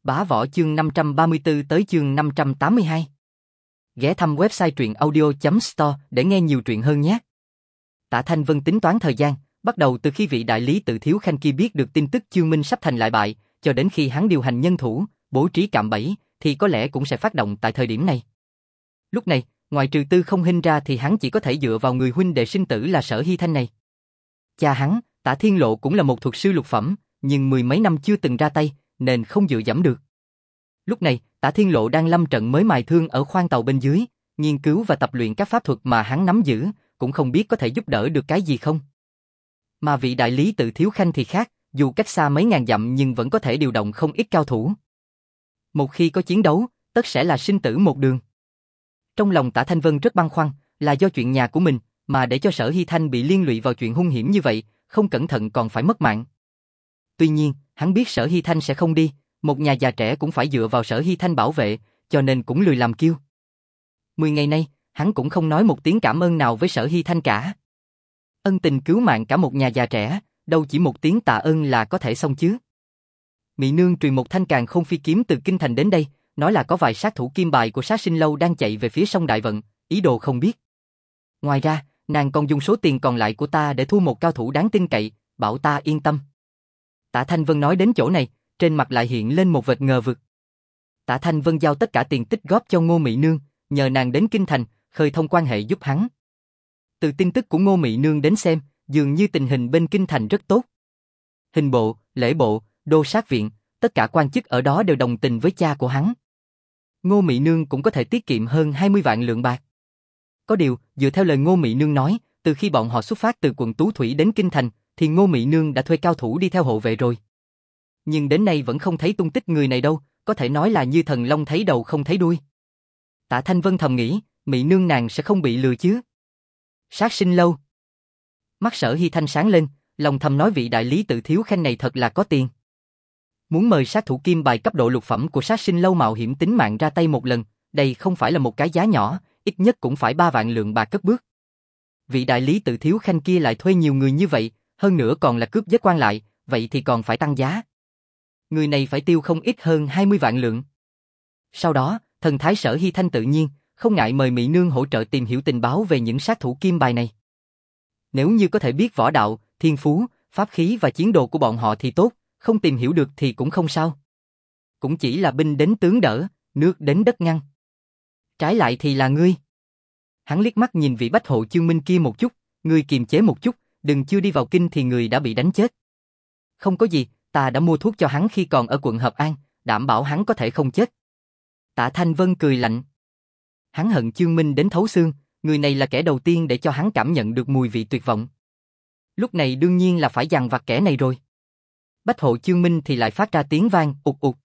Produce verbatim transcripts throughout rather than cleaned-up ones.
Bá Võ chương năm trăm ba mươi tư tới chương năm trăm tám mươi hai. Ghé thăm website truyện audio chấm store để nghe nhiều truyện hơn nhé. Tạ Thanh Vân tính toán thời gian, bắt đầu từ khi vị đại lý Tự Thiếu Khanh kia biết được tin tức Chương Minh sắp thành lại bại, cho đến khi hắn điều hành nhân thủ, bố trí cạm bẫy, thì có lẽ cũng sẽ phát động tại thời điểm này. Lúc này, ngoài trừ Tư Không Hinh ra thì hắn chỉ có thể dựa vào người huynh đệ sinh tử là Sở Hy Thanh này. Cha hắn, Tạ Thiên Lộ cũng là một thuật sư lục phẩm, nhưng mười mấy năm chưa từng ra tay, nên không dựa dẫm được. Lúc này, Tạ Thiên Lộ đang lâm trận mới mài thương ở khoang tàu bên dưới, nghiên cứu và tập luyện các pháp thuật mà hắn nắm giữ, cũng không biết có thể giúp đỡ được cái gì không. Mà vị đại lý Tự Thiếu Khanh thì khác, dù cách xa mấy ngàn dặm nhưng vẫn có thể điều động không ít cao thủ. Một khi có chiến đấu, tất sẽ là sinh tử một đường. Trong lòng Tạ Thanh Vân rất băn khoăn, là do chuyện nhà của mình, mà để cho Sở Hy Thanh bị liên lụy vào chuyện hung hiểm như vậy, không cẩn thận còn phải mất mạng. Tuy nhiên, hắn biết Sở Hy Thanh sẽ không đi, một nhà già trẻ cũng phải dựa vào Sở Hy Thanh bảo vệ, cho nên cũng lười làm kiêu. Mười ngày nay, hắn cũng không nói một tiếng cảm ơn nào với Sở Hy Thanh cả. Ân tình cứu mạng cả một nhà già trẻ, đâu chỉ một tiếng tạ ơn là có thể xong chứ. Mị nương truyền một thanh càn khôn phi kiếm từ kinh thành đến đây, nói là có vài sát thủ kim bài của Sát Sinh Lâu đang chạy về phía sông Đại Vận, ý đồ không biết. Ngoài ra, nàng còn dùng số tiền còn lại của ta để thu một cao thủ đáng tin cậy, bảo ta yên tâm. Tạ Thanh Vân nói đến chỗ này, trên mặt lại hiện lên một vệt ngờ vực. Tạ Thanh Vân giao tất cả tiền tích góp cho Ngô Mị Nương, nhờ nàng đến kinh thành, khơi thông quan hệ giúp hắn. Từ tin tức của Ngô Mị Nương đến xem, dường như tình hình bên kinh thành rất tốt. Hình bộ, lễ bộ, đô sát viện, tất cả quan chức ở đó đều đồng tình với cha của hắn. Ngô Mị Nương cũng có thể tiết kiệm hơn hai mươi vạn lượng bạc. Có điều, dựa theo lời Ngô Mị Nương nói, từ khi bọn họ xuất phát từ quận Tú Thủy đến kinh thành, thì Ngô Mị Nương đã thuê cao thủ đi theo hộ vệ rồi. Nhưng đến nay vẫn không thấy tung tích người này đâu, có thể nói là như thần long thấy đầu không thấy đuôi. Tạ Thanh Vân thầm nghĩ, Mị Nương nàng sẽ không bị lừa chứ. Sát Sinh Lâu. Mắt Sở Hy Thanh sáng lên, lòng thầm nói vị đại lý Tự Thiếu Khanh này thật là có tiền. Muốn mời sát thủ kim bài cấp độ lục phẩm của Sát Sinh Lâu mạo hiểm tính mạng ra tay một lần, đây không phải là một cái giá nhỏ, ít nhất cũng phải ba vạn lượng bạc cất bước. Vị đại lý Tự Thiếu Khanh kia lại thuê nhiều người như vậy, hơn nữa còn là cướp giết quan lại, vậy thì còn phải tăng giá. Người này phải tiêu không ít hơn hai mươi vạn lượng. Sau đó, thần thái Sở Hy Thanh tự nhiên, không ngại mời Mị Nương hỗ trợ tìm hiểu tình báo về những sát thủ kim bài này. Nếu như có thể biết võ đạo, thiên phú, pháp khí và chiến đồ của bọn họ thì tốt, không tìm hiểu được thì cũng không sao. Cũng chỉ là binh đến tướng đỡ, nước đến đất ngăn. Trái lại thì là ngươi. Hắn liếc mắt nhìn vị bách hộ Chương Minh kia một chút, ngươi kiềm chế một chút, đừng chưa đi vào kinh thì người đã bị đánh chết. Không có gì, ta đã mua thuốc cho hắn khi còn ở quận Hợp An, đảm bảo hắn có thể không chết. Tạ Thanh Vân cười lạnh. Hắn hận Chương Minh đến thấu xương, người này là kẻ đầu tiên để cho hắn cảm nhận được mùi vị tuyệt vọng. Lúc này đương nhiên là phải dằn vặt kẻ này rồi. Bách hộ Chương Minh thì lại phát ra tiếng vang ụt ụt.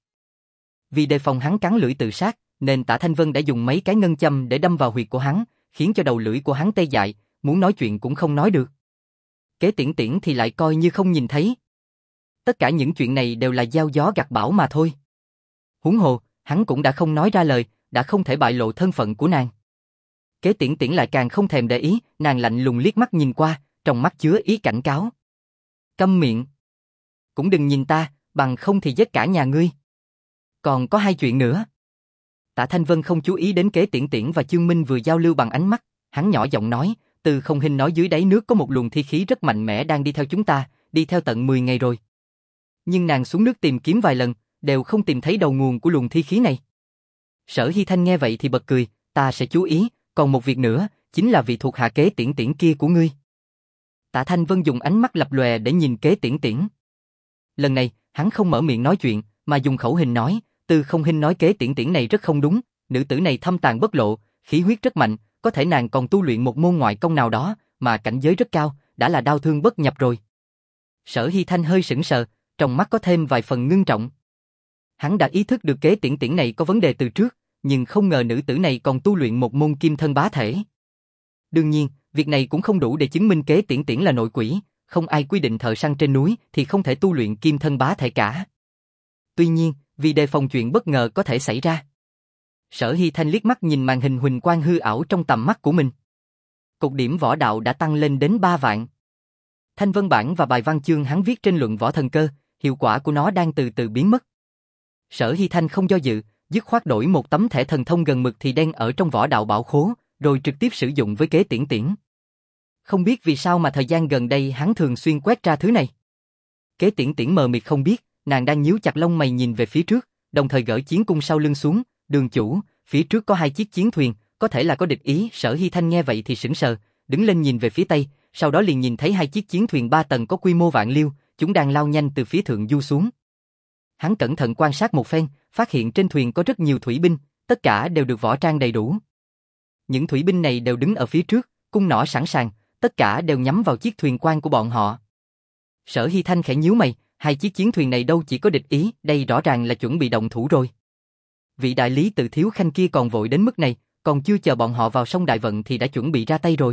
Vì đề phòng hắn cắn lưỡi tự sát, nên Tạ Thanh Vân đã dùng mấy cái ngân châm để đâm vào huyệt của hắn, khiến cho đầu lưỡi của hắn tê dại, muốn nói chuyện cũng không nói được. Kế Tiễn Tiễn thì lại coi như không nhìn thấy. Tất cả những chuyện này đều là gieo gió gặt bão mà thôi. Huống hồ, hắn cũng đã không nói ra lời, đã không thể bại lộ thân phận của nàng. Kế Tiễn Tiễn lại càng không thèm để ý, nàng lạnh lùng liếc mắt nhìn qua, trong mắt chứa ý cảnh cáo. Câm miệng. Cũng đừng nhìn ta, bằng không thì giết cả nhà ngươi. Còn có hai chuyện nữa. Tạ Thanh Vân không chú ý đến Kế Tiễn Tiễn và Chương Minh vừa giao lưu bằng ánh mắt, hắn nhỏ giọng nói, Từ Không Hinh nói dưới đáy nước có một luồng thi khí rất mạnh mẽ đang đi theo chúng ta, đi theo tận mười ngày rồi. Nhưng nàng xuống nước tìm kiếm vài lần, đều không tìm thấy đầu nguồn của luồng thi khí này. Sở Hy Thanh nghe vậy thì bật cười, ta sẽ chú ý, còn một việc nữa, chính là vị thuộc hạ Kế Tiễn Tiễn kia của ngươi. Tạ Thanh Vân dùng ánh mắt lập lòe để nhìn Kế Tiễn Tiễn. Lần này, hắn không mở miệng nói chuyện, mà dùng khẩu hình nói, Từ Không Hinh nói Kế Tiễn Tiễn này rất không đúng, nữ tử này thâm tàn bất lộ, khí huyết rất mạnh, có thể nàng còn tu luyện một môn ngoại công nào đó, mà cảnh giới rất cao, đã là đao thương bất nhập rồi. Sở Hy Thanh hơi sững sờ, trong mắt có thêm vài phần ngưng trọng. Hắn đã ý thức được Kế Tiễn Tiễn này có vấn đề từ trước, nhưng không ngờ nữ tử này còn tu luyện một môn kim thân bá thể. Đương nhiên, việc này cũng không đủ để chứng minh Kế Tiễn Tiễn là nội quỷ, không ai quy định thợ săn trên núi thì không thể tu luyện kim thân bá thể cả. Tuy nhiên, vì đề phòng chuyện bất ngờ có thể xảy ra, Sở Hy Thanh liếc mắt nhìn màn hình huỳnh quang hư ảo trong tầm mắt của mình. Cột điểm võ đạo đã tăng lên đến ba vạn. Thanh vân bản và bài văn chương hắn viết trên luận võ thần cơ, hiệu quả của nó đang từ từ biến mất. Sở Hy Thanh không do dự, dứt khoát đổi một tấm thẻ thần thông gần mực thì đen ở trong võ đạo bảo khố, rồi trực tiếp sử dụng với kế Tiễn Tiễn. Không biết vì sao mà thời gian gần đây hắn thường xuyên quét ra thứ này. Kế Tiễn Tiễn mờ mịt không biết, nàng đang nhíu chặt lông mày nhìn về phía trước, đồng thời gỡ chiến cung sau lưng xuống. Đường chủ, phía trước có hai chiếc chiến thuyền, có thể là có địch ý. Sở Hy Thanh nghe vậy thì sững sờ, đứng lên nhìn về phía tây, sau đó liền nhìn thấy hai chiếc chiến thuyền ba tầng có quy mô vạn liêu, chúng đang lao nhanh từ phía thượng du xuống. Hắn cẩn thận quan sát một phen, phát hiện trên thuyền có rất nhiều thủy binh, tất cả đều được võ trang đầy đủ. Những thủy binh này đều đứng ở phía trước, cung nỏ sẵn sàng, tất cả đều nhắm vào chiếc thuyền quan của bọn họ. Sở Hy Thanh khẽ nhíu mày, hai chiếc chiến thuyền này đâu chỉ có địch ý, đây rõ ràng là chuẩn bị động thủ rồi. Vị đại lý tự thiếu khanh kia còn vội đến mức này, còn chưa chờ bọn họ vào sông Đại Vận thì đã chuẩn bị ra tay rồi.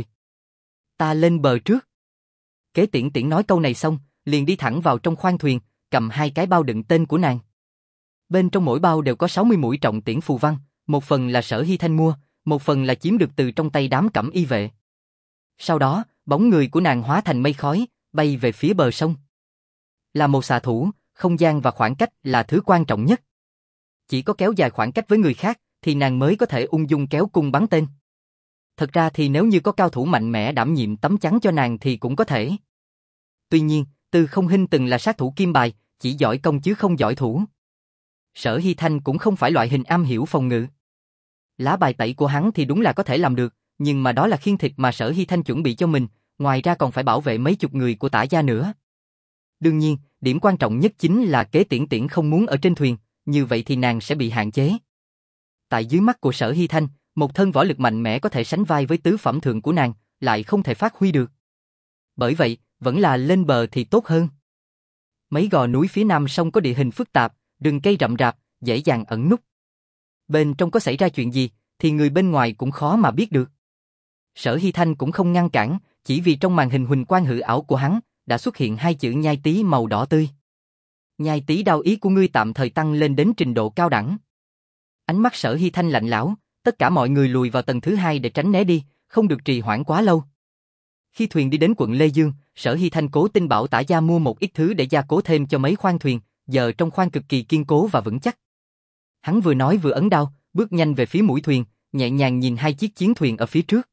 Ta lên bờ trước. Kế Tiễn Tiễn nói câu này xong, liền đi thẳng vào trong khoang thuyền, cầm hai cái bao đựng tên của nàng. Bên trong mỗi bao đều có sáu mươi mũi trọng tiễn phù văn, một phần là Sở Hy Thanh mua, một phần là chiếm được từ trong tay đám cẩm y vệ. Sau đó, bóng người của nàng hóa thành mây khói, bay về phía bờ sông. Là một xạ thủ, không gian và khoảng cách là thứ quan trọng nhất. Chỉ có kéo dài khoảng cách với người khác, thì nàng mới có thể ung dung kéo cung bắn tên. Thật ra thì nếu như có cao thủ mạnh mẽ đảm nhiệm tấm chắn cho nàng thì cũng có thể. Tuy nhiên, Tư Không Hinh từng là sát thủ kim bài, chỉ giỏi công chứ không giỏi thủ. Sở Hy Thanh cũng không phải loại hình am hiểu phòng ngự. Lá bài tẩy của hắn thì đúng là có thể làm được, nhưng mà đó là khiên thịt mà Sở Hy Thanh chuẩn bị cho mình, ngoài ra còn phải bảo vệ mấy chục người của Tả gia nữa. Đương nhiên, điểm quan trọng nhất chính là Kế Tiễn Tiễn không muốn ở trên thuyền, như vậy thì nàng sẽ bị hạn chế. Tại dưới mắt của Sở Hy Thanh, một thân võ lực mạnh mẽ có thể sánh vai với tứ phẩm thượng của nàng, lại không thể phát huy được. Bởi vậy, vẫn là lên bờ thì tốt hơn. Mấy gò núi phía nam sông có địa hình phức tạp, rừng cây rậm rạp, dễ dàng ẩn núp. Bên trong có xảy ra chuyện gì, thì người bên ngoài cũng khó mà biết được. Sở Hy Thanh cũng không ngăn cản, chỉ vì trong màn hình huỳnh quang hư ảo của hắn, đã xuất hiện hai chữ nhai tí màu đỏ tươi. Nhai tí đao ý của ngươi tạm thời tăng lên đến trình độ cao đẳng. Ánh mắt Sở Hy Thanh lạnh lẽo, tất cả mọi người lùi vào tầng thứ hai để tránh né đi, không được trì hoãn quá lâu. Khi thuyền đi đến quận Lê Dương, Sở Hy Thanh cố tin bảo Tả gia mua một ít thứ để gia cố thêm cho mấy khoang thuyền, giờ trong khoang cực kỳ kiên cố và vững chắc. Hắn vừa nói vừa ấn đao, bước nhanh về phía mũi thuyền, nhẹ nhàng nhìn hai chiếc chiến thuyền ở phía trước.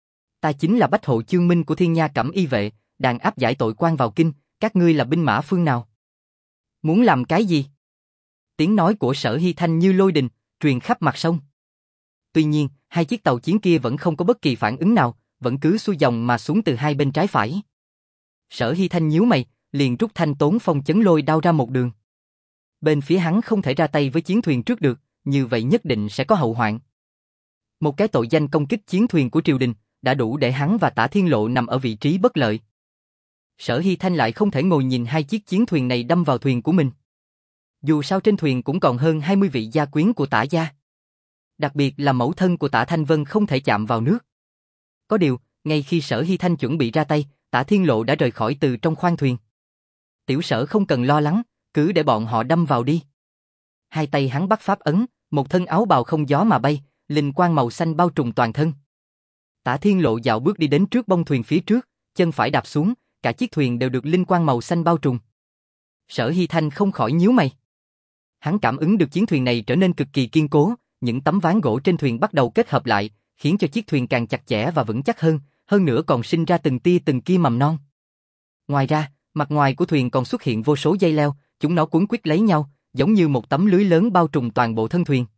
Ta chính là Bách Hộ Chương Minh của Thiên Nha Cẩm Y vệ, đàn áp giải tội quan vào kinh, các ngươi là binh mã phương nào? Muốn làm cái gì? Tiếng nói của Sở Hy Thanh như lôi đình, truyền khắp mặt sông. Tuy nhiên, hai chiếc tàu chiến kia vẫn không có bất kỳ phản ứng nào, vẫn cứ xuôi dòng mà xuống từ hai bên trái phải. Sở Hy Thanh nhíu mày, liền rút Thanh Tốn Phong chấn lôi đao ra một đường. Bên phía hắn không thể ra tay với chiến thuyền trước được, như vậy nhất định sẽ có hậu hoạn. Một cái tội danh công kích chiến thuyền của triều đình, đã đủ để hắn và Tả Thiên Lộ nằm ở vị trí bất lợi. Sở Hy Thanh lại không thể ngồi nhìn hai chiếc chiến thuyền này đâm vào thuyền của mình. Dù sao trên thuyền cũng còn hơn hai mươi vị gia quyến của Tả gia. Đặc biệt là mẫu thân của Tả Thanh Vân không thể chạm vào nước. Có điều, ngay khi Sở Hy Thanh chuẩn bị ra tay, Tả Thiên Lộ đã rời khỏi từ trong khoang thuyền. Tiểu Sở không cần lo lắng, cứ để bọn họ đâm vào đi. Hai tay hắn bắt pháp ấn, một thân áo bào không gió mà bay, linh quang màu xanh bao trùm toàn thân. Tả Thiên Lộ dạo bước đi đến trước bông thuyền phía trước, chân phải đạp xuống, cả chiếc thuyền đều được linh quang màu xanh bao trùm. Sở Hy Thanh không khỏi nhíu mày. Hắn cảm ứng được chiến thuyền này trở nên cực kỳ kiên cố, những tấm ván gỗ trên thuyền bắt đầu kết hợp lại, khiến cho chiếc thuyền càng chặt chẽ và vững chắc hơn, hơn nữa còn sinh ra từng tia từng kia mầm non. Ngoài ra, mặt ngoài của thuyền còn xuất hiện vô số dây leo, chúng nó quấn quýt lấy nhau, giống như một tấm lưới lớn bao trùm toàn bộ thân thuyền.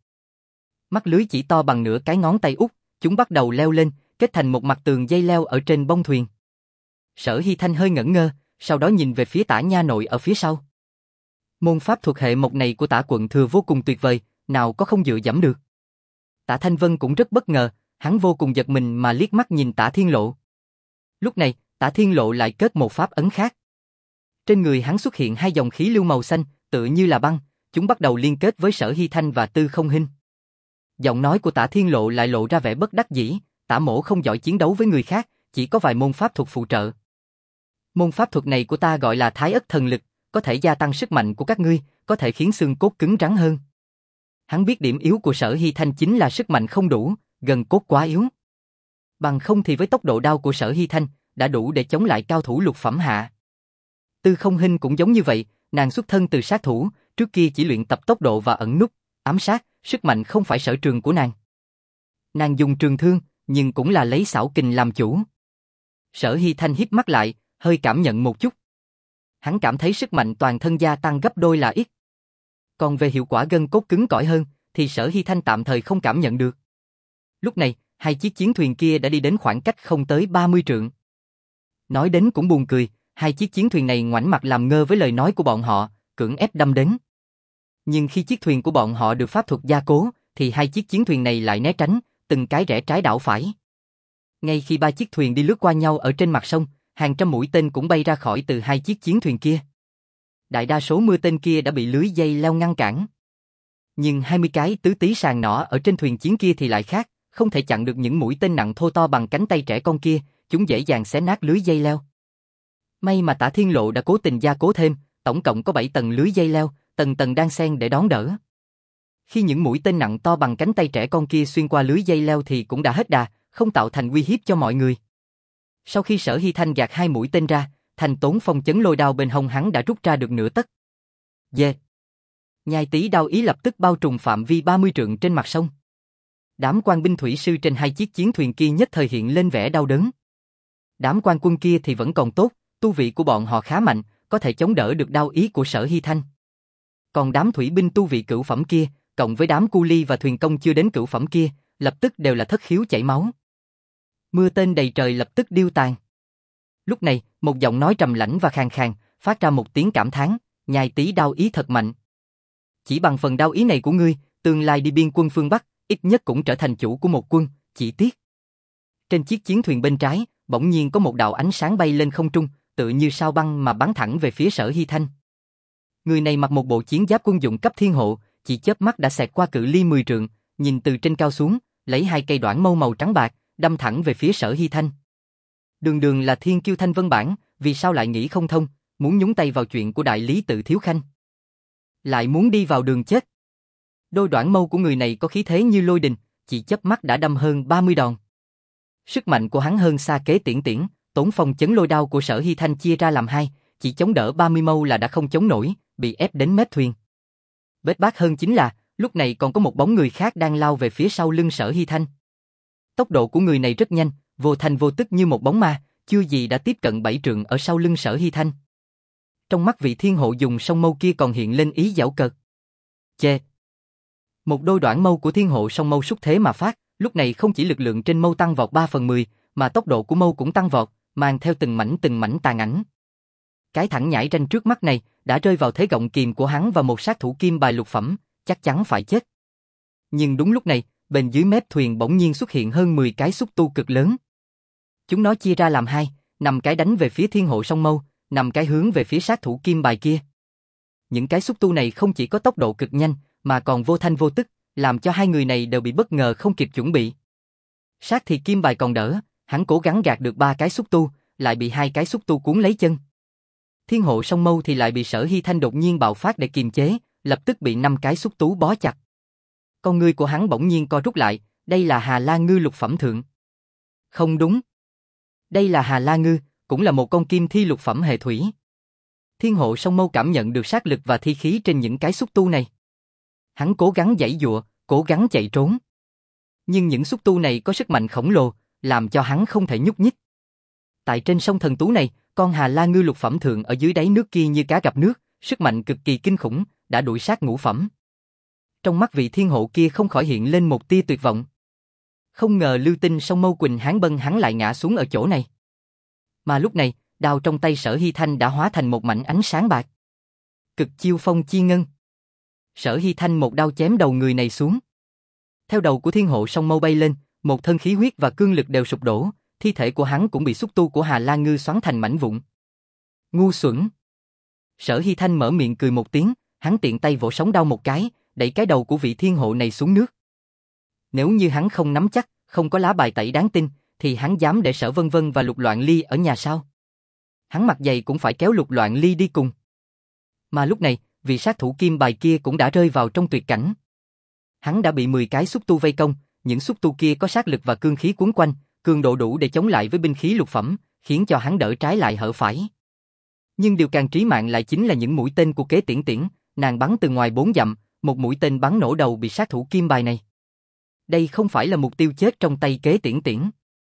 Mắt lưới chỉ to bằng nửa cái ngón tay út, chúng bắt đầu leo lên, kết thành một mặt tường dây leo ở trên bông thuyền. Sở Hy Thanh hơi ngẩn ngơ, sau đó nhìn về phía Tả nha nội ở phía sau. Môn pháp thuật hệ mộc này của Tả quận thừa vô cùng tuyệt vời, nào có không dựa dẫm được. Tả Thanh Vân cũng rất bất ngờ, hắn vô cùng giật mình mà liếc mắt nhìn Tả Thiên Lộ. Lúc này, Tả Thiên Lộ lại kết một pháp ấn khác. Trên người hắn xuất hiện hai dòng khí lưu màu xanh, tựa như là băng, chúng bắt đầu liên kết với Sở Hy Thanh và Tư Không Hinh. Giọng nói của Tả Thiên Lộ lại lộ ra vẻ bất đắc dĩ, Tả mỗ không giỏi chiến đấu với người khác, chỉ có vài môn pháp thuật phụ trợ. Môn pháp thuật này của ta gọi là Thái Ất Thần Lực, có thể gia tăng sức mạnh của các ngươi, có thể khiến xương cốt cứng rắn hơn. Hắn biết điểm yếu của Sở Hy Thanh chính là sức mạnh không đủ, gần cốt quá yếu. Bằng không thì với tốc độ đao của Sở Hy Thanh, đã đủ để chống lại cao thủ lục phẩm hạ. Tư Không Hinh cũng giống như vậy, Nàng xuất thân từ sát thủ, trước kia chỉ luyện tập tốc độ và ẩn núp, ám sát, sức mạnh không phải sở trường của nàng. Nàng dùng trường thương, nhưng cũng là lấy xảo kình làm chủ. Sở Hy Thanh híp mắt lại, hơi cảm nhận một chút. Hắn cảm thấy sức mạnh toàn thân gia tăng gấp đôi là ít. Còn về hiệu quả gân cốt cứng cỏi hơn, thì Sở Hy Thanh tạm thời không cảm nhận được. Lúc này, hai chiếc chiến thuyền kia đã đi đến khoảng cách không tới ba mươi trượng. Nói đến cũng buồn cười, hai chiếc chiến thuyền này ngoảnh mặt làm ngơ với lời nói của bọn họ, cưỡng ép đâm đến. Nhưng khi chiếc thuyền của bọn họ được pháp thuật gia cố, thì hai chiếc chiến thuyền này lại né tránh, từng cái rẽ trái đảo phải. Ngay khi ba chiếc thuyền đi lướt qua nhau ở trên mặt sông, hàng trăm mũi tên cũng bay ra khỏi từ hai chiếc chiến thuyền kia. Đại đa số mưa tên kia đã bị lưới dây leo ngăn cản. Nhưng hai mươi cái tứ tí sàng nỏ ở trên thuyền chiến kia thì lại khác, không thể chặn được những mũi tên nặng thô to bằng cánh tay trẻ con kia, chúng dễ dàng xé nát lưới dây leo. May mà Tả Thiên Lộ đã cố tình gia cố thêm, tổng cộng có bảy tầng lưới dây leo, tầng tầng đan xen để đón đỡ. Khi những mũi tên nặng to bằng cánh tay trẻ con kia xuyên qua lưới dây leo thì cũng đã hết đà, không tạo thành uy hiếp cho mọi người. Sau khi Sở Hy Thanh gạt hai mũi tên ra, thành tốn phong chấn lôi đao bên hông hắn đã rút ra được nửa tấc. Dê! Nhai tí đao ý lập tức bao trùm phạm vi ba mươi trượng trên mặt sông. Đám quan binh thủy sư trên hai chiếc chiến thuyền kia nhất thời hiện lên vẻ đau đớn. Đám quan quân kia thì vẫn còn tốt, tu vị của bọn họ khá mạnh, có thể chống đỡ được đao ý của Sở Hy Thanh. Còn đám thủy binh tu vị cửu phẩm kia, cộng với đám cu ly và thuyền công chưa đến cửu phẩm kia, lập tức đều là thất khiếu chảy máu. Mưa tên đầy trời lập tức điêu tàn. Lúc này, một giọng nói trầm lãnh và khàn khàn, phát ra một tiếng cảm thán, nhai tí đao ý thật mạnh. Chỉ bằng phần đao ý này của ngươi, tương lai đi biên quân phương Bắc, ít nhất cũng trở thành chủ của một quân, chỉ tiếc. Trên chiếc chiến thuyền bên trái, bỗng nhiên có một đạo ánh sáng bay lên không trung, tựa như sao băng mà bắn thẳng về phía Sở Hy Thanh. Người này mặc một bộ chiến giáp quân dụng cấp thiên hộ, chỉ chớp mắt đã xẹt qua cự ly mười trượng, nhìn từ trên cao xuống, lấy hai cây đoản mâu màu trắng bạc, đâm thẳng về phía Sở Hy Thanh. Đường đường là thiên kiêu Thanh Vân Bản, vì sao lại nghĩ không thông, muốn nhúng tay vào chuyện của đại lý Tự Thiếu Khanh? Lại muốn đi vào đường chết. Đôi đoản mâu của người này có khí thế như lôi đình, chỉ chớp mắt đã đâm hơn ba mươi đòn. Sức mạnh của hắn hơn xa Kế Tiễn Tiễn, tổn phong chấn lôi đao của Sở Hy Thanh chia ra làm hai, chỉ chống đỡ ba mươi mâu là đã không chống nổi, bị ép đến mép thuyền. Bết bát hơn chính là, lúc này còn có một bóng người khác đang lao về phía sau lưng Sở Hy Thanh. Tốc độ của người này rất nhanh, vô thành vô tức như một bóng ma, chưa gì đã tiếp cận bảy trượng ở sau lưng Sở Hy Thanh. Trong mắt vị thiên hộ dùng song mâu kia còn hiện lên ý giảo cợt. Chê! Một đôi đoản mâu của thiên hộ song mâu xúc thế mà phát, lúc này không chỉ lực lượng trên mâu tăng vọt ba phần mười, mà tốc độ của mâu cũng tăng vọt, mang theo từng mảnh từng mảnh tàn ảnh. Cái thẳng nhảy ranh trước mắt này đã rơi vào thế gọng kìm của hắn và một sát thủ kim bài lục phẩm, chắc chắn phải chết. Nhưng đúng lúc này, bên dưới mép thuyền bỗng nhiên xuất hiện hơn mười cái xúc tu cực lớn. Chúng nó chia ra làm hai, năm cái đánh về phía thiên hộ song mâu, năm cái hướng về phía sát thủ kim bài kia. Những cái xúc tu này không chỉ có tốc độ cực nhanh, mà còn vô thanh vô tức, làm cho hai người này đều bị bất ngờ không kịp chuẩn bị. Sát thì kim bài còn đỡ, hắn cố gắng gạt được ba cái xúc tu, lại bị hai cái xúc tu cuốn lấy chân. Thiên hộ song mâu thì lại bị Sở Hy Thanh đột nhiên bạo phát để kiềm chế, lập tức bị năm cái xúc tu bó chặt. Con ngươi của hắn bỗng nhiên co rút lại, đây là Hà La Ngư lục phẩm thượng. Không đúng. Đây là Hà La Ngư, cũng là một con kim thi lục phẩm hệ thủy. Thiên hộ song mâu cảm nhận được sát lực và thi khí trên những cái xúc tu này. Hắn cố gắng giãy giụa, cố gắng chạy trốn. Nhưng những xúc tu này có sức mạnh khổng lồ, làm cho hắn không thể nhúc nhích. Tại trên sông Thần Tú này, con Hà La Ngư lục phẩm thượng ở dưới đáy nước kia như cá gặp nước, sức mạnh cực kỳ kinh khủng, đã đuổi sát ngũ phẩm. Trong mắt vị thiên hộ kia không khỏi hiện lên một tia tuyệt vọng. Không ngờ lưu tinh song mâu Quỳnh Hán Bân hắn lại ngã xuống ở chỗ này. Mà lúc này, đao trong tay Sở Hy Thanh đã hóa thành một mảnh ánh sáng bạc. Cực chiêu phong chi ngân. Sở Hy Thanh một đao chém đầu người này xuống. Theo đầu của thiên hộ song mâu bay lên, một thân khí huyết và cương lực đều sụp đổ, thi thể của hắn cũng bị xúc tu của Hà La Ngư xoắn thành mảnh vụn. Ngu xuẩn. Sở Hy Thanh mở miệng cười một tiếng, hắn tiện tay vỗ sóng đao một cái, đẩy cái đầu của vị thiên hộ này xuống nước. Nếu như hắn không nắm chắc, không có lá bài tẩy đáng tin, thì hắn dám để Sở Vân Vân và Lục Loạn Ly ở nhà sao? Hắn mặt dày cũng phải kéo Lục Loạn Ly đi cùng. Mà lúc này, vị sát thủ kim bài kia cũng đã rơi vào trong tuyệt cảnh. Hắn đã bị mười cái xúc tu vây công, những xúc tu kia có sát lực và cương khí cuốn quanh, cường độ đủ để chống lại với binh khí lục phẩm, khiến cho hắn đỡ trái lại hở phải. Nhưng điều càng trí mạng lại chính là những mũi tên của Kế Tiễn Tiễn, nàng bắn từ ngoài bốn dặm, một mũi tên bắn nổ đầu bị sát thủ kim bài này. Đây không phải là mục tiêu chết trong tay Kế Tiễn Tiễn.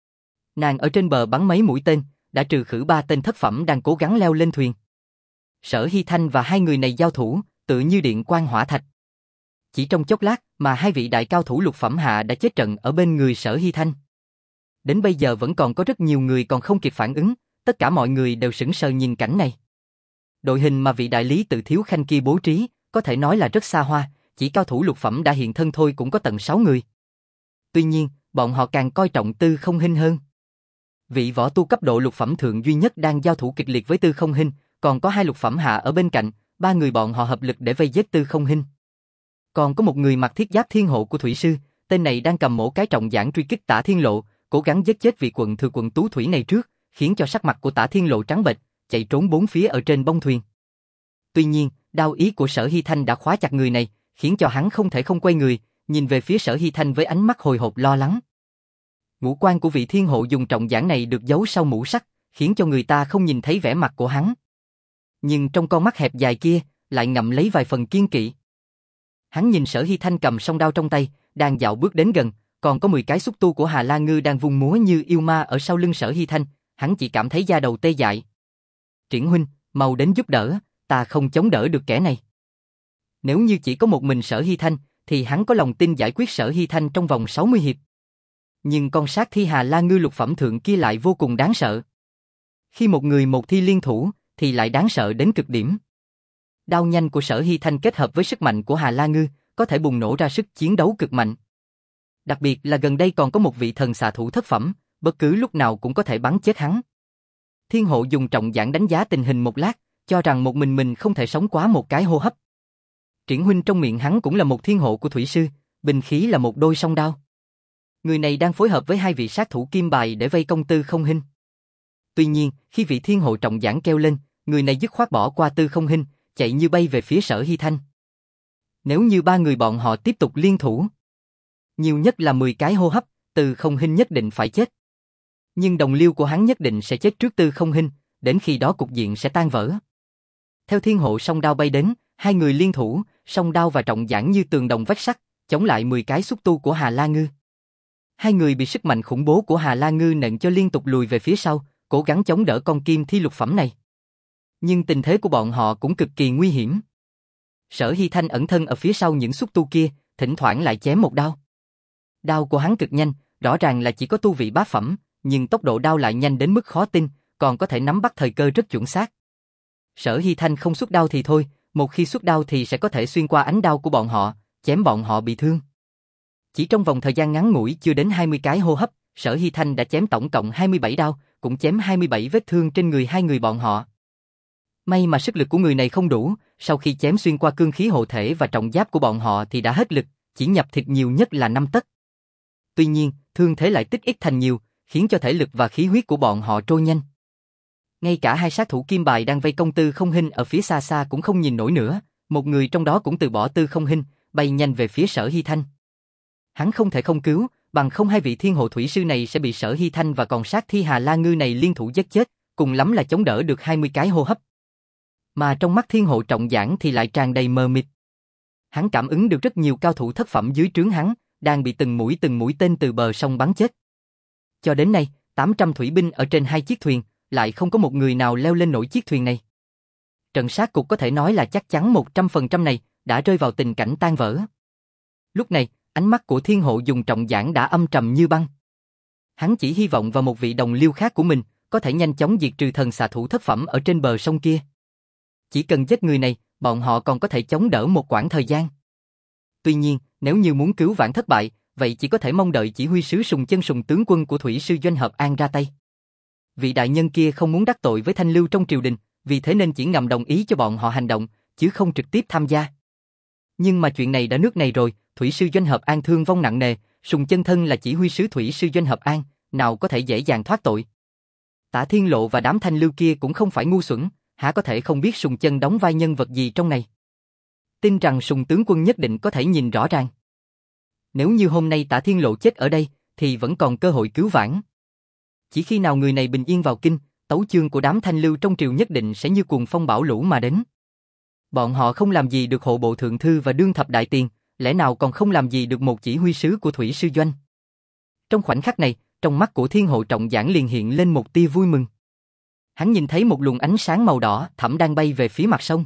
Nàng ở trên bờ bắn mấy mũi tên, đã trừ khử ba tên thất phẩm đang cố gắng leo lên thuyền. Sở Hy Thanh và hai người này giao thủ, tự như điện quang hỏa thạch. Chỉ trong chốc lát mà hai vị đại cao thủ lục phẩm hạ đã chết trận ở bên người Sở Hy Thanh. Đến bây giờ vẫn còn có rất nhiều người còn không kịp phản ứng, tất cả mọi người đều sững sờ nhìn cảnh này. Đội hình mà vị đại lý Tự Thiếu Khanh kia bố trí, có thể nói là rất xa hoa, chỉ cao thủ lục phẩm đã hiện thân thôi cũng có tận sáu người. Tuy nhiên, bọn họ càng coi trọng Tư Không Hinh hơn. Vị võ tu cấp độ lục phẩm thượng duy nhất đang giao thủ kịch liệt với Tư Không Hinh, còn có hai lục phẩm hạ ở bên cạnh, ba người bọn họ hợp lực để vây giết Tư Không Hinh. Còn có một người mặc thiết giáp thiên hộ của thủy sư, tên này đang cầm mổ cái trọng giảng truy kích Tả Thiên Lộ, cố gắng giết chết vị quận thừa quận Tú Thủy này trước, khiến cho sắc mặt của Tả Thiên Lộ trắng bệch, chạy trốn bốn phía ở trên bông thuyền. Tuy nhiên, đao ý của Sở Hy Thanh đã khóa chặt người này, khiến cho hắn không thể không quay người, nhìn về phía Sở Hy Thanh với ánh mắt hồi hộp lo lắng. Ngũ quan của vị thiên hộ dùng trọng giảng này được giấu sau mũ sắt, khiến cho người ta không nhìn thấy vẻ mặt của hắn. Nhưng trong con mắt hẹp dài kia, lại ngậm lấy vài phần kiên kỵ. Hắn nhìn Sở Hy Thanh cầm song đao trong tay, đang dạo bước đến gần, còn có mười cái xúc tu của Hà La Ngư đang vung múa như yêu ma ở sau lưng Sở Hy Thanh, hắn chỉ cảm thấy da đầu tê dại. Triển huynh, mau đến giúp đỡ, ta không chống đỡ được kẻ này. Nếu như chỉ có một mình Sở Hy Thanh, thì hắn có lòng tin giải quyết Sở Hy Thanh trong vòng sáu mươi hiệp. Nhưng con sát thi Hà La Ngư lục phẩm thượng kia lại vô cùng đáng sợ. Khi một người một thi liên thủ, thì lại đáng sợ đến cực điểm. Đao nhanh của Sở Hy Thanh kết hợp với sức mạnh của Hà La Ngư, có thể bùng nổ ra sức chiến đấu cực mạnh. Đặc biệt là gần đây còn có một vị thần xạ thủ thất phẩm, bất cứ lúc nào cũng có thể bắn chết hắn. Thiên hộ dùng trọng giảng đánh giá tình hình một lát, cho rằng một mình mình không thể sống quá một cái hô hấp. Triển huynh trong miệng hắn cũng là một thiên hộ của thủy sư, binh khí là một đôi song đao. Người này đang phối hợp với hai vị sát thủ kim bài để vây công Tư Không Hinh. Tuy nhiên, khi vị thiên hộ trọng giảng kêu lên, người này dứt khoát bỏ qua Tư Không Hinh, chạy như bay về phía Sở Hy Thanh. Nếu như ba người bọn họ tiếp tục liên thủ, nhiều nhất là mười cái hô hấp, Tư Không Hinh nhất định phải chết. Nhưng đồng liêu của hắn nhất định sẽ chết trước Tư Không Hinh, đến khi đó cục diện sẽ tan vỡ. Theo thiên hộ song đao bay đến, hai người liên thủ, song đao và trọng giảng như tường đồng vách sắt, chống lại mười cái xúc tu của Hà La Ngư. Hai người bị sức mạnh khủng bố của Hà La Ngư nện cho liên tục lùi về phía sau, cố gắng chống đỡ con kim thi lục phẩm này. Nhưng tình thế của bọn họ cũng cực kỳ nguy hiểm. Sở Hy Thanh ẩn thân ở phía sau những xúc tu kia, thỉnh thoảng lại chém một đao. Đao của hắn cực nhanh, rõ ràng là chỉ có tu vị bá phẩm, nhưng tốc độ đao lại nhanh đến mức khó tin, còn có thể nắm bắt thời cơ rất chuẩn xác. Sở Hy Thanh không xuất đao thì thôi, một khi xuất đao thì sẽ có thể xuyên qua ánh đao của bọn họ, chém bọn họ bị thương. Chỉ trong vòng thời gian ngắn ngủi chưa đến hai mươi cái hô hấp, Sở Hy Thanh đã chém tổng cộng hai mươi bảy đao, cũng chém hai mươi bảy vết thương trên người hai người bọn họ. May mà sức lực của người này không đủ, sau khi chém xuyên qua cương khí hộ thể và trọng giáp của bọn họ thì đã hết lực, chỉ nhập thịt nhiều nhất là năm tấc. Tuy nhiên, thương thế lại tích ít thành nhiều, khiến cho thể lực và khí huyết của bọn họ trôi nhanh. Ngay cả hai sát thủ kim bài đang vây công Tư Không Hinh ở phía xa xa cũng không nhìn nổi nữa, một người trong đó cũng từ bỏ Tư Không Hinh, bay nhanh về phía Sở Hy Thanh. Hắn không thể không cứu, bằng không hai vị thiên hộ thủy sư này sẽ bị Sở Hy Thanh và còn sát thi Hà La Ngư này liên thủ giết chết, cùng lắm là chống đỡ được hai mươi cái hô hấp. Mà trong mắt thiên hộ trọng giảng thì lại tràn đầy mờ mịt. Hắn cảm ứng được rất nhiều cao thủ thất phẩm dưới trướng hắn, đang bị từng mũi từng mũi tên từ bờ sông bắn chết. Cho đến nay, tám trăm thủy binh ở trên hai chiếc thuyền, lại không có một người nào leo lên nổi chiếc thuyền này. Trận sát cục có thể nói là chắc chắn một trăm phần trăm này, đã rơi vào tình cảnh tan vỡ. Lúc này, ánh mắt của thiên hộ dùng trọng giảng đã âm trầm như băng. Hắn chỉ hy vọng vào một vị đồng liêu khác của mình, có thể nhanh chóng diệt trừ thần xạ thủ thất phẩm ở trên bờ sông kia. Chỉ cần giết người này, bọn họ còn có thể chống đỡ một quãng thời gian. Tuy nhiên, nếu như muốn cứu vãn thất bại, vậy chỉ có thể mong đợi chỉ huy sứ Sùng Chân Sùng tướng quân của thủy sư Doanh Hợp An ra tay. Vị đại nhân kia không muốn đắc tội với thanh lưu trong triều đình, vì thế nên chỉ ngầm đồng ý cho bọn họ hành động, chứ không trực tiếp tham gia. Nhưng mà chuyện này đã nước này rồi, thủy sư Doanh Hợp An thương vong nặng nề, Sùng Chân thân là chỉ huy sứ thủy sư Doanh Hợp An, nào có thể dễ dàng thoát tội. Tả Thiên Lộ và đám thanh lưu kia cũng không phải ngu xuẩn, há có thể không biết Sùng Chân đóng vai nhân vật gì trong này. Tin rằng Sùng tướng quân nhất định có thể nhìn rõ ràng. Nếu như hôm nay Tả Thiên Lộ chết ở đây, thì vẫn còn cơ hội cứu vãn. Chỉ khi nào người này bình yên vào kinh, tấu chương của đám thanh lưu trong triều nhất định sẽ như cuồng phong bão lũ mà đến. Bọn họ không làm gì được hộ bộ thượng thư và đương thập đại tiền, lẽ nào còn không làm gì được một chỉ huy sứ của Thủy Sư Doanh. Trong khoảnh khắc này, trong mắt của Thiên Hộ Trọng Giảng liền hiện lên một tia vui mừng. Hắn nhìn thấy một luồng ánh sáng màu đỏ thẫm đang bay về phía mặt sông.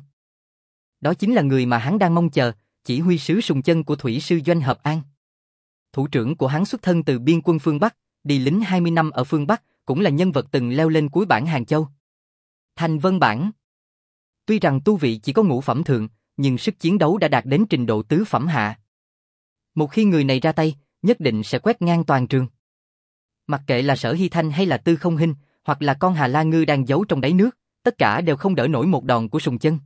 Đó chính là người mà hắn đang mong chờ, chỉ huy sứ Sùng Chân của Thủy Sư Doanh Hợp An. Thủ trưởng của hắn xuất thân từ biên quân phương Bắc, đi lính hai mươi năm ở phương Bắc, cũng là nhân vật từng leo lên cuối bảng Hàng Châu. Thanh Vân Bảng. Tuy rằng tu vị chỉ có ngũ phẩm thượng, nhưng sức chiến đấu đã đạt đến trình độ tứ phẩm hạ. Một khi người này ra tay, nhất định sẽ quét ngang toàn trường. Mặc kệ là Sở Hy Thanh hay là Tư Không Hinh, hoặc là con Hà La Ngư đang giấu trong đáy nước, tất cả đều không đỡ nổi một đòn của Sùng Chân.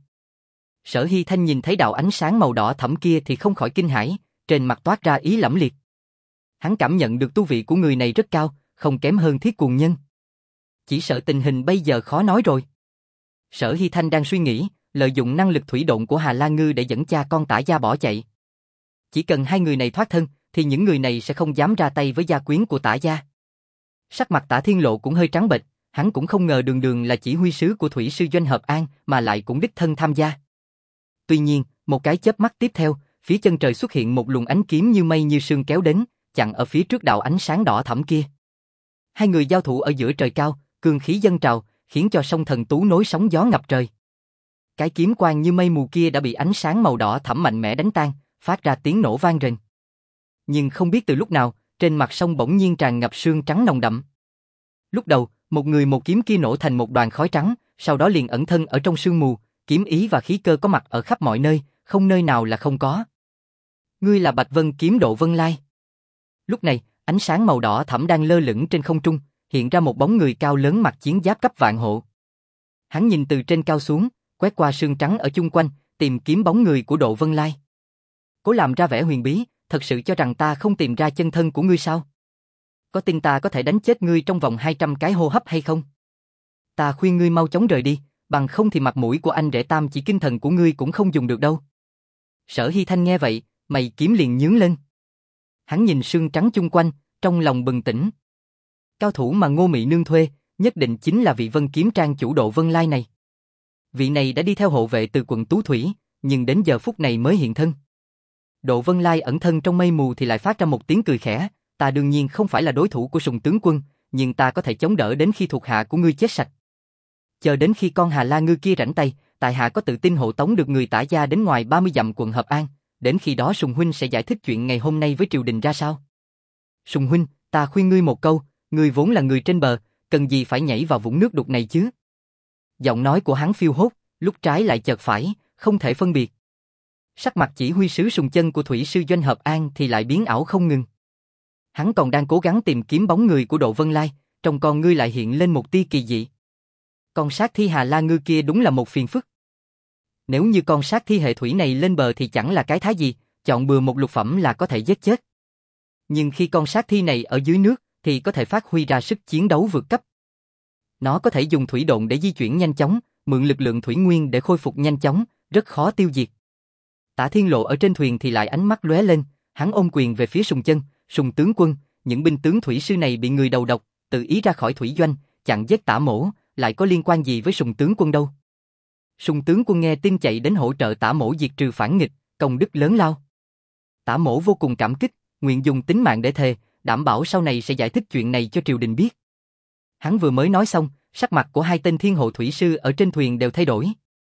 Sở Hy Thanh nhìn thấy đạo ánh sáng màu đỏ thẫm kia thì không khỏi kinh hãi, trên mặt toát ra ý lẫm liệt. Hắn cảm nhận được tu vị của người này rất cao, không kém hơn Thiết Cuồng Nhân. Chỉ sợ tình hình bây giờ khó nói rồi. Sở Hy Thanh đang suy nghĩ, lợi dụng năng lực thủy độn của Hà La Ngư để dẫn cha con Tả Gia bỏ chạy. Chỉ cần hai người này thoát thân, thì những người này sẽ không dám ra tay với gia quyến của Tả Gia. Sắc mặt Tả Thiên Lộ cũng hơi trắng bệch, hắn cũng không ngờ Đường Đường là chỉ huy sứ của Thủy Sư Doanh Hợp An mà lại cũng đích thân tham gia. Tuy nhiên, một cái chớp mắt tiếp theo, phía chân trời xuất hiện một luồng ánh kiếm như mây như sương kéo đến, chặn ở phía trước đạo ánh sáng đỏ thẫm kia. Hai người giao thủ ở giữa trời cao, cương khí dâng trào, khiến cho sông Thần Tú nối sóng gió ngập trời. Cái kiếm quang như mây mù kia đã bị ánh sáng màu đỏ thẫm mạnh mẽ đánh tan, phát ra tiếng nổ vang rền. Nhưng không biết từ lúc nào, trên mặt sông bỗng nhiên tràn ngập sương trắng nồng đậm. Lúc đầu, một người một kiếm kia nổ thành một đoàn khói trắng, sau đó liền ẩn thân ở trong sương mù, kiếm ý và khí cơ có mặt ở khắp mọi nơi, không nơi nào là không có. Ngươi là Bạch Vân Kiếm Độ Vân Lai. Lúc này, ánh sáng màu đỏ thẫm đang lơ lửng trên không trung, hiện ra một bóng người cao lớn mặc chiến giáp cấp vạn hộ. Hắn nhìn từ trên cao xuống, quét qua sương trắng ở chung quanh, tìm kiếm bóng người của Độ Vân Lai. Cố làm ra vẻ huyền bí, thật sự cho rằng ta không tìm ra chân thân của ngươi sao? Có tin ta có thể đánh chết ngươi trong vòng hai trăm cái hô hấp hay không? Ta khuyên ngươi mau chóng rời đi, bằng không thì mặt mũi của anh rể Tam chỉ kinh thần của ngươi cũng không dùng được đâu. Sở Hy Thanh nghe vậy, mày kiếm liền nhướng lên. Hắn nhìn sương trắng chung quanh, trong lòng bừng tỉnh. Cao thủ mà Ngô Mị Nương thuê, nhất định chính là vị Vân Kiếm Trang chủ Độ Vân Lai này. Vị này đã đi theo hộ vệ từ quận Tú Thủy, nhưng đến giờ phút này mới hiện thân. Độ Vân Lai ẩn thân trong mây mù thì lại phát ra một tiếng cười khẽ, ta đương nhiên không phải là đối thủ của Sùng tướng quân, nhưng ta có thể chống đỡ đến khi thuộc hạ của ngươi chết sạch. Chờ đến khi con Hà La Ngư kia rảnh tay, tại hạ có tự tin hộ tống được người Tả Gia đến ngoài ba mươi dặm quận Hợp An, đến khi đó Sùng huynh sẽ giải thích chuyện ngày hôm nay với triều đình ra sao. Sùng huynh, ta khuyên ngươi một câu, ngươi vốn là người trên bờ, cần gì phải nhảy vào vũng nước đục này chứ? Giọng nói của hắn phiêu hốt, lúc trái lại chợt phải, không thể phân biệt. Sắc mặt chỉ huy sứ Sùng Chân của Thủy Sư Doanh Hợp An thì lại biến ảo không ngừng. Hắn còn đang cố gắng tìm kiếm bóng người của Độ Vân Lai, trong con ngươi lại hiện lên một tia kỳ dị. Con sát thi Hà La Ngư kia đúng là một phiền phức. Nếu như con sát thi hệ thủy này lên bờ thì chẳng là cái thái gì, chọn bừa một lục phẩm là có thể giết chết. Nhưng khi con sát thi này ở dưới nước thì có thể phát huy ra sức chiến đấu vượt cấp. Nó có thể dùng thủy độn để di chuyển nhanh chóng, mượn lực lượng thủy nguyên để khôi phục nhanh chóng, rất khó tiêu diệt. Tả Thiên Lộ ở trên thuyền thì lại ánh mắt lóe lên, hắn ôm quyền về phía Sùng Chân, Sùng tướng quân, những binh tướng thủy sư này bị người đầu độc, tự ý ra khỏi thủy doanh, chặn giết Tả Mỗ, lại có liên quan gì với Sùng tướng quân đâu? Sùng tướng quân nghe tin chạy đến hỗ trợ Tả Mỗ diệt trừ phản nghịch, công đức lớn lao. Tả Mỗ vô cùng cảm kích, nguyện dùng tính mạng để thề, đảm bảo sau này sẽ giải thích chuyện này cho triều đình biết. Hắn vừa mới nói xong, sắc mặt của hai tên thiên hộ thủy sư ở trên thuyền đều thay đổi.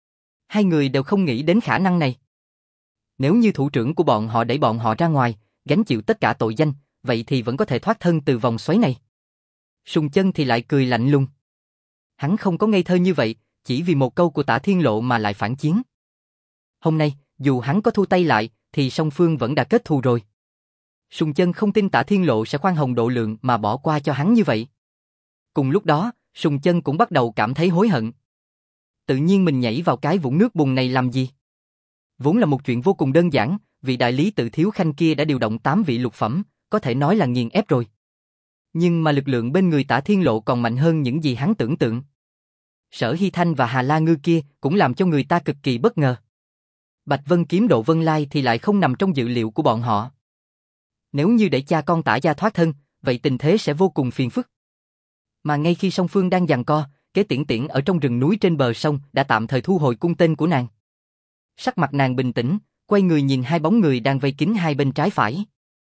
Hai người đều không nghĩ đến khả năng này. Nếu như thủ trưởng của bọn họ đẩy bọn họ ra ngoài, gánh chịu tất cả tội danh, vậy thì vẫn có thể thoát thân từ vòng xoáy này. Sùng Chân thì lại cười lạnh lùng. Hắn không có ngây thơ như vậy, chỉ vì một câu của Tả Thiên Lộ mà lại phản chiến. Hôm nay, dù hắn có thu tay lại, thì song phương vẫn đã kết thù rồi. Sùng Chân không tin Tả Thiên Lộ sẽ khoan hồng độ lượng mà bỏ qua cho hắn như vậy. Cùng lúc đó, Sùng Chân cũng bắt đầu cảm thấy hối hận. Tự nhiên mình nhảy vào cái vũng nước bùn này làm gì? Vốn là một chuyện vô cùng đơn giản, vị đại lý Tự Thiếu Khanh kia đã điều động tám vị lục phẩm, có thể nói là nghiền ép rồi. Nhưng mà lực lượng bên người Tả Thiên Lộ còn mạnh hơn những gì hắn tưởng tượng. Sở Hy Thanh và Hà La Ngư kia cũng làm cho người ta cực kỳ bất ngờ. Bạch Vân Kiếm Độ Vân Lai thì lại không nằm trong dự liệu của bọn họ. Nếu như để cha con Tả gia thoát thân, vậy tình thế sẽ vô cùng phiền phức. Mà ngay khi song phương đang giằng co, Kế Tiễn Tiễn ở trong rừng núi trên bờ sông đã tạm thời thu hồi cung tên của nàng. Sắc mặt nàng bình tĩnh, quay người nhìn hai bóng người đang vây kín hai bên trái phải.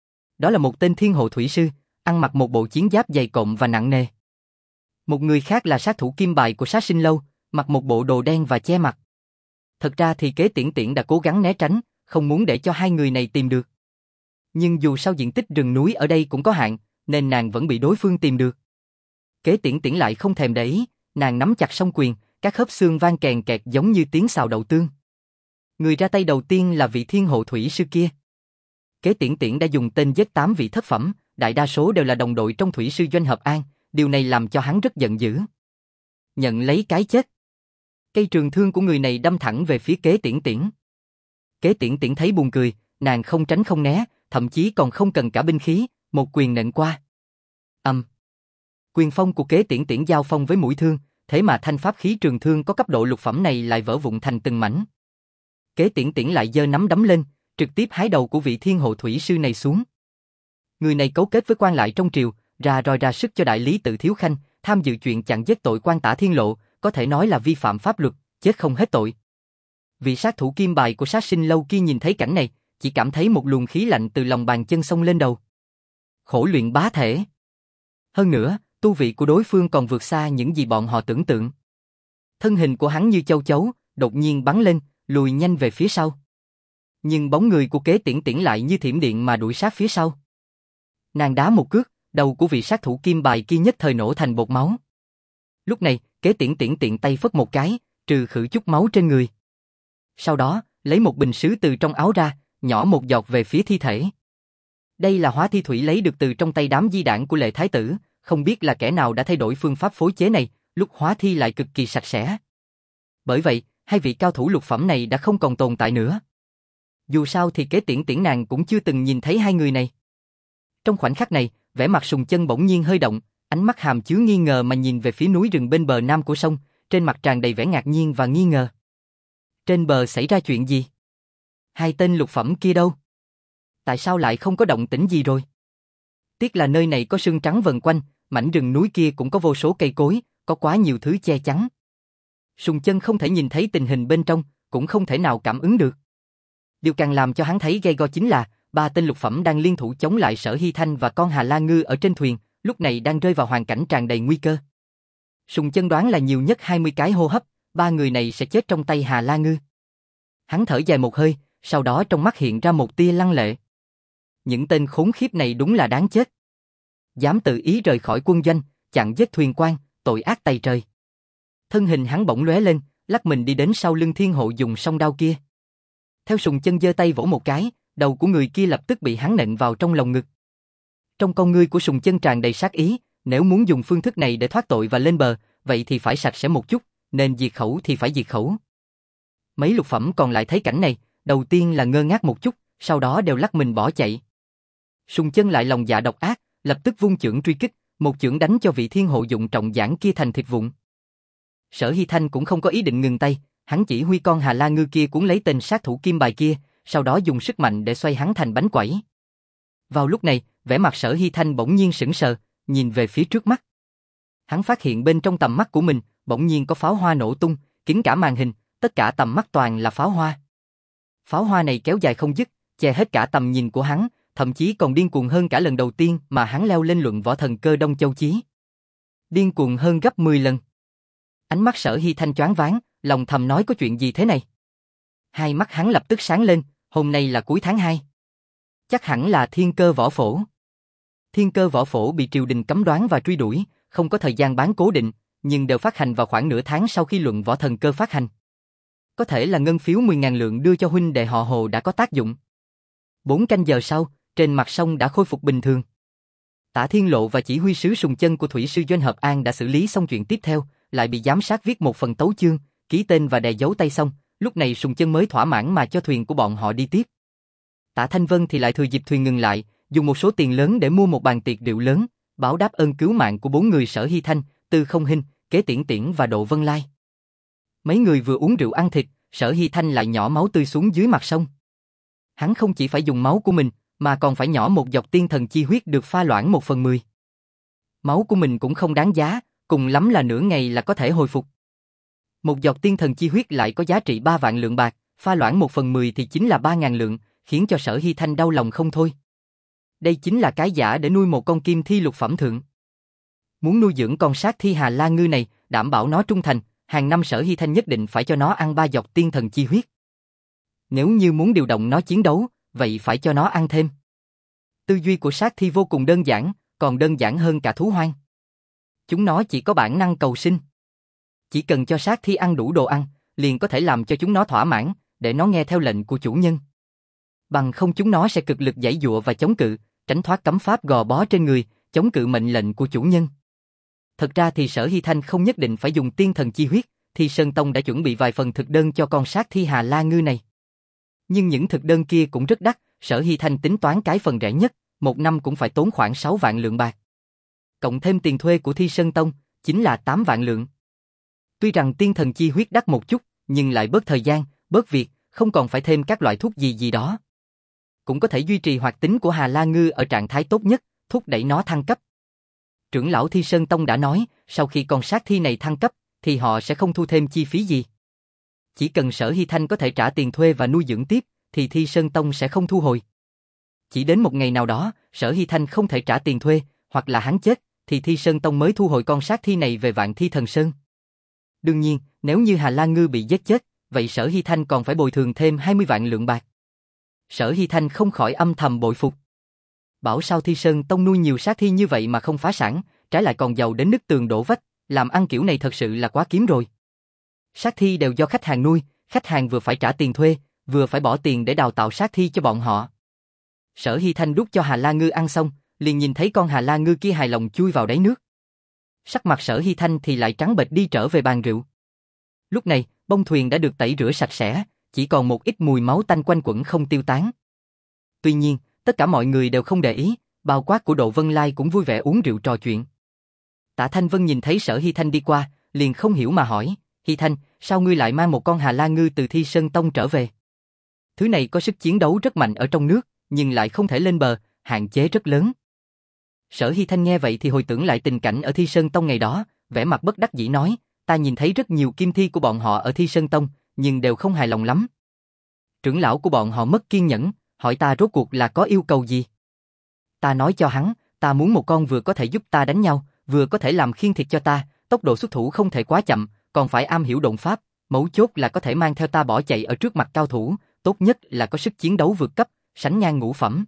Đó là một tên thiên hộ thủy sư, ăn mặc một bộ chiến giáp dày cộm và nặng nề. Một người khác là sát thủ kim bài của Sát Sinh Lâu, mặc một bộ đồ đen và che mặt. Thật ra thì Kế Tiễn Tiễn đã cố gắng né tránh, không muốn để cho hai người này tìm được. Nhưng dù sao diện tích rừng núi ở đây cũng có hạn, nên nàng vẫn bị đối phương tìm được. Kế Tiễn Tiễn lại không thèm để ý, nàng nắm chặt song quyền, các khớp xương vang kèn kẹt giống như tiếng xào đậu tương. Người ra tay đầu tiên là vị thiên hộ thủy sư kia. Kế Tiễn Tiễn đã dùng tên giết tám vị thất phẩm, đại đa số đều là đồng đội trong thủy sư doanh Hợp An, điều này làm cho hắn rất giận dữ. Nhận lấy cái chết. Cây trường thương của người này đâm thẳng về phía Kế Tiễn Tiễn. Kế Tiễn Tiễn thấy buồn cười, nàng không tránh không né, thậm chí còn không cần cả binh khí, một quyền nện qua. Âm. Quyền phong của Kế Tiễn Tiễn giao phong với mũi thương, thế mà thanh pháp khí trường thương có cấp độ lục phẩm này lại vỡ vụn thành từng mảnh. Kế Tiễn Tiễn lại giơ nắm đấm lên, trực tiếp hái đầu của vị thiên hộ thủy sư này xuống. Người này cấu kết với quan lại trong triều, ra roi ra sức cho đại lý Tự Thiếu Khanh, tham dự chuyện chặn giết tội quan Tả Thiên Lộ, có thể nói là vi phạm pháp luật, chết không hết tội. Vị sát thủ kim bài của Sát Sinh Lâu kia nhìn thấy cảnh này, chỉ cảm thấy một luồng khí lạnh từ lòng bàn chân xông lên đầu. Khổ luyện bá thể. Hơn nữa, tu vị của đối phương còn vượt xa những gì bọn họ tưởng tượng. Thân hình của hắn như châu chấu, đột nhiên bắn lên, lùi nhanh về phía sau. Nhưng bóng người của Kế Tiễn Tiễn lại như thiểm điện mà đuổi sát phía sau. Nàng đá một cước, đầu của vị sát thủ kim bài kia nhất thời nổ thành bột máu. Lúc này, Kế Tiễn Tiễn tiện tay phất một cái, trừ khử chút máu trên người. Sau đó, lấy một bình sứ từ trong áo ra, nhỏ một giọt về phía thi thể. Đây là hóa thi thủy lấy được từ trong tay đám di đảng của Lệ Thái Tử, không biết là kẻ nào đã thay đổi phương pháp phối chế này, lúc hóa thi lại cực kỳ sạch sẽ. Bởi vậy, hai vị cao thủ lục phẩm này đã không còn tồn tại nữa. Dù sao thì Kế Tiễn Tiễn nàng cũng chưa từng nhìn thấy hai người này. Trong khoảnh khắc này, vẻ mặt Sùng Chân bỗng nhiên hơi động, ánh mắt hàm chứa nghi ngờ mà nhìn về phía núi rừng bên bờ nam của sông, trên mặt tràn đầy vẻ ngạc nhiên và nghi ngờ. Trên bờ xảy ra chuyện gì? Hai tên lục phẩm kia đâu? Tại sao lại không có động tĩnh gì rồi? Tiếc là nơi này có sương trắng vần quanh, mảnh rừng núi kia cũng có vô số cây cối, có quá nhiều thứ che chắn. Sùng Chân không thể nhìn thấy tình hình bên trong, cũng không thể nào cảm ứng được. Điều càng làm cho hắn thấy gay go chính là ba tên lục phẩm đang liên thủ chống lại Sở Hy Thanh và con Hà La Ngư ở trên thuyền, lúc này đang rơi vào hoàn cảnh tràn đầy nguy cơ. Sùng Chân đoán là nhiều nhất hai mươi cái hô hấp, ba người này sẽ chết trong tay Hà La Ngư. Hắn thở dài một hơi, sau đó trong mắt hiện ra một tia lăng lệ. Những tên khốn khiếp này đúng là đáng chết. Dám tự ý rời khỏi quân doanh, chặn giết thuyền quan, tội ác tày trời. Thân hình hắn bỗng lóe lên, lắc mình đi đến sau lưng thiên hộ dùng song đao kia. Theo Sùng Chân giơ tay vỗ một cái, đầu của người kia lập tức bị hắn nện vào trong lồng ngực. Trong con ngươi của Sùng Chân tràn đầy sát ý, nếu muốn dùng phương thức này để thoát tội và lên bờ, vậy thì phải sạch sẽ một chút, nên diệt khẩu thì phải diệt khẩu. Mấy lục phẩm còn lại thấy cảnh này, đầu tiên là ngơ ngác một chút, sau đó đều lắc mình bỏ chạy. Sùng Chân lại lòng dạ độc ác, lập tức vung chưởng truy kích, một chưởng đánh cho vị thiên hộ dụng trọng giảng kia thành thịt vụn. Sở Hy Thanh cũng không có ý định ngừng tay, hắn chỉ huy con Hà La Ngư kia cuốn lấy tên sát thủ kim bài kia, sau đó dùng sức mạnh để xoay hắn thành bánh quẩy. Vào lúc này, vẻ mặt Sở Hy Thanh bỗng nhiên sững sờ, nhìn về phía trước mắt. Hắn phát hiện bên trong tầm mắt của mình, bỗng nhiên có pháo hoa nổ tung, kín cả màn hình, tất cả tầm mắt toàn là pháo hoa. Pháo hoa này kéo dài không dứt, che hết cả tầm nhìn của hắn, thậm chí còn điên cuồng hơn cả lần đầu tiên mà hắn leo lên luận võ thần cơ Đông Châu Chí. Điên cuồng hơn gấp mười lần. Ánh mắt Sở Hy Thanh choáng váng, lòng thầm nói có chuyện gì thế này. Hai mắt hắn lập tức sáng lên, hôm nay là cuối tháng hai. Chắc hẳn là Thiên Cơ Võ Phổ. Thiên Cơ Võ Phổ bị triều đình cấm đoán và truy đuổi, không có thời gian bán cố định, nhưng đều phát hành vào khoảng nửa tháng sau khi luận võ thần cơ phát hành. Có thể là ngân phiếu mười ngàn lượng đưa cho huynh đệ họ Hồ đã có tác dụng. Bốn canh giờ sau, trên mặt sông đã khôi phục bình thường. Tả Thiên Lộ và chỉ huy sứ Sùng Chân của thủy sư doanh Hợp An đã xử lý xong chuyện tiếp theo, lại bị giám sát viết một phần tấu chương, ký tên và đè dấu tay xong, lúc này Sùng Chân mới thỏa mãn mà cho thuyền của bọn họ đi tiếp. Tả Thanh Vân thì lại thừa dịp thuyền ngừng lại, dùng một số tiền lớn để mua một bàn tiệc rượu lớn, báo đáp ơn cứu mạng của bốn người Sở Hy Thanh, Tư Không Hinh, Kế Tiễn Tiễn và Độ Vân Lai. Mấy người vừa uống rượu ăn thịt, Sở Hy Thanh lại nhỏ máu tươi xuống dưới mặt sông. Hắn không chỉ phải dùng máu của mình, mà còn phải nhỏ một giọt tiên thần chi huyết được pha loãng một phần mười. Máu của mình cũng không đáng giá, cùng lắm là nửa ngày là có thể hồi phục. Một giọt tiên thần chi huyết lại có giá trị ba vạn lượng bạc, pha loãng một phần mười thì chính là ba ngàn lượng, khiến cho Sở Hy Thanh đau lòng không thôi. Đây chính là cái giả để nuôi một con kim thi lục phẩm thượng. Muốn nuôi dưỡng con sát thi Hà La Ngư này, đảm bảo nó trung thành, hàng năm Sở Hy Thanh nhất định phải cho nó ăn ba giọt tiên thần chi huyết. Nếu như muốn điều động nó chiến đấu, vậy phải cho nó ăn thêm. Tư duy của sát thi vô cùng đơn giản, còn đơn giản hơn cả thú hoang. Chúng nó chỉ có bản năng cầu sinh. Chỉ cần cho sát thi ăn đủ đồ ăn, liền có thể làm cho chúng nó thỏa mãn, để nó nghe theo lệnh của chủ nhân. Bằng không chúng nó sẽ cực lực giãy giụa và chống cự, tránh thoát cấm pháp gò bó trên người, chống cự mệnh lệnh của chủ nhân. Thật ra thì Sở Hy Thanh không nhất định phải dùng tiên thần chi huyết, thì Sơn Tông đã chuẩn bị vài phần thực đơn cho con sát thi Hà La Ngư này. Nhưng những thực đơn kia cũng rất đắt, Sở Hy Thanh tính toán cái phần rẻ nhất, một năm cũng phải tốn khoảng sáu vạn lượng bạc. Cộng thêm tiền thuê của Thi Sơn Tông, chính là tám vạn lượng. Tuy rằng tiên thần chi huyết đắt một chút, nhưng lại bớt thời gian, bớt việc, không còn phải thêm các loại thuốc gì gì đó. Cũng có thể duy trì hoạt tính của Hà La Ngư ở trạng thái tốt nhất, thúc đẩy nó thăng cấp. Trưởng lão Thi Sơn Tông đã nói, sau khi con sát thi này thăng cấp, thì họ sẽ không thu thêm chi phí gì. Chỉ cần Sở Hy Thanh có thể trả tiền thuê và nuôi dưỡng tiếp, thì Thi Sơn Tông sẽ không thu hồi. Chỉ đến một ngày nào đó, Sở Hy Thanh không thể trả tiền thuê, hoặc là hắn chết, thì Thi Sơn Tông mới thu hồi con sát thi này về Vạn Thi Thần Sơn. Đương nhiên, nếu như Hà La Ngư bị giết chết, vậy Sở Hy Thanh còn phải bồi thường thêm hai mươi vạn lượng bạc. Sở Hy Thanh không khỏi âm thầm bội phục. Bảo sao Thi Sơn Tông nuôi nhiều sát thi như vậy mà không phá sản, trái lại còn giàu đến nứt tường đổ vách, làm ăn kiểu này thật sự là quá kiếm rồi. Sát thi đều do khách hàng nuôi, khách hàng vừa phải trả tiền thuê, vừa phải bỏ tiền để đào tạo sát thi cho bọn họ. Sở Hy Thanh đút cho Hà La Ngư ăn xong, liền nhìn thấy con Hà La Ngư kia hài lòng chui vào đáy nước. Sắc mặt Sở Hy Thanh thì lại trắng bệch đi trở về bàn rượu. Lúc này, bông thuyền đã được tẩy rửa sạch sẽ, chỉ còn một ít mùi máu tanh quanh quẩn không tiêu tán. Tuy nhiên, tất cả mọi người đều không để ý, bao quát của Độ Vân Lai cũng vui vẻ uống rượu trò chuyện. Tạ Thanh Vân nhìn thấy Sở Hy Thanh đi qua, liền không hiểu mà hỏi, Hy Thanh, sao ngươi lại mang một con Hà La Ngư từ Thi Sơn Tông trở về? Thứ này có sức chiến đấu rất mạnh ở trong nước, nhưng lại không thể lên bờ, hạn chế rất lớn. Sở Hy Thanh nghe vậy thì hồi tưởng lại tình cảnh ở Thi Sơn Tông ngày đó, vẻ mặt bất đắc dĩ nói, ta nhìn thấy rất nhiều kim thi của bọn họ ở Thi Sơn Tông, nhưng đều không hài lòng lắm. Trưởng lão của bọn họ mất kiên nhẫn, hỏi ta rốt cuộc là có yêu cầu gì. Ta nói cho hắn, ta muốn một con vừa có thể giúp ta đánh nhau, vừa có thể làm khiên thịt cho ta, tốc độ xuất thủ không thể quá chậm, còn phải am hiểu độn pháp, mấu chốt là có thể mang theo ta bỏ chạy ở trước mặt cao thủ, tốt nhất là có sức chiến đấu vượt cấp, sánh ngang ngũ phẩm.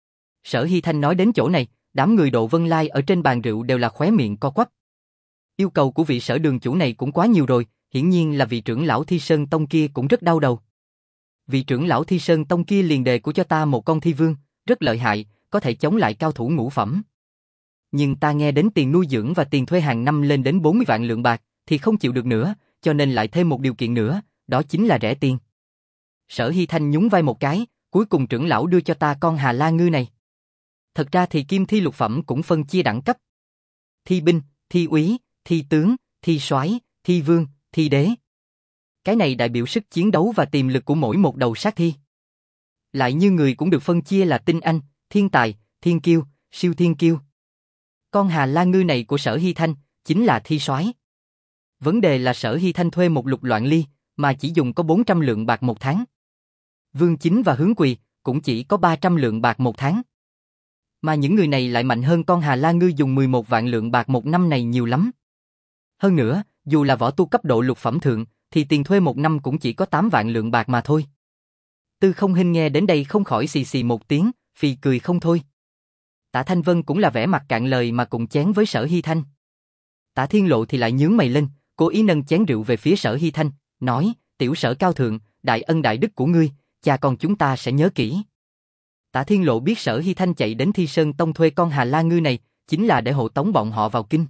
Sở Hy Thanh nói đến chỗ này, đám người Độ Vân Lai ở trên bàn rượu đều là khóe miệng co quắp. Yêu cầu của vị Sở đường chủ này cũng quá nhiều rồi, hiển nhiên là vị trưởng lão Thi Sơn Tông kia cũng rất đau đầu. Vị trưởng lão Thi Sơn Tông kia liền đề của cho ta một con thi vương, rất lợi hại, có thể chống lại cao thủ ngũ phẩm. Nhưng ta nghe đến tiền nuôi dưỡng và tiền thuê hàng năm lên đến bốn mươi vạn lượng bạc, thì không chịu được nữa, cho nên lại thêm một điều kiện nữa, đó chính là rẻ tiền. Sở Hy Thanh nhún vai một cái, cuối cùng trưởng lão đưa cho ta con Hà La Ngư này. Thật ra thì kim thi lục phẩm cũng phân chia đẳng cấp. Thi binh, thi úy, thi tướng, thi soái, thi vương, thi đế. Cái này đại biểu sức chiến đấu và tiềm lực của mỗi một đầu sát thi. Lại như người cũng được phân chia là tinh anh, thiên tài, thiên kiêu, siêu thiên kiêu. Con Hà La Ngư này của Sở Hy Thanh chính là thi soái. Vấn đề là Sở Hy Thanh thuê một lục loạn ly mà chỉ dùng có bốn trăm lượng bạc một tháng. Vương Chính và Hướng Quỳ cũng chỉ có ba trăm lượng bạc một tháng. Mà những người này lại mạnh hơn con Hà La Ngư dùng mười một vạn lượng bạc một năm này nhiều lắm. Hơn nữa, dù là võ tu cấp độ lục phẩm thượng, thì tiền thuê một năm cũng chỉ có tám vạn lượng bạc mà thôi. Tư Không Hinh nghe đến đây không khỏi xì xì một tiếng, phì cười không thôi. Tạ Thanh Vân cũng là vẻ mặt cạn lời mà cùng chén với Sở Hy Thanh. Tạ Thiên Lộ thì lại nhướng mày lên, cố ý nâng chén rượu về phía Sở Hy Thanh, nói, tiểu Sở cao thượng, đại ân đại đức của ngươi, cha con chúng ta sẽ nhớ kỹ. Tạ Thiên Lộ biết Sở Hy Thanh chạy đến Thi Sơn Tông thuê con Hà La Ngư này, chính là để hộ tống bọn họ vào kinh.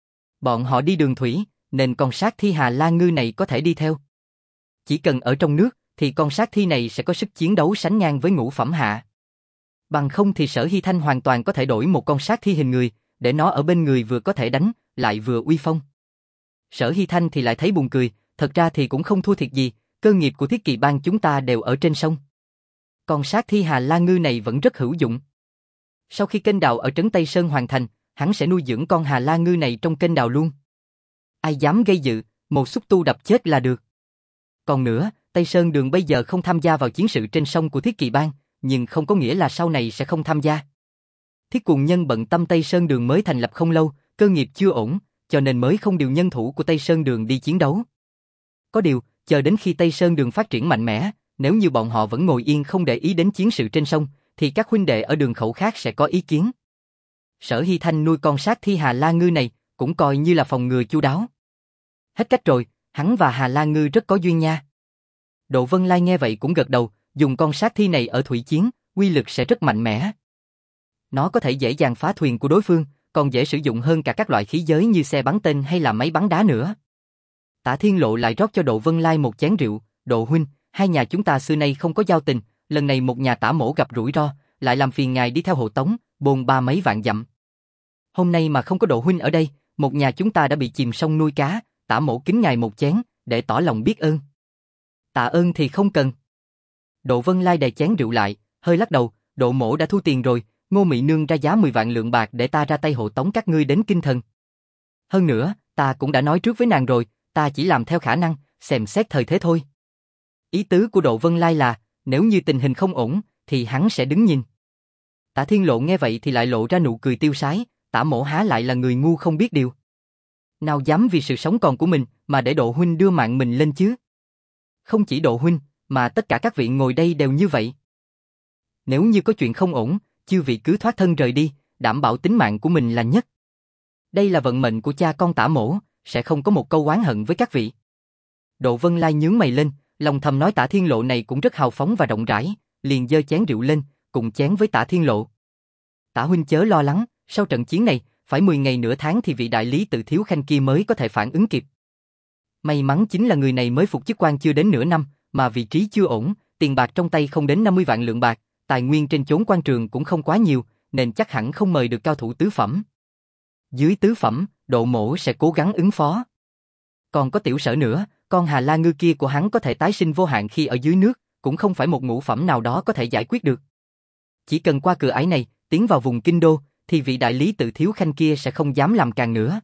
Bọn họ đi đường thủy, nên con sát thi Hà La Ngư này có thể đi theo. Chỉ cần ở trong nước, thì con sát thi này sẽ có sức chiến đấu sánh ngang với ngũ phẩm hạ. Bằng không thì Sở Hy Thanh hoàn toàn có thể đổi một con sát thi hình người, để nó ở bên người vừa có thể đánh, lại vừa uy phong. Sở Hy Thanh thì lại thấy buồn cười, thật ra thì cũng không thua thiệt gì, cơ nghiệp của Thiết Kỵ Bang chúng ta đều ở trên sông. Con sát thi Hà La Ngư này vẫn rất hữu dụng. Sau khi kênh đào ở trấn Tây Sơn hoàn thành, hắn sẽ nuôi dưỡng con Hà La Ngư này trong kênh đào luôn. Ai dám gây dự, một xúc tu đập chết là được. Còn nữa, Tây Sơn Đường bây giờ không tham gia vào chiến sự trên sông của Thiết Kỵ Bang, nhưng không có nghĩa là sau này sẽ không tham gia. Thiết Cuồng Nhân bận tâm Tây Sơn Đường mới thành lập không lâu, cơ nghiệp chưa ổn, cho nên mới không điều nhân thủ của Tây Sơn Đường đi chiến đấu. Có điều, chờ đến khi Tây Sơn Đường phát triển mạnh mẽ, nếu như bọn họ vẫn ngồi yên không để ý đến chiến sự trên sông, thì các huynh đệ ở đường khẩu khác sẽ có ý kiến. Sở Hy Thanh nuôi con sát thi Hà La Ngư này, cũng coi như là phòng ngừa chu đáo. Hết cách rồi, hắn và Hà La Ngư rất có duyên nha. Độ Vân Lai nghe vậy cũng gật đầu, dùng con sát thi này ở thủy chiến, uy lực sẽ rất mạnh mẽ. Nó có thể dễ dàng phá thuyền của đối phương, còn dễ sử dụng hơn cả các loại khí giới như xe bắn tên hay là máy bắn đá nữa. Tạ Thiên Lộ lại rót cho Độ Vân Lai một chén rượu. Độ huynh, hai nhà chúng ta xưa nay không có giao tình, lần này một nhà Tả mỗ gặp rủi ro, lại làm phiền ngài đi theo hộ tống, bôn ba mấy vạn dặm. Hôm nay mà không có Độ huynh ở đây, một nhà chúng ta đã bị chìm sông nuôi cá, Tả mỗ kính ngài một chén, để tỏ lòng biết ơn. Tạ ơn thì không cần. Độ Vân Lai đè chén rượu lại, hơi lắc đầu, Độ mỗ đã thu tiền rồi, Ngô Mị Nương ra giá mười vạn lượng bạc để ta ra tay hộ tống các ngươi đến Kinh Thần. Hơn nữa, ta cũng đã nói trước với nàng rồi, ta chỉ làm theo khả năng, xem xét thời thế thôi. Ý tứ của Độ Vân Lai là, nếu như tình hình không ổn, thì hắn sẽ đứng nhìn. Tạ Thiên Lộ nghe vậy thì lại lộ ra nụ cười tiêu sái, Tả mỗ há lại là người ngu không biết điều. Nào dám vì sự sống còn của mình mà để Độ huynh đưa mạng mình lên chứ. Không chỉ Độ huynh, mà tất cả các vị ngồi đây đều như vậy. Nếu như có chuyện không ổn, chư vị cứ thoát thân rời đi, đảm bảo tính mạng của mình là nhất. Đây là vận mệnh của cha con Tả mỗ, sẽ không có một câu oán hận với các vị. Độ Vân Lai nhướng mày lên, lòng thầm nói Tả Thiên Lộ này cũng rất hào phóng và rộng rãi, liền giơ chén rượu lên, cùng chén với Tả Thiên Lộ. Tả huynh chớ lo lắng, sau trận chiến này, phải mười ngày nửa tháng thì vị đại lý Tự Thiếu Khanh kia mới có thể phản ứng kịp. May mắn chính là người này mới phục chức quan chưa đến nửa năm, mà vị trí chưa ổn, tiền bạc trong tay không đến năm mươi vạn lượng bạc, tài nguyên trên chốn quan trường cũng không quá nhiều, nên chắc hẳn không mời được cao thủ tứ phẩm. Dưới tứ phẩm, Độ mỗ sẽ cố gắng ứng phó. Còn có Tiểu Sở nữa, con Hà La Ngư kia của hắn có thể tái sinh vô hạn khi ở dưới nước, cũng không phải một ngũ phẩm nào đó có thể giải quyết được. Chỉ cần qua cửa ải này, tiến vào vùng kinh đô, thì vị đại lý Tự Thiếu Khanh kia sẽ không dám làm càng nữa.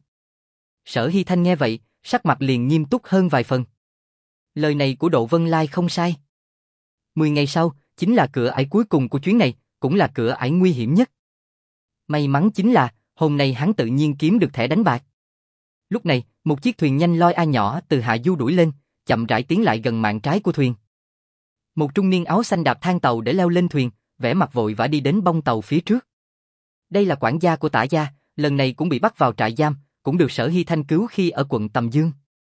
Sở Hy Thanh nghe vậy, sắc mặt liền nghiêm túc hơn vài phần. Lời này của Độ Vân Lai không sai. Mười ngày sau, chính là cửa ải cuối cùng của chuyến này, cũng là cửa ải nguy hiểm nhất. May mắn chính là, hôm nay hắn tự nhiên kiếm được thẻ đánh bạc. Lúc này, một chiếc thuyền nhanh loi a nhỏ từ hạ du đuổi lên, chậm rãi tiến lại gần mạn trái của thuyền. Một trung niên áo xanh đạp thang tàu để leo lên thuyền, vẻ mặt vội vã đi đến bông tàu phía trước. Đây là quản gia của Tả gia, lần này cũng bị bắt vào trại giam, cũng được Sở Hy Thanh cứu khi ở quận Tầm Dương.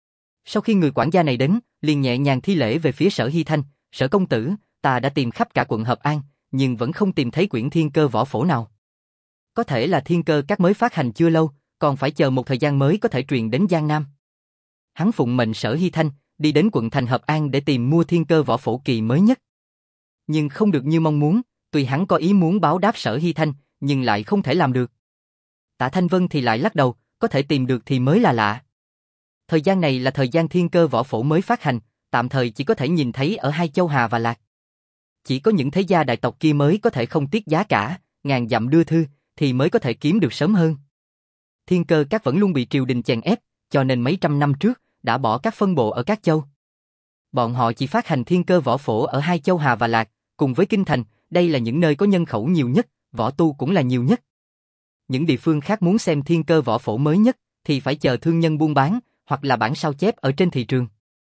Sau khi người quản gia này đến, liền nhẹ nhàng thi lễ về phía Sở Hy Thanh, Sở công tử, ta đã tìm khắp cả quận Hợp An, nhưng vẫn không tìm thấy quyển Thiên Cơ võ phổ nào. Có thể là Thiên Cơ các mới phát hành chưa lâu, còn phải chờ một thời gian mới có thể truyền đến Giang Nam. Hắn phụng mệnh Sở Hy Thanh, đi đến quận thành Hợp An để tìm mua Thiên Cơ võ phổ kỳ mới nhất. Nhưng không được như mong muốn, tuy hắn có ý muốn báo đáp Sở Hy Thanh, nhưng lại không thể làm được. Tạ Thanh Vân thì lại lắc đầu, có thể tìm được thì mới là lạ. Thời gian này là thời gian Thiên Cơ võ phổ mới phát hành, tạm thời chỉ có thể nhìn thấy ở hai châu Hà và Lạc. Chỉ có những thế gia đại tộc kia mới có thể không tiếc giá cả, ngàn dặm đưa thư, thì mới có thể kiếm được sớm hơn. Thiên Cơ các vẫn luôn bị triều đình chèn ép, cho nên mấy trăm năm trước, đã bỏ các phân bộ ở các châu. Bọn họ chỉ phát hành Thiên Cơ võ phổ ở hai châu Hà và Lạc, cùng với Kinh Thành, đây là những nơi có nhân khẩu nhiều nhất, võ tu cũng là nhiều nhất. Những địa phương khác muốn xem Thiên Cơ võ phổ mới nhất, thì phải chờ thương nhân buôn bán, hoặc là bản sao chép ở trên thị trường.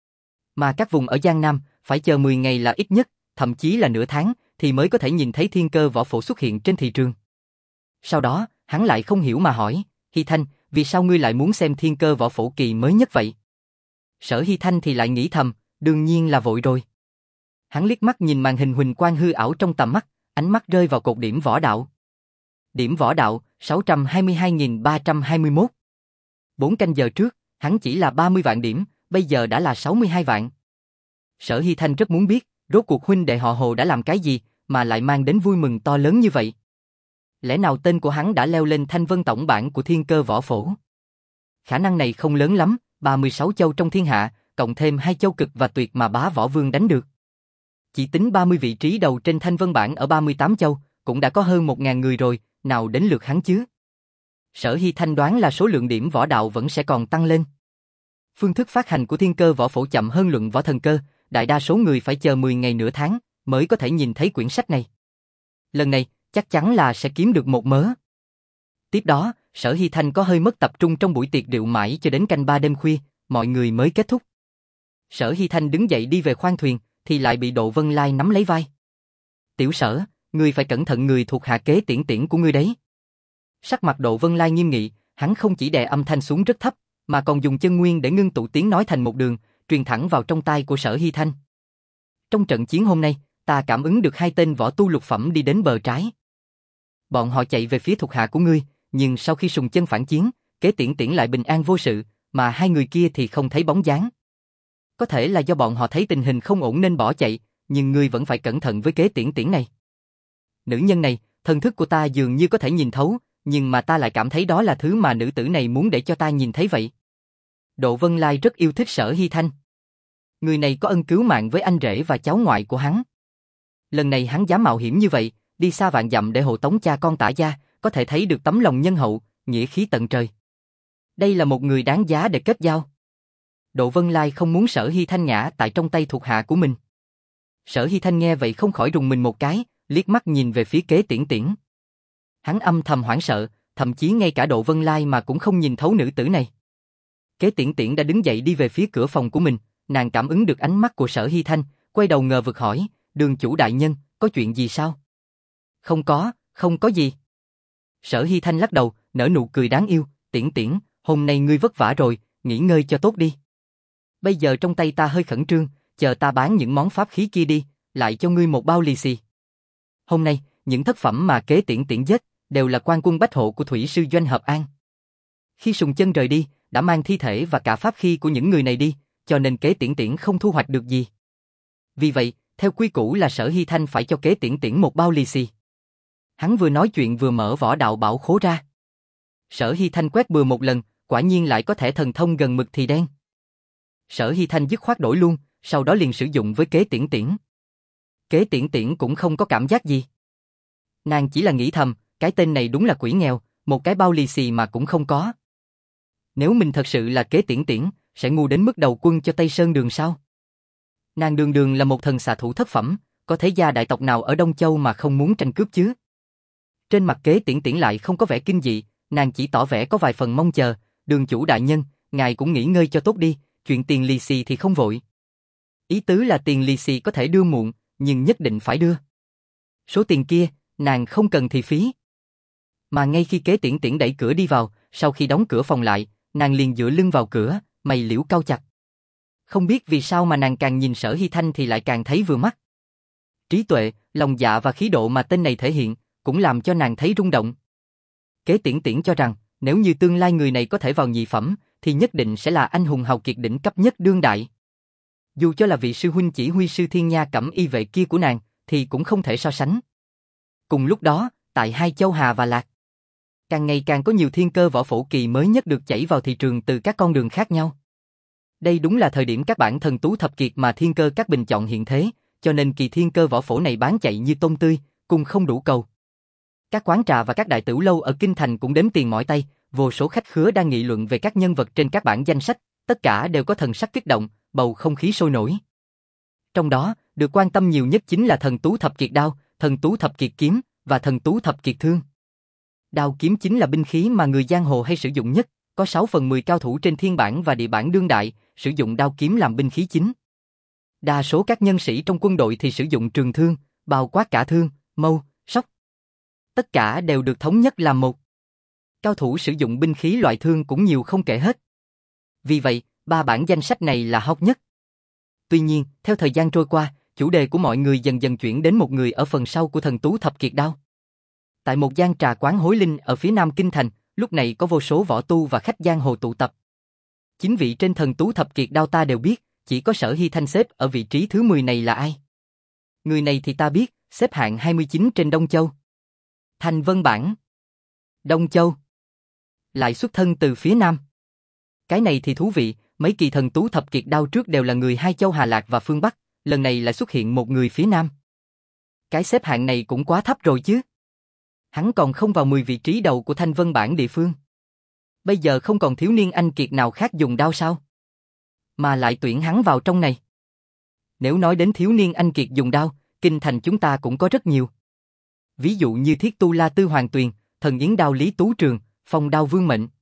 Mà các vùng ở Giang Nam, phải chờ mười ngày là ít nhất, thậm chí là nửa tháng, thì mới có thể nhìn thấy Thiên Cơ võ phổ xuất hiện trên thị trường. Sau đó, hắn lại không hiểu mà hỏi, Hy Thanh, vì sao ngươi lại muốn xem Thiên Cơ võ phổ kỳ mới nhất vậy? Sở Hy Thanh thì lại nghĩ thầm, đương nhiên là vội rồi. Hắn liếc mắt nhìn màn hình huỳnh quang hư ảo trong tầm mắt, ánh mắt rơi vào cột điểm võ đạo. Điểm võ đạo, sáu trăm hai mươi hai nghìn ba trăm hai mươi mốt. Bốn canh giờ trước, hắn chỉ là ba mươi vạn điểm, bây giờ đã là sáu mươi hai vạn. Sở Hy Thanh rất muốn biết, rốt cuộc huynh đệ họ Hồ đã làm cái gì, mà lại mang đến vui mừng to lớn như vậy. Lẽ nào tên của hắn đã leo lên Thanh Vân tổng bản của Thiên Cơ võ phổ? Khả năng này không lớn lắm, ba mươi sáu châu trong thiên hạ, cộng thêm hai châu cực và tuyệt mà bá võ vương đánh được. Chỉ tính ba mươi vị trí đầu trên Thanh Vân bản ở ba mươi tám châu, cũng đã có hơn một nghìn người rồi, nào đến lượt hắn chứ? Sở Hy Thanh đoán là số lượng điểm võ đạo vẫn sẽ còn tăng lên. Phương thức phát hành của Thiên Cơ Võ Phổ chậm hơn Luận Võ Thần Cơ, đại đa số người phải chờ mười ngày nửa tháng mới có thể nhìn thấy quyển sách này. Lần này, chắc chắn là sẽ kiếm được một mớ. Tiếp đó, Sở Hy Thanh có hơi mất tập trung trong buổi tiệc rượu mãi cho đến canh ba đêm khuya, mọi người mới kết thúc. Sở Hy Thanh đứng dậy đi về khoang thuyền, thì lại bị Độ Vân Lai nắm lấy vai. Tiểu Sở, ngươi phải cẩn thận người thuộc hạ Kế Tiễn Tiễn của ngươi đấy. Sắc mặt Độ Vân Lai nghiêm nghị, hắn không chỉ đè âm thanh xuống rất thấp, mà còn dùng chân nguyên để ngưng tụ tiếng nói thành một đường, truyền thẳng vào trong tai của Sở Hy Thanh. Trong trận chiến hôm nay, ta cảm ứng được hai tên võ tu lục phẩm đi đến bờ trái. Bọn họ chạy về phía thuộc hạ của ngươi, nhưng sau khi sùng chân phản chiến, Kế Tiễn Tiễn lại bình an vô sự, mà hai người kia thì không thấy bóng dáng. Có thể là do bọn họ thấy tình hình không ổn nên bỏ chạy, nhưng ngươi vẫn phải cẩn thận với Kế Tiễn Tiễn này. Nữ nhân này, thần thức của ta dường như có thể nhìn thấu, nhưng mà ta lại cảm thấy đó là thứ mà nữ tử này muốn để cho ta nhìn thấy vậy. Độ Vân Lai rất yêu thích Sở Hy Thanh. Người này có ân cứu mạng với anh rể và cháu ngoại của hắn. Lần này hắn dám mạo hiểm như vậy, đi xa vạn dặm để hộ tống cha con Tả gia, có thể thấy được tấm lòng nhân hậu, nghĩa khí tận trời. Đây là một người đáng giá để kết giao. Độ Vân Lai không muốn Sở Hy Thanh ngã tại trong tay thuộc hạ của mình. Sở Hy Thanh nghe vậy không khỏi rùng mình một cái, liếc mắt nhìn về phía Kế Tiễn Tiễn. Hắn âm thầm hoảng sợ, thậm chí ngay cả Độ Vân Lai mà cũng không nhìn thấu nữ tử này. Kế Tiễn Tiễn đã đứng dậy đi về phía cửa phòng của mình, nàng cảm ứng được ánh mắt của Sở Hy Thanh, quay đầu ngờ vực hỏi, Đường chủ đại nhân, có chuyện gì sao? Không có, không có gì. Sở Hy Thanh lắc đầu, nở nụ cười đáng yêu, Tiễn Tiễn, hôm nay ngươi vất vả rồi, nghỉ ngơi cho tốt đi. Bây giờ trong tay ta hơi khẩn trương, chờ ta bán những món pháp khí kia đi, lại cho ngươi một bao lì xì. Hôm nay, những thất phẩm mà Kế Tiễn Tiễn giết, đều là quan quân bách hộ của thủy sư Doanh Hợp An. Khi sùng chân rời đi, đã mang thi thể và cả pháp khí của những người này đi, cho nên Kế Tiễn Tiễn không thu hoạch được gì. Vì vậy, theo quy củ là Sở Hy Thanh phải cho Kế Tiễn Tiễn một bao lì xì. Hắn vừa nói chuyện vừa mở võ đạo bảo khố ra. Sở Hy Thanh quét bừa một lần, quả nhiên lại có thể thần thông gần mực thì đen. Sở Hy Thanh dứt khoát đổi luôn, sau đó liền sử dụng với Kế Tiễn Tiễn. Kế Tiễn Tiễn cũng không có cảm giác gì. Nàng chỉ là nghĩ thầm, cái tên này đúng là quỷ nghèo, một cái bao lì xì mà cũng không có. Nếu mình thật sự là Kế Tiễn Tiễn, sẽ ngu đến mức đầu quân cho Tây Sơn Đường sao? Nàng đường đường là một thần xạ thủ thất phẩm, có thế gia đại tộc nào ở Đông Châu mà không muốn tranh cướp chứ? Trên mặt Kế Tiễn Tiễn lại không có vẻ kinh dị, nàng chỉ tỏ vẻ có vài phần mong chờ, Đường chủ đại nhân, ngài cũng nghỉ ngơi cho tốt đi, chuyện tiền lì xì thì không vội. Ý tứ là tiền lì xì có thể đưa muộn, nhưng nhất định phải đưa. Số tiền kia, nàng không cần thì phí. Mà ngay khi Kế Tiễn Tiễn đẩy cửa đi vào, sau khi đóng cửa phòng lại, nàng liền dựa lưng vào cửa, mày liễu cau chặt. Không biết vì sao mà nàng càng nhìn Sở Hy Thanh thì lại càng thấy vừa mắt. Trí tuệ, lòng dạ và khí độ mà tên này thể hiện, cũng làm cho nàng thấy rung động. Kế Tiễn Tiễn cho rằng, nếu như tương lai người này có thể vào nhị phẩm, thì nhất định sẽ là anh hùng hào kiệt đỉnh cấp nhất đương đại. Dù cho là vị sư huynh chỉ huy sư Thiên Nha Cẩm Y vệ kia của nàng, thì cũng không thể so sánh. Cùng lúc đó, tại hai châu Hà và Lạc, càng ngày càng có nhiều thiên cơ võ phổ kỳ mới nhất được chảy vào thị trường từ các con đường khác nhau. Đây đúng là thời điểm các bản thần tú thập kiệt mà thiên cơ các bình chọn hiện thế, cho nên kỳ thiên cơ võ phổ này bán chạy như tôm tươi, cùng không đủ cầu. Các quán trà và các đại tửu lâu ở Kinh Thành cũng đếm tiền mỏi tay, vô số khách khứa đang nghị luận về các nhân vật trên các bản danh sách, tất cả đều có thần sắc kích động, bầu không khí sôi nổi. Trong đó, được quan tâm nhiều nhất chính là thần tú thập kiệt đao, thần tú thập kiệt kiếm và thần tú thập kiệt thương. Đao kiếm chính là binh khí mà người giang hồ hay sử dụng nhất, có sáu phần mười cao thủ trên thiên bản và địa bản đương đại sử dụng đao kiếm làm binh khí chính. Đa số các nhân sĩ trong quân đội thì sử dụng trường thương, bao quát cả thương, mâu, sóc. Tất cả đều được thống nhất làm một. Cao thủ sử dụng binh khí loại thương cũng nhiều không kể hết. Vì vậy, ba bản danh sách này là hot nhất. Tuy nhiên, theo thời gian trôi qua, chủ đề của mọi người dần dần chuyển đến một người ở phần sau của thần tú thập kiệt đao. Tại một gian trà quán Hối Linh ở phía nam Kinh Thành, lúc này có vô số võ tu và khách giang hồ tụ tập. Chính vị trên thần tú thập kiệt đao ta đều biết, chỉ có Sở Hy Thanh xếp ở vị trí thứ mười này là ai. Người này thì ta biết, xếp hạng hai mươi chín trên Đông Châu. Thành Vân Bản. Đông Châu. Lại xuất thân từ phía nam. Cái này thì thú vị, mấy kỳ thần tú thập kiệt đao trước đều là người hai châu Hà Lạc và phương Bắc, lần này lại xuất hiện một người phía nam. Cái xếp hạng này cũng quá thấp rồi chứ. Hắn còn không vào mười vị trí đầu của Thanh Vân Bản địa phương. Bây giờ không còn thiếu niên anh kiệt nào khác dùng đao sao? mà lại tuyển hắn vào trong này. Nếu nói đến thiếu niên anh kiệt dùng đao, kinh thành chúng ta cũng có rất nhiều. Ví dụ như Thiết Tu La Tư Hoàng Tuyền, Thần Yến Đao Lý Tú Trường, Phong Đao Vương Mệnh,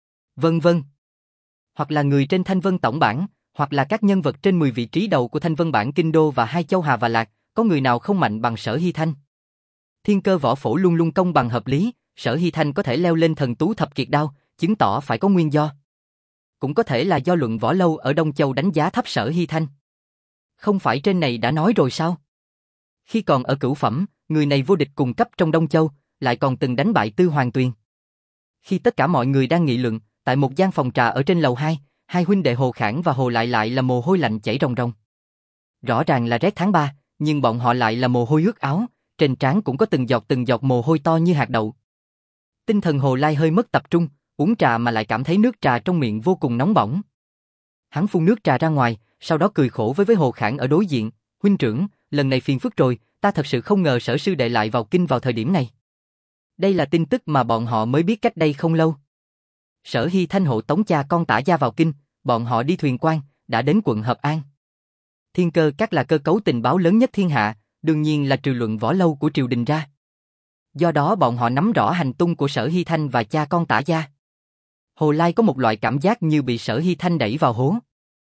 vân vân. Hoặc là người trên Thanh Vân Tổng bản, hoặc là các nhân vật trên mười vị trí đầu của Thanh Vân bản Kinh Đô và hai châu Hà và Lạc, có người nào không mạnh bằng Sở Hy Thanh. Thiên Cơ Võ Phổ luôn luôn công bằng hợp lý, Sở Hy Thanh có thể leo lên thần tú thập kiệt đao, chứng tỏ phải có nguyên do. Cũng có thể là do luận võ lâu ở Đông Châu đánh giá thấp Sở Hy Thanh. Không phải trên này đã nói rồi sao? Khi còn ở cửu phẩm, người này vô địch cùng cấp trong Đông Châu, lại còn từng đánh bại Tư Hoàng Tuyền. Khi tất cả mọi người đang nghị luận, tại một gian phòng trà ở trên lầu hai, hai huynh đệ Hồ Khảng và Hồ Lại lại là mồ hôi lạnh chảy ròng ròng. Rõ ràng là rét tháng ba, nhưng bọn họ lại là mồ hôi ướt áo, trên trán cũng có từng giọt từng giọt mồ hôi to như hạt đậu. Tinh thần Hồ Lai hơi mất tập trung, uống trà mà lại cảm thấy nước trà trong miệng vô cùng nóng bỏng. Hắn phun nước trà ra ngoài, sau đó cười khổ với với Hồ Khảng ở đối diện, huynh trưởng, lần này phiền phức rồi, ta thật sự không ngờ Sở sư đệ lại vào kinh vào thời điểm này. Đây là tin tức mà bọn họ mới biết cách đây không lâu. Sở Hy Thanh hộ tống cha con Tả gia vào kinh, bọn họ đi thuyền quan, đã đến quận Hợp An. Thiên Cơ Các là cơ cấu tình báo lớn nhất thiên hạ, đương nhiên là trừ luận võ lâu của triều đình ra. Do đó bọn họ nắm rõ hành tung của Sở Hy Thanh và cha con Tả gia. Hồ Lai có một loại cảm giác như bị Sở Hy Thanh đẩy vào hố.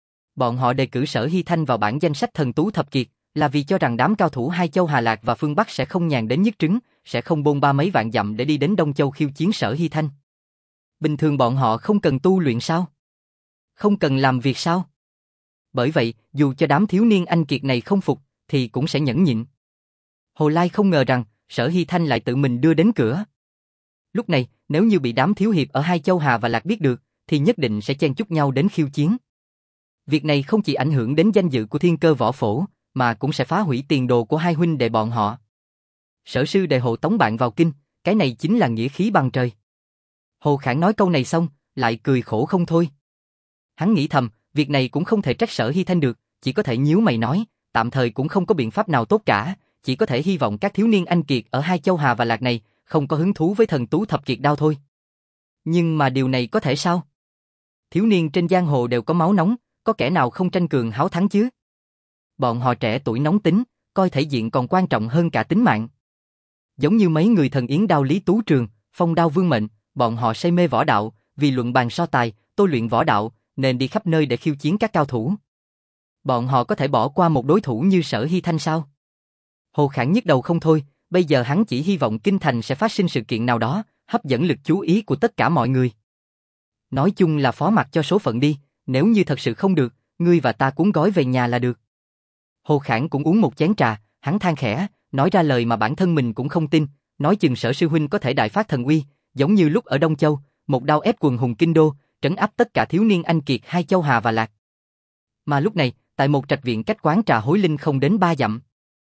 Bọn họ đề cử Sở Hy Thanh vào bảng danh sách thần tú thập kiệt, là vì cho rằng đám cao thủ hai châu Hà Lạc và phương Bắc sẽ không nhàn đến nhức trứng, sẽ không bôn ba mấy vạn dặm để đi đến Đông Châu khiêu chiến Sở Hy Thanh. Bình thường bọn họ không cần tu luyện sao? Không cần làm việc sao? Bởi vậy, dù cho đám thiếu niên anh kiệt này không phục, thì cũng sẽ nhẫn nhịn. Hồ Lai không ngờ rằng, Sở Hy Thanh lại tự mình đưa đến cửa. Lúc này, nếu như bị đám thiếu hiệp ở hai châu Hà và Lạc biết được, thì nhất định sẽ chen chúc nhau đến khiêu chiến. Việc này không chỉ ảnh hưởng đến danh dự của Thiên Cơ Võ Phổ, mà cũng sẽ phá hủy tiền đồ của hai huynh đệ bọn họ. Sở sư đệ hộ tống bạn vào kinh, cái này chính là nghĩa khí bằng trời. Hồ Khảng nói câu này xong, lại cười khổ không thôi. Hắn nghĩ thầm, việc này cũng không thể trách Sở Hy Thanh được, chỉ có thể nhíu mày nói, tạm thời cũng không có biện pháp nào tốt cả, chỉ có thể hy vọng các thiếu niên anh kiệt ở hai châu Hà và Lạc này không có hứng thú với thần tú thập kiệt đao thôi. Nhưng mà điều này có thể sao? Thiếu niên trên giang hồ đều có máu nóng, có kẻ nào không tranh cường háo thắng chứ? Bọn họ trẻ tuổi nóng tính, coi thể diện còn quan trọng hơn cả tính mạng. Giống như mấy người Thần Yến Đao Lý Tú Trường, Phong Đao Vương Mệnh, bọn họ say mê võ đạo, vì luận bàn so tài, tôi luyện võ đạo, nên đi khắp nơi để khiêu chiến các cao thủ. Bọn họ có thể bỏ qua một đối thủ như Sở Hy Thanh sao? Hồ Khảng nhức đầu không thôi, bây giờ hắn chỉ hy vọng kinh thành sẽ phát sinh sự kiện nào đó, hấp dẫn lực chú ý của tất cả mọi người. Nói chung là phó mặc cho số phận đi, nếu như thật sự không được, ngươi và ta cuốn gói về nhà là được. Hồ Khảng cũng uống một chén trà, hắn than khẽ, nói ra lời mà bản thân mình cũng không tin, nói chừng Sở sư huynh có thể đại phát thần uy, giống như lúc ở Đông Châu, một đao ép quần hùng kinh đô, trấn áp tất cả thiếu niên anh kiệt hai châu Hà và Lạc. Mà lúc này, tại một trạch viện cách quán trà Hối Linh không đến ba dặm.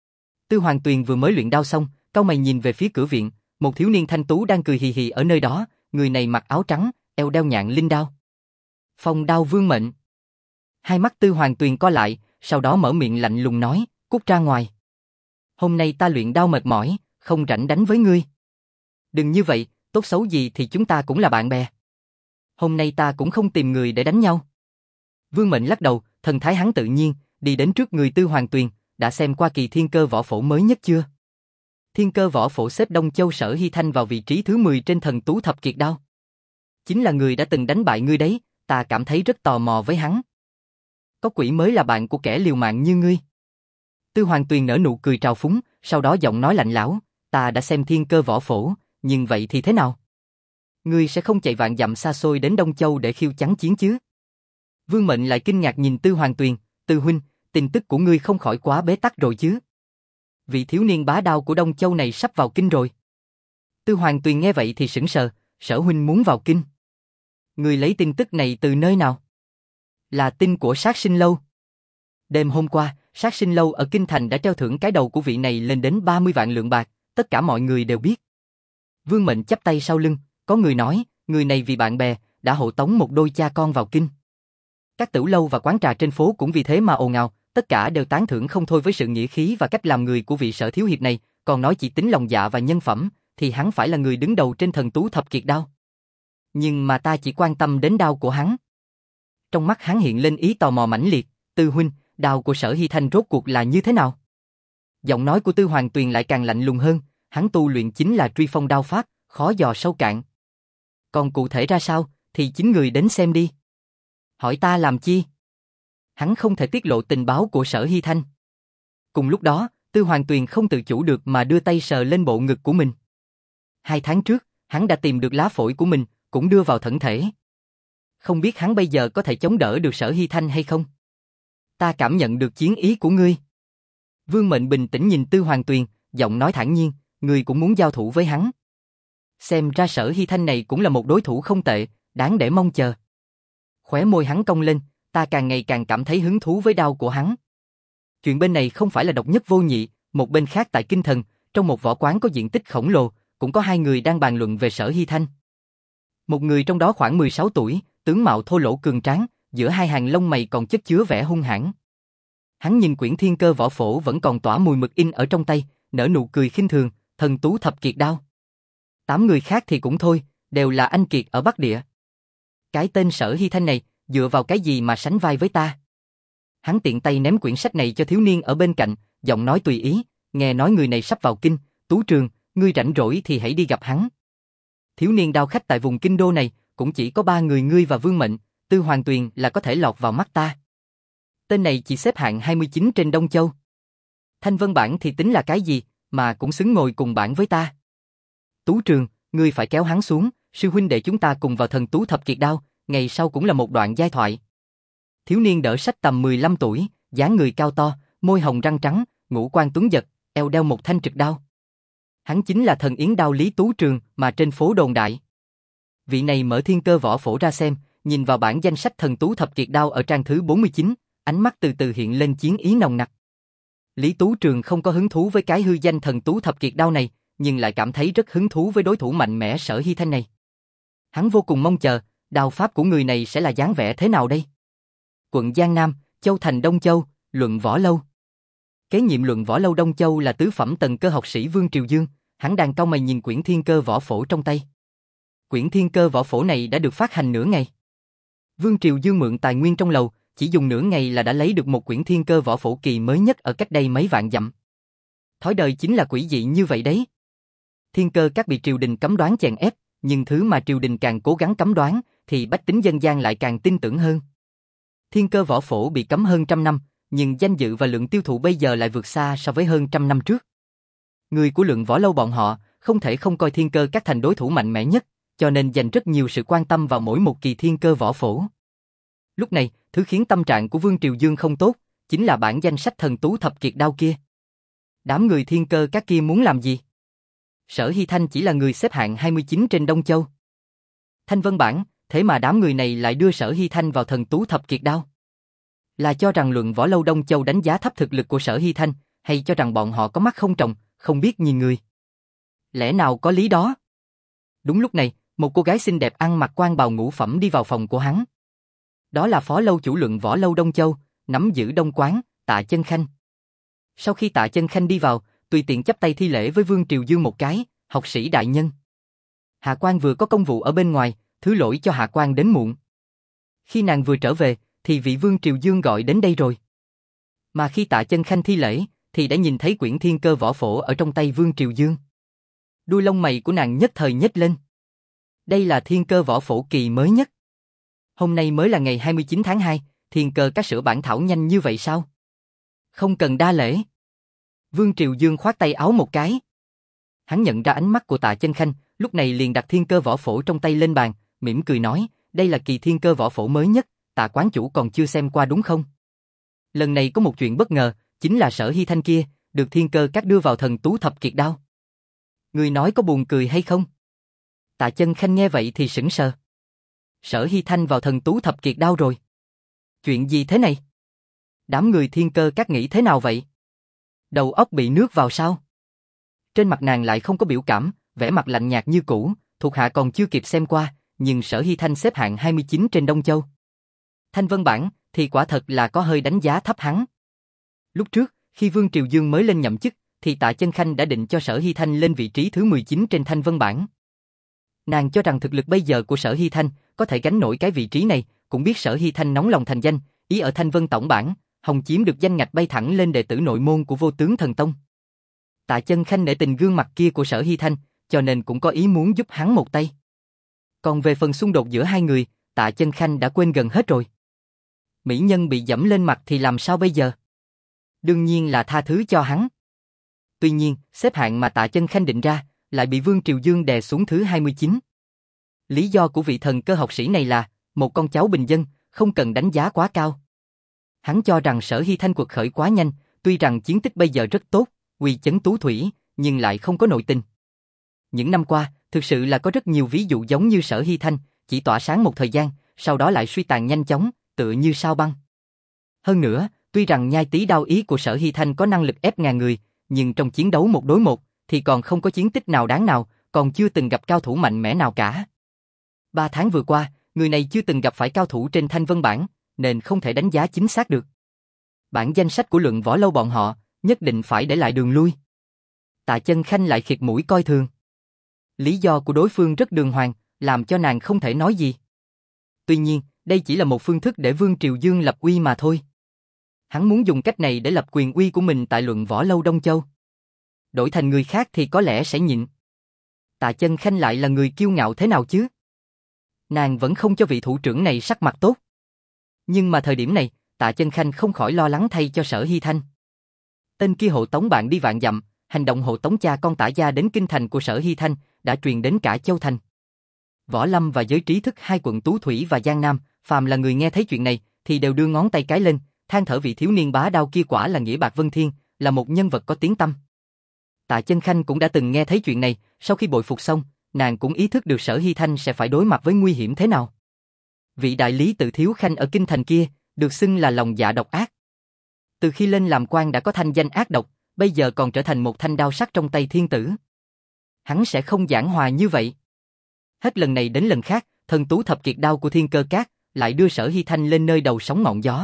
Tư Hoàng Tuyền vừa mới luyện đao xong, cau mày nhìn về phía cửa viện, một thiếu niên thanh tú đang cười hì hì ở nơi đó, người này mặc áo trắng, eo đeo nhạn linh đao. Phong Đao Vương Mệnh. Hai mắt Tư Hoàng Tuyền co lại, sau đó mở miệng lạnh lùng nói, cút ra ngoài. Hôm nay ta luyện đao mệt mỏi, không rảnh đánh với ngươi. Đừng như vậy, tốt xấu gì thì chúng ta cũng là bạn bè. Hôm nay ta cũng không tìm người để đánh nhau. Vương Mệnh lắc đầu, thần thái hắn tự nhiên, đi đến trước người Tư Hoàng Tuyền, đã xem qua kỳ Thiên Cơ Võ Phổ mới nhất chưa? Thiên Cơ Võ Phổ xếp Đông Châu Sở Hy Thanh vào vị trí thứ mười trên thần tú thập kiệt đao. Chính là người đã từng đánh bại ngươi đấy, ta cảm thấy rất tò mò với hắn. Có quỷ mới là bạn của kẻ liều mạng như ngươi. Tư Hoàng Tuyền nở nụ cười trào phúng, sau đó giọng nói lạnh lẽo, ta đã xem Thiên Cơ Võ Phổ, nhưng vậy thì thế nào? Ngươi sẽ không chạy vạn dặm xa xôi đến Đông Châu để khiêu chắn chiến chứ? Vương Mệnh lại kinh ngạc nhìn Tư Hoàng Tuyền, Tư huynh, tin tức của ngươi không khỏi quá bế tắc rồi chứ? Vị thiếu niên bá đao của Đông Châu này sắp vào kinh rồi. Tư Hoàng Tuyền nghe vậy thì sững sờ, Sở huynh muốn vào kinh. Ngươi lấy tin tức này từ nơi nào? Là tin của Sát Sinh Lâu. Đêm hôm qua, Sát Sinh Lâu ở kinh thành đã treo thưởng cái đầu của vị này lên đến ba mươi vạn lượng bạc, tất cả mọi người đều biết. Vương Mệnh chắp tay sau lưng, có người nói, người này vì bạn bè, đã hộ tống một đôi cha con vào kinh. Các tửu lâu và quán trà trên phố cũng vì thế mà ồn ào, tất cả đều tán thưởng không thôi với sự nghĩa khí và cách làm người của vị Sở thiếu hiệp này, còn nói chỉ tính lòng dạ và nhân phẩm, thì hắn phải là người đứng đầu trên thần tú thập kiệt đao. Nhưng mà ta chỉ quan tâm đến đao của hắn. trong mắt hắn hiện lên ý tò mò mãnh liệt, Tư huynh, đao của Sở Hy Thanh rốt cuộc là như thế nào? Giọng nói của Tư Hoàng Tuyền lại càng lạnh lùng hơn, hắn tu luyện chính là truy phong đao pháp, khó dò sâu cạn. Còn cụ thể ra sao, thì chính người đến xem đi. Hỏi ta làm chi? Hắn không thể tiết lộ tình báo của Sở Hy Thanh. Cùng lúc đó, Tư Hoàng Tuyền không tự chủ được mà đưa tay sờ lên bộ ngực của mình. Hai tháng trước, hắn đã tìm được lá phổi của mình, cũng đưa vào thân thể. Không biết hắn bây giờ có thể chống đỡ được Sở Hy Thanh hay không? Ta cảm nhận được chiến ý của ngươi. Vương Mệnh bình tĩnh nhìn Tư Hoàng Tuyền, giọng nói thản nhiên, ngươi cũng muốn giao thủ với hắn. Xem ra Sở Hy Thanh này cũng là một đối thủ không tệ, đáng để mong chờ. Khóe môi hắn cong lên, ta càng ngày càng cảm thấy hứng thú với đao của hắn. Chuyện bên này không phải là độc nhất vô nhị, một bên khác tại Kinh Thần, trong một võ quán có diện tích khổng lồ, cũng có hai người đang bàn luận về Sở Hy Thanh. Một người trong đó khoảng mười sáu tuổi, tướng mạo thô lỗ cường tráng, giữa hai hàng lông mày còn chất chứa vẻ hung hãn. Hắn nhìn quyển thiên cơ võ phổ vẫn còn tỏa mùi mực in ở trong tay, nở nụ cười khinh thường, thần tú thập kiệt đao. Tám người khác thì cũng thôi, đều là anh kiệt ở Bắc Địa. Cái tên Sở Hy Thanh này, dựa vào cái gì mà sánh vai với ta? Hắn tiện tay ném quyển sách này cho thiếu niên ở bên cạnh, giọng nói tùy ý, nghe nói người này sắp vào kinh, Tú Trường, ngươi rảnh rỗi thì hãy đi gặp hắn. Thiếu niên đao khách tại vùng kinh đô này, cũng chỉ có ba người ngươi và Vương Mệnh, Tư Hoàng Tuyền là có thể lọt vào mắt ta. Tên này chỉ xếp hạng hai mươi chín trên Đông Châu. Thanh Vân Bảng thì tính là cái gì, mà cũng xứng ngồi cùng bảng với ta. Tú Trường, ngươi phải kéo hắn xuống, sư huynh đệ chúng ta cùng vào thần tú thập kiệt đao, ngày sau cũng là một đoạn giai thoại. Thiếu niên đỡ sách tầm mười lăm tuổi, dáng người cao to, môi hồng răng trắng, ngũ quan tuấn giật, eo đeo một thanh trực đao. Hắn chính là thần yến đao Lý Tú Trường mà trên phố đồn đại. Vị này mở thiên cơ võ phổ ra xem, nhìn vào bảng danh sách thần tú thập kiệt đao ở trang thứ bốn mươi chín, ánh mắt từ từ hiện lên chiến ý nồng nặc. Lý Tú Trường không có hứng thú với cái hư danh thần tú thập kiệt đao này, nhưng lại cảm thấy rất hứng thú với đối thủ mạnh mẽ Sở Hy Thanh này. Hắn vô cùng mong chờ, đao pháp của người này sẽ là dáng vẻ thế nào đây? Quận Giang Nam, Châu Thành Đông Châu, luận võ lâu. Kế nhiệm luận võ lâu Đông Châu là tứ phẩm tầng cơ học sĩ Vương Triều Dương, hắn đang cau mày nhìn quyển thiên cơ võ phổ trong tay. Quyển thiên cơ võ phổ này đã được phát hành nửa ngày. Vương Triều Dương mượn tài nguyên trong lầu, chỉ dùng nửa ngày là đã lấy được một quyển thiên cơ võ phổ kỳ mới nhất ở cách đây mấy vạn dặm. Thói đời chính là quỷ dị như vậy đấy. Thiên cơ các bị triều đình cấm đoán chèn ép, nhưng thứ mà triều đình càng cố gắng cấm đoán, thì bách tính dân gian lại càng tin tưởng hơn. Thiên cơ võ phổ bị cấm hơn trăm năm, nhưng danh dự và lượng tiêu thụ bây giờ lại vượt xa so với hơn trăm năm trước. Người của lượng võ lâu bọn họ không thể không coi thiên cơ các thành đối thủ mạnh mẽ nhất, cho nên dành rất nhiều sự quan tâm vào mỗi một kỳ thiên cơ võ phổ. Lúc này, thứ khiến tâm trạng của Vương Triều Dương không tốt, chính là bản danh sách thần tú thập kiệt đao kia. Đám người thiên cơ các kia muốn làm gì? Sở Hy Thanh chỉ là người xếp hạng hai mươi chín trên Đông Châu. Thanh Vân Bảng, thế mà đám người này lại đưa Sở Hy Thanh vào thần tú thập kiệt đao. Là cho rằng luận võ lâu Đông Châu đánh giá thấp thực lực của Sở Hy Thanh, hay cho rằng bọn họ có mắt không tròng, không biết nhìn người? Lẽ nào có lý đó? Đúng lúc này, một cô gái xinh đẹp ăn mặc quan bào ngũ phẩm đi vào phòng của hắn. Đó là phó lâu chủ luận võ lâu Đông Châu, nắm giữ Đông Quán, Tạ Chân Khanh. Sau khi Tạ Chân Khanh đi vào, tùy tiện chắp tay thi lễ với Vương Triều Dương một cái, học sĩ đại nhân. Hạ Quan vừa có công vụ ở bên ngoài, thứ lỗi cho Hạ Quan đến muộn. Khi nàng vừa trở về, thì vị Vương Triều Dương gọi đến đây rồi. Mà khi Tạ Chân Khanh thi lễ, thì đã nhìn thấy quyển thiên cơ võ phổ ở trong tay Vương Triều Dương. Đuôi lông mày của nàng nhất thời nhếch lên. Đây là thiên cơ võ phổ kỳ mới nhất. Hôm nay mới là ngày hai mươi chín tháng hai, thiên cơ các sửa bản thảo nhanh như vậy sao? Không cần đa lễ. Vương Triều Dương khoát tay áo một cái. Hắn nhận ra ánh mắt của Tạ Chân Khanh, lúc này liền đặt thiên cơ võ phổ trong tay lên bàn, mỉm cười nói, đây là kỳ thiên cơ võ phổ mới nhất, Tạ quán chủ còn chưa xem qua đúng không? Lần này có một chuyện bất ngờ, chính là Sở Hy Thanh kia, được thiên cơ các đưa vào thần tú thập kiệt đao. Người nói có buồn cười hay không? Tạ Chân Khanh nghe vậy thì sững sờ. Sở Hy Thanh vào thần tú thập kiệt đao rồi. Chuyện gì thế này? Đám người thiên cơ các nghĩ thế nào vậy? Đầu óc bị nước vào sao? Trên mặt nàng lại không có biểu cảm, vẻ mặt lạnh nhạt như cũ, thuộc hạ còn chưa kịp xem qua, nhưng Sở Hy Thanh xếp hạng hai mươi chín trên Đông Châu. Thanh Vân Bảng thì quả thật là có hơi đánh giá thấp hắn. Lúc trước, khi Vương Triều Dương mới lên nhậm chức, thì Tạ Chân Khanh đã định cho Sở Hy Thanh lên vị trí thứ mười chín trên Thanh Vân Bảng. Nàng cho rằng thực lực bây giờ của Sở Hy Thanh có thể gánh nổi cái vị trí này, cũng biết Sở Hy Thanh nóng lòng thành danh, ý ở Thanh Vân tổng bản, hòng chiếm được danh ngạch bay thẳng lên đệ tử nội môn của Vô Tướng Thần Tông. Tạ Chân Khanh nể tình gương mặt kia của Sở Hy Thanh, cho nên cũng có ý muốn giúp hắn một tay. Còn về phần xung đột giữa hai người, Tạ Chân Khanh đã quên gần hết rồi. Mỹ nhân bị dẫm lên mặt thì làm sao bây giờ? Đương nhiên là tha thứ cho hắn. Tuy nhiên, xếp hạng mà Tạ Chân Khanh định ra, lại bị Vương Triều Dương đè xuống thứ hai mươi chín. Lý do của vị thần cơ học sĩ này là, một con cháu bình dân, không cần đánh giá quá cao. Hắn cho rằng Sở Hy Thanh quật khởi quá nhanh, tuy rằng chiến tích bây giờ rất tốt, uy chấn tú thủy, nhưng lại không có nội tình. Những năm qua, thực sự là có rất nhiều ví dụ giống như Sở Hy Thanh, chỉ tỏa sáng một thời gian, sau đó lại suy tàn nhanh chóng, tựa như sao băng. Hơn nữa, tuy rằng nhai tí đao ý của Sở Hy Thanh có năng lực ép ngàn người, nhưng trong chiến đấu một đối một, thì còn không có chiến tích nào đáng nào, còn chưa từng gặp cao thủ mạnh mẽ nào cả. Ba tháng vừa qua, người này chưa từng gặp phải cao thủ trên Thanh Vân bảng, nên không thể đánh giá chính xác được. Bản danh sách của Luận Võ Lâu bọn họ, nhất định phải để lại đường lui. Tạ Chân Khanh lại khịt mũi coi thường. Lý do của đối phương rất đường hoàng, làm cho nàng không thể nói gì. Tuy nhiên, đây chỉ là một phương thức để Vương Triều Dương lập uy mà thôi. Hắn muốn dùng cách này để lập quyền uy của mình tại Luận Võ Lâu Đông Châu. Đổi thành người khác thì có lẽ sẽ nhịn. Tạ Chân Khanh lại là người kiêu ngạo thế nào chứ? Nàng vẫn không cho vị thủ trưởng này sắc mặt tốt. Nhưng mà thời điểm này, Tạ Chân Khanh không khỏi lo lắng thay cho Sở Hy Thanh. Tên kia hộ tống bạn đi vạn dặm, hành động hộ tống cha con Tạ gia đến kinh thành của Sở Hy Thanh đã truyền đến cả Châu Thành. Võ Lâm và giới trí thức hai quận Tú Thủy và Giang Nam, phàm là người nghe thấy chuyện này thì đều đưa ngón tay cái lên, than thở vị thiếu niên bá đao kia quả là nghĩa bạc vân thiên, là một nhân vật có tiếng tăm. Tạ Chân Khanh cũng đã từng nghe thấy chuyện này, sau khi bội phục xong, nàng cũng ý thức được Sở Hy Thanh sẽ phải đối mặt với nguy hiểm thế nào. Vị đại lý tự thiếu khanh ở kinh thành kia, được xưng là lòng dạ độc ác. Từ khi lên làm quan đã có thanh danh ác độc, bây giờ còn trở thành một thanh đao sắc trong tay thiên tử. Hắn sẽ không giảng hòa như vậy. Hết lần này đến lần khác, thần tú thập kiệt đao của Thiên Cơ Các lại đưa Sở Hy Thanh lên nơi đầu sóng ngọn gió.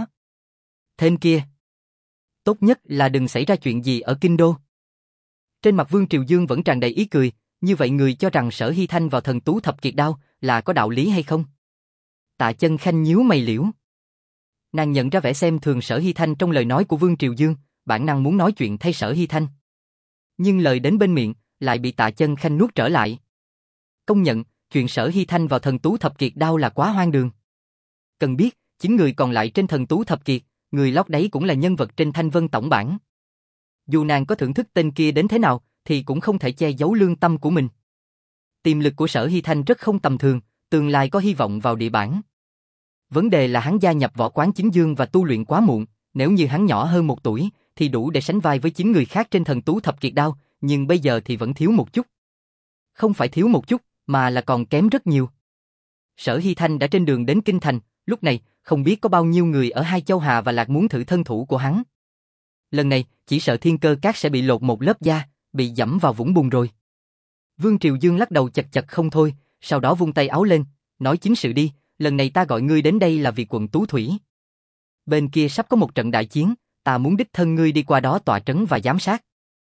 Thêm kia, tốt nhất là đừng xảy ra chuyện gì ở kinh đô. Trên mặt Vương Triều Dương vẫn tràn đầy ý cười, như vậy người cho rằng Sở Hy Thanh vào thần tú thập kiệt đao là có đạo lý hay không? Tạ Chân Khanh nhíu mày liễu. Nàng nhận ra vẻ xem thường Sở Hy Thanh trong lời nói của Vương Triều Dương, bản năng muốn nói chuyện thay Sở Hy Thanh. Nhưng lời đến bên miệng, lại bị Tạ Chân Khanh nuốt trở lại. Công nhận, chuyện Sở Hy Thanh vào thần tú thập kiệt đao là quá hoang đường. Cần biết, chính người còn lại trên thần tú thập kiệt, người lót đáy cũng là nhân vật trên Thanh Vân tổng bản. Dù nàng có thưởng thức tên kia đến thế nào, thì cũng không thể che giấu lương tâm của mình. Tiềm lực của Sở Hy Thanh rất không tầm thường, tương lai có hy vọng vào địa bản. Vấn đề là hắn gia nhập võ quán chính dương và tu luyện quá muộn, nếu như hắn nhỏ hơn một tuổi, thì đủ để sánh vai với chín người khác trên thần tú thập kiệt đao, nhưng bây giờ thì vẫn thiếu một chút. Không phải thiếu một chút, mà là còn kém rất nhiều. Sở Hy Thanh đã trên đường đến kinh thành, lúc này không biết có bao nhiêu người ở Hai Châu Hà và Lạc muốn thử thân thủ của hắn. Lần này, chỉ sợ Thiên Cơ Các sẽ bị lột một lớp da, bị dẫm vào vũng bùn rồi. Vương Triều Dương lắc đầu chật chật không thôi, sau đó vung tay áo lên, nói chính sự đi, lần này ta gọi ngươi đến đây là vì quận Tú Thủy. Bên kia sắp có một trận đại chiến, ta muốn đích thân ngươi đi qua đó tọa trấn và giám sát.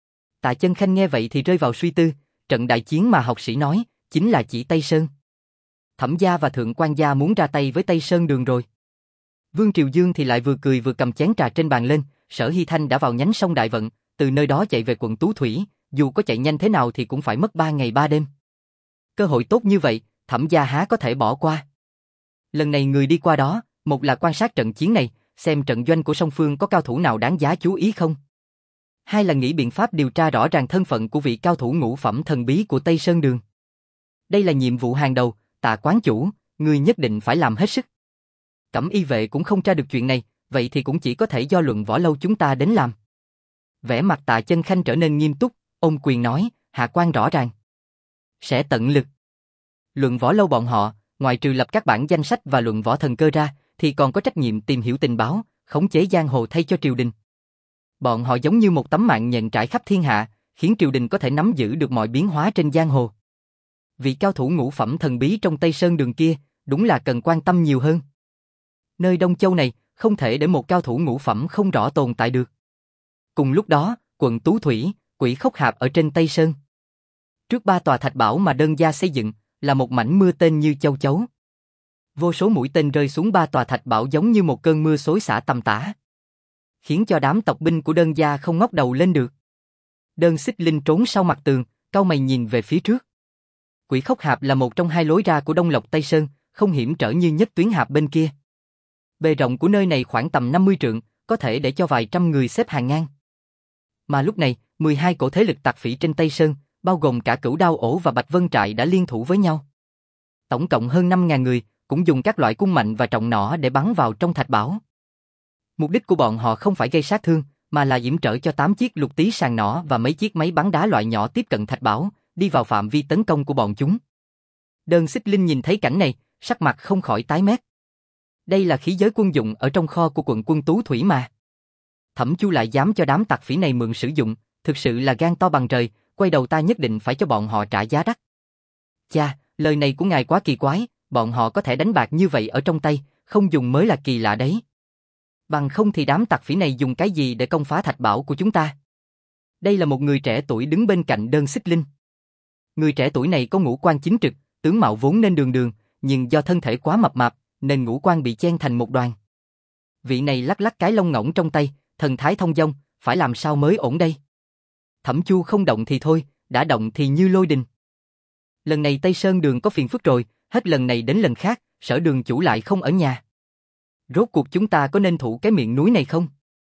Tạ Chân Khanh nghe vậy thì rơi vào suy tư, trận đại chiến mà học sĩ nói, chính là chỉ Tây Sơn. Thẩm gia và Thượng Quan gia muốn ra tay với Tây Sơn Đường rồi. Vương Triều Dương thì lại vừa cười vừa cầm chén trà trên bàn lên, Sở Hy Thanh đã vào nhánh sông Đại Vận, từ nơi đó chạy về quận Tú Thủy, dù có chạy nhanh thế nào thì cũng phải mất ba ngày ba đêm. Cơ hội tốt như vậy, Thẩm gia há có thể bỏ qua. Lần này người đi qua đó, một là quan sát trận chiến này, xem trận doanh của song phương có cao thủ nào đáng giá chú ý không. Hai là nghĩ biện pháp điều tra rõ ràng thân phận của vị cao thủ ngũ phẩm thần bí của Tây Sơn Đường. Đây là nhiệm vụ hàng đầu, Tạ quán chủ, người nhất định phải làm hết sức. Cẩm y vệ cũng không tra được chuyện này, vậy thì cũng chỉ có thể do Luận Võ Lâu chúng ta đến làm. Vẻ mặt Tạ Chân Khanh trở nên nghiêm túc, ôm quyền nói, hạ quan rõ ràng. Sẽ tận lực. Luận Võ Lâu bọn họ, ngoài trừ lập các bản danh sách và luận võ thần cơ ra, thì còn có trách nhiệm tìm hiểu tình báo, khống chế giang hồ thay cho triều đình. Bọn họ giống như một tấm mạng nhện trải khắp thiên hạ, khiến triều đình có thể nắm giữ được mọi biến hóa trên giang hồ. Vị cao thủ ngũ phẩm thần bí trong Tây Sơn Đường kia, đúng là cần quan tâm nhiều hơn. Nơi Đông Châu này, không thể để một cao thủ ngũ phẩm không rõ tồn tại được. Cùng lúc đó, quận Tú Thủy, Quỷ Khốc Hạp ở trên Tây Sơn. Trước ba tòa thạch bảo mà đơn gia xây dựng, là một mảnh mưa tên như châu chấu. Vô số mũi tên rơi xuống ba tòa thạch bảo giống như một cơn mưa xối xả tầm tã, khiến cho đám tộc binh của Đơn gia không ngóc đầu lên được. Đơn Xích Linh trốn sau mặt tường, cau mày nhìn về phía trước. Quỷ Khốc Hạp là một trong hai lối ra của Đông Lộc Tây Sơn, không hiểm trở như Nhất Tuyến Hạp bên kia. Bề rộng của nơi này khoảng tầm năm mươi trượng, có thể để cho vài trăm người xếp hàng ngang. Mà lúc này, mười hai cổ thế lực tặc phỉ trên Tây Sơn, bao gồm cả Cửu Đao Ổ và Bạch Vân Trại đã liên thủ với nhau. Tổng cộng hơn năm ngàn người, cũng dùng các loại cung mạnh và trọng nỏ để bắn vào trong thạch bảo. Mục đích của bọn họ không phải gây sát thương, mà là yểm trở cho tám chiếc lục tí sàng nỏ và mấy chiếc máy bắn đá loại nhỏ tiếp cận thạch bảo, đi vào phạm vi tấn công của bọn chúng. Đơn Xích Linh nhìn thấy cảnh này, sắc mặt không khỏi tái mét. Đây là khí giới quân dụng ở trong kho của quận quân Tú Thủy mà. Thẩm Chu lại dám cho đám tặc phỉ này mượn sử dụng, thực sự là gan to bằng trời, quay đầu ta nhất định phải cho bọn họ trả giá đắt. Cha, lời này của ngài quá kỳ quái, bọn họ có thể đánh bạc như vậy ở trong tay, không dùng mới là kỳ lạ đấy. Bằng không thì đám tặc phỉ này dùng cái gì để công phá thạch bảo của chúng ta? Đây là một người trẻ tuổi đứng bên cạnh Đơn Xích Linh. Người trẻ tuổi này có ngũ quan chính trực, tướng mạo vốn nên đường đường, nhưng do thân thể quá mập mạp, nên ngũ quan bị chen thành một đoàn. Vị này lắc lắc cái lông ngỗng trong tay, thần thái thông dong, phải làm sao mới ổn đây? Thẩm Chu không động thì thôi, đã động thì như lôi đình. Lần này Tây Sơn Đường có phiền phức rồi, hết lần này đến lần khác, Sở đường chủ lại không ở nhà. Rốt cuộc chúng ta có nên thủ cái miệng núi này không?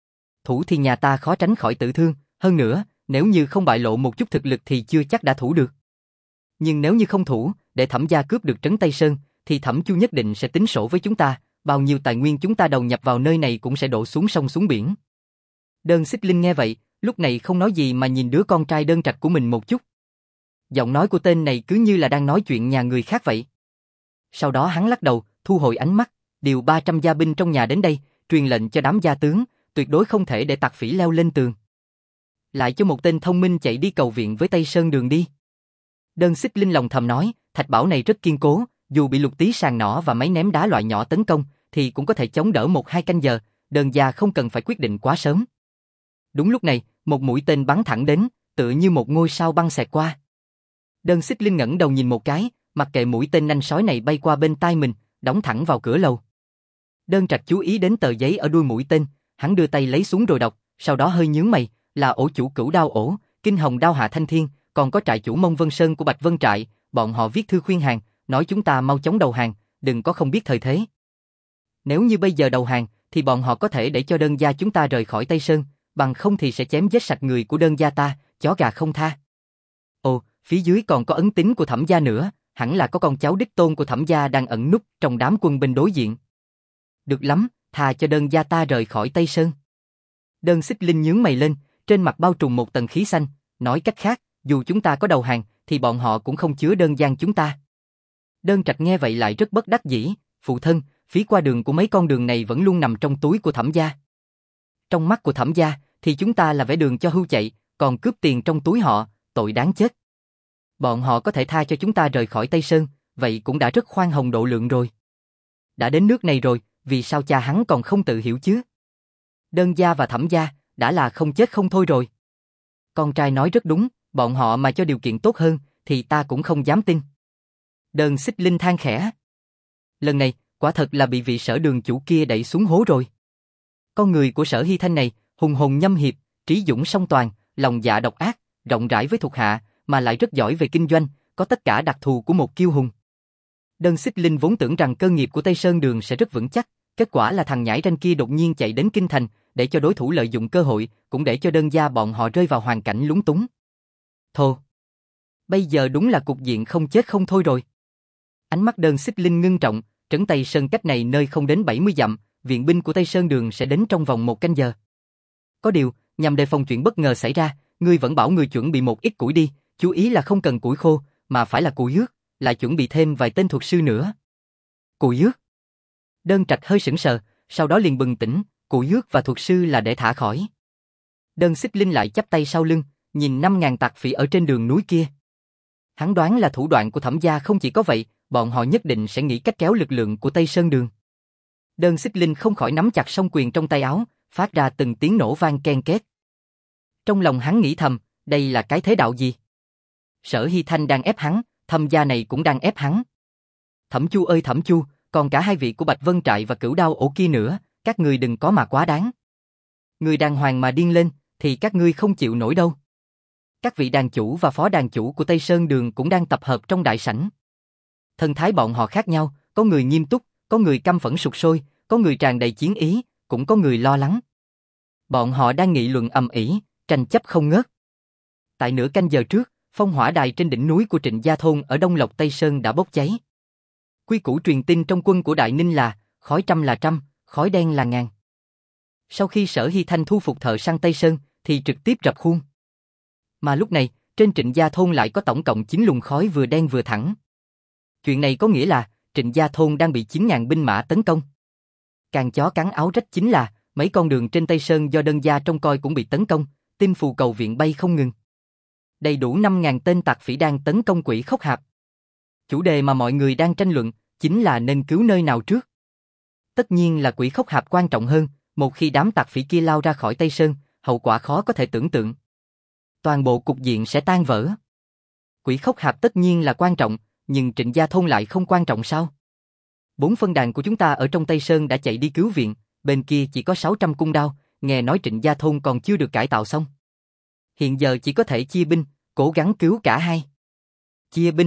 Thủ thì nhà ta khó tránh khỏi tử thương, hơn nữa, nếu như không bại lộ một chút thực lực thì chưa chắc đã thủ được. Nhưng nếu như không thủ, để Thẩm gia cướp được trấn Tây Sơn, thì Thẩm Chu nhất định sẽ tính sổ với chúng ta, bao nhiêu tài nguyên chúng ta đầu nhập vào nơi này cũng sẽ đổ xuống sông xuống biển. Đơn Xích Linh nghe vậy, lúc này không nói gì mà nhìn đứa con trai Đơn Trạch của mình một chút. Giọng nói của tên này cứ như là đang nói chuyện nhà người khác vậy. Sau đó hắn lắc đầu, thu hồi ánh mắt, điều ba trăm gia binh trong nhà đến đây, truyền lệnh cho đám gia tướng, tuyệt đối không thể để tặc phỉ leo lên tường. Lại cho một tên thông minh chạy đi cầu viện với Tây Sơn Đường đi. Đơn Xích Linh lòng thầm nói, thạch bảo này rất kiên cố, dù bị lục tí sàng nỏ và máy ném đá loại nhỏ tấn công, thì cũng có thể chống đỡ một hai canh giờ, Đơn gia không cần phải quyết định quá sớm. Đúng lúc này, một mũi tên bắn thẳng đến, tựa như một ngôi sao băng xẹt qua. Đơn Xích Linh ngẩng đầu nhìn một cái, mặc kệ mũi tên nanh sói này bay qua bên tai mình, đóng thẳng vào cửa lầu. Đơn Trạch chú ý đến tờ giấy ở đuôi mũi tên, hắn đưa tay lấy xuống rồi đọc, sau đó hơi nhướng mày, là ổ chủ Cửu Đao Ổ, Kinh Hồng Đao Hạ Thanh Thiên, còn có trại chủ Mông Vân Sơn của Bạch Vân Trại, bọn họ viết thư khuyên hàng, nói chúng ta mau chóng đầu hàng, đừng có không biết thời thế. Nếu như bây giờ đầu hàng, thì bọn họ có thể để cho Đơn gia chúng ta rời khỏi Tây Sơn, bằng không thì sẽ chém giết sạch người của Đơn gia ta, chó gà không tha. Ồ, phía dưới còn có ấn tín của Thẩm gia nữa, hẳn là có con cháu đích tôn của Thẩm gia đang ẩn núp trong đám quân binh đối diện. Được lắm, thà cho Đơn gia ta rời khỏi Tây Sơn. Đơn Xích Linh nhướng mày lên, trên mặt bao trùm một tầng khí xanh, nói cách khác, dù chúng ta có đầu hàng, thì bọn họ cũng không chứa Đơn giang chúng ta. Đơn Trạch nghe vậy lại rất bất đắc dĩ, phụ thân, phí qua đường của mấy con đường này vẫn luôn nằm trong túi của Thẩm gia. Trong mắt của Thẩm gia, thì chúng ta là vẽ đường cho hươu chạy, còn cướp tiền trong túi họ, tội đáng chết. Bọn họ có thể tha cho chúng ta rời khỏi Tây Sơn, vậy cũng đã rất khoan hồng độ lượng rồi. Đã đến nước này rồi, vì sao cha hắn còn không tự hiểu chứ? Đơn gia và Thẩm gia, đã là không chết không thôi rồi. Con trai nói rất đúng, bọn họ mà cho điều kiện tốt hơn, thì ta cũng không dám tin. Đơn Xích Linh than khẽ. Lần này, quả thật là bị vị Sở đường chủ kia đẩy xuống hố rồi. Con người của Sở Hy Thanh này, hùng hồn nhâm hiệp, trí dũng song toàn, lòng dạ độc ác, rộng rãi với thuộc hạ, mà lại rất giỏi về kinh doanh, có tất cả đặc thù của một kiêu hùng. Đơn Xích Linh vốn tưởng rằng cơ nghiệp của Tây Sơn Đường sẽ rất vững chắc, kết quả là thằng nhãi ranh kia đột nhiên chạy đến kinh thành, để cho đối thủ lợi dụng cơ hội, cũng để cho Đơn gia bọn họ rơi vào hoàn cảnh lúng túng. Thô! Bây giờ đúng là cục diện không chết không thôi rồi. Ánh mắt Đơn Xích Linh ngưng trọng, trấn Tây Sơn cách này nơi không đến bảy mươi dặm, viện binh của Tây Sơn Đường sẽ đến trong vòng một canh giờ. Có điều, nhằm đề phòng chuyện bất ngờ xảy ra, ngươi vẫn bảo người chuẩn bị một ít củi đi, chú ý là không cần củi khô, mà phải là củi ướt, lại chuẩn bị thêm vài tên thuật sư nữa. Củi ướt? Đơn Trạch hơi sững sờ, sau đó liền bừng tỉnh, củi ướt và thuật sư là để thả khỏi. Đơn Xích Linh lại chắp tay sau lưng, nhìn năm ngàn tặc phỉ ở trên đường núi kia. Hắn đoán là thủ đoạn của Thẩm gia không chỉ có vậy, bọn họ nhất định sẽ nghĩ cách kéo lực lượng của Tây Sơn Đường. Đơn Xích Linh không khỏi nắm chặt song quyền trong tay áo, phát ra từng tiếng nổ vang ken két. Trong lòng hắn nghĩ thầm, đây là cái thế đạo gì? Sở Hy Thanh đang ép hắn, Thẩm gia này cũng đang ép hắn. Thẩm Chu ơi Thẩm Chu, còn cả hai vị của Bạch Vân Trại và Cửu Đao Ổ kia nữa, các ngươi đừng có mà quá đáng. Người đàng hoàng mà điên lên, thì các ngươi không chịu nổi đâu. Các vị đàn chủ và phó đàn chủ của Tây Sơn Đường cũng đang tập hợp trong đại sảnh. Thần thái bọn họ khác nhau, có người nghiêm túc, có người căm phẫn sục sôi, có người tràn đầy chiến ý, cũng có người lo lắng. Bọn họ đang nghị luận ầm ĩ, tranh chấp không ngớt. Tại nửa canh giờ trước, phong hỏa đài trên đỉnh núi của Trịnh Gia Thôn ở Đông Lộc Tây Sơn đã bốc cháy. Quy củ truyền tin trong quân của Đại Ninh là, khói trăm là trăm, khói đen là ngàn. Sau khi Sở Hy Thanh thu phục thợ săn Tây Sơn, thì trực tiếp rập khuôn. Mà lúc này, trên Trịnh Gia Thôn lại có tổng cộng chín luồng khói vừa đen vừa thẳng. Chuyện này có nghĩa là, Trịnh Gia Thôn đang bị chín nghìn binh mã tấn công. Càng chó cắn áo rách chính là, mấy con đường trên Tây Sơn do Đơn gia trông coi cũng bị tấn công, tin phù cầu viện bay không ngừng. Đầy đủ năm nghìn tên tặc phỉ đang tấn công Quỷ Khốc Hạp. Chủ đề mà mọi người đang tranh luận, chính là nên cứu nơi nào trước. Tất nhiên là Quỷ Khốc Hạp quan trọng hơn, một khi đám tặc phỉ kia lao ra khỏi Tây Sơn, hậu quả khó có thể tưởng tượng. Toàn bộ cục diện sẽ tan vỡ. Quỷ Khốc Hạp tất nhiên là quan trọng, nhưng Trịnh Gia Thôn lại không quan trọng sao? Bốn phân đàn của chúng ta ở trong Tây Sơn đã chạy đi cứu viện, bên kia chỉ có sáu trăm cung đao, nghe nói Trịnh Gia Thôn còn chưa được cải tạo xong. Hiện giờ chỉ có thể chia binh, cố gắng cứu cả hai. Chia binh.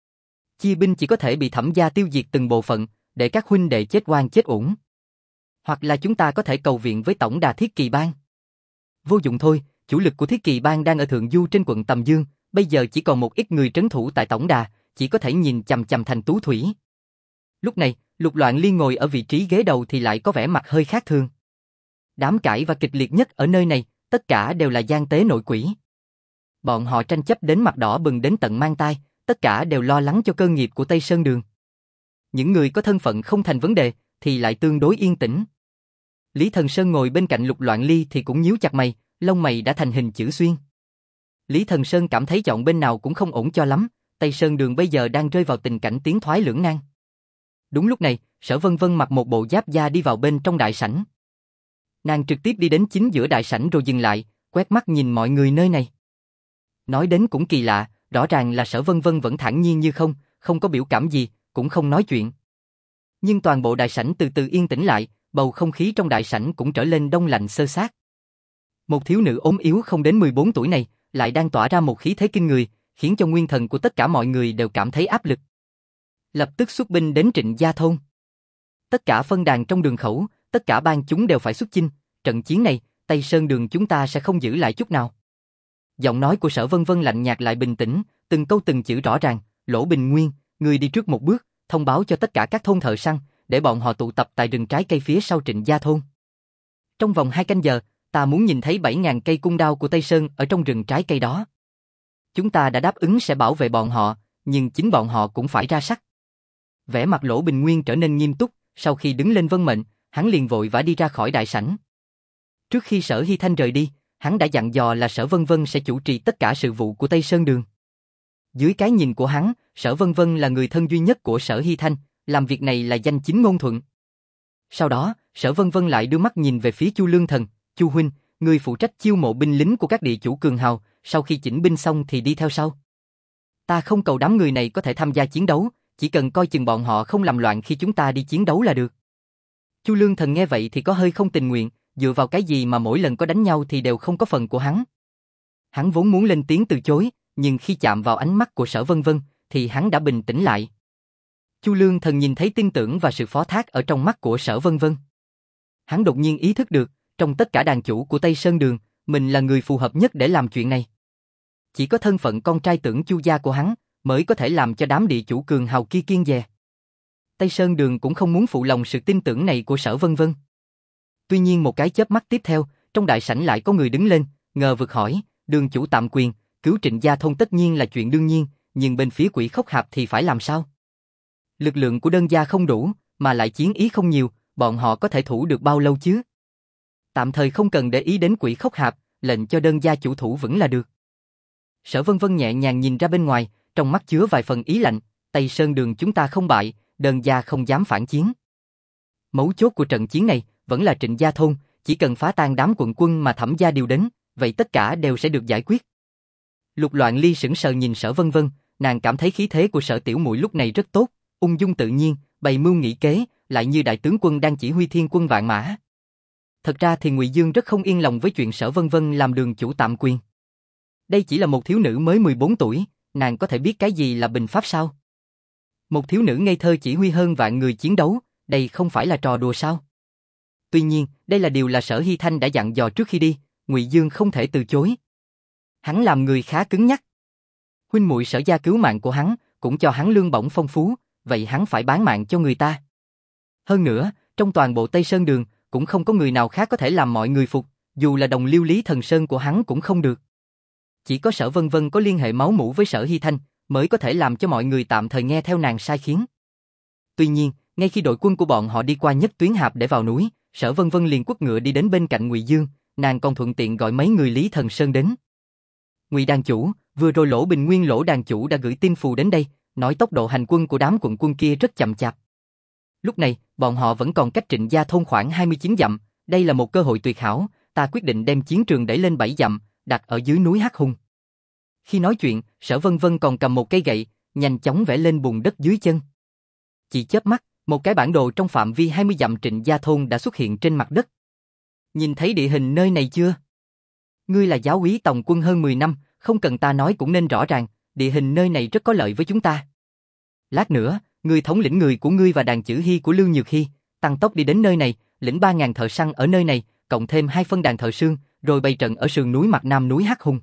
Chia binh chỉ có thể bị Thẩm gia tiêu diệt từng bộ phận, để các huynh đệ chết oan chết uổng. Hoặc là chúng ta có thể cầu viện với tổng đà Thiết Kỳ Bang. Vô dụng thôi, chủ lực của Thiết Kỳ Bang đang ở Thượng Du trên quận Tầm Dương, bây giờ chỉ còn một ít người trấn thủ tại tổng đà, chỉ có thể nhìn chằm chằm thành Tú Thủy. Lúc này, Lục Loạn Liên ngồi ở vị trí ghế đầu thì lại có vẻ mặt hơi khác thường. Đám cãi và kịch liệt nhất ở nơi này, tất cả đều là gian tế nội quỷ. Bọn họ tranh chấp đến mặt đỏ bừng đến tận mang tai, tất cả đều lo lắng cho cơ nghiệp của Tây Sơn Đường. Những người có thân phận không thành vấn đề, thì lại tương đối yên tĩnh. Lý Thần Sơn ngồi bên cạnh Lục Loạn Ly thì cũng nhíu chặt mày, lông mày đã thành hình chữ xuyên. Lý Thần Sơn cảm thấy chọn bên nào cũng không ổn cho lắm, Tây Sơn Đường bây giờ đang rơi vào tình cảnh tiến thoái lưỡng nan. Đúng lúc này, Sở Vân Vân mặc một bộ giáp da đi vào bên trong đại sảnh. Nàng trực tiếp đi đến chính giữa đại sảnh rồi dừng lại, quét mắt nhìn mọi người nơi này. Nói đến cũng kỳ lạ, rõ ràng là Sở Vân Vân vẫn thản nhiên như không, không có biểu cảm gì, cũng không nói chuyện. Nhưng toàn bộ đại sảnh từ từ yên tĩnh lại, bầu không khí trong đại sảnh cũng trở lên đông lạnh xơ xác. Một thiếu nữ ốm yếu không đến mười bốn tuổi này, lại đang tỏa ra một khí thế kinh người, khiến cho nguyên thần của tất cả mọi người đều cảm thấy áp lực. Lập tức xuất binh đến Trịnh Gia Thôn. Tất cả phân đàn trong đường khẩu, tất cả bang chúng đều phải xuất chinh, trận chiến này, Tây Sơn Đường chúng ta sẽ không giữ lại chút nào. Giọng nói của Sở Vân Vân lạnh nhạt lại bình tĩnh, từng câu từng chữ rõ ràng, Lỗ Bình Nguyên, người đi trước một bước, thông báo cho tất cả các thôn thợ săn, để bọn họ tụ tập tại rừng trái cây phía sau Trịnh Gia Thôn. Trong vòng hai canh giờ, ta muốn nhìn thấy bảy nghìn cây cung đao của Tây Sơn ở trong rừng trái cây đó. Chúng ta đã đáp ứng sẽ bảo vệ bọn họ, nhưng chính bọn họ cũng phải ra sắc. Vẻ mặt Lỗ Bình Nguyên trở nên nghiêm túc, sau khi đứng lên vâng mệnh, hắn liền vội vã đi ra khỏi đại sảnh. Trước khi Sở Hy Thanh rời đi, hắn đã dặn dò là Sở Vân Vân sẽ chủ trì tất cả sự vụ của Tây Sơn Đường. Dưới cái nhìn của hắn, Sở Vân Vân là người thân duy nhất của Sở Hy Thanh, làm việc này là danh chính ngôn thuận. Sau đó, Sở Vân Vân lại đưa mắt nhìn về phía Chu Lương Thần, Chu huynh, người phụ trách chiêu mộ binh lính của các địa chủ cường hào, sau khi chỉnh binh xong thì đi theo sau. Ta không cầu đám người này có thể tham gia chiến đấu, chỉ cần coi chừng bọn họ không làm loạn khi chúng ta đi chiến đấu là được. Chu Lương Thần nghe vậy thì có hơi không tình nguyện, dựa vào cái gì mà mỗi lần có đánh nhau thì đều không có phần của hắn. Hắn vốn muốn lên tiếng từ chối, nhưng khi chạm vào ánh mắt của Sở Vân Vân, thì hắn đã bình tĩnh lại. Chu Lương Thần nhìn thấy tin tưởng và sự phó thác ở trong mắt của Sở Vân Vân. Hắn đột nhiên ý thức được, trong tất cả đàn chủ của Tây Sơn Đường, mình là người phù hợp nhất để làm chuyện này. Chỉ có thân phận con trai tưởng Chu gia của hắn, mới có thể làm cho đám địa chủ cường hào kia kiêng dè. Tây Sơn Đường cũng không muốn phụ lòng sự tin tưởng này của Sở Vân Vân. Tuy nhiên một cái chớp mắt tiếp theo, trong đại sảnh lại có người đứng lên, ngờ vực hỏi, Đường chủ tạm quyền, cứu Trịnh Gia Thôn tất nhiên là chuyện đương nhiên, nhưng bên phía Quỷ Khốc Hạp thì phải làm sao? Lực lượng của Đơn gia không đủ, mà lại chiến ý không nhiều, bọn họ có thể thủ được bao lâu chứ? Tạm thời không cần để ý đến Quỷ Khốc Hạp, lệnh cho Đơn gia chủ thủ vững là được. Sở Vân Vân nhẹ nhàng nhìn ra bên ngoài, trong mắt chứa vài phần ý lạnh, Tây Sơn Đường chúng ta không bại, Đơn gia không dám phản chiến. Mấu chốt của trận chiến này vẫn là Trịnh Gia Thôn, chỉ cần phá tan đám quận quân mà Thẩm gia điều đến, vậy tất cả đều sẽ được giải quyết. Lục Loạn Ly sững sờ nhìn Sở Vân Vân, nàng cảm thấy khí thế của Sở tiểu muội lúc này rất tốt, ung dung tự nhiên, bày mưu nghĩ kế, lại như đại tướng quân đang chỉ huy thiên quân vạn mã. Thật ra thì Ngụy Dương rất không yên lòng với chuyện Sở Vân Vân làm đường chủ tạm quyền. Đây chỉ là một thiếu nữ mới mười bốn tuổi, nàng có thể biết cái gì là binh pháp sao? Một thiếu nữ ngây thơ chỉ huy hơn vạn người chiến đấu, đây không phải là trò đùa sao? Tuy nhiên, đây là điều là Sở Hy Thanh đã dặn dò trước khi đi, Ngụy Dương không thể từ chối. Hắn làm người khá cứng nhắc. Huynh muội Sở gia cứu mạng của hắn, cũng cho hắn lương bổng phong phú, vậy hắn phải bán mạng cho người ta. Hơn nữa, trong toàn bộ Tây Sơn Đường, cũng không có người nào khác có thể làm mọi người phục, dù là đồng liêu Lý Thần Sơn của hắn cũng không được. Chỉ có Sở Vân Vân có liên hệ máu mủ với Sở Hy Thanh, mới có thể làm cho mọi người tạm thời nghe theo nàng sai khiến. Tuy nhiên, ngay khi đội quân của bọn họ đi qua Nhất Tuyến Hạp để vào núi, Sở Vân Vân liền quất ngựa đi đến bên cạnh Ngụy Dương, nàng còn thuận tiện gọi mấy người Lý Thần Sơn đến. Ngụy đàn chủ, vừa rồi Lỗ Bình Nguyên Lỗ đàn chủ đã gửi tin phù đến đây, nói tốc độ hành quân của đám quận quân kia rất chậm chạp. Lúc này, bọn họ vẫn còn cách Trịnh Gia thôn khoảng hai mươi chín dặm, đây là một cơ hội tuyệt hảo, ta quyết định đem chiến trường đẩy lên bảy dặm, đặt ở dưới núi Hắc Hùng. Khi nói chuyện, Sở Vân Vân còn cầm một cây gậy, nhanh chóng vẽ lên bùn đất dưới chân. Chỉ chớp mắt, một cái bản đồ trong phạm vi hai mươi dặm Trịnh Gia thôn đã xuất hiện trên mặt đất. Nhìn thấy địa hình nơi này chưa? Ngươi là giáo úy tòng quân hơn mười năm, không cần ta nói cũng nên rõ ràng, địa hình nơi này rất có lợi với chúng ta. Lát nữa, ngươi thống lĩnh người của ngươi và đàn chữ Hy của Lưu Nhược Hy, tăng tốc đi đến nơi này, lĩnh ba ngàn thợ săn ở nơi này, cộng thêm hai phân đàn thợ sương, rồi bày trận ở sườn núi mặt nam núi Hắc Hùng.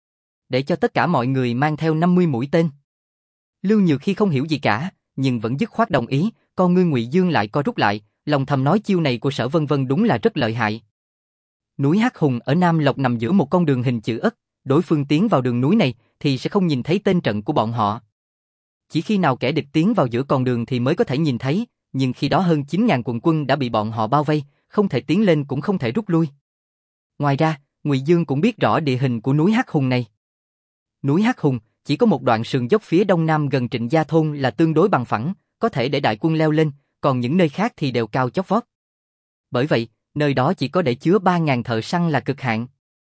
Để cho tất cả mọi người mang theo năm mươi mũi tên. Lưu Nhược Hy không hiểu gì cả, nhưng vẫn dứt khoát đồng ý, con ngươi Ngụy Dương lại co rút lại, lòng thầm nói chiêu này của Sở Vân Vân đúng là rất lợi hại. Núi Hắc Hùng ở Nam Lộc nằm giữa một con đường hình chữ ất, đối phương tiến vào đường núi này thì sẽ không nhìn thấy tên trận của bọn họ. Chỉ khi nào kẻ địch tiến vào giữa con đường thì mới có thể nhìn thấy, nhưng khi đó hơn chín ngàn quận quân đã bị bọn họ bao vây, không thể tiến lên cũng không thể rút lui. Ngoài ra, Ngụy Dương cũng biết rõ địa hình của núi Hắc Hùng này. Núi Hắc Hùng chỉ có một đoạn sườn dốc phía đông nam gần Trịnh Gia thôn là tương đối bằng phẳng, có thể để đại quân leo lên, còn những nơi khác thì đều cao chót vót. Bởi vậy, nơi đó chỉ có để chứa ba ngàn thợ săn là cực hạn.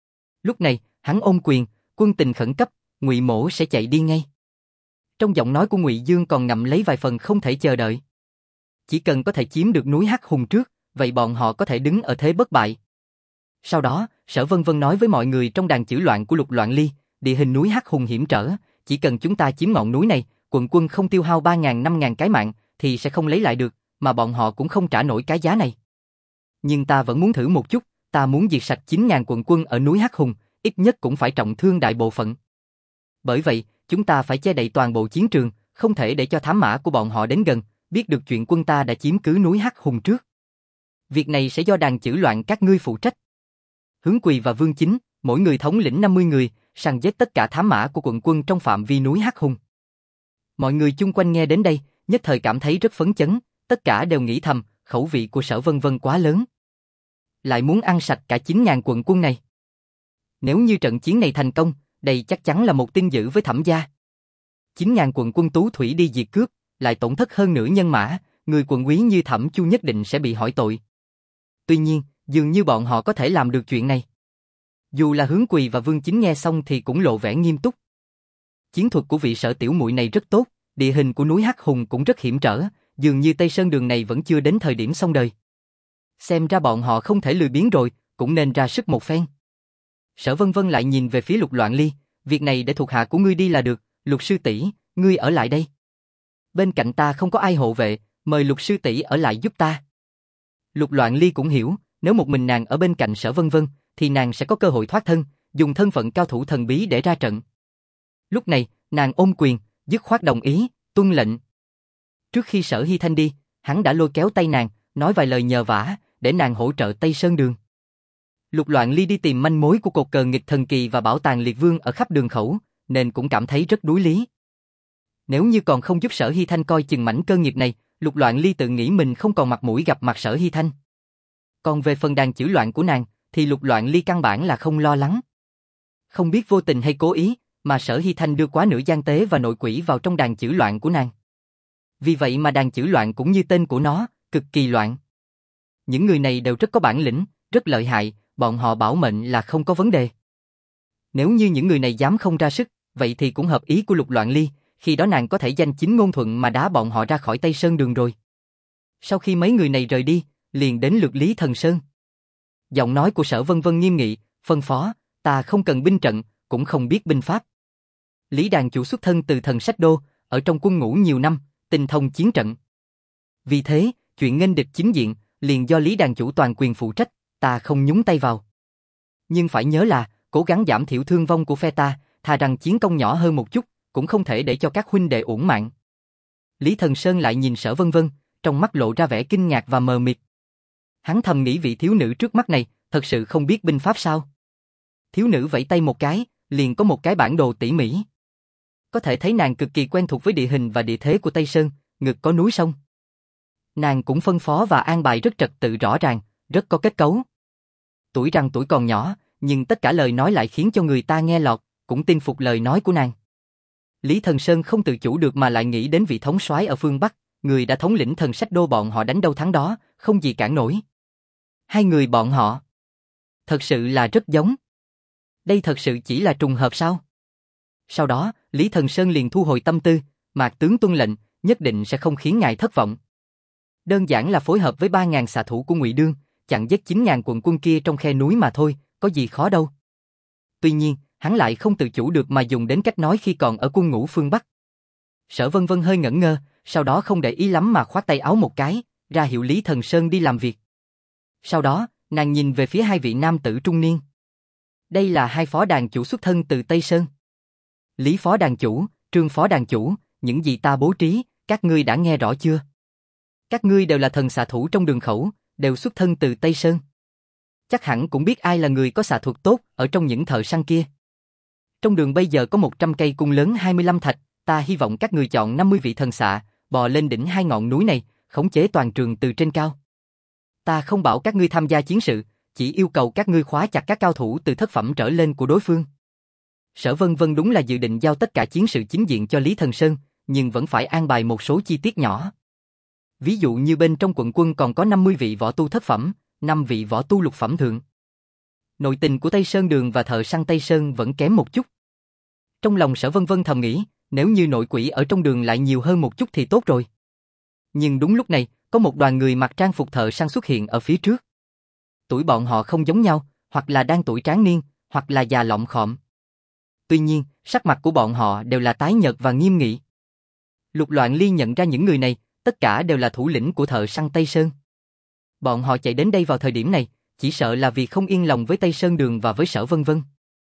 Lúc này, hắn ôm quyền, quân tình khẩn cấp, Ngụy Mỗ sẽ chạy đi ngay. Trong giọng nói của Ngụy Dương còn ngậm lấy vài phần không thể chờ đợi. Chỉ cần có thể chiếm được núi Hắc Hùng trước, vậy bọn họ có thể đứng ở thế bất bại. Sau đó, Sở Vân Vân nói với mọi người trong đàn chữ loạn của Lục Loạn Ly, địa hình núi Hắc Hùng hiểm trở, chỉ cần chúng ta chiếm ngọn núi này, quận quân không tiêu hao ba ngàn năm ngàn cái mạng, thì sẽ không lấy lại được, mà bọn họ cũng không trả nổi cái giá này. Nhưng ta vẫn muốn thử một chút, ta muốn diệt sạch chín ngàn quận quân ở núi Hắc Hùng, ít nhất cũng phải trọng thương đại bộ phận. Bởi vậy, chúng ta phải che đậy toàn bộ chiến trường, không thể để cho thám mã của bọn họ đến gần, biết được chuyện quân ta đã chiếm cứ núi Hắc Hùng trước. Việc này sẽ do đàn chữ loạn các ngươi phụ trách. Hướng Quỳ và Vương Chính, mỗi người thống lĩnh năm mươi người, săn giết tất cả thám mã của quận quân trong phạm vi núi Hắc Hùng. Mọi người chung quanh nghe đến đây, nhất thời cảm thấy rất phấn chấn, tất cả đều nghĩ thầm, khẩu vị của Sở Vân Vân quá lớn. Lại muốn ăn sạch cả chín ngàn quận quân này. Nếu như trận chiến này thành công, đây chắc chắn là một tin dữ với Thẩm gia. chín ngàn quận quân Tú Thủy đi diệt cướp, lại tổn thất hơn nửa nhân mã, người quận quý như Thẩm Chu nhất định sẽ bị hỏi tội. Tuy nhiên, dường như bọn họ có thể làm được chuyện này. Dù là Hướng Quỳ và Vương Chính nghe xong thì cũng lộ vẻ nghiêm túc. Chiến thuật của vị Sở tiểu muội này rất tốt, địa hình của núi Hắc Hùng cũng rất hiểm trở, dường như Tây Sơn đường này vẫn chưa đến thời điểm xong đời. Xem ra bọn họ không thể lười biếng rồi, cũng nên ra sức một phen. Sở Vân Vân lại nhìn về phía Lục Loạn Ly, việc này để thuộc hạ của ngươi đi là được, Lục sư tỷ, ngươi ở lại đây. Bên cạnh ta không có ai hộ vệ, mời Lục sư tỷ ở lại giúp ta. Lục Loạn Ly cũng hiểu, nếu một mình nàng ở bên cạnh Sở Vân Vân, thì nàng sẽ có cơ hội thoát thân, dùng thân phận cao thủ thần bí để ra trận. Lúc này, nàng ôm quyền, dứt khoát đồng ý, tuân lệnh. Trước khi Sở Hy Thanh đi, hắn đã lôi kéo tay nàng, nói vài lời nhờ vả, để nàng hỗ trợ Tây Sơn Đường. Lục Loạn Ly đi tìm manh mối của cột cờ nghịch thần kỳ và bảo tàng liệt vương ở khắp đường khẩu, nên cũng cảm thấy rất đuối lý. Nếu như còn không giúp Sở Hy Thanh coi chừng mảnh cơ nghiệp này, Lục Loạn Ly tự nghĩ mình không còn mặt mũi gặp mặt Sở Hy Thanh. Còn về phần đàn chữ loạn của nàng, thì Lục Loạn Ly căn bản là không lo lắng. Không biết vô tình hay cố ý, mà Sở Hy Thanh đưa quá nữ gian tế và nội quỷ vào trong đàn chữ loạn của nàng. Vì vậy mà đàn chữ loạn cũng như tên của nó, cực kỳ loạn. Những người này đều rất có bản lĩnh, rất lợi hại, bọn họ bảo mệnh là không có vấn đề. Nếu như những người này dám không ra sức, vậy thì cũng hợp ý của Lục Loạn Ly, khi đó nàng có thể danh chính ngôn thuận mà đá bọn họ ra khỏi Tây Sơn Đường rồi. Sau khi mấy người này rời đi, liền đến lượt Lý Thần Sơn. Giọng nói của Sở Vân Vân nghiêm nghị, phân phó, ta không cần binh trận, cũng không biết binh pháp. Lý đàn chủ xuất thân từ Thần Sách Đô, ở trong quân ngũ nhiều năm, tinh thông chiến trận. Vì thế, chuyện nghênh địch chính diện, liền do Lý đàn chủ toàn quyền phụ trách, ta không nhúng tay vào. Nhưng phải nhớ là, cố gắng giảm thiểu thương vong của phe ta, thà rằng chiến công nhỏ hơn một chút, cũng không thể để cho các huynh đệ uổng mạng. Lý Thần Sơn lại nhìn Sở Vân Vân, trong mắt lộ ra vẻ kinh ngạc và mờ mịt. Hắn thầm nghĩ vị thiếu nữ trước mắt này, thật sự không biết binh pháp sao? Thiếu nữ vẫy tay một cái, liền có một cái bản đồ tỉ mỉ. Có thể thấy nàng cực kỳ quen thuộc với địa hình và địa thế của Tây Sơn, ngực có núi sông. Nàng cũng phân phó và an bài rất trật tự rõ ràng, rất có kết cấu. Tuổi rằng tuổi còn nhỏ, nhưng tất cả lời nói lại khiến cho người ta nghe lọt, cũng tin phục lời nói của nàng. Lý Thần Sơn không tự chủ được mà lại nghĩ đến vị thống soái ở phương Bắc, người đã thống lĩnh Thần Sách Đô bọn họ đánh đâu thắng đó, không gì cản nổi. Hai người bọn họ, thật sự là rất giống. Đây thật sự chỉ là trùng hợp sao? Sau đó, Lý Thần Sơn liền thu hồi tâm tư, Mạc tướng tuân lệnh, nhất định sẽ không khiến ngài thất vọng. Đơn giản là phối hợp với ba ngàn xạ thủ của Ngụy Đương, chặn giết chín ngàn quận quân kia trong khe núi mà thôi, có gì khó đâu. Tuy nhiên, hắn lại không tự chủ được mà dùng đến cách nói khi còn ở quân ngũ phương Bắc. Sở Vân Vân hơi ngẩn ngơ, sau đó không để ý lắm mà khoát tay áo một cái, ra hiệu Lý Thần Sơn đi làm việc. Sau đó, nàng nhìn về phía hai vị nam tử trung niên. Đây là hai phó đàn chủ xuất thân từ Tây Sơn. Lý phó đàn chủ, Trương phó đàn chủ, những gì ta bố trí, các ngươi đã nghe rõ chưa? Các ngươi đều là thần xạ thủ trong đường khẩu, đều xuất thân từ Tây Sơn. Chắc hẳn cũng biết ai là người có xạ thuật tốt ở trong những thợ săn kia. Trong đường bây giờ có một trăm cây cung lớn hai mươi lăm thạch, ta hy vọng các ngươi chọn năm mươi vị thần xạ, bò lên đỉnh hai ngọn núi này, khống chế toàn trường từ trên cao. Ta không bảo các ngươi tham gia chiến sự, chỉ yêu cầu các ngươi khóa chặt các cao thủ từ thất phẩm trở lên của đối phương. Sở Vân Vân đúng là dự định giao tất cả chiến sự chính diện cho Lý Thần Sơn, nhưng vẫn phải an bài một số chi tiết nhỏ. Ví dụ như bên trong quận quân còn có năm mươi vị võ tu thất phẩm, năm vị võ tu lục phẩm thượng. Nội tình của Tây Sơn Đường và thợ săn Tây Sơn vẫn kém một chút. Trong lòng Sở Vân Vân thầm nghĩ, nếu như nội quỷ ở trong đường lại nhiều hơn một chút thì tốt rồi. Nhưng đúng lúc này, có một đoàn người mặc trang phục thợ săn xuất hiện ở phía trước. Tuổi bọn họ không giống nhau, hoặc là đang tuổi tráng niên, hoặc là già lọng khọm. Tuy nhiên, sắc mặt của bọn họ đều là tái nhợt và nghiêm nghị. Lục Loạn Ly nhận ra những người này, tất cả đều là thủ lĩnh của thợ săn Tây Sơn. Bọn họ chạy đến đây vào thời điểm này, chỉ sợ là vì không yên lòng với Tây Sơn Đường và với Sở Vân Vân.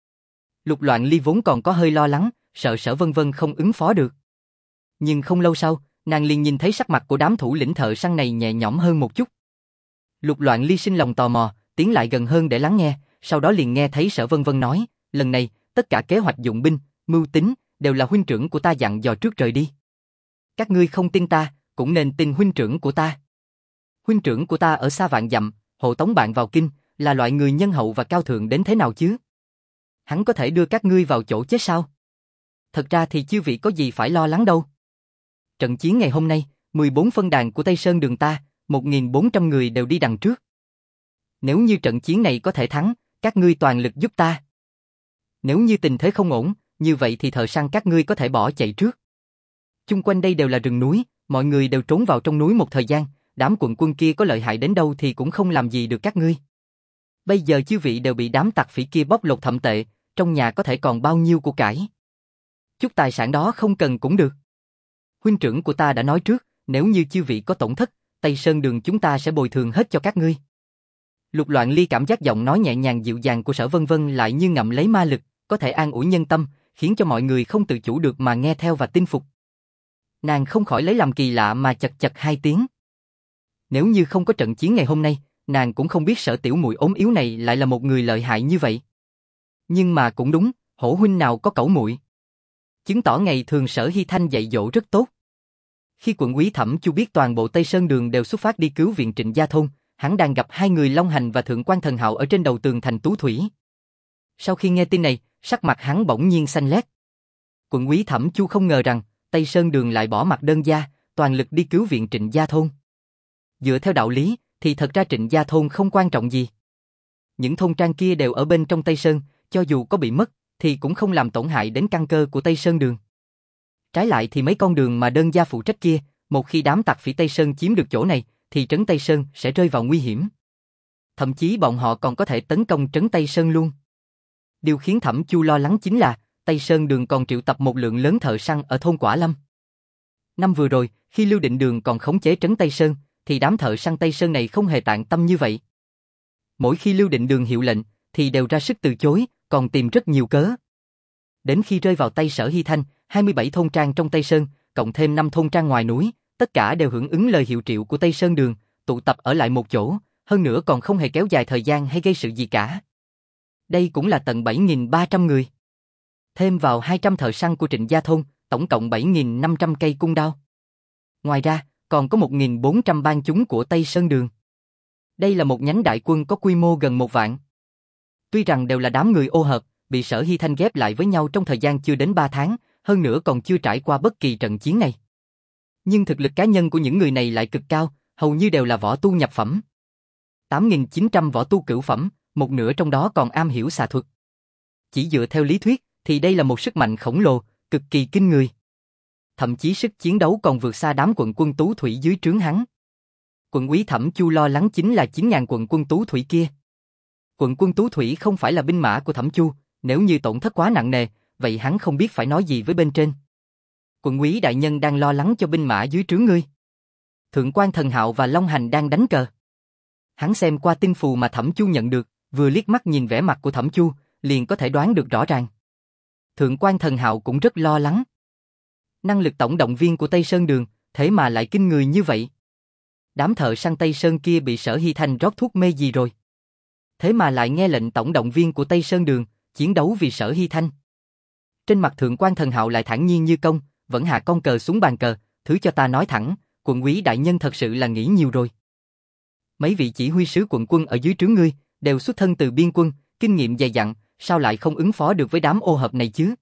Lục Loạn Ly vốn còn có hơi lo lắng, sợ Sở Vân Vân không ứng phó được. Nhưng không lâu sau, nàng liền nhìn thấy sắc mặt của đám thủ lĩnh thợ săn này nhẹ nhõm hơn một chút. Lục Loạn Ly sinh lòng tò mò, tiến lại gần hơn để lắng nghe, sau đó liền nghe thấy Sở Vân Vân nói, lần này, tất cả kế hoạch dụng binh, mưu tính, đều là huynh trưởng của ta dặn dò trước rời đi. Các ngươi không tin ta, cũng nên tin huynh trưởng của ta. Huynh trưởng của ta ở xa vạn dặm, hộ tống bạn vào kinh, là loại người nhân hậu và cao thượng đến thế nào chứ? Hắn có thể đưa các ngươi vào chỗ chết sao? Thật ra thì chư vị có gì phải lo lắng đâu. Trận chiến ngày hôm nay, mười bốn phân đàn của Tây Sơn Đường ta, một nghìn bốn trăm người đều đi đằng trước. Nếu như trận chiến này có thể thắng, các ngươi toàn lực giúp ta. Nếu như tình thế không ổn, như vậy thì thợ săn các ngươi có thể bỏ chạy trước. Chung quanh đây đều là rừng núi, mọi người đều trốn vào trong núi một thời gian, đám quận quân kia có lợi hại đến đâu thì cũng không làm gì được các ngươi. Bây giờ chư vị đều bị đám tặc phỉ kia bóc lột thậm tệ, trong nhà có thể còn bao nhiêu của cải. Chút tài sản đó không cần cũng được. Huynh trưởng của ta đã nói trước, nếu như chư vị có tổn thất, Tây Sơn Đường chúng ta sẽ bồi thường hết cho các ngươi. Lục Loạn Ly cảm giác giọng nói nhẹ nhàng dịu dàng của Sở Vân Vân lại như ngậm lấy ma lực, có thể an ủi nhân tâm, khiến cho mọi người không tự chủ được mà nghe theo và tin phục. Nàng không khỏi lấy làm kỳ lạ mà chật chật hai tiếng. Nếu như không có trận chiến ngày hôm nay, nàng cũng không biết Sở tiểu muội ốm yếu này lại là một người lợi hại như vậy. Nhưng mà cũng đúng, hổ huynh nào có cẩu muội. Chứng tỏ ngày thường Sở Hy Thanh dạy dỗ rất tốt. Khi quận úy Thẩm Chu biết toàn bộ Tây Sơn Đường đều xuất phát đi cứu viện Trịnh Gia Thôn, hắn đang gặp hai người Long Hành và Thượng quan Thần Hạo ở trên đầu tường thành Tú Thủy. Sau khi nghe tin này, sắc mặt hắn bỗng nhiên xanh lét. Quận úy Thẩm Chu không ngờ rằng Tây Sơn Đường lại bỏ mặt đơn gia, toàn lực đi cứu viện Trịnh Gia Thôn. Dựa theo đạo lý, thì thật ra Trịnh Gia Thôn không quan trọng gì. Những thôn trang kia đều ở bên trong Tây Sơn, cho dù có bị mất, thì cũng không làm tổn hại đến căn cơ của Tây Sơn Đường. Trái lại thì mấy con đường mà đơn gia phụ trách kia, một khi đám tặc phỉ Tây Sơn chiếm được chỗ này, thì trấn Tây Sơn sẽ rơi vào nguy hiểm. Thậm chí bọn họ còn có thể tấn công trấn Tây Sơn luôn. Điều khiến Thẩm Chu lo lắng chính là Tây Sơn Đường còn triệu tập một lượng lớn thợ săn ở thôn Quả Lâm. Năm vừa rồi, khi Lưu Định Đường còn khống chế trấn Tây Sơn, thì đám thợ săn Tây Sơn này không hề tạn tâm như vậy. Mỗi khi Lưu Định Đường hiệu lệnh, thì đều ra sức từ chối, còn tìm rất nhiều cớ. Đến khi rơi vào tay Sở Hy Thanh, hai mươi bảy thôn trang trong Tây Sơn, cộng thêm năm thôn trang ngoài núi, tất cả đều hưởng ứng lời hiệu triệu của Tây Sơn Đường, tụ tập ở lại một chỗ, hơn nữa còn không hề kéo dài thời gian hay gây sự gì cả. Đây cũng là tận bảy nghìn ba trăm người. Thêm vào hai trăm thợ săn của Trịnh Gia Thôn, tổng cộng bảy nghìn năm trăm cây cung đao. Ngoài ra, còn có một nghìn bốn trăm bang chúng của Tây Sơn Đường. Đây là một nhánh đại quân có quy mô gần một vạn. Tuy rằng đều là đám người ô hợp, bị Sở Hy Thanh ghép lại với nhau trong thời gian chưa đến ba tháng, hơn nữa còn chưa trải qua bất kỳ trận chiến này. Nhưng thực lực cá nhân của những người này lại cực cao, hầu như đều là võ tu nhập phẩm. tám nghìn chín trăm võ tu cửu phẩm, một nửa trong đó còn am hiểu xạ thuật. Chỉ dựa theo lý thuyết, thì đây là một sức mạnh khổng lồ, cực kỳ kinh người. Thậm chí sức chiến đấu còn vượt xa đám quận quân Tú Thủy dưới trướng hắn. Quận úy Thẩm Chu lo lắng chính là chín nghìn quận quân Tú Thủy kia. Quận quân Tú Thủy không phải là binh mã của Thẩm Chu, nếu như tổn thất quá nặng nề, vậy hắn không biết phải nói gì với bên trên. Quận úy đại nhân đang lo lắng cho binh mã dưới trướng ngươi. Thượng quan Thần Hạo và Long Hành đang đánh cờ. Hắn xem qua tin phù mà Thẩm Chu nhận được, vừa liếc mắt nhìn vẻ mặt của Thẩm Chu, liền có thể đoán được rõ ràng. Thượng quan Thần Hạo cũng rất lo lắng. Năng lực tổng động viên của Tây Sơn Đường, thế mà lại kinh người như vậy. Đám thợ săn Tây Sơn kia bị Sở Hy Thanh rót thuốc mê gì rồi? Thế mà lại nghe lệnh tổng động viên của Tây Sơn Đường, chiến đấu vì Sở Hy Thanh. Trên mặt Thượng quan Thần Hạo lại thản nhiên như công, vẫn hạ con cờ xuống bàn cờ, thứ cho ta nói thẳng, quận úy đại nhân thật sự là nghĩ nhiều rồi. Mấy vị chỉ huy sứ quận quân ở dưới trướng ngươi, đều xuất thân từ biên quân, kinh nghiệm dày dặn, sao lại không ứng phó được với đám ô hợp này chứ?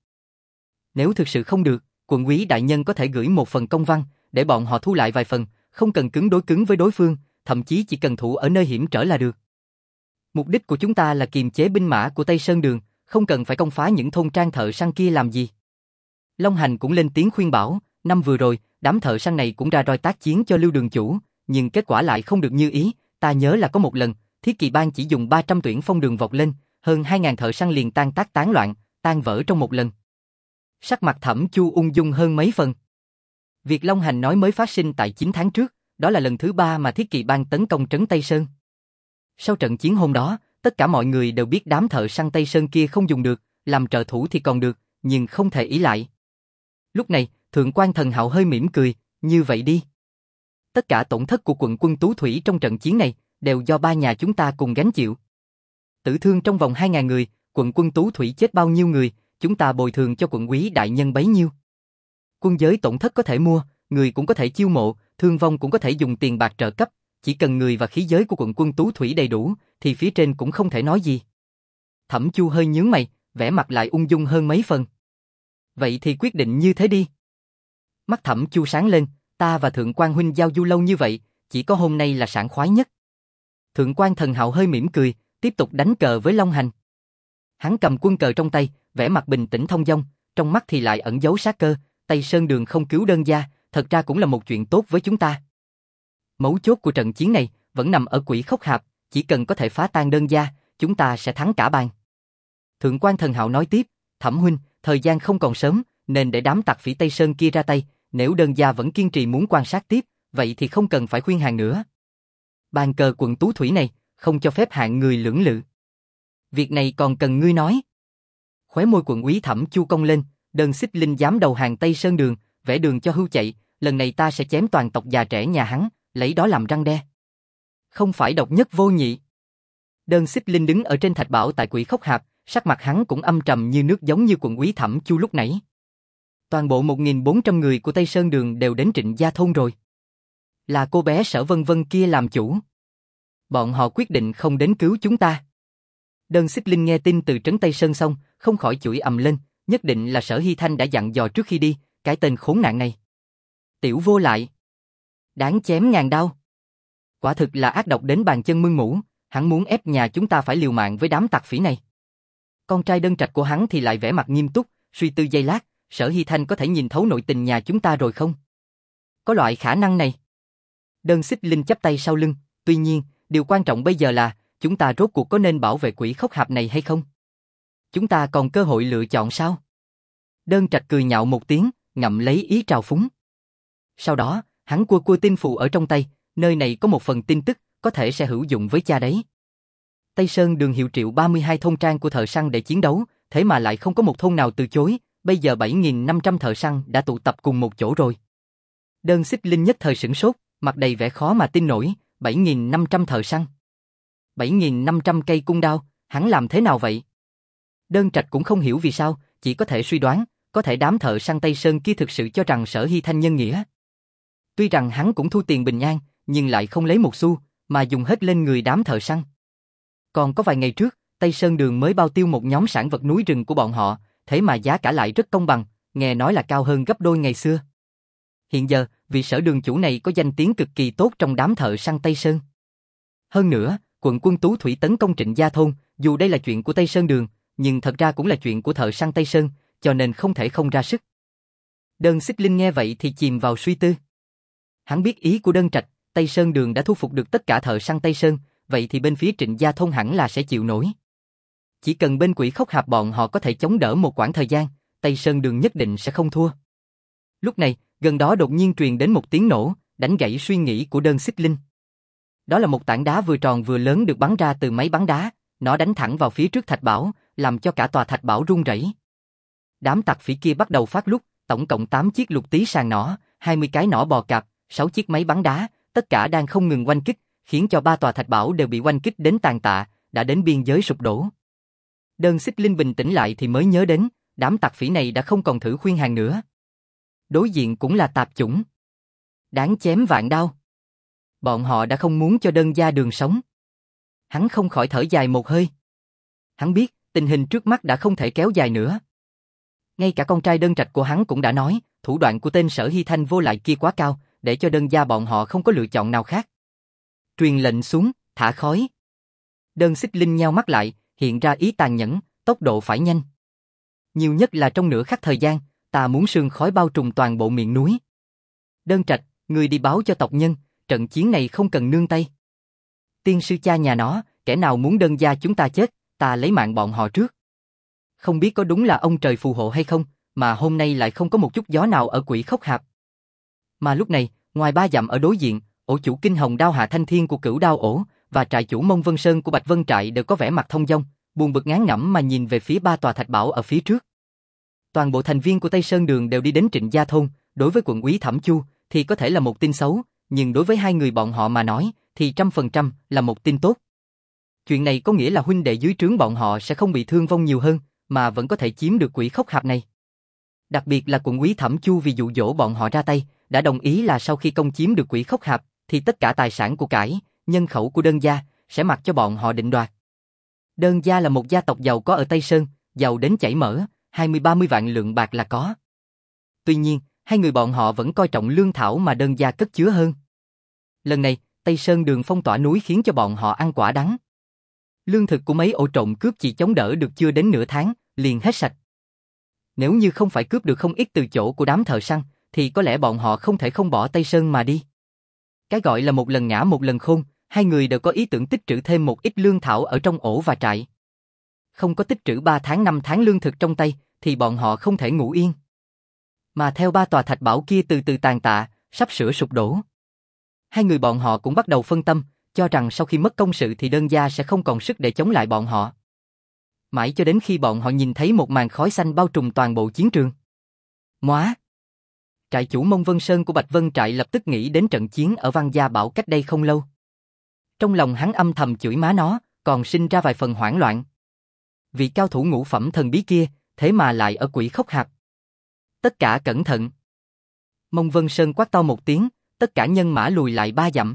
Nếu thực sự không được, quận úy đại nhân có thể gửi một phần công văn, để bọn họ thu lại vài phần, không cần cứng đối cứng với đối phương, thậm chí chỉ cần thủ ở nơi hiểm trở là được. Mục đích của chúng ta là kiềm chế binh mã của Tây Sơn Đường, không cần phải công phá những thôn trang thợ săn kia làm gì. Long Hành cũng lên tiếng khuyên bảo, năm vừa rồi, đám thợ săn này cũng ra roi tác chiến cho Lưu Đường chủ, nhưng kết quả lại không được như ý, ta nhớ là có một lần, Thiết Kỵ Bang chỉ dùng ba trăm tuyển phong đường vọt lên, hơn hai nghìn thợ săn liền tan tác tán loạn, tan vỡ trong một lần. Sắc mặt Thẩm Chu ung dung hơn mấy phần. Việc Long Hành nói mới phát sinh tại chín tháng trước, đó là lần thứ ba mà Thiết Kỵ Bang tấn công trấn Tây Sơn. Sau trận chiến hôm đó, tất cả mọi người đều biết đám thợ săn Tây Sơn kia không dùng được, làm trợ thủ thì còn được, nhưng không thể ỷ lại. Lúc này, Thượng quan Thần Hạo hơi mỉm cười, như vậy đi. Tất cả tổn thất của quận quân Tú Thủy trong trận chiến này, đều do ba nhà chúng ta cùng gánh chịu. Tử thương trong vòng hai nghìn người, quận quân Tú Thủy chết bao nhiêu người, chúng ta bồi thường cho quận úy đại nhân bấy nhiêu. Quân giới tổn thất có thể mua, người cũng có thể chiêu mộ, thương vong cũng có thể dùng tiền bạc trợ cấp, chỉ cần người và khí giới của quận quân Tú Thủy đầy đủ, thì phía trên cũng không thể nói gì. Thẩm Chu hơi nhướng mày, vẻ mặt lại ung dung hơn mấy phần. Vậy thì quyết định như thế đi. Mắt Thẩm Chu sáng lên, ta và Thượng quan huynh giao du lâu như vậy, chỉ có hôm nay là sảng khoái nhất. Thượng quan Thần Hạo hơi mỉm cười, tiếp tục đánh cờ với Long Hành. Hắn cầm quân cờ trong tay, vẻ mặt bình tĩnh thông dong, trong mắt thì lại ẩn giấu sát cơ. Tây Sơn Đường không cứu đơn gia, thật ra cũng là một chuyện tốt với chúng ta. Mấu chốt của trận chiến này vẫn nằm ở Quỷ Khốc Hạp, chỉ cần có thể phá tan đơn gia, chúng ta sẽ thắng cả bàn. Thượng quan Thần Hạo nói tiếp, Thẩm huynh, thời gian không còn sớm, nên để đám tặc phỉ Tây Sơn kia ra tay, nếu đơn gia vẫn kiên trì muốn quan sát tiếp, vậy thì không cần phải khuyên hàng nữa. Bàn cờ quận Tú Thủy này, không cho phép hạng người lưỡng lự. Việc này còn cần ngươi nói. Khóe môi quận úy Thẩm Chu cong lên, Đơn Xích Linh dám đầu hàng Tây Sơn Đường, vẽ đường cho hưu chạy, lần này ta sẽ chém toàn tộc già trẻ nhà hắn, lấy đó làm răn đe. Không phải độc nhất vô nhị. Đơn Xích Linh đứng ở trên thạch bảo tại Quỷ Khốc Hạp, sắc mặt hắn cũng âm trầm như nước giống như quận úy Thẩm Chu lúc nãy. Toàn bộ một nghìn bốn trăm người của Tây Sơn Đường đều đến Trịnh Gia Thôn rồi. Là cô bé Sở Vân Vân kia làm chủ. Bọn họ quyết định không đến cứu chúng ta. Đơn Xích Linh nghe tin từ trấn Tây Sơn xong, không khỏi chửi ầm lên, nhất định là Sở Hy Thanh đã dặn dò trước khi đi, cái tên khốn nạn này. Tiểu vô lại. Đáng chém ngàn đao. Quả thực là ác độc đến bàn chân mương mũ, hắn muốn ép nhà chúng ta phải liều mạng với đám tặc phỉ này. Con trai đơn trạch của hắn thì lại vẻ mặt nghiêm túc, suy tư giây lát, Sở Hy Thanh có thể nhìn thấu nội tình nhà chúng ta rồi không? Có loại khả năng này. Đơn Xích Linh chắp tay sau lưng, tuy nhiên, điều quan trọng bây giờ là, chúng ta rốt cuộc có nên bảo vệ quỷ khốc hạp này hay không? Chúng ta còn cơ hội lựa chọn sao? Đơn Trạch cười nhạo một tiếng, ngậm lấy ý trào phúng. Sau đó, hắn cua cua tin phù ở trong tay, nơi này có một phần tin tức, có thể sẽ hữu dụng với cha đấy. Tây Sơn Đường hiệu triệu ba mươi hai thôn trang của thợ săn để chiến đấu, thế mà lại không có một thôn nào từ chối, bây giờ bảy nghìn năm trăm thợ săn đã tụ tập cùng một chỗ rồi. Đơn Xích Linh nhất thời sửng sốt, mặt đầy vẻ khó mà tin nổi, bảy nghìn năm trăm thợ săn. bảy nghìn năm trăm cây cung đao, hắn làm thế nào vậy? Đơn Trạch cũng không hiểu vì sao, chỉ có thể suy đoán, có thể đám thợ săn Tây Sơn kia thực sự cho rằng Sở Hy Thanh nhân nghĩa. Tuy rằng hắn cũng thu tiền bình an, nhưng lại không lấy một xu, mà dùng hết lên người đám thợ săn. Còn có vài ngày trước, Tây Sơn Đường mới bao tiêu một nhóm sản vật núi rừng của bọn họ, thế mà giá cả lại rất công bằng, nghe nói là cao hơn gấp đôi ngày xưa. Hiện giờ, vị Sở Đường chủ này có danh tiếng cực kỳ tốt trong đám thợ săn Tây Sơn. Hơn nữa, quận quân Tú Thủy tấn công Trịnh Gia Thôn, dù đây là chuyện của Tây Sơn Đường, nhưng thật ra cũng là chuyện của thợ săn Tây Sơn, cho nên không thể không ra sức. Đơn Xích Linh nghe vậy thì chìm vào suy tư. Hắn biết ý của Đơn Trạch, Tây Sơn Đường đã thu phục được tất cả thợ săn Tây Sơn, vậy thì bên phía Trịnh Gia Thôn hẳn là sẽ chịu nổi. Chỉ cần bên quỷ khốc hạp bọn họ có thể chống đỡ một quãng thời gian, Tây Sơn Đường nhất định sẽ không thua. Lúc này, gần đó đột nhiên truyền đến một tiếng nổ, đánh gãy suy nghĩ của Đơn Xích Linh. Đó là một tảng đá vừa tròn vừa lớn được bắn ra từ máy bắn đá, nó đánh thẳng vào phía trước thạch bảo, làm cho cả tòa thạch bảo rung rẩy. Đám tặc phỉ kia bắt đầu phát lúc, tổng cộng tám chiếc lục tí sàng nỏ, hai mươi cái nỏ bò cạp, sáu chiếc máy bắn đá, tất cả đang không ngừng oanh kích, khiến cho ba tòa thạch bảo đều bị oanh kích đến tàn tạ, đã đến biên giới sụp đổ. Đơn Xích Linh bình tĩnh lại thì mới nhớ đến, đám tặc phỉ này đã không còn thử khuyên hàng nữa. Đối diện cũng là tạp chủng. Đáng chém vạn đao. Bọn họ đã không muốn cho Đơn gia Đường sống. Hắn không khỏi thở dài một hơi. Hắn biết, tình hình trước mắt đã không thể kéo dài nữa. Ngay cả con trai Đơn Trạch của hắn cũng đã nói, thủ đoạn của tên Sở Hy Thanh vô lại kia quá cao, để cho Đơn gia bọn họ không có lựa chọn nào khác. Truyền lệnh xuống, thả khói. Đơn Xích Linh nheo mắt lại, hiện ra ý tàn nhẫn, tốc độ phải nhanh. Nhiều nhất là trong nửa khắc thời gian, ta muốn sương khói bao trùm toàn bộ miệng núi. Đơn Trạch, người đi báo cho tộc nhân, trận chiến này không cần nương tay. Tiên sư cha nhà nó, kẻ nào muốn Đơn gia chúng ta chết, ta lấy mạng bọn họ trước. Không biết có đúng là ông trời phù hộ hay không, mà hôm nay lại không có một chút gió nào ở quỷ khốc hạp. Mà lúc này, ngoài ba dặm ở đối diện, ổ chủ Kinh Hồng Đao Hạ Thanh Thiên của Cửu Đao ổ và trại chủ Mông Vân Sơn của Bạch Vân trại đều có vẻ mặt thông dong, buồn bực ngán ngẩm mà nhìn về phía ba tòa thạch bảo ở phía trước. Toàn bộ thành viên của Tây Sơn Đường đều đi đến Trịnh Gia Thôn, đối với quận úy Thẩm Chu thì có thể là một tin xấu, nhưng đối với hai người bọn họ mà nói thì trăm phần trăm là một tin tốt. Chuyện này có nghĩa là huynh đệ dưới trướng bọn họ sẽ không bị thương vong nhiều hơn, mà vẫn có thể chiếm được quỷ khốc hạp này. Đặc biệt là quận úy Thẩm Chu vì dụ dỗ bọn họ ra tay, đã đồng ý là sau khi công chiếm được quỷ khốc hạp, thì tất cả tài sản của cải, nhân khẩu của Đơn gia sẽ mặc cho bọn họ định đoạt. Đơn gia là một gia tộc giàu có ở Tây Sơn, giàu đến chảy mỡ, hai mươi ba mươi vạn lượng bạc là có. Tuy nhiên, hai người bọn họ vẫn coi trọng lương thảo mà Đơn gia cất chứa hơn. Lần này, Tây Sơn Đường phong tỏa núi khiến cho bọn họ ăn quả đắng. Lương thực của mấy ổ trộm cướp chỉ chống đỡ được chưa đến nửa tháng, liền hết sạch. Nếu như không phải cướp được không ít từ chỗ của đám thợ săn, thì có lẽ bọn họ không thể không bỏ Tây Sơn mà đi. Cái gọi là một lần ngã một lần khôn, hai người đều có ý tưởng tích trữ thêm một ít lương thảo ở trong ổ và trại. Không có tích trữ ba tháng năm tháng lương thực trong tay, thì bọn họ không thể ngủ yên. Mà theo ba tòa thạch bảo kia từ từ tàn tạ, sắp sửa sụp đổ. Hai người bọn họ cũng bắt đầu phân tâm, cho rằng sau khi mất công sự thì Đơn gia sẽ không còn sức để chống lại bọn họ. Mãi cho đến khi bọn họ nhìn thấy một màn khói xanh bao trùm toàn bộ chiến trường. Móa! Trại chủ Mông Vân Sơn của Bạch Vân trại lập tức nghĩ đến trận chiến ở Văn Gia Bảo cách đây không lâu. Trong lòng hắn âm thầm chửi má nó, còn sinh ra vài phần hoảng loạn. Vị cao thủ ngũ phẩm thần bí kia, thế mà lại ở quỷ khốc hạp. Tất cả cẩn thận! Mông Vân Sơn quát to một tiếng, tất cả nhân mã lùi lại ba dặm.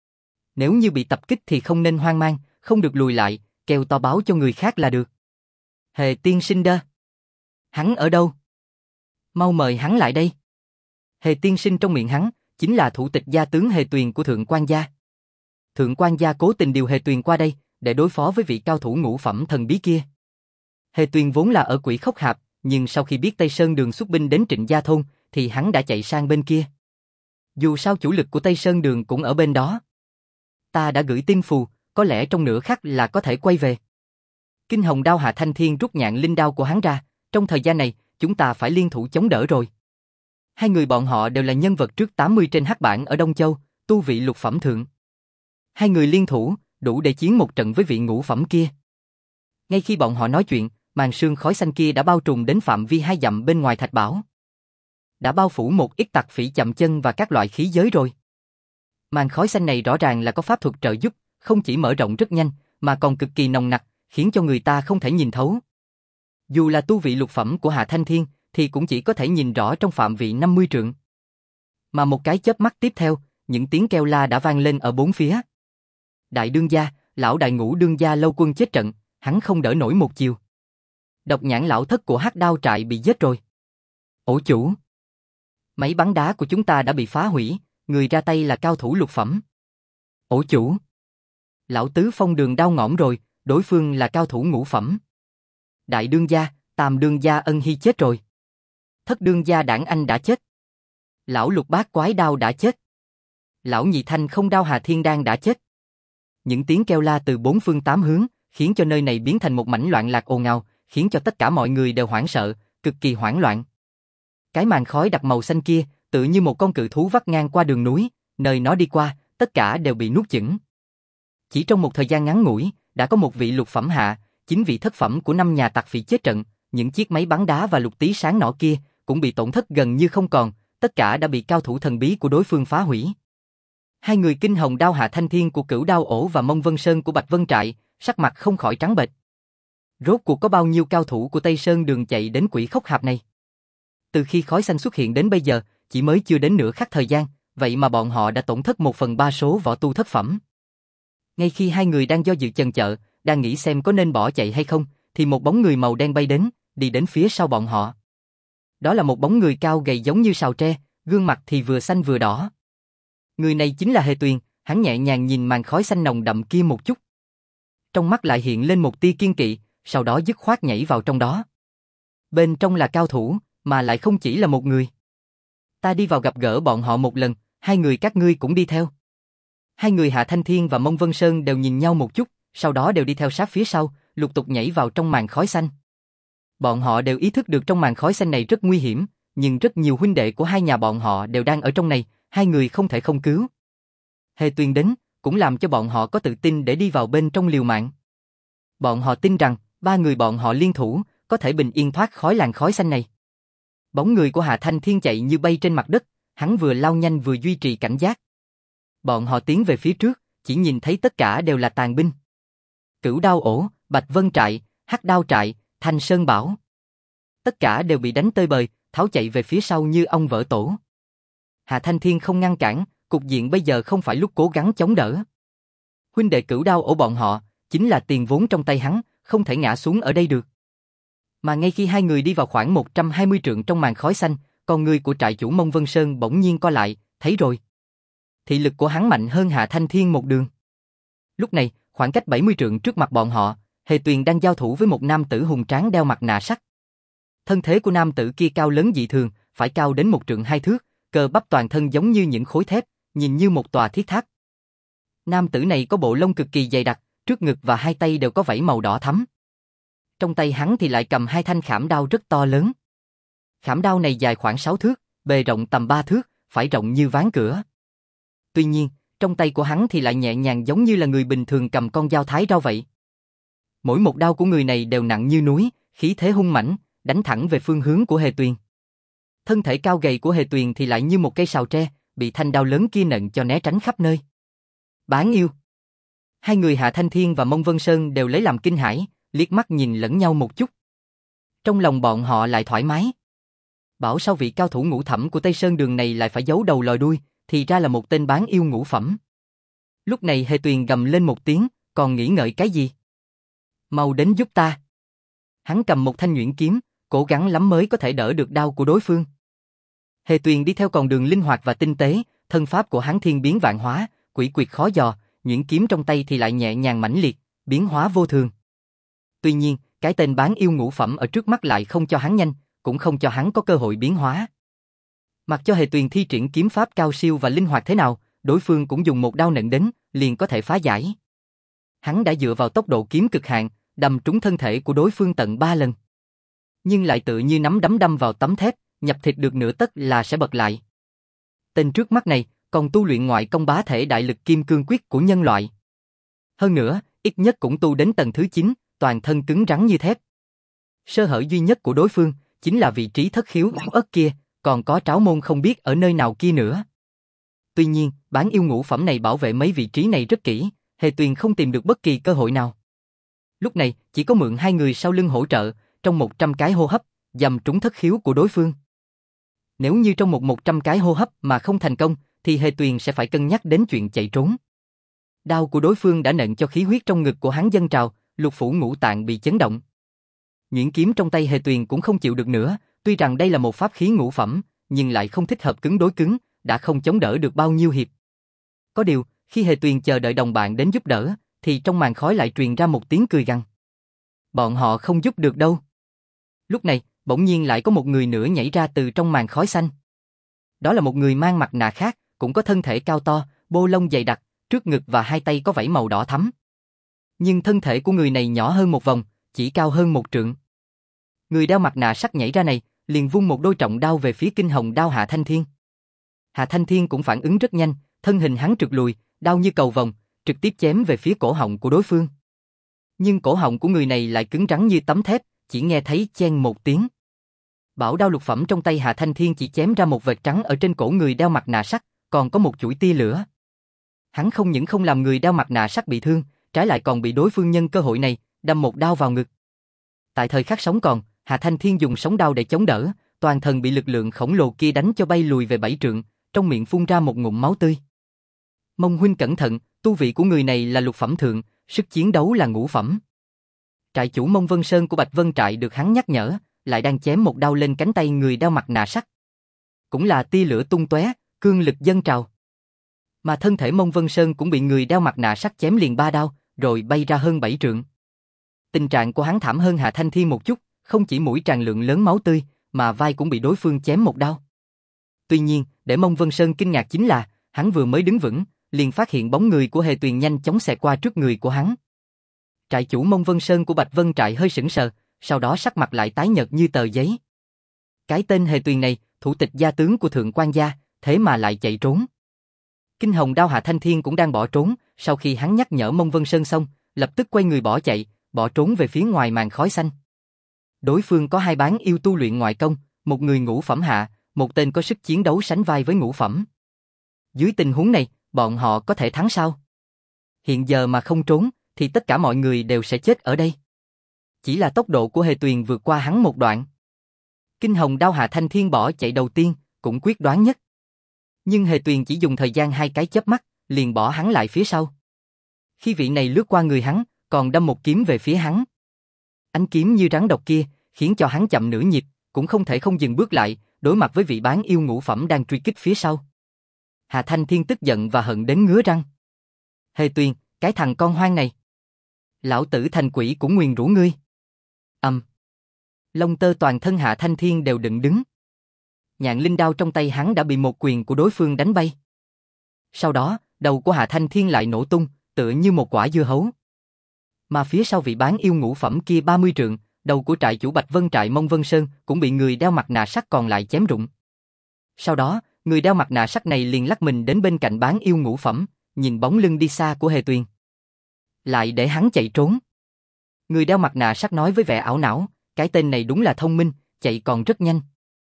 Nếu như bị tập kích thì không nên hoang mang, không được lùi lại, kêu to báo cho người khác là được. Hề tiên sinh đơ! Hắn ở đâu? Mau mời hắn lại đây. Hề tiên sinh trong miệng hắn, chính là thủ tịch gia tướng Hề Tuyền của Thượng Quan gia. Thượng Quan gia cố tình điều Hề Tuyền qua đây, để đối phó với vị cao thủ ngũ phẩm thần bí kia. Hề Tuyền vốn là ở quỷ khốc hạp, nhưng sau khi biết Tây Sơn Đường xuất binh đến Trịnh Gia Thôn, thì hắn đã chạy sang bên kia. Dù sao chủ lực của Tây Sơn Đường cũng ở bên đó. Ta đã gửi tin phù, có lẽ trong nửa khắc là có thể quay về. Kinh Hồng Đao Hạ Thanh Thiên rút nhạn linh đao của hắn ra, trong thời gian này, chúng ta phải liên thủ chống đỡ rồi. Hai người bọn họ đều là nhân vật trước tám mươi trên hắc bảng ở Đông Châu, tu vị lục phẩm thượng. Hai người liên thủ, đủ để chiến một trận với vị ngũ phẩm kia. Ngay khi bọn họ nói chuyện, màn sương khói xanh kia đã bao trùm đến phạm vi hai dặm bên ngoài thạch bảo. Đã bao phủ một ít tặc phỉ chậm chân và các loại khí giới rồi. Màn khói xanh này rõ ràng là có pháp thuật trợ giúp, không chỉ mở rộng rất nhanh, mà còn cực kỳ nồng nặc, khiến cho người ta không thể nhìn thấu. Dù là tu vị lục phẩm của Hạ Thanh Thiên, thì cũng chỉ có thể nhìn rõ trong phạm vị năm mươi trượng. Mà một cái chớp mắt tiếp theo, những tiếng kêu la đã vang lên ở bốn phía. Đại đương gia, lão đại ngũ đương gia Lâu Quân chết trận, hắn không đỡ nổi một chiều. Độc nhãn lão thất của Hắc Đao trại bị giết rồi. Ổ chủ, máy bắn đá của chúng ta đã bị phá hủy, người ra tay là cao thủ lục phẩm. Ổ chủ, lão tứ phong đường đau ngõm rồi, đối phương là cao thủ ngũ phẩm. Đại đương gia, tam đương gia Ân Hy chết rồi. Thất đương gia Đảng Anh đã chết. Lão lục bát quái đao đã chết. Lão nhị thanh không đao Hà Thiên Đan đã chết. Những tiếng kêu la từ bốn phương tám hướng, khiến cho nơi này biến thành một mảnh loạn lạc ồn ào, khiến cho tất cả mọi người đều hoảng sợ, cực kỳ hoảng loạn. Cái màn khói đặc màu xanh kia, tự như một con cự thú vắt ngang qua đường núi, nơi nó đi qua, tất cả đều bị nuốt chửng. Chỉ trong một thời gian ngắn ngủi, đã có một vị lục phẩm hạ, chín vị thất phẩm của năm nhà tặc phỉ chết trận, những chiếc máy bắn đá và lục tí sáng nỏ kia cũng bị tổn thất gần như không còn, tất cả đã bị cao thủ thần bí của đối phương phá hủy. Hai người Kinh Hồng Đao Hạ Thanh Thiên của Cửu Đao Ổ và Mông Vân Sơn của Bạch Vân Trại, sắc mặt không khỏi trắng bệch. Rốt cuộc có bao nhiêu cao thủ của Tây Sơn Đường chạy đến Quỷ Khốc Hạp này? Từ khi khói xanh xuất hiện đến bây giờ, chỉ mới chưa đến nửa khắc thời gian, vậy mà bọn họ đã tổn thất một phần ba số võ tu thất phẩm. Ngay khi hai người đang do dự chần chừ, đang nghĩ xem có nên bỏ chạy hay không, thì một bóng người màu đen bay đến, đi đến phía sau bọn họ. Đó là một bóng người cao gầy giống như sào tre, gương mặt thì vừa xanh vừa đỏ. Người này chính là Hề Tuyền, hắn nhẹ nhàng nhìn màn khói xanh nồng đậm kia một chút. Trong mắt lại hiện lên một tia kiên kỵ, sau đó dứt khoát nhảy vào trong đó. Bên trong là cao thủ, mà lại không chỉ là một người. Ta đi vào gặp gỡ bọn họ một lần, hai người các ngươi cũng đi theo. Hai người Hạ Thanh Thiên và Mông Vân Sơn đều nhìn nhau một chút, sau đó đều đi theo sát phía sau, lục tục nhảy vào trong màn khói xanh. Bọn họ đều ý thức được trong màn khói xanh này rất nguy hiểm, nhưng rất nhiều huynh đệ của hai nhà bọn họ đều đang ở trong này, hai người không thể không cứu. Hề Tuyền đến, cũng làm cho bọn họ có tự tin để đi vào bên trong liều mạng. Bọn họ tin rằng, ba người bọn họ liên thủ, có thể bình yên thoát khỏi làn khói xanh này. Bóng người của Hạ Thanh Thiên chạy như bay trên mặt đất, hắn vừa lao nhanh vừa duy trì cảnh giác. Bọn họ tiến về phía trước, chỉ nhìn thấy tất cả đều là tàn binh. Cửu Đao Ổ, Bạch Vân Trại, Hắc Đao Trại, Thanh Sơn Bảo. Tất cả đều bị đánh tơi bời, tháo chạy về phía sau như ong vỡ tổ. Hạ Thanh Thiên không ngăn cản, cục diện bây giờ không phải lúc cố gắng chống đỡ. Huynh đệ Cửu Đao Ổ bọn họ, chính là tiền vốn trong tay hắn, không thể ngã xuống ở đây được. Mà ngay khi hai người đi vào khoảng một trăm hai mươi trượng trong màn khói xanh, con người của trại chủ Mông Vân Sơn bỗng nhiên co lại, thấy rồi. Thị lực của hắn mạnh hơn Hạ Thanh Thiên một đường. Lúc này, khoảng cách bảy mươi trượng trước mặt bọn họ, Hề Tuyền đang giao thủ với một nam tử hùng tráng đeo mặt nạ sắt. Thân thế của nam tử kia cao lớn dị thường, phải cao đến một trượng hai thước, cơ bắp toàn thân giống như những khối thép, nhìn như một tòa thiết tháp. Nam tử này có bộ lông cực kỳ dày đặc, trước ngực và hai tay đều có vảy màu đỏ thắm. Trong tay hắn thì lại cầm hai thanh khảm đao rất to lớn. Khảm đao này dài khoảng sáu thước, bề rộng tầm ba thước, phải rộng như ván cửa. Tuy nhiên, trong tay của hắn thì lại nhẹ nhàng giống như là người bình thường cầm con dao thái rau vậy. Mỗi một đao của người này đều nặng như núi, khí thế hung mãnh, đánh thẳng về phương hướng của Hề Tuyền. Thân thể cao gầy của Hề Tuyền thì lại như một cây sào tre, bị thanh đao lớn kia nện cho né tránh khắp nơi. Bán yêu. Hai người Hạ Thanh Thiên và Mông Vân Sơn đều lấy làm kinh hãi, liếc mắt nhìn lẫn nhau một chút. Trong lòng bọn họ lại thoải mái. Bảo sao vị cao thủ ngũ thẩm của Tây Sơn Đường này lại phải giấu đầu lòi đuôi, thì ra là một tên bán yêu ngũ phẩm. Lúc này Hề Tuyền gầm lên một tiếng, còn nghĩ ngợi cái gì? Mau đến giúp ta. Hắn cầm một thanh nhuyễn kiếm, cố gắng lắm mới có thể đỡ được đao của đối phương. Hề Tuyền đi theo con đường linh hoạt và tinh tế, thân pháp của hắn thiên biến vạn hóa, quỷ quyệt khó dò, nhuyễn kiếm trong tay thì lại nhẹ nhàng mãnh liệt, biến hóa vô thường. Tuy nhiên, cái tên bán yêu ngũ phẩm ở trước mắt lại không cho hắn nhanh, cũng không cho hắn có cơ hội biến hóa. Mặc cho Hề Tuyền thi triển kiếm pháp cao siêu và linh hoạt thế nào, đối phương cũng dùng một đao nện đến, liền có thể phá giải. Hắn đã dựa vào tốc độ kiếm cực hạn, đâm trúng thân thể của đối phương tận ba lần. Nhưng lại tự như nắm đấm đâm vào tấm thép, nhập thịt được nửa tấc là sẽ bật lại. Tên trước mắt này còn tu luyện ngoại công bá thể đại lực kim cương quyết của nhân loại. Hơn nữa, ít nhất cũng tu đến tầng thứ chín, toàn thân cứng rắn như thép. Sơ hở duy nhất của đối phương chính là vị trí thất khiếu ất kia, còn có tráo môn không biết ở nơi nào kia nữa. Tuy nhiên, bán yêu ngũ phẩm này bảo vệ mấy vị trí này rất kỹ, Hề Tuyền không tìm được bất kỳ cơ hội nào. Lúc này, chỉ có mượn hai người sau lưng hỗ trợ, trong một trăm cái hô hấp, dầm trúng thất khiếu của đối phương. Nếu như trong một một trăm cái hô hấp mà không thành công, thì Hề Tuyền sẽ phải cân nhắc đến chuyện chạy trốn. Đao của đối phương đã nện cho khí huyết trong ngực của hắn dâng trào, lục phủ ngũ tạng bị chấn động. Nhuyễn kiếm trong tay Hề Tuyền cũng không chịu được nữa, tuy rằng đây là một pháp khí ngũ phẩm, nhưng lại không thích hợp cứng đối cứng, đã không chống đỡ được bao nhiêu hiệp. Có điều, khi Hề Tuyền chờ đợi đồng bạn đến giúp đỡ, thì trong màn khói lại truyền ra một tiếng cười gằn. Bọn họ không giúp được đâu. Lúc này, bỗng nhiên lại có một người nữa nhảy ra từ trong màn khói xanh. Đó là một người mang mặt nạ khác, cũng có thân thể cao to, bô lông dày đặc, trước ngực và hai tay có vảy màu đỏ thắm. Nhưng thân thể của người này nhỏ hơn một vòng, chỉ cao hơn một trượng. Người đeo mặt nạ sắt nhảy ra này, liền vung một đôi trọng đao về phía kinh hồng đao Hạ Thanh Thiên. Hạ Thanh Thiên cũng phản ứng rất nhanh, thân hình hắn trượt lùi, đao như cầu vồng, trực tiếp chém về phía cổ họng của đối phương. Nhưng cổ họng của người này lại cứng rắn như tấm thép, chỉ nghe thấy chen một tiếng. Bảo đao lục phẩm trong tay Hạ Thanh Thiên chỉ chém ra một vệt trắng ở trên cổ người đeo mặt nạ sắt, còn có một chuỗi tia lửa. Hắn không những không làm người đeo mặt nạ sắt bị thương, trái lại còn bị đối phương nhân cơ hội này đâm một đao vào ngực. Tại thời khắc sống còn, Hạ Thanh Thiên dùng sống đao để chống đỡ, toàn thân bị lực lượng khổng lồ kia đánh cho bay lùi về bảy trượng, trong miệng phun ra một ngụm máu tươi. Mông huynh cẩn thận, tu vị của người này là lục phẩm thượng, sức chiến đấu là ngũ phẩm. Trại chủ Mông Vân Sơn của Bạch Vân Trại được hắn nhắc nhở, lại đang chém một đao lên cánh tay người đeo mặt nạ sắt. Cũng là tia lửa tung tóe, cương lực dâng trào. Mà thân thể Mông Vân Sơn cũng bị người đeo mặt nạ sắt chém liền ba đao, rồi bay ra hơn bảy trượng. Tình trạng của hắn thảm hơn Hạ Thanh Thiên một chút, không chỉ mũi tràn lượng lớn máu tươi, mà vai cũng bị đối phương chém một đao. Tuy nhiên, để Mông Vân Sơn kinh ngạc chính là, hắn vừa mới đứng vững, liền phát hiện bóng người của Hề Tuyền nhanh chóng xẹt qua trước người của hắn. Trại chủ Mông Vân Sơn của Bạch Vân Trại hơi sững sờ, sau đó sắc mặt lại tái nhợt như tờ giấy. Cái tên Hề Tuyền này, thủ tịch gia tướng của Thượng Quan gia, thế mà lại chạy trốn. Kinh hồng đao Hạ Thanh Thiên cũng đang bỏ trốn, sau khi hắn nhắc nhở Mông Vân Sơn xong, lập tức quay người bỏ chạy, bỏ trốn về phía ngoài màn khói xanh. Đối phương có hai bán yêu tu luyện ngoại công, một người ngũ phẩm hạ, một tên có sức chiến đấu sánh vai với ngũ phẩm. Dưới tình huống này, bọn họ có thể thắng sao? Hiện giờ mà không trốn, thì tất cả mọi người đều sẽ chết ở đây. Chỉ là tốc độ của Hề Tuyền vượt qua hắn một đoạn. Kinh hồng đao Hạ Thanh Thiên bỏ chạy đầu tiên, cũng quyết đoán nhất. Nhưng Hề Tuyền chỉ dùng thời gian hai cái chớp mắt, liền bỏ hắn lại phía sau. Khi vị này lướt qua người hắn, còn đâm một kiếm về phía hắn. Ánh kiếm như rắn độc kia, khiến cho hắn chậm nửa nhịp, cũng không thể không dừng bước lại, đối mặt với vị bán yêu ngũ phẩm đang truy kích phía sau. Hạ Thanh Thiên tức giận và hận đến ngứa răng. Hề Tuyền, cái thằng con hoang này. Lão tử thành quỷ cũng nguyền rủa ngươi. Ầm. Um. Lông tơ toàn thân Hạ Thanh Thiên đều dựng đứng. Nhạn linh đao trong tay hắn đã bị một quyền của đối phương đánh bay. Sau đó, đầu của Hạ Thanh Thiên lại nổ tung, tựa như một quả dưa hấu. Mà phía sau vị bán yêu ngũ phẩm kia ba mươi trượng, đầu của trại chủ Bạch Vân Trại Mông Vân Sơn cũng bị người đeo mặt nạ sắt còn lại chém rụng. Sau đó, người đeo mặt nạ sắt này liền lắc mình đến bên cạnh bán yêu ngũ phẩm, nhìn bóng lưng đi xa của Hề Tuyền. Lại để hắn chạy trốn. Người đeo mặt nạ sắt nói với vẻ ảo não, cái tên này đúng là thông minh, chạy còn rất nhanh.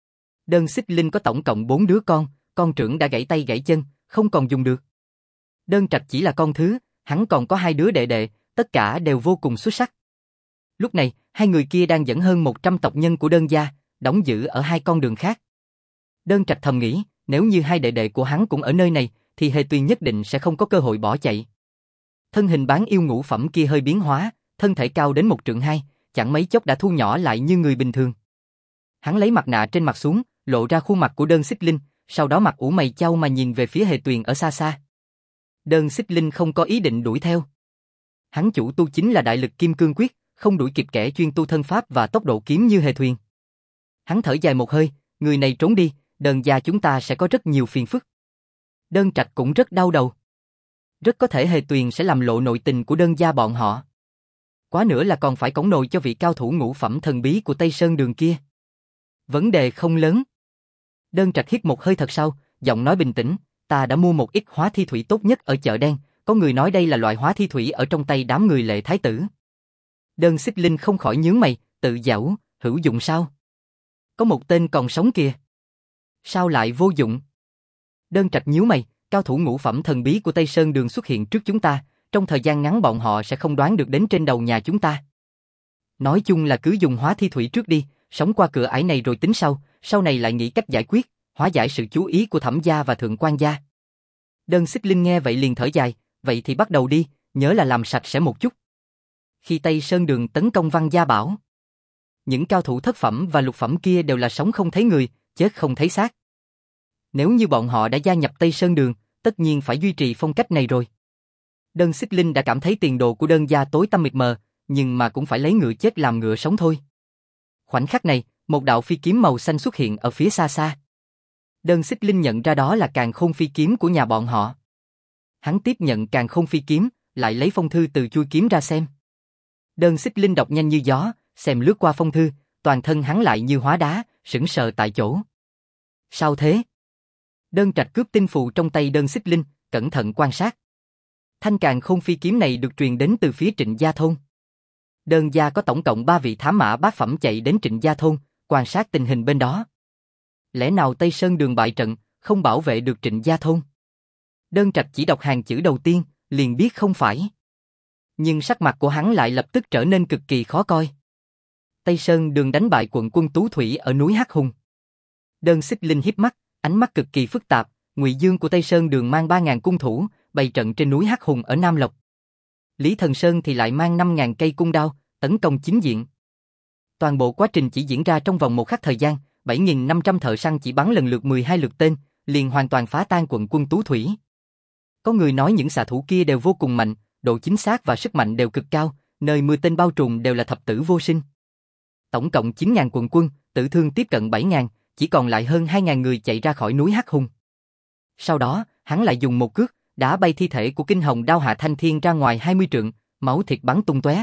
Đơn Xích Linh có tổng cộng bốn đứa con, con trưởng đã gãy tay gãy chân, không còn dùng được. Đơn Trạch chỉ là con thứ, hắn còn có hai đứa đệ đệ, tất cả đều vô cùng xuất sắc. Lúc này, hai người kia đang dẫn hơn một trăm tộc nhân của Đơn gia, đóng giữ ở hai con đường khác. Đơn Trạch thầm nghĩ, nếu như hai đệ đệ của hắn cũng ở nơi này, thì Hề Tuyền nhất định sẽ không có cơ hội bỏ chạy. Thân hình bán yêu ngũ phẩm kia hơi biến hóa, thân thể cao đến một trượng hai, chẳng mấy chốc đã thu nhỏ lại như người bình thường. Hắn lấy mặt nạ trên mặt xuống, lộ ra khuôn mặt của Đơn Xích Linh, sau đó mặt ủ mày chau mà nhìn về phía Hề Tuyền ở xa xa. Đơn Xích Linh không có ý định đuổi theo. Hắn chủ tu chính là đại lực kim cương quyết, không đuổi kịp kẻ chuyên tu thân pháp và tốc độ kiếm như Hề Tuyền. Hắn thở dài một hơi, người này trốn đi, Đơn gia chúng ta sẽ có rất nhiều phiền phức. Đơn Trạch cũng rất đau đầu. Rất có thể Hề Tuyền sẽ làm lộ nội tình của đơn gia bọn họ. Quá nữa là còn phải cõng nồi cho vị cao thủ ngũ phẩm thần bí của Tây Sơn Đường kia. Vấn đề không lớn. Đơn Trạch hít một hơi thật sâu, giọng nói bình tĩnh, ta đã mua một ít hóa thi thủy tốt nhất ở chợ đen, có người nói đây là loại hóa thi thủy ở trong tay đám người Lệ Thái Tử. Đơn Xích Linh không khỏi nhướng mày, tự giễu, hữu dụng sao? Có một tên còn sống kìa. Sao lại vô dụng? Đơn Trạch nhíu mày, cao thủ ngũ phẩm thần bí của Tây Sơn Đường xuất hiện trước chúng ta, trong thời gian ngắn bọn họ sẽ không đoán được đến trên đầu nhà chúng ta. Nói chung là cứ dùng hóa thi thủy trước đi, sống qua cửa ải này rồi tính sau, sau này lại nghĩ cách giải quyết, hóa giải sự chú ý của Thẩm gia và Thượng quan gia. Đơn Xích Linh nghe vậy liền thở dài, vậy thì bắt đầu đi, nhớ là làm sạch sẽ một chút. Khi Tây Sơn Đường tấn công Văn Gia Bảo, những cao thủ thất phẩm và lục phẩm kia đều là sống không thấy người, chết không thấy xác. Nếu như bọn họ đã gia nhập Tây Sơn Đường, tất nhiên phải duy trì phong cách này rồi. Đơn Xích Linh đã cảm thấy tiền đồ của đơn gia tối tăm mịt mờ, nhưng mà cũng phải lấy ngựa chết làm ngựa sống thôi. Khoảnh khắc này, một đạo phi kiếm màu xanh xuất hiện ở phía xa xa. Đơn Xích Linh nhận ra đó là Càn Khôn phi kiếm của nhà bọn họ. Hắn tiếp nhận Càn Khôn phi kiếm, lại lấy phong thư từ chui kiếm ra xem. Đơn Xích Linh đọc nhanh như gió, xem lướt qua phong thư, toàn thân hắn lại như hóa đá, sững sờ tại chỗ. Sao thế? Đơn Trạch cướp tinh phù trong tay Đơn Xích Linh, cẩn thận quan sát. Thanh Càn Khôn phi kiếm này được truyền đến từ phía Trịnh Gia thôn. Đơn gia có tổng cộng ba vị thám mã bát phẩm chạy đến Trịnh Gia thôn, quan sát tình hình bên đó. Lẽ nào Tây Sơn Đường bại trận, không bảo vệ được Trịnh Gia thôn? Đơn Trạch chỉ đọc hàng chữ đầu tiên, liền biết không phải. Nhưng sắc mặt của hắn lại lập tức trở nên cực kỳ khó coi. Tây Sơn Đường đánh bại quận quân Tú Thủy ở núi Hắc Hùng. Đơn Xích Linh híp mắt, ánh mắt cực kỳ phức tạp. Ngụy Dương của Tây Sơn Đường mang ba ngàn cung thủ, bày trận trên núi Hắc Hùng ở Nam Lộc. Lý Thần Sơn thì lại mang năm ngàn cây cung đao, tấn công chính diện. Toàn bộ quá trình chỉ diễn ra trong vòng một khắc thời gian, bảy nghìn năm trăm thợ săn chỉ bắn lần lượt mười hai lượt tên, liền hoàn toàn phá tan quận quân Tú Thủy. Có người nói những xạ thủ kia đều vô cùng mạnh, độ chính xác và sức mạnh đều cực cao, nơi mưa tên bao trùm đều là thập tử vô sinh. Tổng cộng chín ngàn quận quân, tử thương tiếp cận bảy ngàn, chỉ còn lại hơn hai ngàn người chạy ra khỏi núi Hắc Hùng. Sau đó, hắn lại dùng một cước, đá bay thi thể của Kinh Hồng Đao Hạ Thanh Thiên ra ngoài hai mươi trượng, máu thịt bắn tung tóe.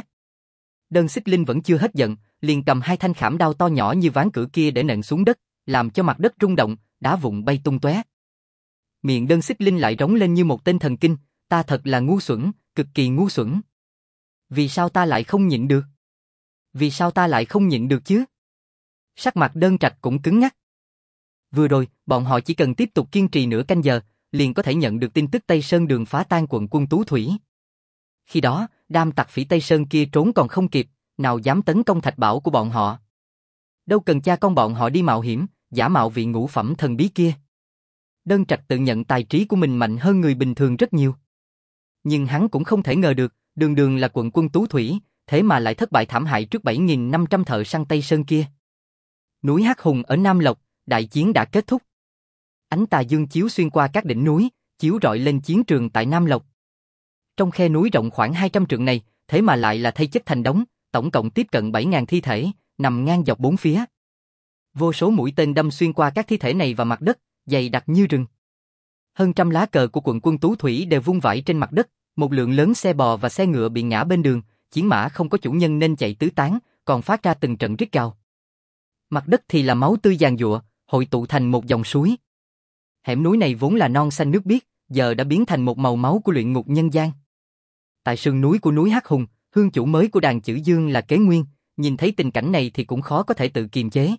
Đơn Xích Linh vẫn chưa hết giận, liền cầm hai thanh khảm đao to nhỏ như ván cửa kia để nện xuống đất, làm cho mặt đất rung động, đá vụn bay tung tóe. Miệng Đơn Xích Linh lại rống lên như một tên thần kinh, ta thật là ngu xuẩn, cực kỳ ngu xuẩn. Vì sao ta lại không nhịn được? Vì sao ta lại không nhịn được chứ? Sắc mặt Đơn Trạch cũng cứng ngắc. Vừa rồi, bọn họ chỉ cần tiếp tục kiên trì nửa canh giờ, liền có thể nhận được tin tức Tây Sơn Đường phá tan quận quân Tú Thủy. Khi đó, đám tặc phỉ Tây Sơn kia trốn còn không kịp, nào dám tấn công thạch bảo của bọn họ. Đâu cần cha con bọn họ đi mạo hiểm, giả mạo vị ngũ phẩm thần bí kia. Đơn Trạch tự nhận tài trí của mình mạnh hơn người bình thường rất nhiều. Nhưng hắn cũng không thể ngờ được, đường đường là quận quân Tú Thủy, thế mà lại thất bại thảm hại trước bảy nghìn năm trăm thợ săn Tây Sơn kia. Núi Hắc Hùng ở Nam Lộc, đại chiến đã kết thúc. Ánh tà dương chiếu xuyên qua các đỉnh núi, chiếu rọi lên chiến trường tại Nam Lộc. Trong khe núi rộng khoảng hai trăm trượng này, thế mà lại là thây chất thành đống, tổng cộng tiếp cận bảy ngàn thi thể, nằm ngang dọc bốn phía. Vô số mũi tên đâm xuyên qua các thi thể này vào mặt đất, dày đặc như rừng. Hơn trăm lá cờ của quận quân Tú Thủy đều vung vãi trên mặt đất, một lượng lớn xe bò và xe ngựa bị ngã bên đường, chiến mã không có chủ nhân nên chạy tứ tán, còn phát ra từng trận rít gào. Mặt đất thì là máu tươi giàn giụa, hội tụ thành một dòng suối. Hẻm núi này vốn là non xanh nước biếc, giờ đã biến thành một màu máu của luyện ngục nhân gian. Tại sườn núi của núi Hắc Hùng, hương chủ mới của đàn Chữ Dương là Kế Nguyên, nhìn thấy tình cảnh này thì cũng khó có thể tự kiềm chế.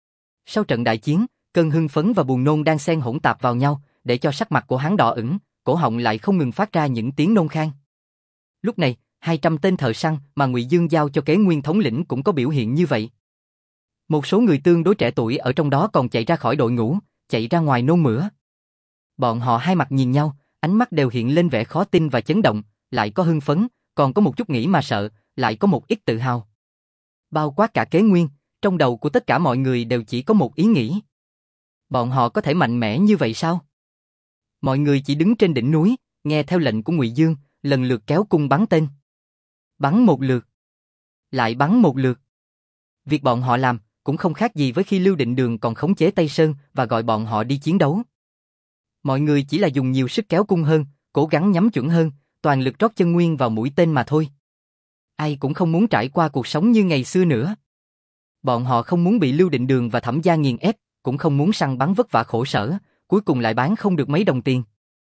Sau trận đại chiến, cơn hưng phấn và buồn nôn đang xen hỗn tạp vào nhau, để cho sắc mặt của hắn đỏ ửng, cổ họng lại không ngừng phát ra những tiếng nôn khan. Lúc này, hai trăm tên thợ săn mà Ngụy Dương giao cho Kế Nguyên thống lĩnh cũng có biểu hiện như vậy. Một số người tương đối trẻ tuổi ở trong đó còn chạy ra khỏi đội ngũ, chạy ra ngoài nôn mửa. Bọn họ hai mặt nhìn nhau, ánh mắt đều hiện lên vẻ khó tin và chấn động, lại có hưng phấn, còn có một chút nghĩ mà sợ, lại có một ít tự hào. Bao quát cả Kế Nguyên, trong đầu của tất cả mọi người đều chỉ có một ý nghĩ. Bọn họ có thể mạnh mẽ như vậy sao? Mọi người chỉ đứng trên đỉnh núi, nghe theo lệnh của Ngụy Dương, lần lượt kéo cung bắn tên. Bắn một lượt, lại bắn một lượt. Việc bọn họ làm, cũng không khác gì với khi Lưu Định Đường còn khống chế Tây Sơn và gọi bọn họ đi chiến đấu. Mọi người chỉ là dùng nhiều sức kéo cung hơn, cố gắng nhắm chuẩn hơn, toàn lực rót chân nguyên vào mũi tên mà thôi. Ai cũng không muốn trải qua cuộc sống như ngày xưa nữa. Bọn họ không muốn bị Lưu Định Đường và Thẩm Gia nghiền ép, cũng không muốn săn bắn vất vả khổ sở, cuối cùng lại bán không được mấy đồng tiền.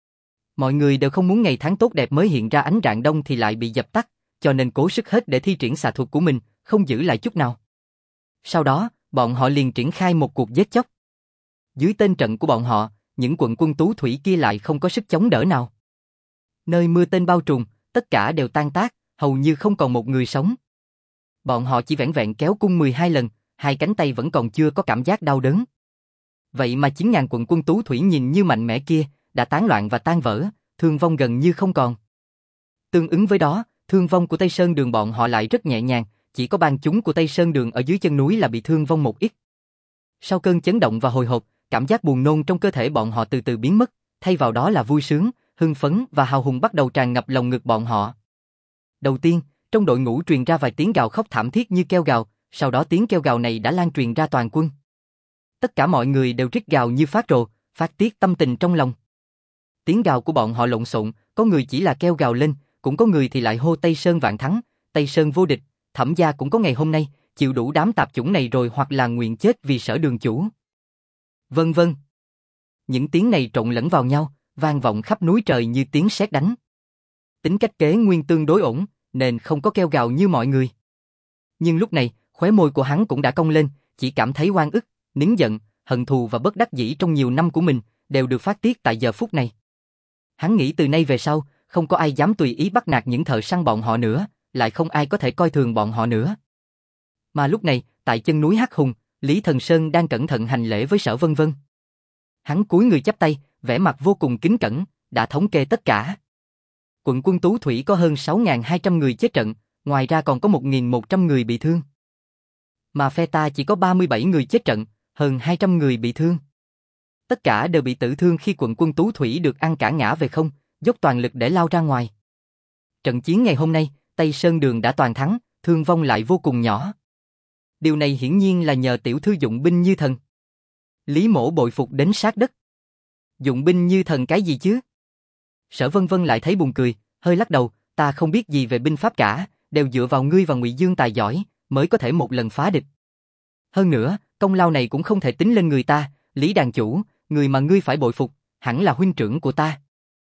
Mọi người đều không muốn ngày tháng tốt đẹp mới hiện ra ánh rạng đông thì lại bị dập tắt, cho nên cố sức hết để thi triển xạ thuật của mình, không giữ lại chút nào. Sau đó, bọn họ liền triển khai một cuộc giết chóc. Dưới tên trận của bọn họ, những quận quân tú thủy kia lại không có sức chống đỡ nào. Nơi mưa tên bao trùm, tất cả đều tan tác, hầu như không còn một người sống. Bọn họ chỉ vẻn vẹn kéo cung mười hai lần, hai cánh tay vẫn còn chưa có cảm giác đau đớn. Vậy mà chín ngàn quận quân tú thủy nhìn như mạnh mẽ kia, đã tán loạn và tan vỡ, thương vong gần như không còn. Tương ứng với đó, thương vong của Tây Sơn Đường bọn họ lại rất nhẹ nhàng, chỉ có bang chúng của Tây Sơn Đường ở dưới chân núi là bị thương vong một ít. Sau cơn chấn động và hồi hộp, cảm giác buồn nôn trong cơ thể bọn họ từ từ biến mất, thay vào đó là vui sướng, hưng phấn và hào hùng bắt đầu tràn ngập lòng ngực bọn họ. Đầu tiên, trong đội ngũ truyền ra vài tiếng gào khóc thảm thiết như kêu gào, sau đó tiếng kêu gào này đã lan truyền ra toàn quân. Tất cả mọi người đều rít gào như phát rồ, phát tiết tâm tình trong lòng. Tiếng gào của bọn họ lộn xộn, có người chỉ là kêu gào lên, cũng có người thì lại hô Tây Sơn vạn thắng, Tây Sơn vô địch, Thẩm gia cũng có ngày hôm nay, chịu đủ đám tạp chủng này rồi hoặc là nguyện chết vì Sở Đường chủ. Vân vân. Những tiếng này trộn lẫn vào nhau, vang vọng khắp núi trời như tiếng sét đánh. Tính cách Kế Nguyên tương đối ổn, nên không có kêu gào như mọi người. Nhưng lúc này, khóe môi của hắn cũng đã cong lên, chỉ cảm thấy oan ức, nín giận, hận thù và bất đắc dĩ trong nhiều năm của mình, đều được phát tiết tại giờ phút này. Hắn nghĩ từ nay về sau, không có ai dám tùy ý bắt nạt những thợ săn bọn họ nữa, lại không ai có thể coi thường bọn họ nữa. Mà lúc này, tại chân núi Hắc Hùng, Lý Thần Sơn đang cẩn thận hành lễ với Sở Vân Vân. Hắn cúi người chắp tay, vẻ mặt vô cùng kính cẩn, đã thống kê tất cả. Quận quân Tú Thủy có hơn sáu nghìn hai trăm người chết trận, ngoài ra còn có một nghìn một trăm người bị thương. Mà phe ta chỉ có ba mươi bảy người chết trận, hơn hai trăm người bị thương. Tất cả đều bị tử thương khi quận quân Tú Thủy được ăn cả ngã về không, dốc toàn lực để lao ra ngoài. Trận chiến ngày hôm nay, Tây Sơn Đường đã toàn thắng, thương vong lại vô cùng nhỏ. Điều này hiển nhiên là nhờ tiểu thư dụng binh như thần. Lý Mỗ bội phục đến sát đất. Dụng binh như thần cái gì chứ? Sở Vân Vân lại thấy buồn cười, hơi lắc đầu, ta không biết gì về binh pháp cả, đều dựa vào ngươi và Ngụy Dương tài giỏi, mới có thể một lần phá địch. Hơn nữa, công lao này cũng không thể tính lên người ta, Lý đàn chủ, người mà ngươi phải bội phục, hẳn là huynh trưởng của ta.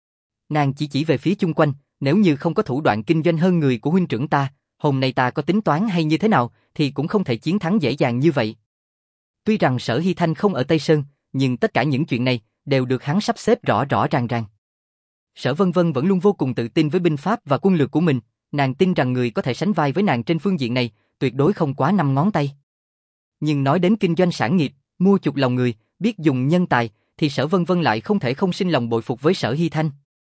Nàng chỉ chỉ về phía chung quanh, nếu như không có thủ đoạn kinh doanh hơn người của huynh trưởng ta, hôm nay ta có tính toán hay như thế nào, thì cũng không thể chiến thắng dễ dàng như vậy. Tuy rằng Sở Hy Thanh không ở Tây Sơn, nhưng tất cả những chuyện này đều được hắn sắp xếp rõ rõ ràng ràng. Sở Vân Vân vẫn luôn vô cùng tự tin với binh pháp và quân lược của mình, nàng tin rằng người có thể sánh vai với nàng trên phương diện này, tuyệt đối không quá năm ngón tay. Nhưng nói đến kinh doanh sản nghiệp, mua chuộc lòng người, biết dùng nhân tài, thì Sở Vân Vân lại không thể không sinh lòng bội phục với Sở Hy Thanh.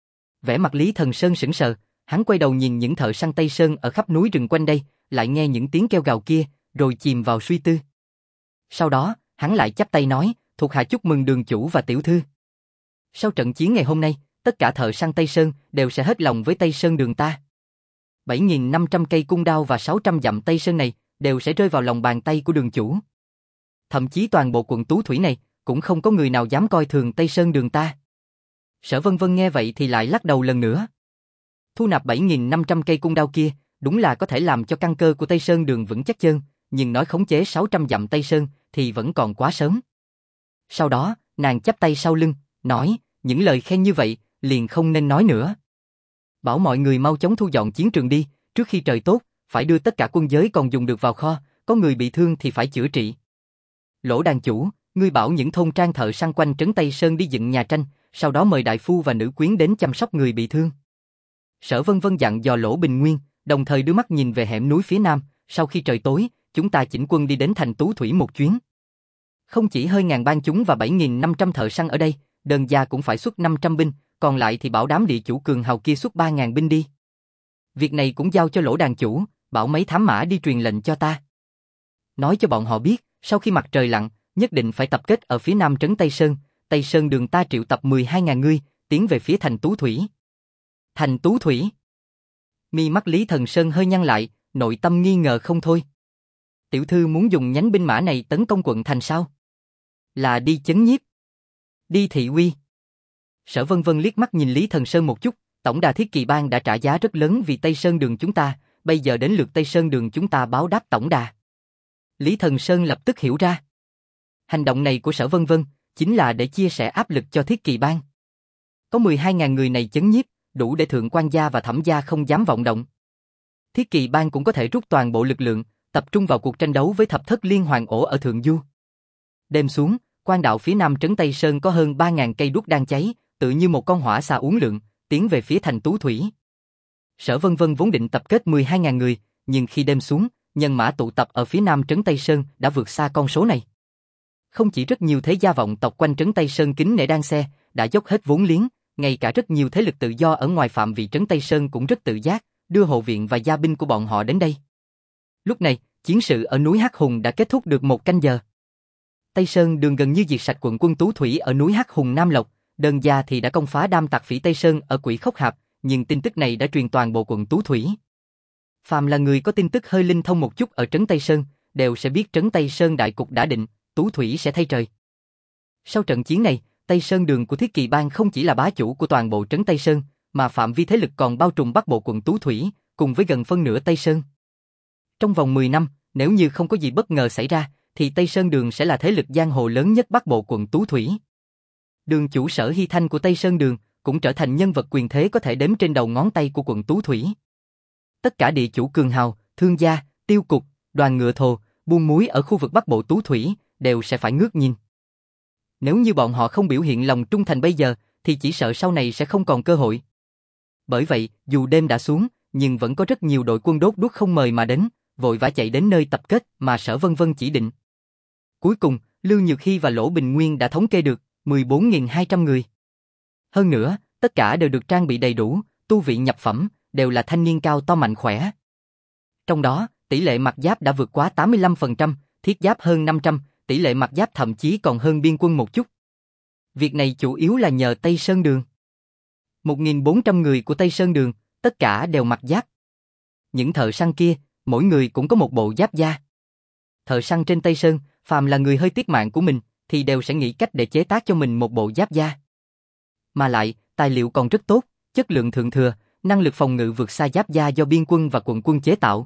Vẻ mặt Lý Thần Sơn sững sờ, hắn quay đầu nhìn những thợ săn Tây Sơn ở khắp núi rừng quanh đây, lại nghe những tiếng kêu gào kia, rồi chìm vào suy tư. Sau đó, hắn lại chắp tay nói, thuộc hạ chúc mừng đường chủ và tiểu thư. Sau trận chiến ngày hôm nay, tất cả thợ săn Tây Sơn đều sẽ hết lòng với Tây Sơn Đường ta. bảy nghìn năm trăm cây cung đao và sáu trăm dặm Tây Sơn này đều sẽ rơi vào lòng bàn tay của đường chủ. Thậm chí toàn bộ quận Tú Thủy này cũng không có người nào dám coi thường Tây Sơn Đường ta. Sở Vân Vân nghe vậy thì lại lắc đầu lần nữa. Thu nạp bảy nghìn năm trăm cây cung đao kia, đúng là có thể làm cho căn cơ của Tây Sơn Đường vững chắc chân, nhưng nói khống chế sáu trăm dặm Tây Sơn thì vẫn còn quá sớm. Sau đó, nàng chắp tay sau lưng, nói, những lời khen như vậy, liền không nên nói nữa. Bảo mọi người mau chóng thu dọn chiến trường đi, trước khi trời tốt, phải đưa tất cả quân giới còn dùng được vào kho, có người bị thương thì phải chữa trị. Lỗ đàn chủ, ngươi bảo những thôn trang thợ săn quanh trấn Tây Sơn đi dựng nhà tranh, sau đó mời đại phu và nữ quyến đến chăm sóc người bị thương. Sở Vân Vân dặn dò Lỗ Bình Nguyên, đồng thời đưa mắt nhìn về hẻm núi phía nam, sau khi trời tối, chúng ta chỉnh quân đi đến thành Tú Thủy một chuyến. Không chỉ hơi ngàn bang chúng và bảy nghìn năm trăm thợ săn ở đây, Đơn gia cũng phải xuất năm trăm binh, còn lại thì bảo đám địa chủ cường hào kia xuất ba nghìn binh đi. Việc này cũng giao cho Lỗ đàn chủ, bảo mấy thám mã đi truyền lệnh cho ta. Nói cho bọn họ biết, sau khi mặt trời lặn, nhất định phải tập kết ở phía nam trấn Tây Sơn, Tây Sơn Đường ta triệu tập mười hai nghìn người, tiến về phía thành Tú Thủy. Thành Tú Thủy. Mi mắt Lý Thần Sơn hơi nhăn lại, nội tâm nghi ngờ không thôi. Tiểu thư muốn dùng nhánh binh mã này tấn công quận thành sao? Là đi chấn nhiếp? Đi thị uy? Sở Vân Vân liếc mắt nhìn Lý Thần Sơn một chút, tổng đà Thiết Kỳ Bang đã trả giá rất lớn vì Tây Sơn Đường chúng ta, bây giờ đến lượt Tây Sơn Đường chúng ta báo đáp tổng đà. Lý Thần Sơn lập tức hiểu ra. Hành động này của Sở Vân Vân chính là để chia sẻ áp lực cho Thiết Kỳ Bang. Có mười hai nghìn người này chấn nhiếp, đủ để Thượng quan gia và Thẩm gia không dám vọng động. Thiết Kỳ Bang cũng có thể rút toàn bộ lực lượng, tập trung vào cuộc tranh đấu với Thập Thất Liên Hoàng Ổ ở Thượng Du. Đêm xuống, quan đạo phía nam trấn Tây Sơn có hơn ba nghìn cây đuốc đang cháy, tự như một con hỏa xà uốn lượn, tiến về phía thành Tú Thủy. Sở Vân Vân vốn định tập kết mười hai nghìn người, nhưng khi đêm xuống, nhân mã tụ tập ở phía nam trấn Tây Sơn đã vượt xa con số này. Không chỉ rất nhiều thế gia vọng tộc quanh trấn Tây Sơn kính nể đan xe, đã dốc hết vốn liếng, ngay cả rất nhiều thế lực tự do ở ngoài phạm vị trấn Tây Sơn cũng rất tự giác, đưa hộ viện và gia binh của bọn họ đến đây. Lúc này, chiến sự ở núi Hắc Hùng đã kết thúc được một canh giờ. Tây Sơn Đường gần như diệt sạch quận quân Tú Thủy ở núi Hắc Hùng Nam Lộc, Đơn gia thì đã công phá Đam Tặc Phỉ Tây Sơn ở Quỷ Khốc Hạp, nhưng tin tức này đã truyền toàn bộ quận Tú Thủy. Phàm là người có tin tức hơi linh thông một chút ở trấn Tây Sơn, đều sẽ biết trấn Tây Sơn đại cục đã định, Tú Thủy sẽ thay trời. Sau trận chiến này, Tây Sơn Đường của Thiết Kỳ Bang không chỉ là bá chủ của toàn bộ trấn Tây Sơn, mà phạm vi thế lực còn bao trùm Bắc bộ quận Tú Thủy, cùng với gần phân nửa Tây Sơn. Trong vòng mười năm, nếu như không có gì bất ngờ xảy ra, thì Tây Sơn Đường sẽ là thế lực giang hồ lớn nhất Bắc bộ quận Tú Thủy. Đường chủ Sở Hy Thanh của Tây Sơn Đường cũng trở thành nhân vật quyền thế có thể đếm trên đầu ngón tay của quận Tú Thủy. Tất cả địa chủ cường hào, thương gia, tiêu cục, đoàn ngựa thồ, buôn muối ở khu vực Bắc bộ Tú Thủy đều sẽ phải ngước nhìn. Nếu như bọn họ không biểu hiện lòng trung thành bây giờ, thì chỉ sợ sau này sẽ không còn cơ hội. Bởi vậy, dù đêm đã xuống, nhưng vẫn có rất nhiều đội quân đốt đuốc không mời mà đến, vội vã chạy đến nơi tập kết mà Sở Vân Vân chỉ định. Cuối cùng, Lưu Nhược Hy và Lỗ Bình Nguyên đã thống kê được mười bốn nghìn hai trăm người. Hơn nữa, tất cả đều được trang bị đầy đủ, tu vị nhập phẩm, đều là thanh niên cao to mạnh khỏe. Trong đó, tỷ lệ mặc giáp đã vượt quá tám mươi lăm phần trăm, thiết giáp hơn năm trăm, tỷ lệ mặc giáp thậm chí còn hơn biên quân một chút. Việc này chủ yếu là nhờ Tây Sơn Đường. một nghìn bốn trăm người của Tây Sơn Đường, tất cả đều mặc giáp. Những thợ săn kia, mỗi người cũng có một bộ giáp da. Thợ săn trên Tây Sơn, phàm là người hơi tiếc mạng của mình, thì đều sẽ nghĩ cách để chế tác cho mình một bộ giáp da. Mà lại, tài liệu còn rất tốt, chất lượng thượng thừa, năng lực phòng ngự vượt xa giáp da do biên quân và quận quân chế tạo.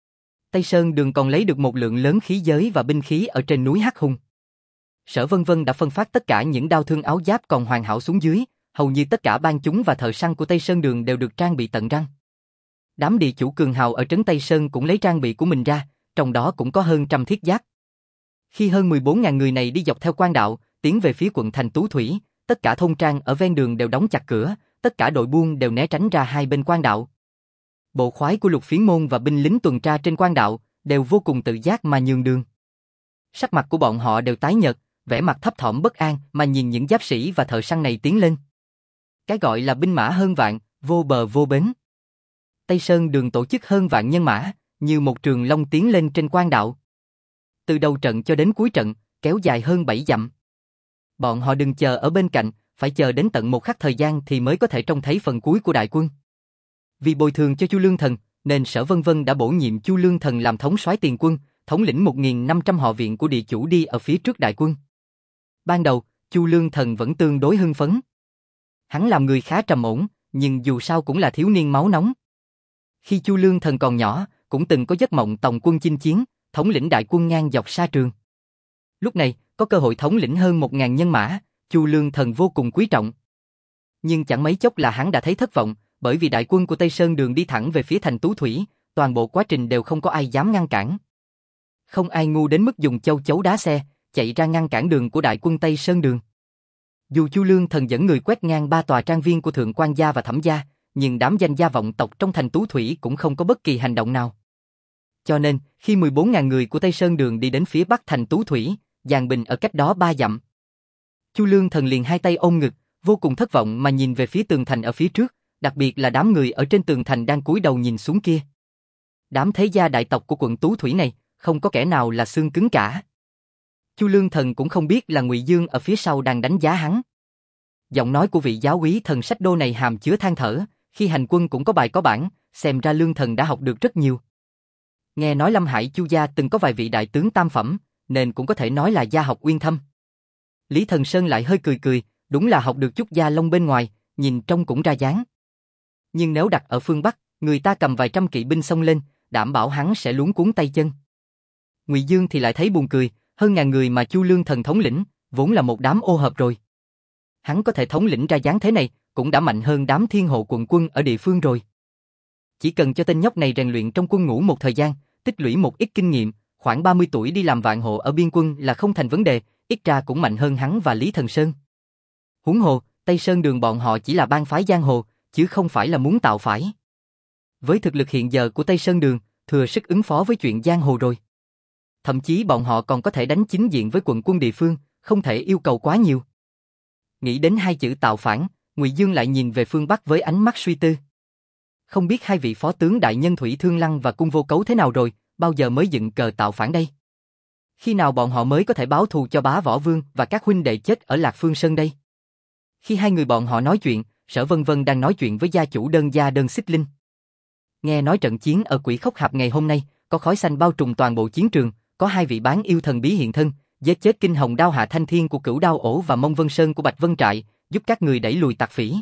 Tây Sơn Đường còn lấy được một lượng lớn khí giới và binh khí ở trên núi Hắc Hùng. Sở Vân Vân đã phân phát tất cả những đao thương áo giáp còn hoàn hảo xuống dưới, hầu như tất cả bang chúng và thợ săn của Tây Sơn Đường đều được trang bị tận răng. Đám địa chủ cường hào ở trấn Tây Sơn cũng lấy trang bị của mình ra, trong đó cũng có hơn trăm thiết giáp. Khi hơn mười bốn nghìn người này đi dọc theo quan đạo, tiến về phía quận thành Tú Thủy, tất cả thôn trang ở ven đường đều đóng chặt cửa, tất cả đội buôn đều né tránh ra hai bên quan đạo. Bộ khoái của Lục Phiến Môn và binh lính tuần tra trên quan đạo đều vô cùng tự giác mà nhường đường. Sắc mặt của bọn họ đều tái nhợt, vẻ mặt thấp thỏm bất an mà nhìn những giáp sĩ và thợ săn này tiến lên. Cái gọi là binh mã hơn vạn, vô bờ vô bến. Tây Sơn Đường tổ chức hơn vạn nhân mã, như một trường long tiến lên trên quan đạo. Từ đầu trận cho đến cuối trận, kéo dài hơn bảy dặm. Bọn họ đừng chờ ở bên cạnh, phải chờ đến tận một khắc thời gian thì mới có thể trông thấy phần cuối của đại quân. Vì bồi thường cho Chu Lương Thần, nên Sở Vân Vân đã bổ nhiệm Chu Lương Thần làm thống soái tiền quân, thống lĩnh một nghìn năm trăm họ viện của địa chủ đi ở phía trước đại quân. Ban đầu, Chu Lương Thần vẫn tương đối hưng phấn. Hắn làm người khá trầm ổn, nhưng dù sao cũng là thiếu niên máu nóng. Khi Chu Lương Thần còn nhỏ, cũng từng có giấc mộng tòng quân chinh chiến, thống lĩnh đại quân ngang dọc sa trường. Lúc này, có cơ hội thống lĩnh hơn một nghìn nhân mã, Chu Lương Thần vô cùng quý trọng. Nhưng chẳng mấy chốc là hắn đã thấy thất vọng, bởi vì đại quân của Tây Sơn Đường đi thẳng về phía thành Tú Thủy, toàn bộ quá trình đều không có ai dám ngăn cản. Không ai ngu đến mức dùng châu chấu đá xe, chạy ra ngăn cản đường của đại quân Tây Sơn Đường. Dù Chu Lương Thần dẫn người quét ngang ba tòa trang viên của Thượng quan gia và Thẩm gia, nhưng đám danh gia vọng tộc trong thành Tú Thủy cũng không có bất kỳ hành động nào. Cho nên, khi mười bốn nghìn người của Tây Sơn Đường đi đến phía bắc thành Tú Thủy, Giàn Bình ở cách đó ba dặm. Chu Lương Thần liền hai tay ôm ngực, vô cùng thất vọng mà nhìn về phía tường thành ở phía trước, đặc biệt là đám người ở trên tường thành đang cúi đầu nhìn xuống kia. Đám thế gia đại tộc của quận Tú Thủy này, không có kẻ nào là xương cứng cả. Chu Lương Thần cũng không biết là Ngụy Dương ở phía sau đang đánh giá hắn. Giọng nói của vị giáo úy thần sách đô này hàm chứa than thở, khi hành quân cũng có bài có bản, xem ra Lương Thần đã học được rất nhiều. Nghe nói Lâm Hải Chu gia từng có vài vị đại tướng tam phẩm, nên cũng có thể nói là gia học uyên thâm. Lý Thần Sơn lại hơi cười cười, đúng là học được chút gia lông bên ngoài, nhìn trông cũng ra dáng. Nhưng nếu đặt ở phương Bắc, người ta cầm vài trăm kỵ binh xông lên, đảm bảo hắn sẽ luống cuống tay chân. Ngụy Dương thì lại thấy buồn cười, hơn ngàn người mà Chu Lương Thần thống lĩnh, vốn là một đám ô hợp rồi. Hắn có thể thống lĩnh ra dáng thế này, cũng đã mạnh hơn đám thiên hộ quận quân ở địa phương rồi. Chỉ cần cho tên nhóc này rèn luyện trong quân ngũ một thời gian, tích lũy một ít kinh nghiệm, khoảng ba mươi tuổi đi làm vạn hộ ở biên quân là không thành vấn đề, ít ra cũng mạnh hơn hắn và Lý Thần Sơn. Huống hồ, Tây Sơn Đường bọn họ chỉ là bang phái giang hồ, chứ không phải là muốn tạo phái. Với thực lực hiện giờ của Tây Sơn Đường, thừa sức ứng phó với chuyện giang hồ rồi. Thậm chí bọn họ còn có thể đánh chính diện với quận quân địa phương, không thể yêu cầu quá nhiều. Nghĩ đến hai chữ tạo phản, Ngụy Dương lại nhìn về phương Bắc với ánh mắt suy tư. Không biết hai vị phó tướng đại nhân Thủy Thương Lăng và Cung Vô Cấu thế nào rồi, bao giờ mới dựng cờ tạo phản đây? Khi nào bọn họ mới có thể báo thù cho bá Võ Vương và các huynh đệ chết ở Lạc Phương Sơn đây? Khi hai người bọn họ nói chuyện, Sở Vân Vân đang nói chuyện với gia chủ Đơn gia Đơn Xích Linh. Nghe nói trận chiến ở Quỷ Khốc Hạp ngày hôm nay, có khói xanh bao trùm toàn bộ chiến trường, có hai vị bán yêu thần bí hiện thân, giết chết Kinh Hồng Đao Hạ Thanh Thiên của Cửu Đao Ổ và Mông Vân Sơn của Bạch Vân Trại, giúp các người đẩy lùi tặc phỉ.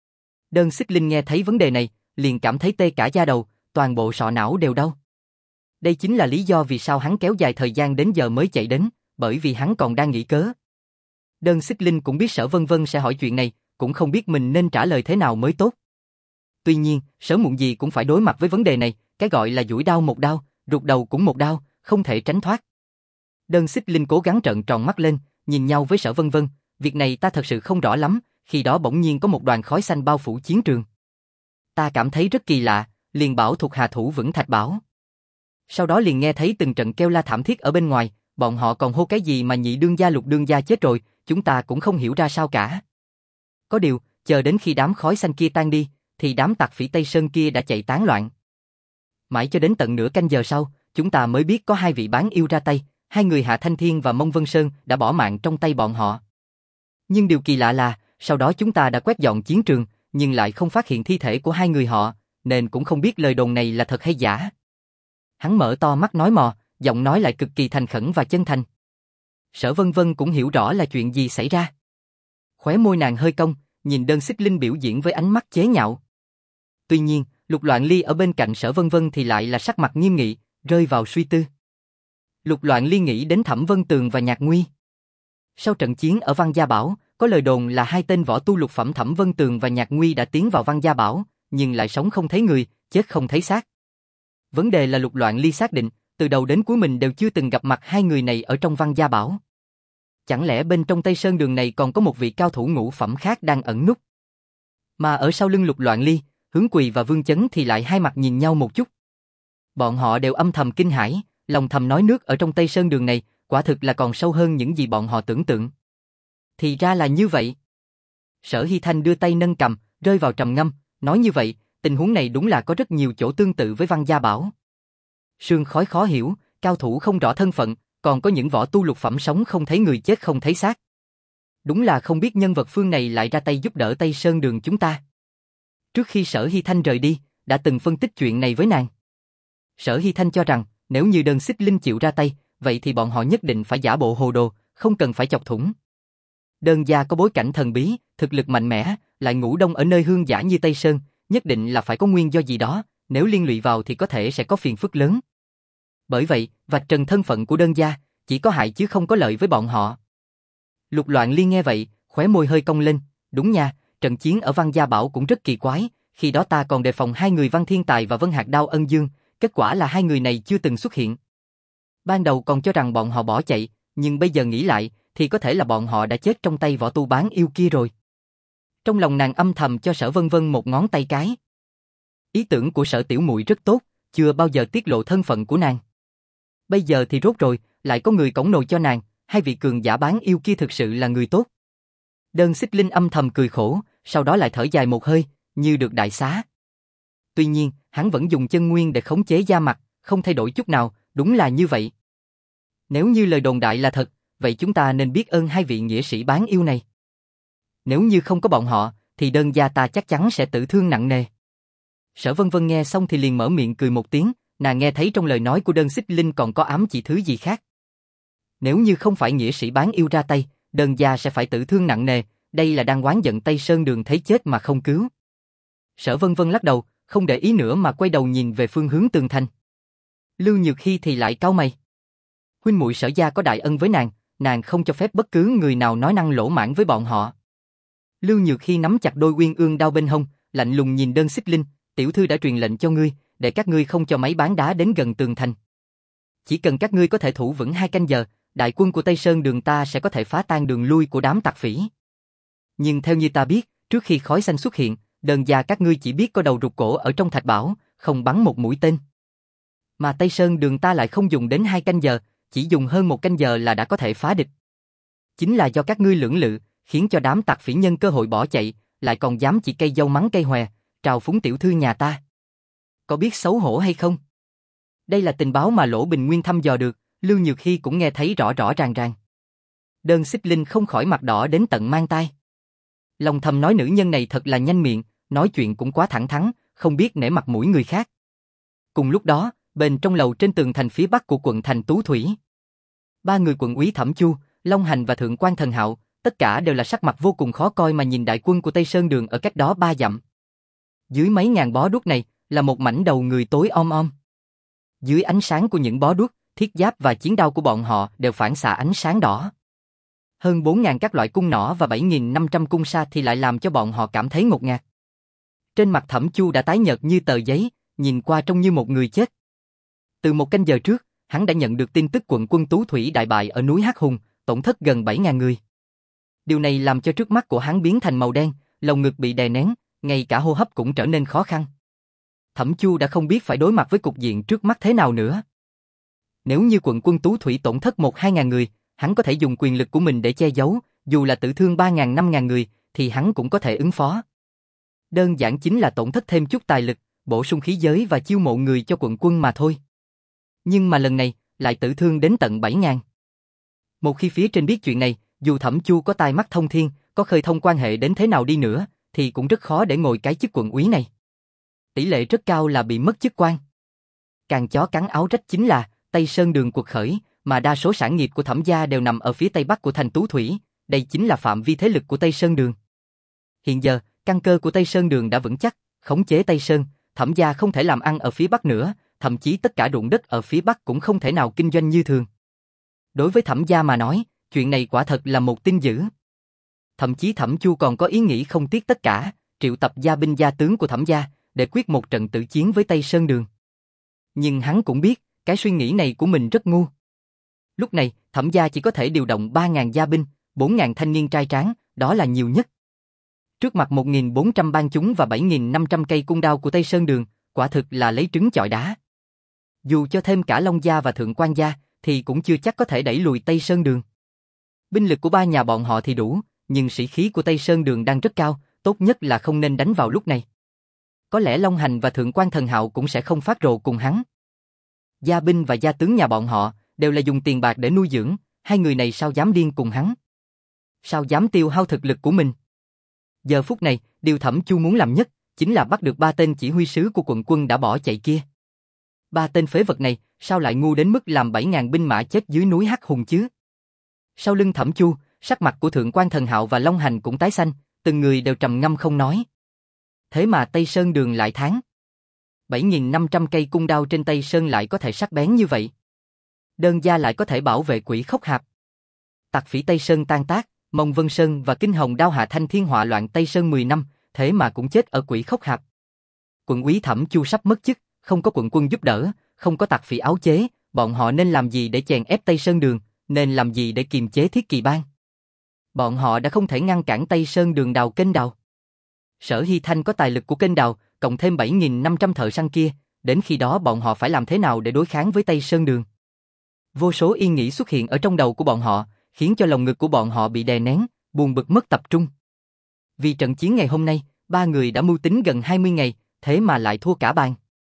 Đơn Xích Linh nghe thấy vấn đề này, liền cảm thấy tê cả da đầu, toàn bộ sọ não đều đau. Đây chính là lý do vì sao hắn kéo dài thời gian đến giờ mới chạy đến, bởi vì hắn còn đang nghĩ cớ. Đơn Xích Linh cũng biết Sở Vân Vân sẽ hỏi chuyện này, cũng không biết mình nên trả lời thế nào mới tốt. Tuy nhiên, sớm muộn gì cũng phải đối mặt với vấn đề này, cái gọi là duỗi đao một đao, rụt đầu cũng một đao, không thể tránh thoát. Đơn Xích Linh cố gắng trợn tròn mắt lên, nhìn nhau với Sở Vân Vân, việc này ta thật sự không rõ lắm, khi đó bỗng nhiên có một đoàn khói xanh bao phủ chiến trường. Ta cảm thấy rất kỳ lạ, liền bảo thuộc hạ thủ vững thạch bảo. Sau đó liền nghe thấy từng trận kêu la thảm thiết ở bên ngoài, bọn họ còn hô cái gì mà nhị đương gia Lục đương gia chết rồi, chúng ta cũng không hiểu ra sao cả. Có điều, chờ đến khi đám khói xanh kia tan đi, thì đám tặc phỉ Tây Sơn kia đã chạy tán loạn. Mãi cho đến tận nửa canh giờ sau, chúng ta mới biết có hai vị bán yêu ra tay, hai người Hạ Thanh Thiên và Mông Vân Sơn đã bỏ mạng trong tay bọn họ. Nhưng điều kỳ lạ là, sau đó chúng ta đã quét dọn chiến trường, nhưng lại không phát hiện thi thể của hai người họ, nên cũng không biết lời đồn này là thật hay giả. Hắn mở to mắt nói mò, giọng nói lại cực kỳ thành khẩn và chân thành. Sở Vân Vân cũng hiểu rõ là chuyện gì xảy ra. Khóe môi nàng hơi cong, nhìn Đơn Xích Linh biểu diễn với ánh mắt chế nhạo. Tuy nhiên, Lục Loạn Ly ở bên cạnh Sở Vân Vân thì lại là sắc mặt nghiêm nghị, rơi vào suy tư. Lục Loạn Ly nghĩ đến Thẩm Vân Tường và Nhạc Nguy. Sau trận chiến ở Văn Gia Bảo, có lời đồn là hai tên võ tu lục phẩm Thẩm Vân Tường và Nhạc Nguy đã tiến vào Văn Gia Bảo, nhưng lại sống không thấy người, chết không thấy xác. Vấn đề là Lục Loạn Ly xác định, từ đầu đến cuối mình đều chưa từng gặp mặt hai người này ở trong Văn Gia Bảo. Chẳng lẽ bên trong Tây Sơn Đường này còn có một vị cao thủ ngũ phẩm khác đang ẩn núp? Mà ở sau lưng Lục Loạn Ly, Hướng Quỳ và Vương Chấn thì lại hai mặt nhìn nhau một chút. Bọn họ đều âm thầm kinh hãi, lòng thầm nói nước ở trong Tây Sơn Đường này, quả thực là còn sâu hơn những gì bọn họ tưởng tượng. Thì ra là như vậy. Sở Hy Thanh đưa tay nâng cầm, rơi vào trầm ngâm, nói như vậy, tình huống này đúng là có rất nhiều chỗ tương tự với Văn Gia Bảo. Sương khói khó hiểu, cao thủ không rõ thân phận, còn có những võ tu lục phẩm sống không thấy người chết không thấy xác. Đúng là không biết nhân vật phương này lại ra tay giúp đỡ Tây Sơn Đường chúng ta. Trước khi Sở Hy Thanh rời đi, đã từng phân tích chuyện này với nàng. Sở Hy Thanh cho rằng, nếu như Đơn Xích Linh chịu ra tay, vậy thì bọn họ nhất định phải giả bộ hồ đồ, không cần phải chọc thủng. Đơn gia có bối cảnh thần bí, thực lực mạnh mẽ, lại ngủ đông ở nơi hương dã như Tây Sơn, nhất định là phải có nguyên do gì đó, nếu liên lụy vào thì có thể sẽ có phiền phức lớn. Bởi vậy, vạch trần thân phận của Đơn gia, chỉ có hại chứ không có lợi với bọn họ. Lục Loạn Ly nghe vậy, khóe môi hơi cong lên, đúng nha, trận chiến ở Văn Gia Bảo cũng rất kỳ quái, khi đó ta còn đề phòng hai người Văn Thiên Tài và Vân Hạc Đao Ân Dương, kết quả là hai người này chưa từng xuất hiện. Ban đầu còn cho rằng bọn họ bỏ chạy, nhưng bây giờ nghĩ lại, thì có thể là bọn họ đã chết trong tay võ tu bán yêu kia rồi. Trong lòng nàng âm thầm cho Sở Vân Vân một ngón tay cái. Ý tưởng của Sở tiểu muội rất tốt, chưa bao giờ tiết lộ thân phận của nàng. Bây giờ thì rốt rồi, lại có người cõng nồi cho nàng, hai vị cường giả bán yêu kia thực sự là người tốt. Đơn Xích Linh âm thầm cười khổ, sau đó lại thở dài một hơi, như được đại xá. Tuy nhiên, hắn vẫn dùng chân nguyên để khống chế da mặt, không thay đổi chút nào, đúng là như vậy. Nếu như lời đồn đại là thật, vậy chúng ta nên biết ơn hai vị nghĩa sĩ bán yêu này. Nếu như không có bọn họ, thì Đơn gia ta chắc chắn sẽ tử thương nặng nề. Sở Vân Vân nghe xong thì liền mở miệng cười một tiếng, nàng nghe thấy trong lời nói của Đơn Xích Linh còn có ám chỉ thứ gì khác. Nếu như không phải nghĩa sĩ bán yêu ra tay, Đơn gia sẽ phải tử thương nặng nề, đây là đang oán giận Tây Sơn Đường thấy chết mà không cứu. Sở Vân Vân lắc đầu, không để ý nữa mà quay đầu nhìn về phương hướng tường thành. Lưu Nhược Hy thì lại cau mày. Huynh muội Sở gia có đại ân với nàng, nàng không cho phép bất cứ người nào nói năng lỗ mãng với bọn họ. Lưu Nhược Hy nắm chặt đôi uyên ương đao bên hông, lạnh lùng nhìn Đơn Xích Linh, tiểu thư đã truyền lệnh cho ngươi, để các ngươi không cho máy bán đá đến gần tường thành. Chỉ cần các ngươi có thể thủ vững hai canh giờ, đại quân của Tây Sơn Đường ta sẽ có thể phá tan đường lui của đám tặc phỉ. Nhưng theo như ta biết, trước khi khói xanh xuất hiện, Đơn gia các ngươi chỉ biết có đầu rụt cổ ở trong thạch bảo, không bắn một mũi tên. Mà Tây Sơn Đường ta lại không dùng đến hai canh giờ, chỉ dùng hơn một canh giờ là đã có thể phá địch. Chính là do các ngươi lưỡng lự, khiến cho đám tặc phỉ nhân cơ hội bỏ chạy, lại còn dám chỉ cây dâu mắng cây hòe, trào phúng tiểu thư nhà ta. Có biết xấu hổ hay không? Đây là tình báo mà Lỗ Bình Nguyên thăm dò được, Lưu Nhược Hy cũng nghe thấy rõ rõ ràng ràng. Đơn Xích Linh không khỏi mặt đỏ đến tận mang tai. Lòng thầm nói nữ nhân này thật là nhanh miệng, nói chuyện cũng quá thẳng thắn, không biết nể mặt mũi người khác. Cùng lúc đó, bên trong lầu trên tường thành phía bắc của quận thành Tú Thủy, ba người quận úy Thẩm Chu, Long Hành và Thượng quan Thần Hạo, tất cả đều là sắc mặt vô cùng khó coi mà nhìn đại quân của Tây Sơn Đường ở cách đó ba dặm. Dưới mấy ngàn bó đuốc này là một mảnh đầu người tối om om. Dưới ánh sáng của những bó đuốc, thiết giáp và chiến đao của bọn họ đều phản xạ ánh sáng đỏ. Hơn bốn ngàn các loại cung nỏ và bảy nghìn năm trăm cung sa thì lại làm cho bọn họ cảm thấy ngột ngạt. Trên mặt Thẩm Chu đã tái nhợt như tờ giấy, nhìn qua trông như một người chết. Từ một canh giờ trước, hắn đã nhận được tin tức quận quân Tú Thủy đại bại ở núi Hắc Hùng, tổn thất gần bảy ngàn người. Điều này làm cho trước mắt của hắn biến thành màu đen, lồng ngực bị đè nén, ngay cả hô hấp cũng trở nên khó khăn. Thẩm Chu đã không biết phải đối mặt với cục diện trước mắt thế nào nữa. Nếu như quận quân Tú Thủy tổn thất một hai ngàn người, hắn có thể dùng quyền lực của mình để che giấu, dù là tử thương ba ngàn năm ngàn người, thì hắn cũng có thể ứng phó. Đơn giản chính là tổn thất thêm chút tài lực, bổ sung khí giới và chiêu mộ người cho quận quân mà thôi. Nhưng mà lần này, lại tử thương đến tận bảy ngàn. Một khi phía trên biết chuyện này, dù Thẩm Chu có tai mắt thông thiên, có khơi thông quan hệ đến thế nào đi nữa, thì cũng rất khó để ngồi cái chức quận úy này. Tỷ lệ rất cao là bị mất chức quan. Càng chó cắn áo rách chính là Tây Sơn Đường cuộc khởi, mà đa số sản nghiệp của Thẩm gia đều nằm ở phía tây bắc của thành Tú Thủy, đây chính là phạm vi thế lực của Tây Sơn Đường. Hiện giờ, căn cơ của Tây Sơn Đường đã vững chắc, khống chế Tây Sơn, Thẩm gia không thể làm ăn ở phía bắc nữa, thậm chí tất cả ruộng đất ở phía bắc cũng không thể nào kinh doanh như thường. Đối với Thẩm gia mà nói, chuyện này quả thật là một tin dữ. Thậm chí Thẩm Chu còn có ý nghĩ không tiếc tất cả, triệu tập gia binh gia tướng của Thẩm gia, để quyết một trận tử chiến với Tây Sơn Đường. Nhưng hắn cũng biết, cái suy nghĩ này của mình rất ngu. Lúc này, Thẩm gia chỉ có thể điều động ba ngàn gia binh, bốn ngàn thanh niên trai tráng, đó là nhiều nhất. Trước mặt một nghìn bốn trăm bang chúng và bảy nghìn năm trăm cây cung đao của Tây Sơn Đường, quả thực là lấy trứng chọi đá. Dù cho thêm cả Long gia và Thượng quan gia, thì cũng chưa chắc có thể đẩy lùi Tây Sơn Đường. Binh lực của ba nhà bọn họ thì đủ, nhưng sĩ khí của Tây Sơn Đường đang rất cao, tốt nhất là không nên đánh vào lúc này. Có lẽ Long Hành và Thượng quan Thần Hạo cũng sẽ không phát rồ cùng hắn. Gia binh và gia tướng nhà bọn họ đều là dùng tiền bạc để nuôi dưỡng, hai người này sao dám điên cùng hắn? Sao dám tiêu hao thực lực của mình? Giờ phút này, điều Thẩm Chu muốn làm nhất chính là bắt được ba tên chỉ huy sứ của quận quân đã bỏ chạy kia. Ba tên phế vật này, sao lại ngu đến mức làm bảy ngàn binh mã chết dưới núi Hắc Hùng chứ? Sau lưng Thẩm Chu, sắc mặt của Thượng quan Thần Hạo và Long Hành cũng tái xanh, từng người đều trầm ngâm không nói. Thế mà Tây Sơn Đường lại thắng. bảy nghìn năm trăm cây cung đao trên Tây Sơn lại có thể sắc bén như vậy. Đơn gia lại có thể bảo vệ Quỷ Khốc Hạp. Tặc phỉ Tây Sơn tan tác, Mông Vân Sơn và Kinh Hồng đao hạ thanh thiên họa loạn Tây Sơn mười năm, thế mà cũng chết ở Quỷ Khốc Hạp. Quận úy Thẩm Chu sắp mất chức, không có quận quân giúp đỡ, không có tặc phỉ áo chế, bọn họ nên làm gì để chèn ép Tây Sơn Đường, nên làm gì để kiềm chế Thiết Kỳ Bang? Bọn họ đã không thể ngăn cản Tây Sơn Đường đào kênh đào. Sở Hy Thanh có tài lực của kênh đào, cộng thêm bảy nghìn năm trăm thợ săn kia, đến khi đó bọn họ phải làm thế nào để đối kháng với Tây Sơn Đường? Vô số ý nghĩ xuất hiện ở trong đầu của bọn họ, khiến cho lồng ngực của bọn họ bị đè nén, buồn bực mất tập trung. Vì trận chiến ngày hôm nay, ba người đã mưu tính gần hai mươi ngày, thế mà lại thua cả bàn.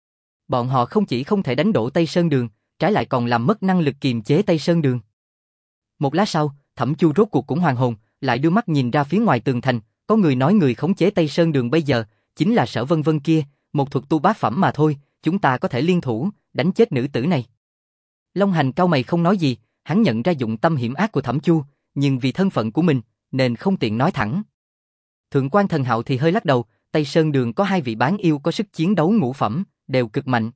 Bọn họ không chỉ không thể đánh đổ Tây Sơn Đường, trái lại còn làm mất năng lực kiềm chế Tây Sơn Đường. Một lát sau, Thẩm Chu rốt cuộc cũng hoàn hồn, lại đưa mắt nhìn ra phía ngoài tường thành, có người nói người khống chế Tây Sơn Đường bây giờ chính là Sở Vân Vân kia, một thuật tu bát phẩm mà thôi, chúng ta có thể liên thủ, đánh chết nữ tử này. Long Hành cau mày không nói gì, hắn nhận ra dụng tâm hiểm ác của Thẩm Chu, nhưng vì thân phận của mình, nên không tiện nói thẳng. Thượng quan Thần Hạo thì hơi lắc đầu, Tây Sơn Đường có hai vị bán yêu có sức chiến đấu ngũ phẩm, đều cực mạnh.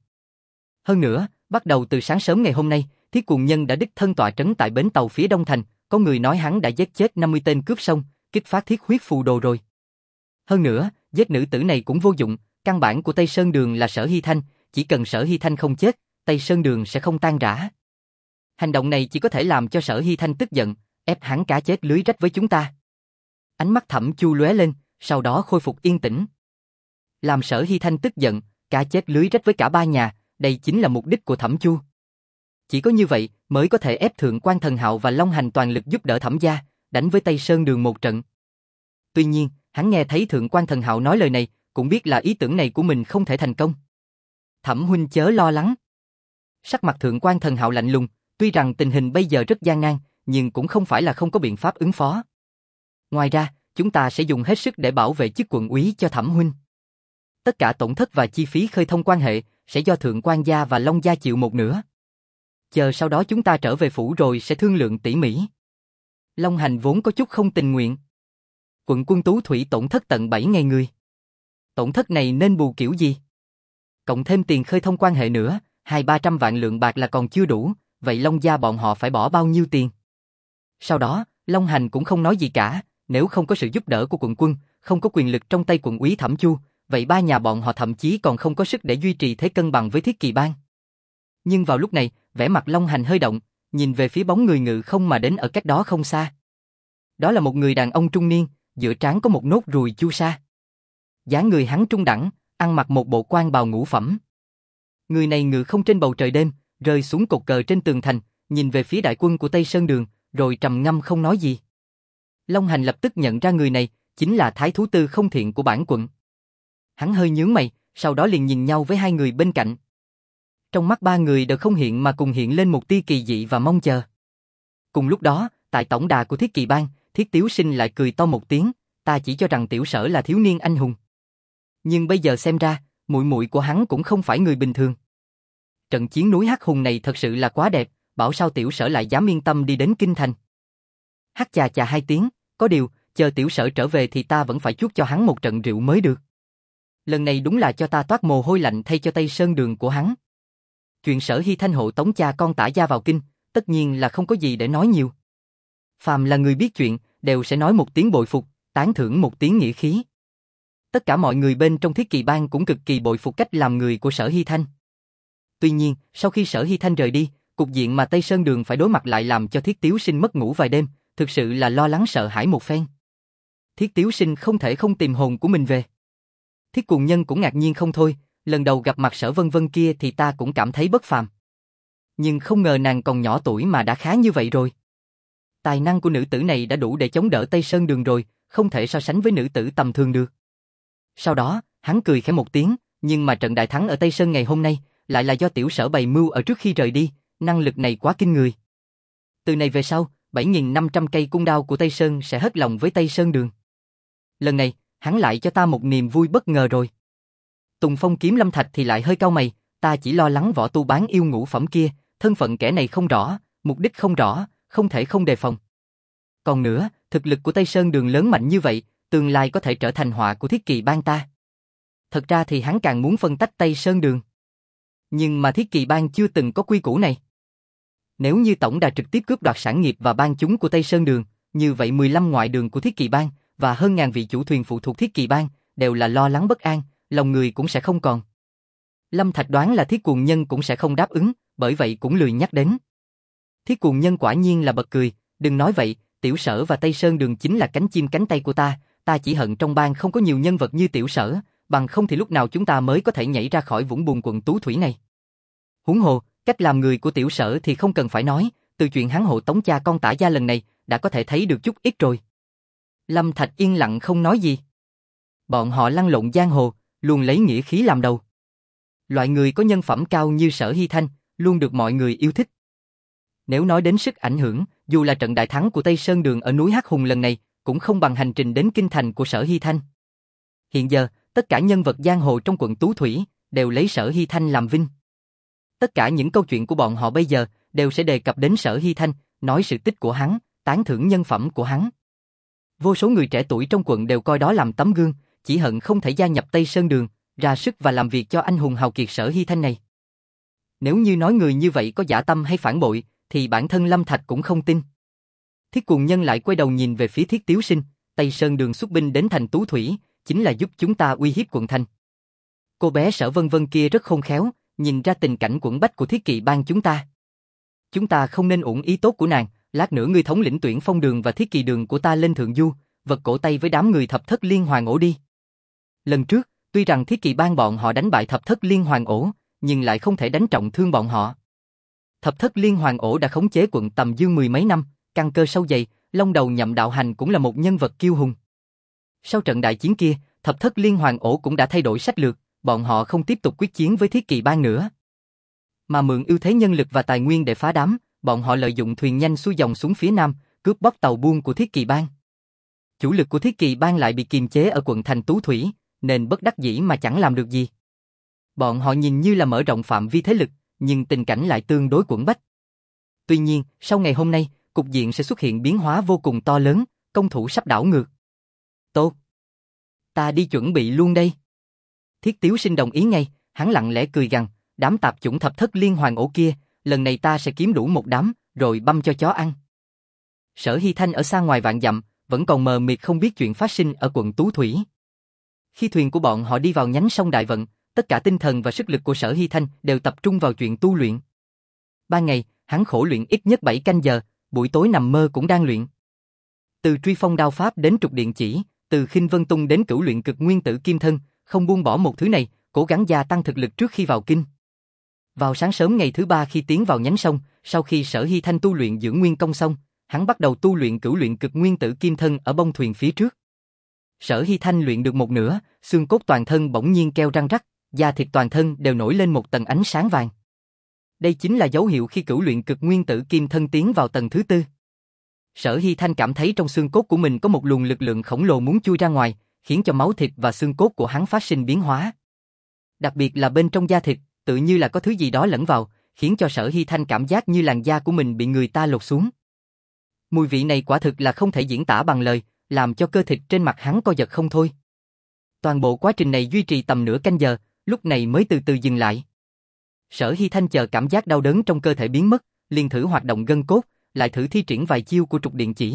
Hơn nữa, bắt đầu từ sáng sớm ngày hôm nay, Thiết Cuồng Nhân đã đích thân tọa trấn tại bến tàu phía Đông Thành, có người nói hắn đã giết chết năm mươi tên cướp sông, kích phát thiết huyết phù đồ rồi. Hơn nữa, giết nữ tử này cũng vô dụng, căn bản của Tây Sơn Đường là Sở Hy Thanh, chỉ cần Sở Hy Thanh không chết, Tây Sơn Đường sẽ không tan rã. Hành động này chỉ có thể làm cho Sở Hy Thanh tức giận, ép hắn cá chết lưới rách với chúng ta. Ánh mắt Thẩm Chu lóe lên, sau đó khôi phục yên tĩnh. Làm Sở Hy Thanh tức giận, cá chết lưới rách với cả ba nhà, đây chính là mục đích của Thẩm Chu. Chỉ có như vậy mới có thể ép Thượng quan Thần Hạo và Long Hành toàn lực giúp đỡ Thẩm gia, đánh với Tây Sơn Đường một trận. Tuy nhiên, hắn nghe thấy Thượng quan Thần Hạo nói lời này, cũng biết là ý tưởng này của mình không thể thành công. Thẩm huynh chớ lo lắng. Sắc mặt Thượng quan Thần Hạo lạnh lùng, tuy rằng tình hình bây giờ rất gian nan, nhưng cũng không phải là không có biện pháp ứng phó. Ngoài ra, chúng ta sẽ dùng hết sức để bảo vệ chức quận úy cho Thẩm huynh. Tất cả tổn thất và chi phí khơi thông quan hệ sẽ do Thượng quan gia và Long gia chịu một nửa. Chờ sau đó chúng ta trở về phủ rồi sẽ thương lượng tỉ mỉ. Long Hành vốn có chút không tình nguyện. Quận quân Tú Thủy tổn thất tận bảy ngày người. Tổn thất này nên bù kiểu gì? Cộng thêm tiền khơi thông quan hệ nữa, hai ba trăm vạn lượng bạc là còn chưa đủ, vậy Long gia bọn họ phải bỏ bao nhiêu tiền? Sau đó, Long Hành cũng không nói gì cả, nếu không có sự giúp đỡ của quận quân, không có quyền lực trong tay quận úy Thẩm Chu, vậy ba nhà bọn họ thậm chí còn không có sức để duy trì thế cân bằng với Thiết Kỳ Bang. Nhưng vào lúc này, vẻ mặt Long Hành hơi động, nhìn về phía bóng người ngự không mà đến ở cách đó không xa. Đó là một người đàn ông trung niên, giữa trán có một nốt ruồi chu sa. Dáng người hắn trung đẳng, ăn mặc một bộ quan bào ngũ phẩm. Người này ngự không trên bầu trời đêm, rơi xuống cột cờ trên tường thành, nhìn về phía đại quân của Tây Sơn Đường, rồi trầm ngâm không nói gì. Long Hành lập tức nhận ra người này chính là Thái Thú Tư Không Thiện của bản quận. Hắn hơi nhướng mày, sau đó liền nhìn nhau với hai người bên cạnh. Trong mắt ba người đều không hiện mà cùng hiện lên một tia kỳ dị và mong chờ. Cùng lúc đó, tại tổng đà của Thiết Kỳ Bang, Thiết Tiếu Sinh lại cười to một tiếng, ta chỉ cho rằng Tiểu Sở là thiếu niên anh hùng. Nhưng bây giờ xem ra, muội muội của hắn cũng không phải người bình thường. Trận chiến núi Hắc Hùng này thật sự là quá đẹp, bảo sao Tiểu Sở lại dám yên tâm đi đến Kinh Thành. Hắc chà chà hai tiếng, có điều, chờ Tiểu Sở trở về thì ta vẫn phải chuốc cho hắn một trận rượu mới được. Lần này đúng là cho ta toát mồ hôi lạnh thay cho Tây Sơn Đường của hắn. Chuyện Sở Hy Thanh hộ tống cha con Tả gia vào kinh, tất nhiên là không có gì để nói nhiều. Phàm là người biết chuyện, đều sẽ nói một tiếng bội phục, tán thưởng một tiếng nghĩa khí. Tất cả mọi người bên trong Thiết Kỳ Bang cũng cực kỳ bội phục cách làm người của Sở Hy Thanh. Tuy nhiên, sau khi Sở Hy Thanh rời đi, cục diện mà Tây Sơn Đường phải đối mặt lại làm cho Thiết Tiếu Sinh mất ngủ vài đêm, thực sự là lo lắng sợ hãi một phen. Thiết Tiếu Sinh không thể không tìm hồn của mình về. Thiết Cuồng Nhân cũng ngạc nhiên không thôi, lần đầu gặp mặt Sở Vân Vân kia thì ta cũng cảm thấy bất phàm. Nhưng không ngờ nàng còn nhỏ tuổi mà đã khá như vậy rồi. Tài năng của nữ tử này đã đủ để chống đỡ Tây Sơn Đường rồi, không thể so sánh với nữ tử tầm thường được. Sau đó, hắn cười khẽ một tiếng, nhưng mà trận đại thắng ở Tây Sơn ngày hôm nay lại là do Tiểu Sở bày mưu ở trước khi rời đi, năng lực này quá kinh người. Từ này về sau, bảy nghìn năm trăm cây cung đao của Tây Sơn sẽ hết lòng với Tây Sơn Đường. Lần này, hắn lại cho ta một niềm vui bất ngờ rồi. Tùng Phong Kiếm Lâm Thạch thì lại hơi cau mày, ta chỉ lo lắng võ tu bán yêu ngũ phẩm kia, thân phận kẻ này không rõ, mục đích không rõ, không thể không đề phòng. Còn nữa, thực lực của Tây Sơn Đường lớn mạnh như vậy, tương lai có thể trở thành họa của Thiết Kỳ Bang ta. Thật ra thì hắn càng muốn phân tách Tây Sơn Đường. Nhưng mà Thiết Kỳ Bang chưa từng có quy củ này. Nếu như tổng đà trực tiếp cướp đoạt sản nghiệp và bang chúng của Tây Sơn Đường, như vậy mười lăm ngoại đường của Thiết Kỳ Bang và hơn ngàn vị chủ thuyền phụ thuộc Thiết Kỳ Bang đều là lo lắng bất an, lòng người cũng sẽ không còn. Lâm Thạch đoán là Thiết Cuồng Nhân cũng sẽ không đáp ứng, bởi vậy cũng lười nhắc đến. Thiết Cuồng Nhân quả nhiên là bật cười, đừng nói vậy, Tiểu Sở và Tây Sơn Đường chính là cánh chim cánh tay của ta, ta chỉ hận trong bang không có nhiều nhân vật như Tiểu Sở, bằng không thì lúc nào chúng ta mới có thể nhảy ra khỏi vũng bùn quận Tú Thủy này. Huống hồ, cách làm người của Tiểu Sở thì không cần phải nói, từ chuyện hắn hộ tống cha con Tả gia lần này, đã có thể thấy được chút ít rồi. Lâm Thạch yên lặng không nói gì. Bọn họ lăn lộn giang hồ, luôn lấy nghĩa khí làm đầu. Loại người có nhân phẩm cao như Sở Hy Thanh, luôn được mọi người yêu thích. Nếu nói đến sức ảnh hưởng, dù là trận đại thắng của Tây Sơn Đường ở núi Hắc Hùng lần này, cũng không bằng hành trình đến kinh thành của Sở Hy Thanh. Hiện giờ, tất cả nhân vật giang hồ trong quận Tú Thủy, đều lấy Sở Hy Thanh làm vinh. Tất cả những câu chuyện của bọn họ bây giờ đều sẽ đề cập đến Sở Hy Thanh, nói sự tích của hắn, tán thưởng nhân phẩm của hắn. Vô số người trẻ tuổi trong quận đều coi đó làm tấm gương, chỉ hận không thể gia nhập Tây Sơn Đường, ra sức và làm việc cho anh hùng hào kiệt Sở Hy Thanh này. Nếu như nói người như vậy có dã tâm hay phản bội, thì bản thân Lâm Thạch cũng không tin. Thiết Cuồng Nhân lại quay đầu nhìn về phía Thiết Tiếu Sinh, Tây Sơn Đường xuất binh đến thành Tú Thủy, chính là giúp chúng ta uy hiếp quận thành. Cô bé Sở Vân Vân kia rất khôn khéo, nhìn ra tình cảnh quẫn bách của Thiết Kỵ bang chúng ta. Chúng ta không nên uổng ý tốt của nàng, lát nữa ngươi thống lĩnh Tuyển Phong Đường và Thiết Kỵ Đường của ta lên thượng du, vật cổ tay với đám người Thập Thất Liên Hoàn Ổ đi. Lần trước, tuy rằng Thiết Kỵ bang bọn họ đánh bại Thập Thất Liên Hoàn Ổ, nhưng lại không thể đánh trọng thương bọn họ. Thập Thất Liên Hoàn Ổ đã khống chế quận Tầm Dương mười mấy năm, căn cơ sâu dày, Long Đầu Nhậm Đạo Hành cũng là một nhân vật kiêu hùng. Sau trận đại chiến kia, Thập Thất Liên Hoàn Ổ cũng đã thay đổi sách lược, bọn họ không tiếp tục quyết chiến với Thiết Kỵ bang nữa, mà mượn ưu thế nhân lực và tài nguyên để phá đám. Bọn họ lợi dụng thuyền nhanh xuôi dòng xuống phía nam, cướp bóc tàu buôn của Thiết Kỵ bang. Chủ lực của Thiết Kỵ bang lại bị kiềm chế ở quận thành Tú Thủy, nên bất đắc dĩ mà chẳng làm được gì. Bọn họ nhìn như là mở rộng phạm vi thế lực, nhưng tình cảnh lại tương đối quẫn bách. Tuy nhiên, sau ngày hôm nay, cục diện sẽ xuất hiện biến hóa vô cùng to lớn, công thủ sắp đảo ngược. Tốt, ta đi chuẩn bị luôn đây. Thiết Tiếu Sinh đồng ý ngay, hắn lặng lẽ cười gằn, đám tạp chủng Thập Thất Liên Hoàn Ổ kia, lần này ta sẽ kiếm đủ một đám, rồi băm cho chó ăn. Sở Hy Thanh ở xa ngoài vạn dặm, vẫn còn mờ mịt không biết chuyện phát sinh ở quận Tú Thủy. Khi thuyền của bọn họ đi vào nhánh sông Đại Vận, tất cả tinh thần và sức lực của Sở Hy Thanh đều tập trung vào chuyện tu luyện. Ban ngày, hắn khổ luyện ít nhất bảy canh giờ, buổi tối nằm mơ cũng đang luyện. Từ truy phong đao pháp đến trục điện chỉ, từ khinh vân tung đến cửu luyện cực nguyên tử kim thân, không buông bỏ một thứ này, cố gắng gia tăng thực lực trước khi vào kinh. Vào sáng sớm ngày thứ ba khi tiến vào nhánh sông, sau khi Sở Hy Thanh tu luyện dưỡng nguyên công xong, hắn bắt đầu tu luyện cửu luyện cực nguyên tử kim thân ở bông thuyền phía trước. Sở Hy Thanh luyện được một nửa, xương cốt toàn thân bỗng nhiên kêu răng rắc, da thịt toàn thân đều nổi lên một tầng ánh sáng vàng. Đây chính là dấu hiệu khi cửu luyện cực nguyên tử kim thân tiến vào tầng thứ tư. Sở Hy Thanh cảm thấy trong xương cốt của mình có một luồng lực lượng khổng lồ muốn chui ra ngoài, khiến cho máu thịt và xương cốt của hắn phát sinh biến hóa. Đặc biệt là bên trong da thịt, tự như là có thứ gì đó lẫn vào, khiến cho Sở Hy Thanh cảm giác như làn da của mình bị người ta lột xuống. Mùi vị này quả thực là không thể diễn tả bằng lời, làm cho cơ thịt trên mặt hắn co giật không thôi. Toàn bộ quá trình này duy trì tầm nửa canh giờ, lúc này mới từ từ dừng lại. Sở Hy Thanh chờ cảm giác đau đớn trong cơ thể biến mất, liền thử hoạt động gân cốt, lại thử thi triển vài chiêu của trục điện chỉ.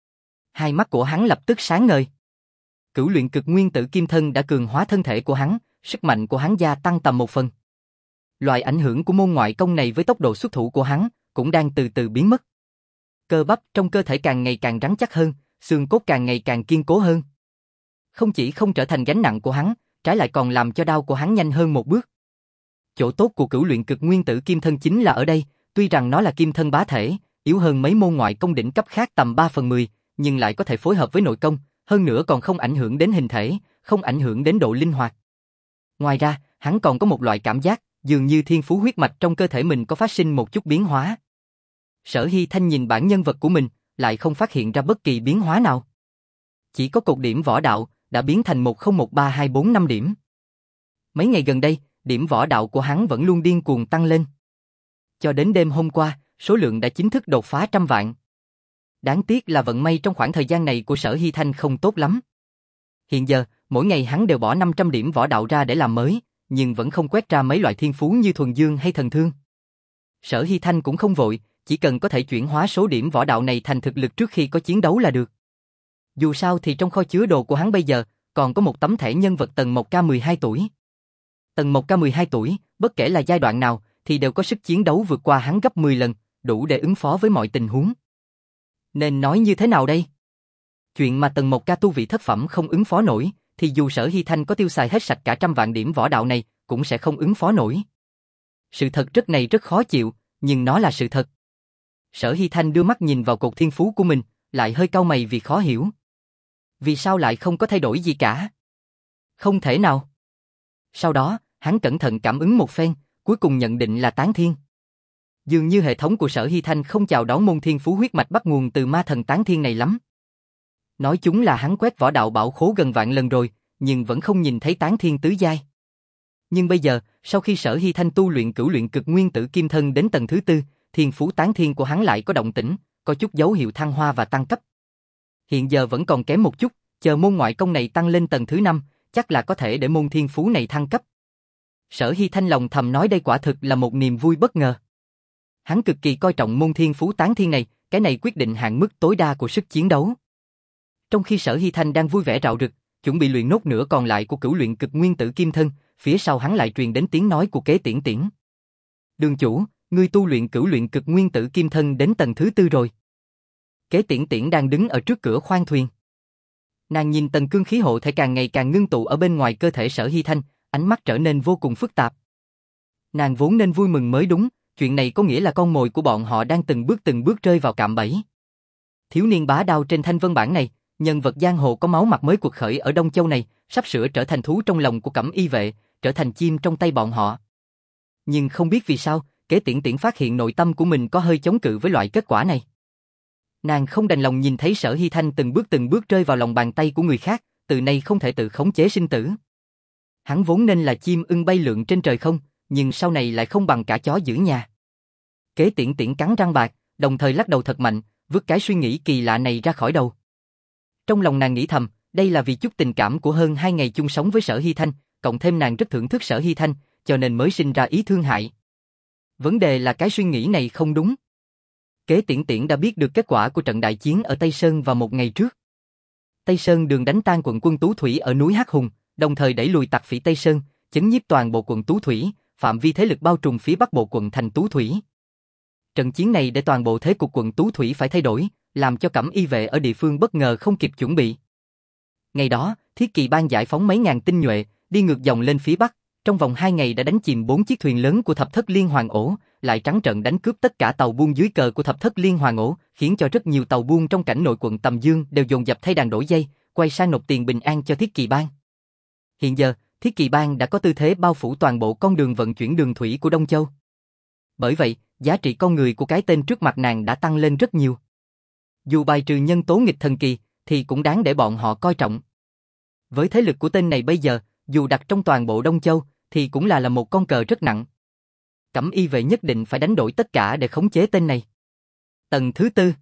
Hai mắt của hắn lập tức sáng ngời. Cửu luyện cực nguyên tử kim thân đã cường hóa thân thể của hắn, sức mạnh của hắn gia tăng tầm một phần. Loại ảnh hưởng của môn ngoại công này với tốc độ xuất thủ của hắn cũng đang từ từ biến mất. Cơ bắp trong cơ thể càng ngày càng rắn chắc hơn, xương cốt càng ngày càng kiên cố hơn. Không chỉ không trở thành gánh nặng của hắn, trái lại còn làm cho đao của hắn nhanh hơn một bước. Chỗ tốt của cửu luyện cực nguyên tử kim thân chính là ở đây, tuy rằng nó là kim thân bá thể, yếu hơn mấy môn ngoại công đỉnh cấp khác tầm ba phần mười, nhưng lại có thể phối hợp với nội công, hơn nữa còn không ảnh hưởng đến hình thể, không ảnh hưởng đến độ linh hoạt. Ngoài ra, hắn còn có một loại cảm giác, dường như thiên phú huyết mạch trong cơ thể mình có phát sinh một chút biến hóa. Sở Hy Thanh nhìn bản nhân vật của mình, lại không phát hiện ra bất kỳ biến hóa nào. Chỉ có cột điểm võ đạo, đã biến thành một không một ba hai bốn năm điểm. Mấy ngày gần đây, điểm võ đạo của hắn vẫn luôn điên cuồng tăng lên. Cho đến đêm hôm qua, số lượng đã chính thức đột phá trăm vạn. Đáng tiếc là vận may trong khoảng thời gian này của Sở Hy Thanh không tốt lắm. Hiện giờ, mỗi ngày hắn đều bỏ năm trăm điểm võ đạo ra để làm mới, nhưng vẫn không quét ra mấy loại thiên phú như thuần dương hay thần thương. Sở Hy Thanh cũng không vội, chỉ cần có thể chuyển hóa số điểm võ đạo này thành thực lực trước khi có chiến đấu là được. Dù sao thì trong kho chứa đồ của hắn bây giờ, còn có một tấm thẻ nhân vật Tần Mộc Ca mười hai tuổi. Tần Mộc Ca mười hai tuổi, bất kể là giai đoạn nào, thì đều có sức chiến đấu vượt qua hắn gấp mười lần, đủ để ứng phó với mọi tình huống. Nên nói như thế nào đây? Chuyện mà Tần Mộc Ca tu vị thất phẩm không ứng phó nổi, thì dù Sở Hy Thanh có tiêu xài hết sạch cả trăm vạn điểm võ đạo này, cũng sẽ không ứng phó nổi. Sự thật rất này rất khó chịu, nhưng nó là sự thật. Sở Hy Thanh đưa mắt nhìn vào cột thiên phú của mình, lại hơi cau mày vì khó hiểu. Vì sao lại không có thay đổi gì cả? Không thể nào. Sau đó, hắn cẩn thận cảm ứng một phen, cuối cùng nhận định là Tán Thiên. Dường như hệ thống của Sở Hy Thanh không chào đón môn thiên phú huyết mạch bắt nguồn từ ma thần Tán Thiên này lắm. Nói chúng là hắn quét võ đạo bảo khố gần vạn lần rồi, nhưng vẫn không nhìn thấy Tán Thiên tứ giai. Nhưng bây giờ, sau khi Sở Hy Thanh tu luyện cửu luyện cực nguyên tử kim thân đến tầng thứ tư, thiên phú tán thiên của hắn lại có động tĩnh, có chút dấu hiệu thăng hoa và tăng cấp. Hiện giờ vẫn còn kém một chút, chờ môn ngoại công này tăng lên tầng thứ năm, chắc là có thể để môn thiên phú này thăng cấp. Sở Hy Thanh lòng thầm nói đây quả thực là một niềm vui bất ngờ. Hắn cực kỳ coi trọng môn thiên phú tán thiên này, cái này quyết định hạn mức tối đa của sức chiến đấu. Trong khi Sở Hy Thanh đang vui vẻ rạo rực, chuẩn bị luyện nốt nửa còn lại của cửu luyện cực nguyên tử kim thân, phía sau hắn lại truyền đến tiếng nói của Kế Tiễn Tiễn. Đường chủ, ngươi tu luyện cửu luyện cực nguyên tử kim thân đến tầng thứ tư rồi. Kế Tiễn Tiễn đang đứng ở trước cửa khoang thuyền. Nàng nhìn tầng cương khí hộ thể càng ngày càng ngưng tụ ở bên ngoài cơ thể Sở Hy Thanh, ánh mắt trở nên vô cùng phức tạp. Nàng vốn nên vui mừng mới đúng, chuyện này có nghĩa là con mồi của bọn họ đang từng bước từng bước rơi vào cạm bẫy. Thiếu niên bá đao trên thanh vân bản này, nhân vật giang hồ có máu mặt mới cuộc khởi ở Đông Châu này, sắp sửa trở thành thú trong lòng của Cẩm Y vệ, trở thành chim trong tay bọn họ. Nhưng không biết vì sao, Kế Tiễn Tiễn phát hiện nội tâm của mình có hơi chống cự với loại kết quả này. Nàng không đành lòng nhìn thấy Sở Hy Thanh từng bước từng bước rơi vào lòng bàn tay của người khác, từ nay không thể tự khống chế sinh tử. Hắn vốn nên là chim ưng bay lượn trên trời không, nhưng sau này lại không bằng cả chó giữ nhà. Kế Tiễn Tiễn cắn răng bạc, đồng thời lắc đầu thật mạnh, vứt cái suy nghĩ kỳ lạ này ra khỏi đầu. Trong lòng nàng nghĩ thầm, đây là vì chút tình cảm của hơn hai ngày chung sống với Sở Hy Thanh, cộng thêm nàng rất thưởng thức Sở Hy Thanh, cho nên mới sinh ra ý thương hại. Vấn đề là cái suy nghĩ này không đúng. Kế Tiễn Tiễn đã biết được kết quả của trận đại chiến ở Tây Sơn vào một ngày trước. Tây Sơn đường đánh tan quận quân Tú Thủy ở núi Hắc Hùng, đồng thời đẩy lùi tặc phỉ Tây Sơn, chấn nhiếp toàn bộ quận Tú Thủy, phạm vi thế lực bao trùm phía bắc bộ quận thành Tú Thủy. Trận chiến này để toàn bộ thế cục quận Tú Thủy phải thay đổi, làm cho Cẩm Y vệ ở địa phương bất ngờ không kịp chuẩn bị. Ngày đó, Thiết Kỳ Bang giải phóng mấy ngàn tinh nhuệ, đi ngược dòng lên phía bắc, trong vòng hai ngày đã đánh chìm bốn chiếc thuyền lớn của Thập Thất Liên Hoàn Ổ, lại trắng trợn đánh cướp tất cả tàu buôn dưới cờ của Thập Thất Liên Hoàn Ổ, khiến cho rất nhiều tàu buôn trong cảnh nội quận Tầm Dương đều dồn dập thay đàn đổi dây, quay sang nộp tiền bình an cho Thiết Kỳ Bang. Hiện giờ, Thiết Kỳ Bang đã có tư thế bao phủ toàn bộ con đường vận chuyển đường thủy của Đông Châu. Bởi vậy, giá trị con người của cái tên trước mặt nàng đã tăng lên rất nhiều. Dù bài trừ nhân tố nghịch thần kỳ, thì cũng đáng để bọn họ coi trọng. Với thế lực của tên này bây giờ, dù đặt trong toàn bộ Đông Châu, thì cũng là là một con cờ rất nặng. Cẩm Y vệ nhất định phải đánh đổi tất cả để khống chế tên này. Tầng thứ tư.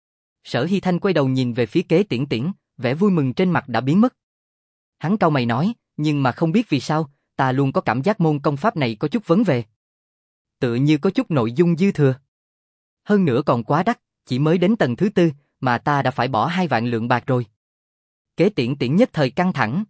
Sở Hy Thanh quay đầu nhìn về phía Kế Tiễn Tiễn, vẻ vui mừng trên mặt đã biến mất. Hắn cau mày nói, nhưng mà không biết vì sao, ta luôn có cảm giác môn công pháp này có chút vấn đề. Tựa như có chút nội dung dư thừa. Hơn nữa còn quá đắt, chỉ mới đến tầng thứ tư, mà ta đã phải bỏ hai vạn lượng bạc rồi. Kế Tiễn Tiễn nhất thời căng thẳng.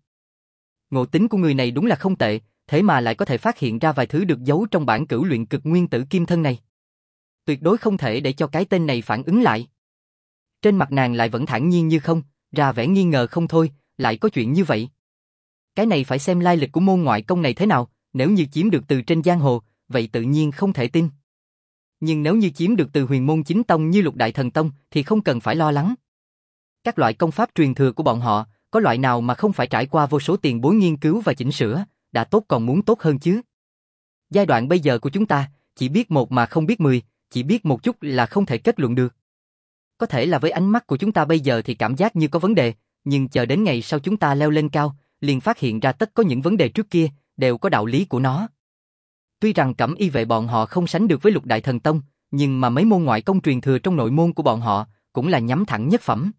Ngộ tính của người này đúng là không tệ, thế mà lại có thể phát hiện ra vài thứ được giấu trong bản cửu luyện cực nguyên tử kim thân này. Tuyệt đối không thể để cho cái tên này phản ứng lại. Trên mặt nàng lại vẫn thản nhiên như không, ra vẻ nghi ngờ không thôi, lại có chuyện như vậy. Cái này phải xem lai lịch của môn ngoại công này thế nào, nếu như chiếm được từ trên giang hồ, vậy tự nhiên không thể tin. Nhưng nếu như chiếm được từ huyền môn chính tông như Lục Đại Thần Tông thì không cần phải lo lắng. Các loại công pháp truyền thừa của bọn họ, có loại nào mà không phải trải qua vô số tiền bối nghiên cứu và chỉnh sửa, đã tốt còn muốn tốt hơn chứ. Giai đoạn bây giờ của chúng ta, chỉ biết một mà không biết mười, chỉ biết một chút là không thể kết luận được. Có thể là với ánh mắt của chúng ta bây giờ thì cảm giác như có vấn đề, nhưng chờ đến ngày sau chúng ta leo lên cao, liền phát hiện ra tất có những vấn đề trước kia, đều có đạo lý của nó. Tuy rằng Cẩm Y vệ bọn họ không sánh được với Lục Đại Thần Tông, nhưng mà mấy môn ngoại công truyền thừa trong nội môn của bọn họ, cũng là nhắm thẳng nhất phẩm.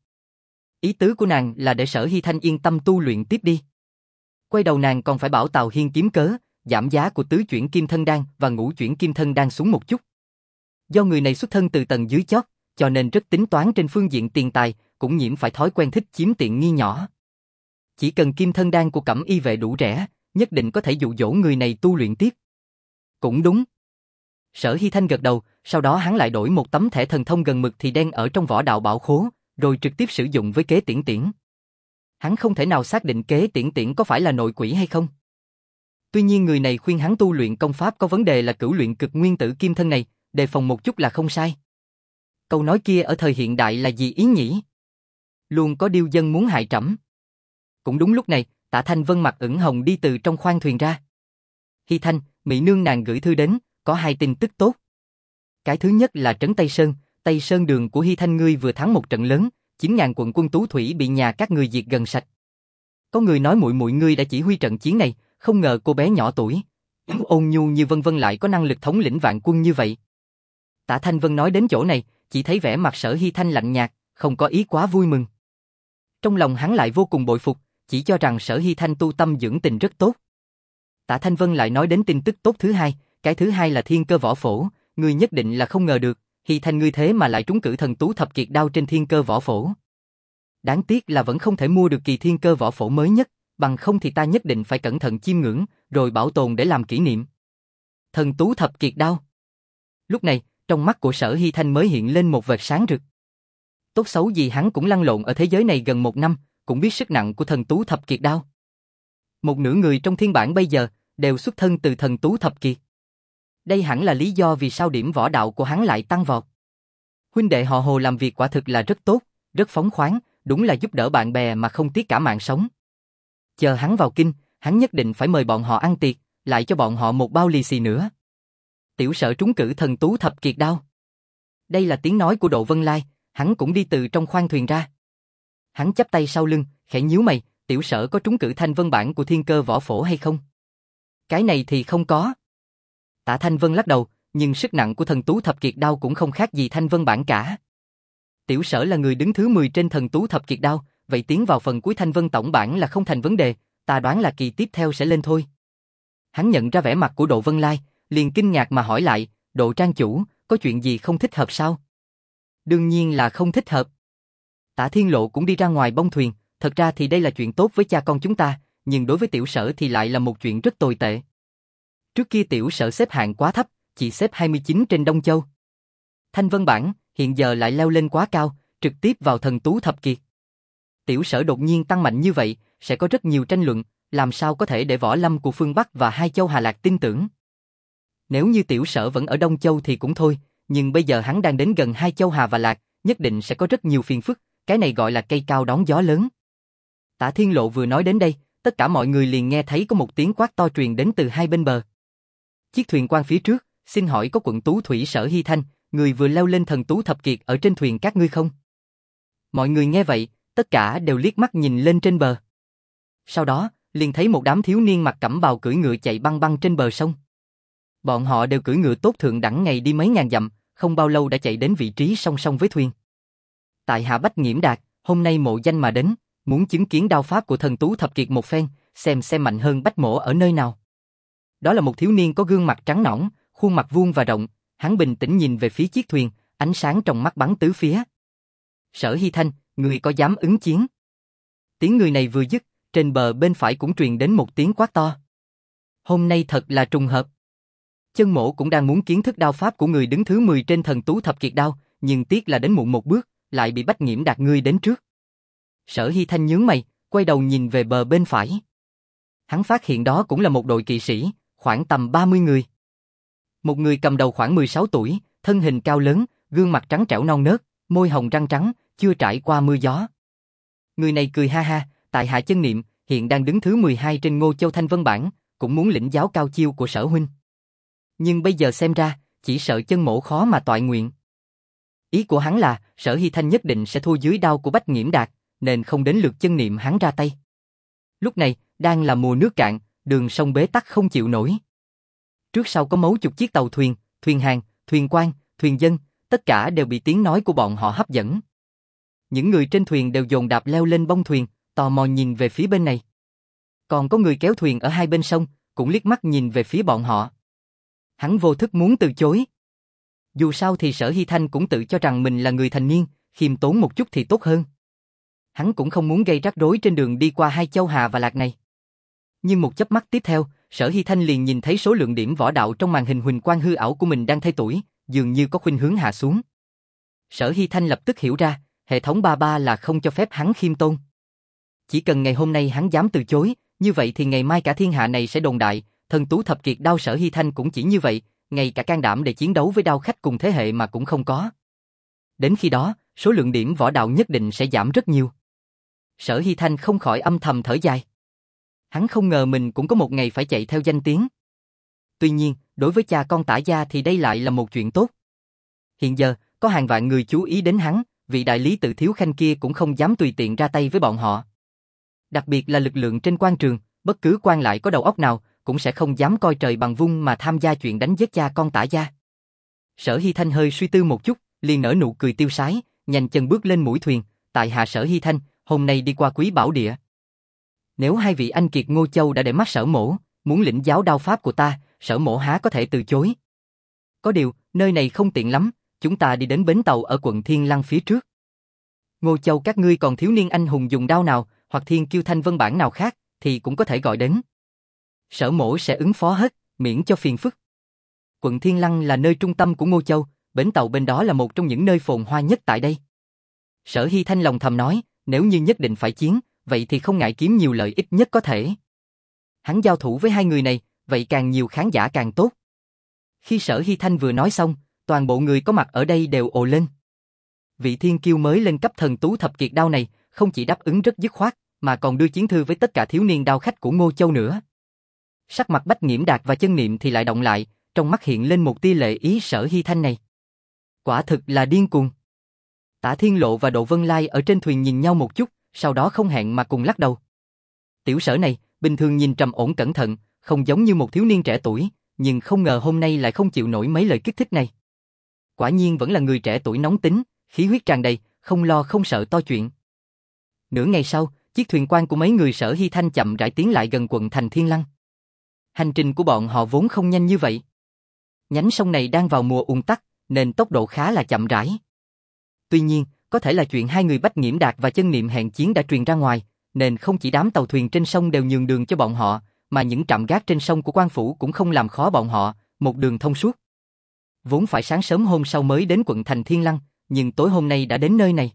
Ý tứ của nàng là để Sở Hy Thanh yên tâm tu luyện tiếp đi. Quay đầu nàng còn phải bảo Tào Hiên kiếm cớ, giảm giá của tứ chuyển kim thân đan và ngũ chuyển kim thân đan xuống một chút. Do người này xuất thân từ tầng dưới chót, cho nên rất tính toán trên phương diện tiền tài, cũng nhiễm phải thói quen thích chiếm tiện nghi nhỏ. Chỉ cần kim thân đan của Cẩm Y vệ đủ rẻ, nhất định có thể dụ dỗ người này tu luyện tiếp. Cũng đúng. Sở Hy Thanh gật đầu, sau đó hắn lại đổi một tấm thẻ thần thông gần mực thì đen ở trong võ đạo bảo khố, rồi trực tiếp sử dụng với Kế Tiễn Tiễn. Hắn không thể nào xác định Kế Tiễn Tiễn có phải là nội quỷ hay không. Tuy nhiên người này khuyên hắn tu luyện công pháp có vấn đề là cửu luyện cực nguyên tử kim thân này, đề phòng một chút là không sai. Câu nói kia ở thời hiện đại là gì ý nhỉ? Luôn có điêu dân muốn hại trẫm. Cũng đúng lúc này, Tạ Thanh Vân mặt ửng hồng đi từ trong khoang thuyền ra. Hy Thanh, mỹ nương nàng gửi thư đến, có hai tin tức tốt. Cái thứ nhất là trấn Tây Sơn, Tây Sơn đường của Hy Thanh ngươi vừa thắng một trận lớn, chín ngàn quận quân Tú Thủy bị nhà các người diệt gần sạch. Có người nói muội muội ngươi đã chỉ huy trận chiến này, không ngờ cô bé nhỏ tuổi, ôn nhu như Vân Vân lại có năng lực thống lĩnh vạn quân như vậy. Tạ Thanh Vân nói đến chỗ này, chỉ thấy vẻ mặt Sở Hy Thanh lạnh nhạt, không có ý quá vui mừng. Trong lòng hắn lại vô cùng bội phục, chỉ cho rằng Sở Hy Thanh tu tâm dưỡng tình rất tốt. Tạ Thanh Vân lại nói đến tin tức tốt thứ hai, cái thứ hai là thiên cơ võ phổ, ngươi nhất định là không ngờ được, Hy Thanh ngươi thế mà lại trúng cử thần tú thập kiệt đao trên thiên cơ võ phổ. Đáng tiếc là vẫn không thể mua được kỳ thiên cơ võ phổ mới nhất, bằng không thì ta nhất định phải cẩn thận chiêm ngưỡng, rồi bảo tồn để làm kỷ niệm. Thần tú thập kiệt đao. Lúc này, trong mắt của Sở Hy Thanh mới hiện lên một vệt sáng rực. Tốt xấu gì hắn cũng lăn lộn ở thế giới này gần một năm, cũng biết sức nặng của thần tú thập kiệt đao. Một nửa người trong thiên bản bây giờ đều xuất thân từ thần tú thập kiệt. Đây hẳn là lý do vì sao điểm võ đạo của hắn lại tăng vọt. Huynh đệ họ Hồ làm việc quả thực là rất tốt, rất phóng khoáng, đúng là giúp đỡ bạn bè mà không tiếc cả mạng sống. Chờ hắn vào kinh, hắn nhất định phải mời bọn họ ăn tiệc, lại cho bọn họ một bao lì xì nữa. Tiểu Sở trúng cử thần tú thập kiệt đao. Đây là tiếng nói của Độ Vân Lai, hắn cũng đi từ trong khoang thuyền ra. Hắn chắp tay sau lưng, khẽ nhíu mày, Tiểu Sở có trúng cử thanh vân bản của thiên cơ võ phổ hay không? Cái này thì không có. Tạ Thanh Vân lắc đầu, nhưng sức nặng của thần tú thập kiệt đao cũng không khác gì thanh vân bản cả. Tiểu Sở là người đứng thứ mười trên thần tú thập kiệt đao, vậy tiến vào phần cuối thanh vân tổng bản là không thành vấn đề, ta đoán là kỳ tiếp theo sẽ lên thôi. Hắn nhận ra vẻ mặt của Độ Vân Lai, liền kinh ngạc mà hỏi lại, Độ trang chủ, có chuyện gì không thích hợp sao? Đương nhiên là không thích hợp. Tạ Thiên Lộ cũng đi ra ngoài bông thuyền, thật ra thì đây là chuyện tốt với cha con chúng ta, nhưng đối với Tiểu Sở thì lại là một chuyện rất tồi tệ. Trước kia Tiểu Sở xếp hạng quá thấp, chỉ xếp hai mươi chín trên Đông Châu. Thanh vân bản, hiện giờ lại leo lên quá cao, trực tiếp vào thần tú thập kiệt. Tiểu Sở đột nhiên tăng mạnh như vậy, sẽ có rất nhiều tranh luận, làm sao có thể để võ lâm của phương Bắc và hai châu Hà Lạc tin tưởng. Nếu như Tiểu Sở vẫn ở Đông Châu thì cũng thôi, nhưng bây giờ hắn đang đến gần hai châu Hà và Lạc, nhất định sẽ có rất nhiều phiền phức, cái này gọi là cây cao đón gió lớn. Tạ Thiên Lộ vừa nói đến đây, tất cả mọi người liền nghe thấy có một tiếng quát to truyền đến từ hai bên bờ. Chiếc thuyền quan phía trước, xin hỏi có quận tú thủy Sở Hy Thanh, người vừa leo lên thần tú thập kiệt ở trên thuyền các ngươi không? Mọi người nghe vậy, tất cả đều liếc mắt nhìn lên trên bờ. Sau đó, liền thấy một đám thiếu niên mặc cẩm bào cưỡi ngựa chạy băng băng trên bờ sông. Bọn họ đều cưỡi ngựa tốt thượng đẳng ngày đi mấy ngàn dặm, không bao lâu đã chạy đến vị trí song song với thuyền. Tại hạ Bách Nghiễm Đạt, hôm nay mộ danh mà đến, muốn chứng kiến đao pháp của thần tú thập kiệt một phen, xem xem mạnh hơn Bách Mỗ ở nơi nào. Đó là một thiếu niên có gương mặt trắng nõn, khuôn mặt vuông và rộng, hắn bình tĩnh nhìn về phía chiếc thuyền, ánh sáng trong mắt bắn tứ phía. Sở Hy Thanh, người có dám ứng chiến? Tiếng người này vừa dứt, trên bờ bên phải cũng truyền đến một tiếng quát to. Hôm nay thật là trùng hợp. Chân Mỗ cũng đang muốn kiến thức đao pháp của người đứng thứ mười trên thần tú thập kiệt đao, nhưng tiếc là đến muộn một bước, lại bị Bách Nghiễm Đạt ngươi đến trước. Sở Hy Thanh nhướng mày, quay đầu nhìn về bờ bên phải. Hắn phát hiện đó cũng là một đội kỵ sĩ, khoảng tầm ba mươi người. Một người cầm đầu khoảng mười sáu tuổi, thân hình cao lớn, gương mặt trắng trẻo non nớt, môi hồng răng trắng, chưa trải qua mưa gió. Người này cười ha ha, tại hạ Chân Niệm, hiện đang đứng thứ mười hai trên Ngô Châu Thanh Vân bản, cũng muốn lĩnh giáo cao chiêu của Sở huynh. Nhưng bây giờ xem ra, chỉ sợ Chân Mỗ khó mà toại nguyện. Ý của hắn là, Sở Hy Thanh nhất định sẽ thua dưới đao của Bách Nghiễm Đạt, nên không đến lượt Chân Niệm hắn ra tay. Lúc này, đang là mùa nước cạn, đường sông bế tắc không chịu nổi. Trước sau có mấu chục chiếc tàu thuyền, thuyền hàng, thuyền quan, thuyền dân, tất cả đều bị tiếng nói của bọn họ hấp dẫn. Những người trên thuyền đều dồn đạp leo lên bông thuyền, tò mò nhìn về phía bên này. Còn có người kéo thuyền ở hai bên sông, cũng liếc mắt nhìn về phía bọn họ. Hắn vô thức muốn từ chối. Dù sao thì Sở Hy Thanh cũng tự cho rằng mình là người thành niên, khiêm tốn một chút thì tốt hơn. Hắn cũng không muốn gây rắc rối trên đường đi qua hai châu Hà và Lạc này. Nhưng một chớp mắt tiếp theo, Sở Hy Thanh liền nhìn thấy số lượng điểm võ đạo trong màn hình huỳnh quang hư ảo của mình đang thay tuổi, dường như có khuynh hướng hạ xuống. Sở Hy Thanh lập tức hiểu ra, hệ thống ba ba là không cho phép hắn khiêm tôn. Chỉ cần ngày hôm nay hắn dám từ chối, như vậy thì ngày mai cả thiên hạ này sẽ đồn đại, thần tú thập kiệt đao Sở Hy Thanh cũng chỉ như vậy, ngay cả can đảm để chiến đấu với đao khách cùng thế hệ mà cũng không có. Đến khi đó, số lượng điểm võ đạo nhất định sẽ giảm rất nhiều. Sở Hy Thanh không khỏi âm thầm thở dài. Hắn không ngờ mình cũng có một ngày phải chạy theo danh tiếng. Tuy nhiên, đối với cha con Tả gia thì đây lại là một chuyện tốt. Hiện giờ, có hàng vạn người chú ý đến hắn, vị đại lý tự Thiếu Khanh kia cũng không dám tùy tiện ra tay với bọn họ. Đặc biệt là lực lượng trên quan trường, bất cứ quan lại có đầu óc nào cũng sẽ không dám coi trời bằng vung mà tham gia chuyện đánh giết cha con Tả gia. Sở Hy Thanh hơi suy tư một chút, liền nở nụ cười tiêu sái, nhanh chân bước lên mũi thuyền, tại hạ Sở Hy Thanh, hôm nay đi qua Quý Bảo Địa. Nếu hai vị anh kiệt Ngô Châu đã để mắt Sở mỗ, muốn lĩnh giáo đao pháp của ta, Sở mỗ há có thể từ chối. Có điều, nơi này không tiện lắm, chúng ta đi đến bến tàu ở quận Thiên Lăng phía trước. Ngô Châu các ngươi còn thiếu niên anh hùng dùng đao nào, hoặc thiên kiêu thanh vân bản nào khác, thì cũng có thể gọi đến. Sở mỗ sẽ ứng phó hết, miễn cho phiền phức. Quận Thiên Lăng là nơi trung tâm của Ngô Châu, bến tàu bên đó là một trong những nơi phồn hoa nhất tại đây. Sở Hy Thanh lòng thầm nói, nếu như nhất định phải chiến, vậy thì không ngại kiếm nhiều lợi ích nhất có thể. Hắn giao thủ với hai người này, vậy càng nhiều khán giả càng tốt. Khi Sở Hy Thanh vừa nói xong, toàn bộ người có mặt ở đây đều ồ lên. Vị thiên kiêu mới lên cấp thần tú thập kiệt đao này, không chỉ đáp ứng rất dứt khoát, mà còn đưa chiến thư với tất cả thiếu niên đao khách của Ngô Châu nữa. Sắc mặt Bách Nghiễm Đạt và Chân Niệm thì lại động lại, trong mắt hiện lên một tia lệ ý Sở Hy Thanh này. Quả thực là điên cuồng. Tả Thiên Lộ và Độ Vân Lai ở trên thuyền nhìn nhau một chút, sau đó không hẹn mà cùng lắc đầu. Tiểu Sở này, bình thường nhìn trầm ổn cẩn thận, không giống như một thiếu niên trẻ tuổi, nhưng không ngờ hôm nay lại không chịu nổi mấy lời kích thích này. Quả nhiên vẫn là người trẻ tuổi nóng tính, khí huyết tràn đầy, không lo không sợ to chuyện. Nửa ngày sau, chiếc thuyền quan của mấy người Sở Hy Thanh chậm rãi tiến lại gần quận thành Thiên Lăng. Hành trình của bọn họ vốn không nhanh như vậy. Nhánh sông này đang vào mùa ùn tắc, nên tốc độ khá là chậm rãi. Tuy nhiên, có thể là chuyện hai người Bách Nghiễm Đạt và Chân Niệm hẹn chiến đã truyền ra ngoài, nên không chỉ đám tàu thuyền trên sông đều nhường đường cho bọn họ, mà những trạm gác trên sông của quan phủ cũng không làm khó bọn họ, một đường thông suốt. Vốn phải sáng sớm hôm sau mới đến quận thành Thiên Lăng, nhưng tối hôm nay đã đến nơi này.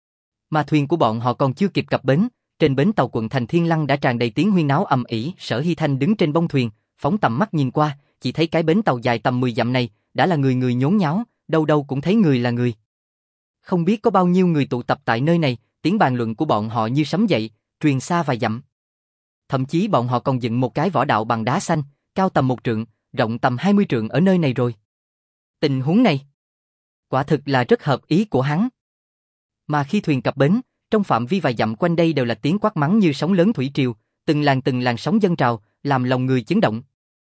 Mà thuyền của bọn họ còn chưa kịp cập bến, trên bến tàu quận thành Thiên Lăng đã tràn đầy tiếng huyên náo ầm ĩ. Sở Hy Thanh đứng trên bông thuyền, phóng tầm mắt nhìn qua, chỉ thấy cái bến tàu dài tầm mười dặm này, đã là người người nhốn nháo, đâu đâu cũng thấy người là người. Không biết có bao nhiêu người tụ tập tại nơi này, tiếng bàn luận của bọn họ như sấm dậy, truyền xa vài dặm. Thậm chí bọn họ còn dựng một cái võ đạo bằng đá xanh, cao tầm một trượng, rộng tầm hai mươi trượng ở nơi này rồi. Tình huống này, quả thực là rất hợp ý của hắn. Mà khi thuyền cập bến, trong phạm vi vài dặm quanh đây đều là tiếng quát mắng như sóng lớn thủy triều, từng làn từng làn sóng dâng trào, làm lòng người chấn động.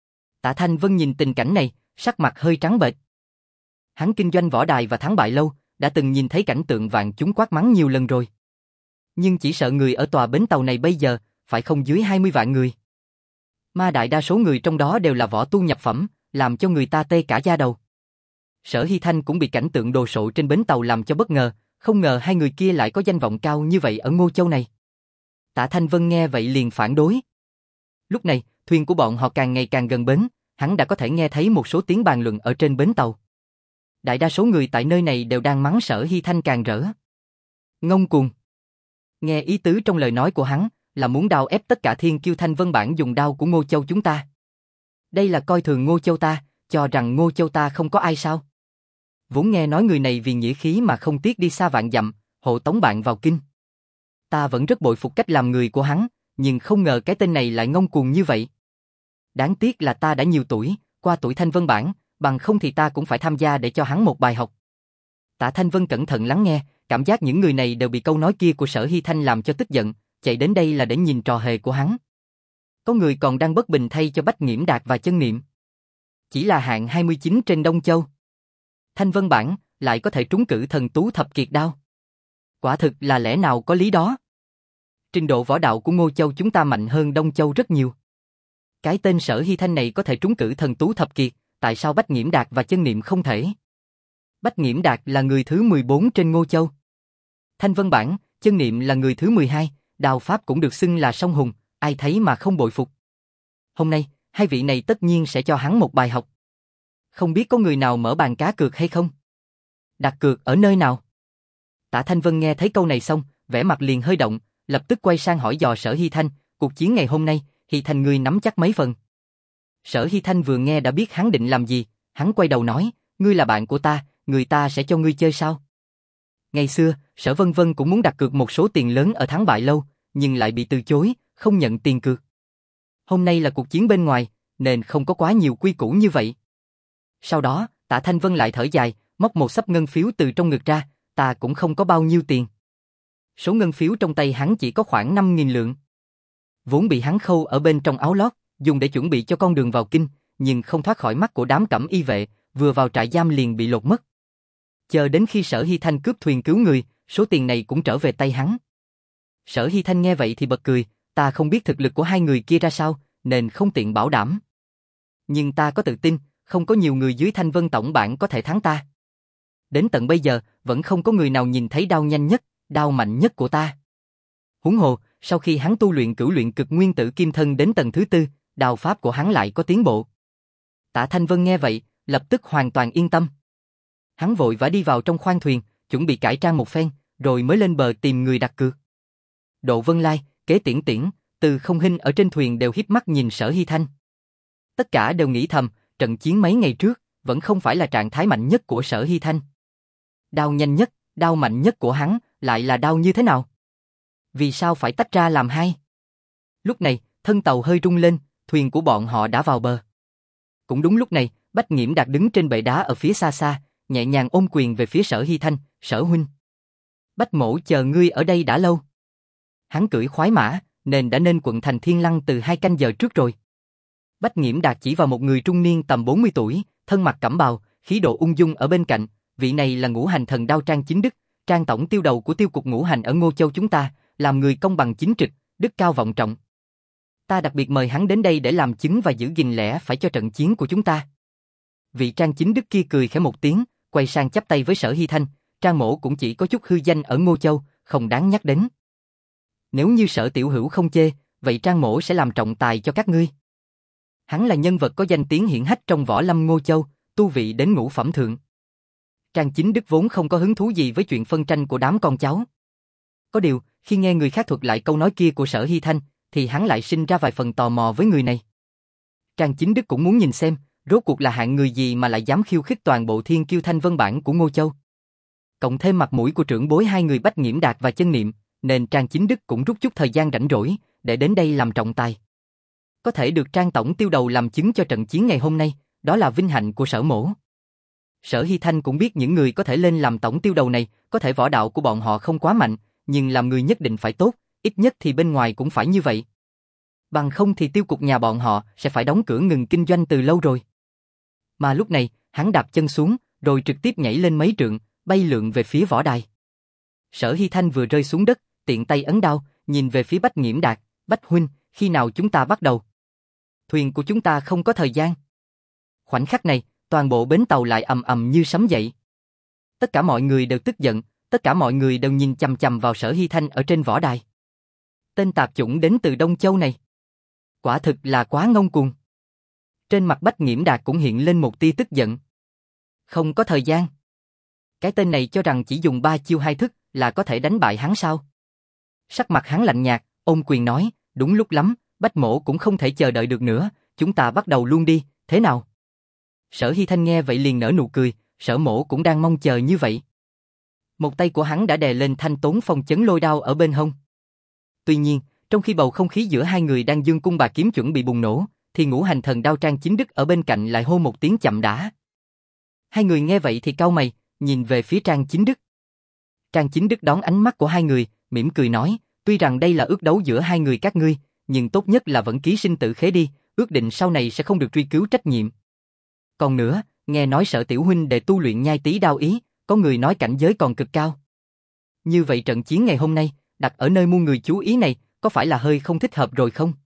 Tạ Thanh Vân nhìn tình cảnh này, sắc mặt hơi trắng bệch. Hắn kinh doanh võ đài và thắng bại lâu, đã từng nhìn thấy cảnh tượng vạn chúng quát mắng nhiều lần rồi. Nhưng chỉ sợ người ở tòa bến tàu này bây giờ, phải không dưới hai mươi vạn người. Mà đại đa số người trong đó đều là võ tu nhập phẩm, làm cho người ta tê cả da đầu. Sở Hy Thanh cũng bị cảnh tượng đồ sộ trên bến tàu làm cho bất ngờ, không ngờ hai người kia lại có danh vọng cao như vậy ở Ngô Châu này. Tạ Thanh Vân nghe vậy liền phản đối. Lúc này, thuyền của bọn họ càng ngày càng gần bến, hắn đã có thể nghe thấy một số tiếng bàn luận ở trên bến tàu. Đại đa số người tại nơi này đều đang mắng Sở Hy Thanh càng rỡ. Ngông cuồng. Nghe ý tứ trong lời nói của hắn, là muốn đao ép tất cả thiên kiêu thanh vân bản dùng đao của Ngô Châu chúng ta. Đây là coi thường Ngô Châu ta, cho rằng Ngô Châu ta không có ai sao? Vốn nghe nói người này vì nghĩa khí mà không tiếc đi xa vạn dặm, hộ tống bạn vào kinh. Ta vẫn rất bội phục cách làm người của hắn, nhưng không ngờ cái tên này lại ngông cuồng như vậy. Đáng tiếc là ta đã nhiều tuổi, qua tuổi thanh vân bản, bằng không thì ta cũng phải tham gia để cho hắn một bài học. Tạ Thanh Vân cẩn thận lắng nghe, cảm giác những người này đều bị câu nói kia của Sở Hy Thanh làm cho tức giận, chạy đến đây là để nhìn trò hề của hắn. Có người còn đang bất bình thay cho Bách Nghiễm Đạt và Chân Niệm. Chỉ là hạng hai mươi chín trên Đông Châu. Thanh Vân bản lại có thể trúng cử thần tú thập kiệt đao. Quả thực là lẽ nào có lý đó. Trình độ võ đạo của Ngô Châu chúng ta mạnh hơn Đông Châu rất nhiều. Cái tên Sở Hy Thanh này có thể trúng cử thần tú thập kiệt, tại sao Bách Nghiễm Đạt và Chân Niệm không thể? Bách Nghiễm Đạt là người thứ mười bốn trên Ngô Châu. Thanh Vân bản, Chân Niệm là người thứ mười hai, đao pháp cũng được xưng là song hùng, ai thấy mà không bội phục. Hôm nay, hai vị này tất nhiên sẽ cho hắn một bài học. Không biết có người nào mở bàn cá cược hay không? Đặt cược ở nơi nào? Tạ Thanh Vân nghe thấy câu này xong, vẻ mặt liền hơi động, lập tức quay sang hỏi dò Sở Hy Thanh, cuộc chiến ngày hôm nay, Hy Thanh ngươi nắm chắc mấy phần? Sở Hy Thanh vừa nghe đã biết hắn định làm gì, hắn quay đầu nói, ngươi là bạn của ta, người ta sẽ cho ngươi chơi sao? Ngày xưa, Sở Vân Vân cũng muốn đặt cược một số tiền lớn ở thắng bại lâu, nhưng lại bị từ chối, không nhận tiền cược. Hôm nay là cuộc chiến bên ngoài, nên không có quá nhiều quy củ như vậy. Sau đó, Tạ Thanh Vân lại thở dài, móc một xấp ngân phiếu từ trong ngực ra, ta cũng không có bao nhiêu tiền. Số ngân phiếu trong tay hắn chỉ có khoảng năm nghìn lượng. vốn bị hắn khâu ở bên trong áo lót, dùng để chuẩn bị cho con đường vào kinh, nhưng không thoát khỏi mắt của đám cẩm y vệ, vừa vào trại giam liền bị lột mất. Chờ đến khi Sở Hy Thanh cướp thuyền cứu người, số tiền này cũng trở về tay hắn. Sở Hy Thanh nghe vậy thì bật cười, ta không biết thực lực của hai người kia ra sao, nên không tiện bảo đảm. Nhưng ta có tự tin, không có nhiều người dưới Thanh Vân Tổng bản có thể thắng ta. Đến tận bây giờ, vẫn không có người nào nhìn thấy đao nhanh nhất, đao mạnh nhất của ta. Huống hồ, sau khi hắn tu luyện cửu luyện cực nguyên tử kim thân đến tầng thứ tư, đao pháp của hắn lại có tiến bộ. Tạ Thanh Vân nghe vậy, lập tức hoàn toàn yên tâm. Hắn vội vã đi vào trong khoang thuyền, chuẩn bị cải trang một phen, rồi mới lên bờ tìm người đặt cược. Độ Vân Lai, Kế Tiễn Tiễn, Từ Không Hinh ở trên thuyền đều híp mắt nhìn Sở Hy Thanh. Tất cả đều nghĩ thầm, trận chiến mấy ngày trước, vẫn không phải là trạng thái mạnh nhất của Sở Hy Thanh. Đao nhanh nhất, đao mạnh nhất của hắn, lại là đao như thế nào? Vì sao phải tách ra làm hai? Lúc này, thân tàu hơi rung lên, thuyền của bọn họ đã vào bờ. Cũng đúng lúc này, Bách Nghiễm Đạt đứng trên bệ đá ở phía xa xa, nhẹ nhàng ôm quyền về phía Sở Hy Thanh, Sở huynh. Bách mỗ chờ ngươi ở đây đã lâu. Hắn cưỡi khoái mã, nên đã nên quận thành Thiên Lăng từ hai canh giờ trước rồi. Bách Nghiễm Đạt chỉ vào một người trung niên tầm bốn mươi tuổi, thân mặc cẩm bào, khí độ ung dung ở bên cạnh, vị này là Ngũ Hành Thần Đao Trang Chính Đức, Trang tổng tiêu đầu của tiêu cục ngũ hành ở Ngô Châu chúng ta, làm người công bằng chính trực, đức cao vọng trọng. Ta đặc biệt mời hắn đến đây để làm chứng và giữ gìn lẽ phải cho trận chiến của chúng ta. Vị Trang Chính Đức kia cười khẽ một tiếng, quay sang chắp tay với Sở Hy Thanh, Trang mỗ cũng chỉ có chút hư danh ở Ngô Châu, không đáng nhắc đến. Nếu như Sở tiểu hữu không chê, vậy Trang mỗ sẽ làm trọng tài cho các ngươi. Hắn là nhân vật có danh tiếng hiển hách trong võ lâm Ngô Châu, tu vị đến ngũ phẩm thượng. Trang Chính Đức vốn không có hứng thú gì với chuyện phân tranh của đám con cháu. Có điều, khi nghe người khác thuật lại câu nói kia của Sở Hy Thanh, thì hắn lại sinh ra vài phần tò mò với người này. Trang Chính Đức cũng muốn nhìn xem, rốt cuộc là hạng người gì mà lại dám khiêu khích toàn bộ thiên kiêu Thanh Vân bản của Ngô Châu. Cộng thêm mặt mũi của trưởng bối hai người Bách Nghiễm Đạt và Chân Niệm, nên Trang Chính Đức cũng rút chút thời gian rảnh rỗi, để đến đây làm trọng tài. Có thể được Trang tổng tiêu đầu làm chứng cho trận chiến ngày hôm nay, đó là vinh hạnh của Sở mỗ. Sở Hy Thanh cũng biết những người có thể lên làm tổng tiêu đầu này, có thể võ đạo của bọn họ không quá mạnh, nhưng làm người nhất định phải tốt, ít nhất thì bên ngoài cũng phải như vậy. Bằng không thì tiêu cục nhà bọn họ sẽ phải đóng cửa ngừng kinh doanh từ lâu rồi. Mà lúc này, hắn đạp chân xuống, rồi trực tiếp nhảy lên mấy trượng, bay lượn về phía võ đài. Sở Hy Thanh vừa rơi xuống đất, tiện tay ấn đao, nhìn về phía Bách Nghiễm Đạt, Bách huynh, khi nào chúng ta bắt đầu? Thuyền của chúng ta không có thời gian. Khoảnh khắc này, toàn bộ bến tàu lại ầm ầm như sấm dậy. Tất cả mọi người đều tức giận, tất cả mọi người đều nhìn chằm chằm vào Sở Hy Thanh ở trên võ đài. Tên tạp chủng đến từ Đông Châu này, quả thực là quá ngông cuồng. Trên mặt Bách Nghiễm Đạt cũng hiện lên một tia tức giận. Không có thời gian. Cái tên này cho rằng chỉ dùng ba chiêu hai thức là có thể đánh bại hắn sao? Sắc mặt hắn lạnh nhạt, ôm quyền nói, đúng lúc lắm, Bách mỗ cũng không thể chờ đợi được nữa, chúng ta bắt đầu luôn đi, thế nào? Sở Hy Thanh nghe vậy liền nở nụ cười, Sở mỗ cũng đang mong chờ như vậy. Một tay của hắn đã đè lên thanh tốn phong chấn lôi đao ở bên hông. Tuy nhiên, trong khi bầu không khí giữa hai người đang dương cung bà kiếm chuẩn bị bùng nổ, thì Ngũ Hành Thần Đao Trang Chính Đức ở bên cạnh lại hô một tiếng chậm đã. Hai người nghe vậy thì cau mày, nhìn về phía Trang Chính Đức. Trang Chính Đức đón ánh mắt của hai người, mỉm cười nói, tuy rằng đây là ước đấu giữa hai người các ngươi, nhưng tốt nhất là vẫn ký sinh tử khế đi, ước định sau này sẽ không được truy cứu trách nhiệm. Còn nữa, nghe nói Sở tiểu huynh để tu luyện nhai tí đao ý, có người nói cảnh giới còn cực cao. Như vậy trận chiến ngày hôm nay, đặt ở nơi muôn người chú ý này, có phải là hơi không thích hợp rồi không?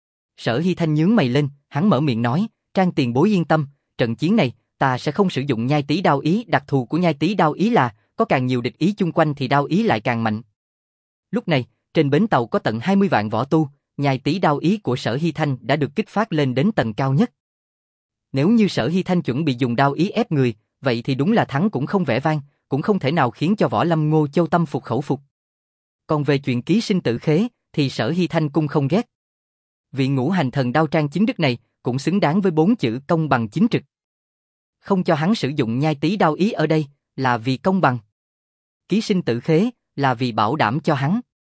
Sở Hy Thanh nhướng mày lên, hắn mở miệng nói, Trang tiền bối yên tâm, trận chiến này, ta sẽ không sử dụng nhai tí đao ý, đặc thù của nhai tí đao ý là, có càng nhiều địch ý chung quanh thì đao ý lại càng mạnh. Lúc này, trên bến tàu có tận hai mươi vạn võ tu, nhai tí đao ý của Sở Hy Thanh đã được kích phát lên đến tầng cao nhất. Nếu như Sở Hy Thanh chuẩn bị dùng đao ý ép người, vậy thì đúng là thắng cũng không vẻ vang, cũng không thể nào khiến cho võ lâm Ngô Châu tâm phục khẩu phục. Còn về chuyện ký sinh tử khế, thì Sở Hy Thanh cũng không ghét. Vị Ngũ Hành Thần Đao Trang Chính Đức này cũng xứng đáng với bốn chữ công bằng chính trực. Không cho hắn sử dụng nhai tí đao ý ở đây là vì công bằng. Ký sinh tử khế là vì bảo đảm cho hắn.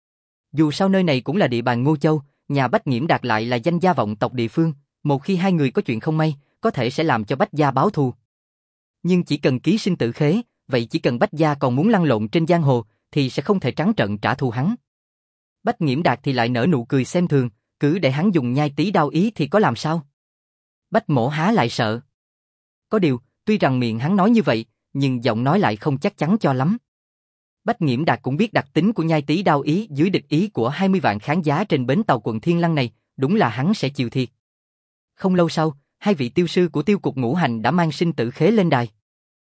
Dù sao nơi này cũng là địa bàn Ngô Châu, nhà Bách Nghiễm Đạt lại là danh gia vọng tộc địa phương, một khi hai người có chuyện không may, có thể sẽ làm cho Bách gia báo thù. Nhưng chỉ cần ký sinh tử khế, vậy chỉ cần Bách gia còn muốn lăn lộn trên giang hồ, thì sẽ không thể trắng trợn trả thù hắn. Bách Nghiễm Đạt thì lại nở nụ cười xem thường, cứ để hắn dùng nhai tí đao ý thì có làm sao? Bách Mỗ há lại sợ. Có điều, tuy rằng miệng hắn nói như vậy, nhưng giọng nói lại không chắc chắn cho lắm. Bách Nghiễm Đạt cũng biết đặc tính của nhai tí đao ý dưới địch ý của hai mươi vạn khán giá trên bến tàu quận Thiên Lăng này, đúng là hắn sẽ chịu thiệt. Không lâu sau, hai vị tiêu sư của tiêu cục ngũ hành đã mang sinh tử khế lên đài.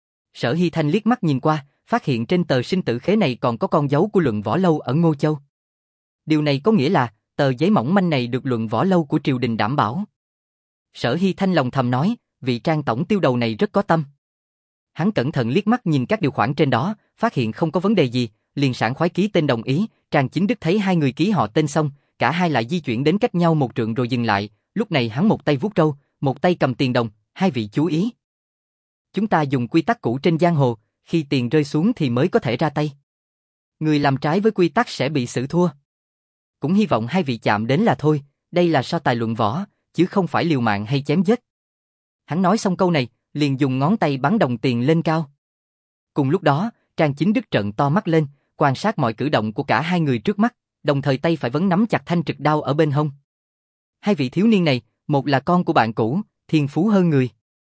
Sở Hy Thanh liếc mắt nhìn qua, phát hiện trên tờ sinh tử khế này còn có con dấu của Luận Võ Lâu ở Ngô Châu. Điều này có nghĩa là, tờ giấy mỏng manh này được Luận Võ Lâu của triều đình đảm bảo. Sở Hy Thanh lòng thầm nói, vị Trang tổng tiêu đầu này rất có tâm. Hắn cẩn thận liếc mắt nhìn các điều khoản trên đó, phát hiện không có vấn đề gì, liền sảng khoái ký tên đồng ý. Trang Chính Đức thấy hai người ký họ tên xong, cả hai lại di chuyển đến cách nhau một trượng rồi dừng lại. Lúc này hắn một tay vuốt râu, một tay cầm tiền đồng. Hai vị chú ý, chúng ta dùng quy tắc cũ trên giang hồ, khi tiền rơi xuống thì mới có thể ra tay. Người làm trái với quy tắc sẽ bị xử thua. Cũng hy vọng hai vị chạm đến là thôi, đây là so tài luận võ, chứ không phải liều mạng hay chém giết. Hắn nói xong câu này, liền dùng ngón tay bắn đồng tiền lên cao. Cùng lúc đó, Trang Chính Đức trợn to mắt lên, quan sát mọi cử động của cả hai người trước mắt, đồng thời tay phải vẫn nắm chặt thanh trực đao ở bên hông. Hai vị thiếu niên này, một là con của bạn cũ, thiên phú hơn người.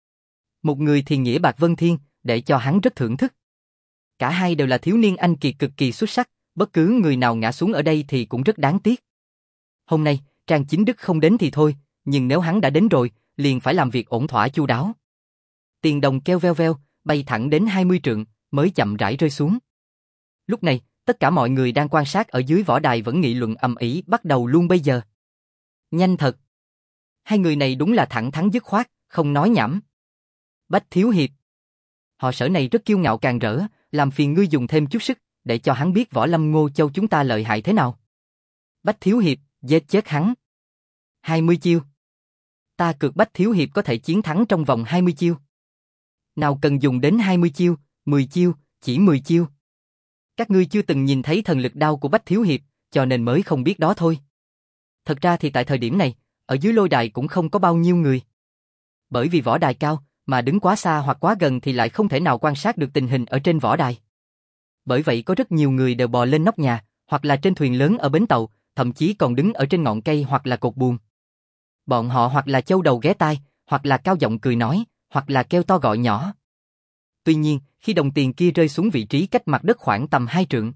Một người thì nghĩa bạc vân thiên, để cho hắn rất thưởng thức. Cả hai đều là thiếu niên anh kiệt cực kỳ xuất sắc, bất cứ người nào ngã xuống ở đây thì cũng rất đáng tiếc. Hôm nay, Trang Chính Đức không đến thì thôi, nhưng nếu hắn đã đến rồi, liền phải làm việc ổn thỏa chu đáo. Tiền đồng kêu veo veo, bay thẳng đến hai mươi trượng, mới chậm rãi rơi xuống. Lúc này, tất cả mọi người đang quan sát ở dưới võ đài vẫn nghị luận ầm ĩ bắt đầu luôn bây giờ. Nhanh thật. Hai người này đúng là thẳng thắn dứt khoát, không nói nhảm. Bách thiếu hiệp. Họ Sở này rất kiêu ngạo càng rỡ, làm phiền ngươi dùng thêm chút sức, để cho hắn biết võ lâm Ngô Châu chúng ta lợi hại thế nào. Bách thiếu hiệp, giết chết hắn. hai mươi chiêu. Ta cược Bách thiếu hiệp có thể chiến thắng trong vòng hai mươi chiêu. Nào cần dùng đến hai mươi chiêu, mười chiêu, chỉ mười chiêu. Các ngươi chưa từng nhìn thấy thần lực đao của Bách thiếu hiệp, cho nên mới không biết đó thôi. Thật ra thì tại thời điểm này, ở dưới lôi đài cũng không có bao nhiêu người. Bởi vì võ đài cao, mà đứng quá xa hoặc quá gần thì lại không thể nào quan sát được tình hình ở trên võ đài. Bởi vậy có rất nhiều người đều bò lên nóc nhà, hoặc là trên thuyền lớn ở bến tàu, thậm chí còn đứng ở trên ngọn cây hoặc là cột buồm. Bọn họ hoặc là châu đầu ghé tai, hoặc là cao giọng cười nói, hoặc là kêu to gọi nhỏ. Tuy nhiên, khi đồng tiền kia rơi xuống vị trí cách mặt đất khoảng tầm hai trượng,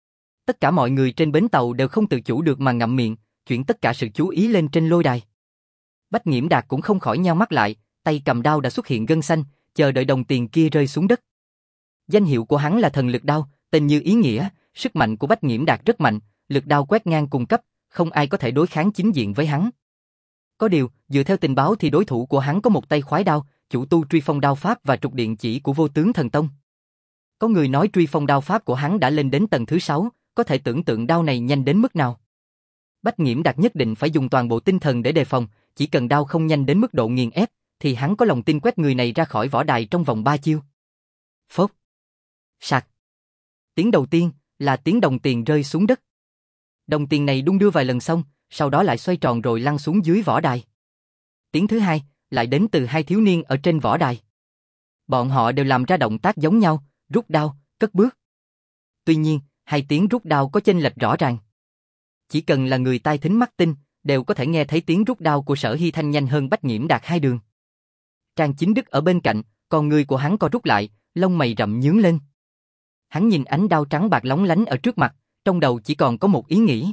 tất cả mọi người trên bến tàu đều không tự chủ được mà ngậm miệng, chuyển tất cả sự chú ý lên trên lôi đài. Bách Nghiễm Đạt cũng không khỏi nheo mắt lại, tay cầm đao đã xuất hiện gân xanh, chờ đợi đồng tiền kia rơi xuống đất. Danh hiệu của hắn là thần lực đao, tên như ý nghĩa, sức mạnh của Bách Nghiễm Đạt rất mạnh, lực đao quét ngang cùng cấp, không ai có thể đối kháng chính diện với hắn. Có điều, dựa theo tình báo thì đối thủ của hắn có một tay khoái đao, chủ tu truy phong đao pháp và trục điện chỉ của Vô Tướng Thần Tông. Có người nói truy phong đao pháp của hắn đã lên đến tầng thứ sáu, có thể tưởng tượng đao này nhanh đến mức nào. Bách Nghiễm Đạt nhất định phải dùng toàn bộ tinh thần để đề phòng, chỉ cần đao không nhanh đến mức độ nghiền ép, thì hắn có lòng tin quét người này ra khỏi võ đài trong vòng ba chiêu. Phốc. Sạc. Tiếng đầu tiên là tiếng đồng tiền rơi xuống đất. Đồng tiền này đung đưa vài lần xong, sau đó lại xoay tròn rồi lăn xuống dưới võ đài. Tiếng thứ hai lại đến từ hai thiếu niên ở trên võ đài. Bọn họ đều làm ra động tác giống nhau, rút đao, cất bước. Tuy nhiên, hai tiếng rút đao có chênh lệch rõ ràng. Chỉ cần là người tai thính mắt tinh, đều có thể nghe thấy tiếng rút đao của Sở Hy Thanh nhanh hơn Bách Nghiễm Đạt hai đường. Trang Chính Đức ở bên cạnh, còn người của hắn co rút lại, lông mày rậm nhướng lên. Hắn nhìn ánh đao trắng bạc lóng lánh ở trước mặt, trong đầu chỉ còn có một ý nghĩ.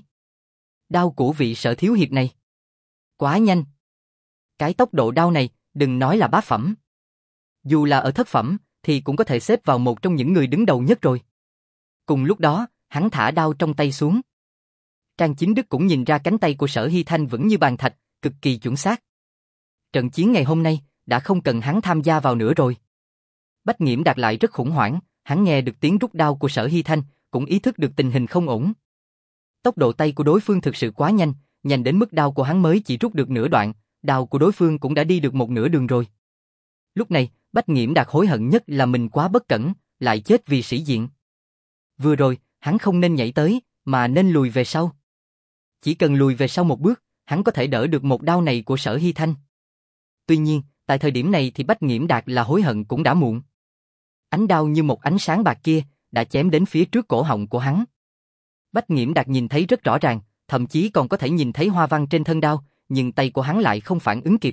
Đao của vị Sở thiếu hiệp này quá nhanh. Cái tốc độ đao này, đừng nói là bá phẩm. Dù là ở thất phẩm, thì cũng có thể xếp vào một trong những người đứng đầu nhất rồi. Cùng lúc đó, hắn thả đao trong tay xuống. Trang Chính Đức cũng nhìn ra cánh tay của Sở Hy Thanh vững như bàn thạch, cực kỳ chuẩn xác. Trận chiến ngày hôm nay, đã không cần hắn tham gia vào nữa rồi. Bách Nghiễm Đạt lại rất khủng hoảng, hắn nghe được tiếng rút đao của Sở Hy Thanh, cũng ý thức được tình hình không ổn. Tốc độ tay của đối phương thực sự quá nhanh, nhanh đến mức đao của hắn mới chỉ rút được nửa đoạn, đao của đối phương cũng đã đi được một nửa đường rồi. Lúc này, Bách Nghiễm Đạt hối hận nhất là mình quá bất cẩn, lại chết vì sĩ diện. Vừa rồi, hắn không nên nhảy tới, mà nên lùi về sau. Chỉ cần lùi về sau một bước, hắn có thể đỡ được một đao này của Sở Hy Thanh. Tuy nhiên, tại thời điểm này thì Bách Nghiễm Đạt là hối hận cũng đã muộn. Ánh đao như một ánh sáng bạc kia, đã chém đến phía trước cổ họng của hắn. Bách Nghiễm Đạt nhìn thấy rất rõ ràng, thậm chí còn có thể nhìn thấy hoa văn trên thân đao, nhưng tay của hắn lại không phản ứng kịp.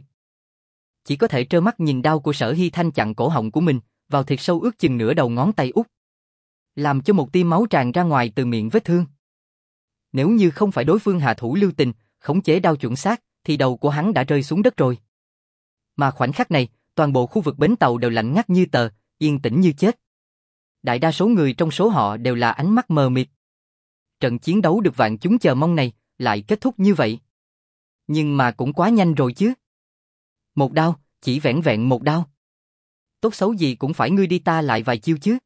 Chỉ có thể trơ mắt nhìn đao của Sở Hy Thanh chặn cổ họng của mình, vào thiệt sâu ước chừng nửa đầu ngón tay út, làm cho một tia máu tràn ra ngoài từ miệng vết thương. Nếu như không phải đối phương hạ thủ lưu tình, khống chế đao chuẩn xác, thì đầu của hắn đã rơi xuống đất rồi. Mà khoảnh khắc này, toàn bộ khu vực bến tàu đều lạnh ngắt như tờ, yên tĩnh như chết. Đại đa số người trong số họ đều là ánh mắt mờ mịt. Trận chiến đấu được vạn chúng chờ mong này, lại kết thúc như vậy. Nhưng mà cũng quá nhanh rồi chứ. Một đao, chỉ vẻn vẹn một đao. Tốt xấu gì cũng phải ngươi đi ta lại vài chiêu chứ.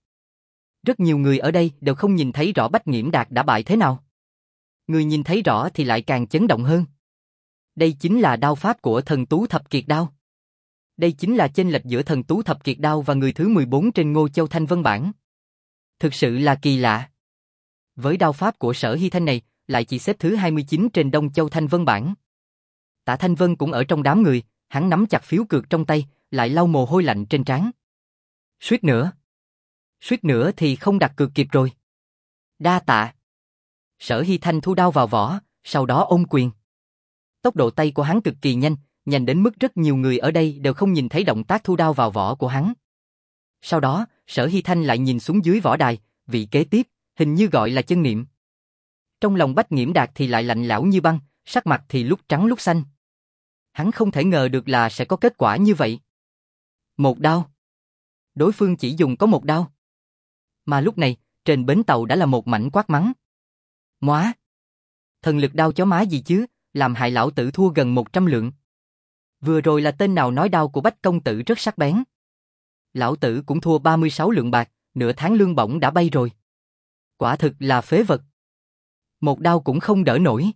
Rất nhiều người ở đây đều không nhìn thấy rõ Bách Nghiễm Đạt đã bại thế nào. Người nhìn thấy rõ thì lại càng chấn động hơn. Đây chính là đao pháp của Thần Tú Thập Kiệt Đao. Đây chính là chênh lệch giữa Thần Tú Thập Kiệt Đao và người thứ mười bốn trên Ngô Châu Thanh Vân bảng. Thực sự là kỳ lạ. Với đao pháp của Sở Hy Thanh này, lại chỉ xếp thứ hai mươi chín trên Đông Châu Thanh Vân bảng. Tạ Thanh Vân cũng ở trong đám người, hắn nắm chặt phiếu cược trong tay, lại lau mồ hôi lạnh trên trán. Suýt nữa. Suýt nữa thì không đặt cược kịp rồi. Đa tạ. Sở Hy Thanh thu đao vào vỏ, sau đó ôm quyền. Tốc độ tay của hắn cực kỳ nhanh, nhanh đến mức rất nhiều người ở đây đều không nhìn thấy động tác thu đao vào vỏ của hắn. Sau đó, Sở Hy Thanh lại nhìn xuống dưới võ đài, vị kế tiếp, hình như gọi là Chân Niệm. Trong lòng Bách Nghiễm Đạt thì lại lạnh lẽo như băng, sắc mặt thì lúc trắng lúc xanh. Hắn không thể ngờ được là sẽ có kết quả như vậy. Một đao. Đối phương chỉ dùng có một đao. Mà lúc này, trên bến tàu đã là một mảnh quát mắng. Móa! Thần lực đao chó má gì chứ, làm hại lão tử thua gần một trăm lượng. Vừa rồi là tên nào nói đao của Bách công tử rất sắc bén. Lão tử cũng thua ba mươi sáu lượng bạc, nửa tháng lương bổng đã bay rồi. Quả thực là phế vật. Một đao cũng không đỡ nổi.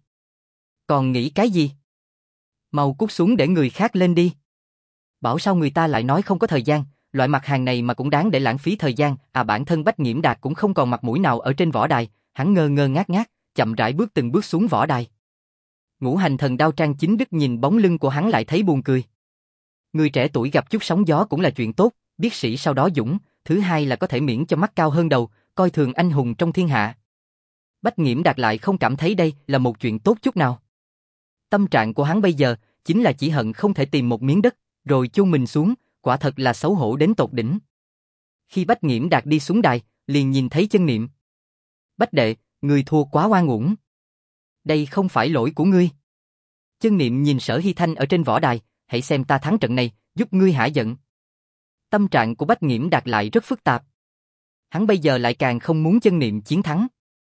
Còn nghĩ cái gì? Mau cút xuống để người khác lên đi. Bảo sao người ta lại nói không có thời gian, loại mặt hàng này mà cũng đáng để lãng phí thời gian, à bản thân Bách Nghiễm Đạt cũng không còn mặt mũi nào ở trên võ đài, hắn ngơ ngơ ngác ngác, chậm rãi bước từng bước xuống võ đài. Ngũ Hành Thần Đao Trang Chính Đức nhìn bóng lưng của hắn lại thấy buồn cười. Người trẻ tuổi gặp chút sóng gió cũng là chuyện tốt, biết sĩ sau đó dũng, thứ hai là có thể miễn cho mắt cao hơn đầu, coi thường anh hùng trong thiên hạ. Bách Nghiễm Đạt lại không cảm thấy đây là một chuyện tốt chút nào. Tâm trạng của hắn bây giờ chính là chỉ hận không thể tìm một miếng đất, rồi chôn mình xuống, quả thật là xấu hổ đến tột đỉnh. Khi Bách Nghiễm Đạt đi xuống đài, liền nhìn thấy Chân Niệm. Bách đệ, người thua quá oan uổng. Đây không phải lỗi của ngươi. Chân Niệm nhìn Sở Hy Thanh ở trên võ đài, hãy xem ta thắng trận này, giúp ngươi hả giận. Tâm trạng của Bách Nghiễm Đạt lại rất phức tạp. Hắn bây giờ lại càng không muốn Chân Niệm chiến thắng.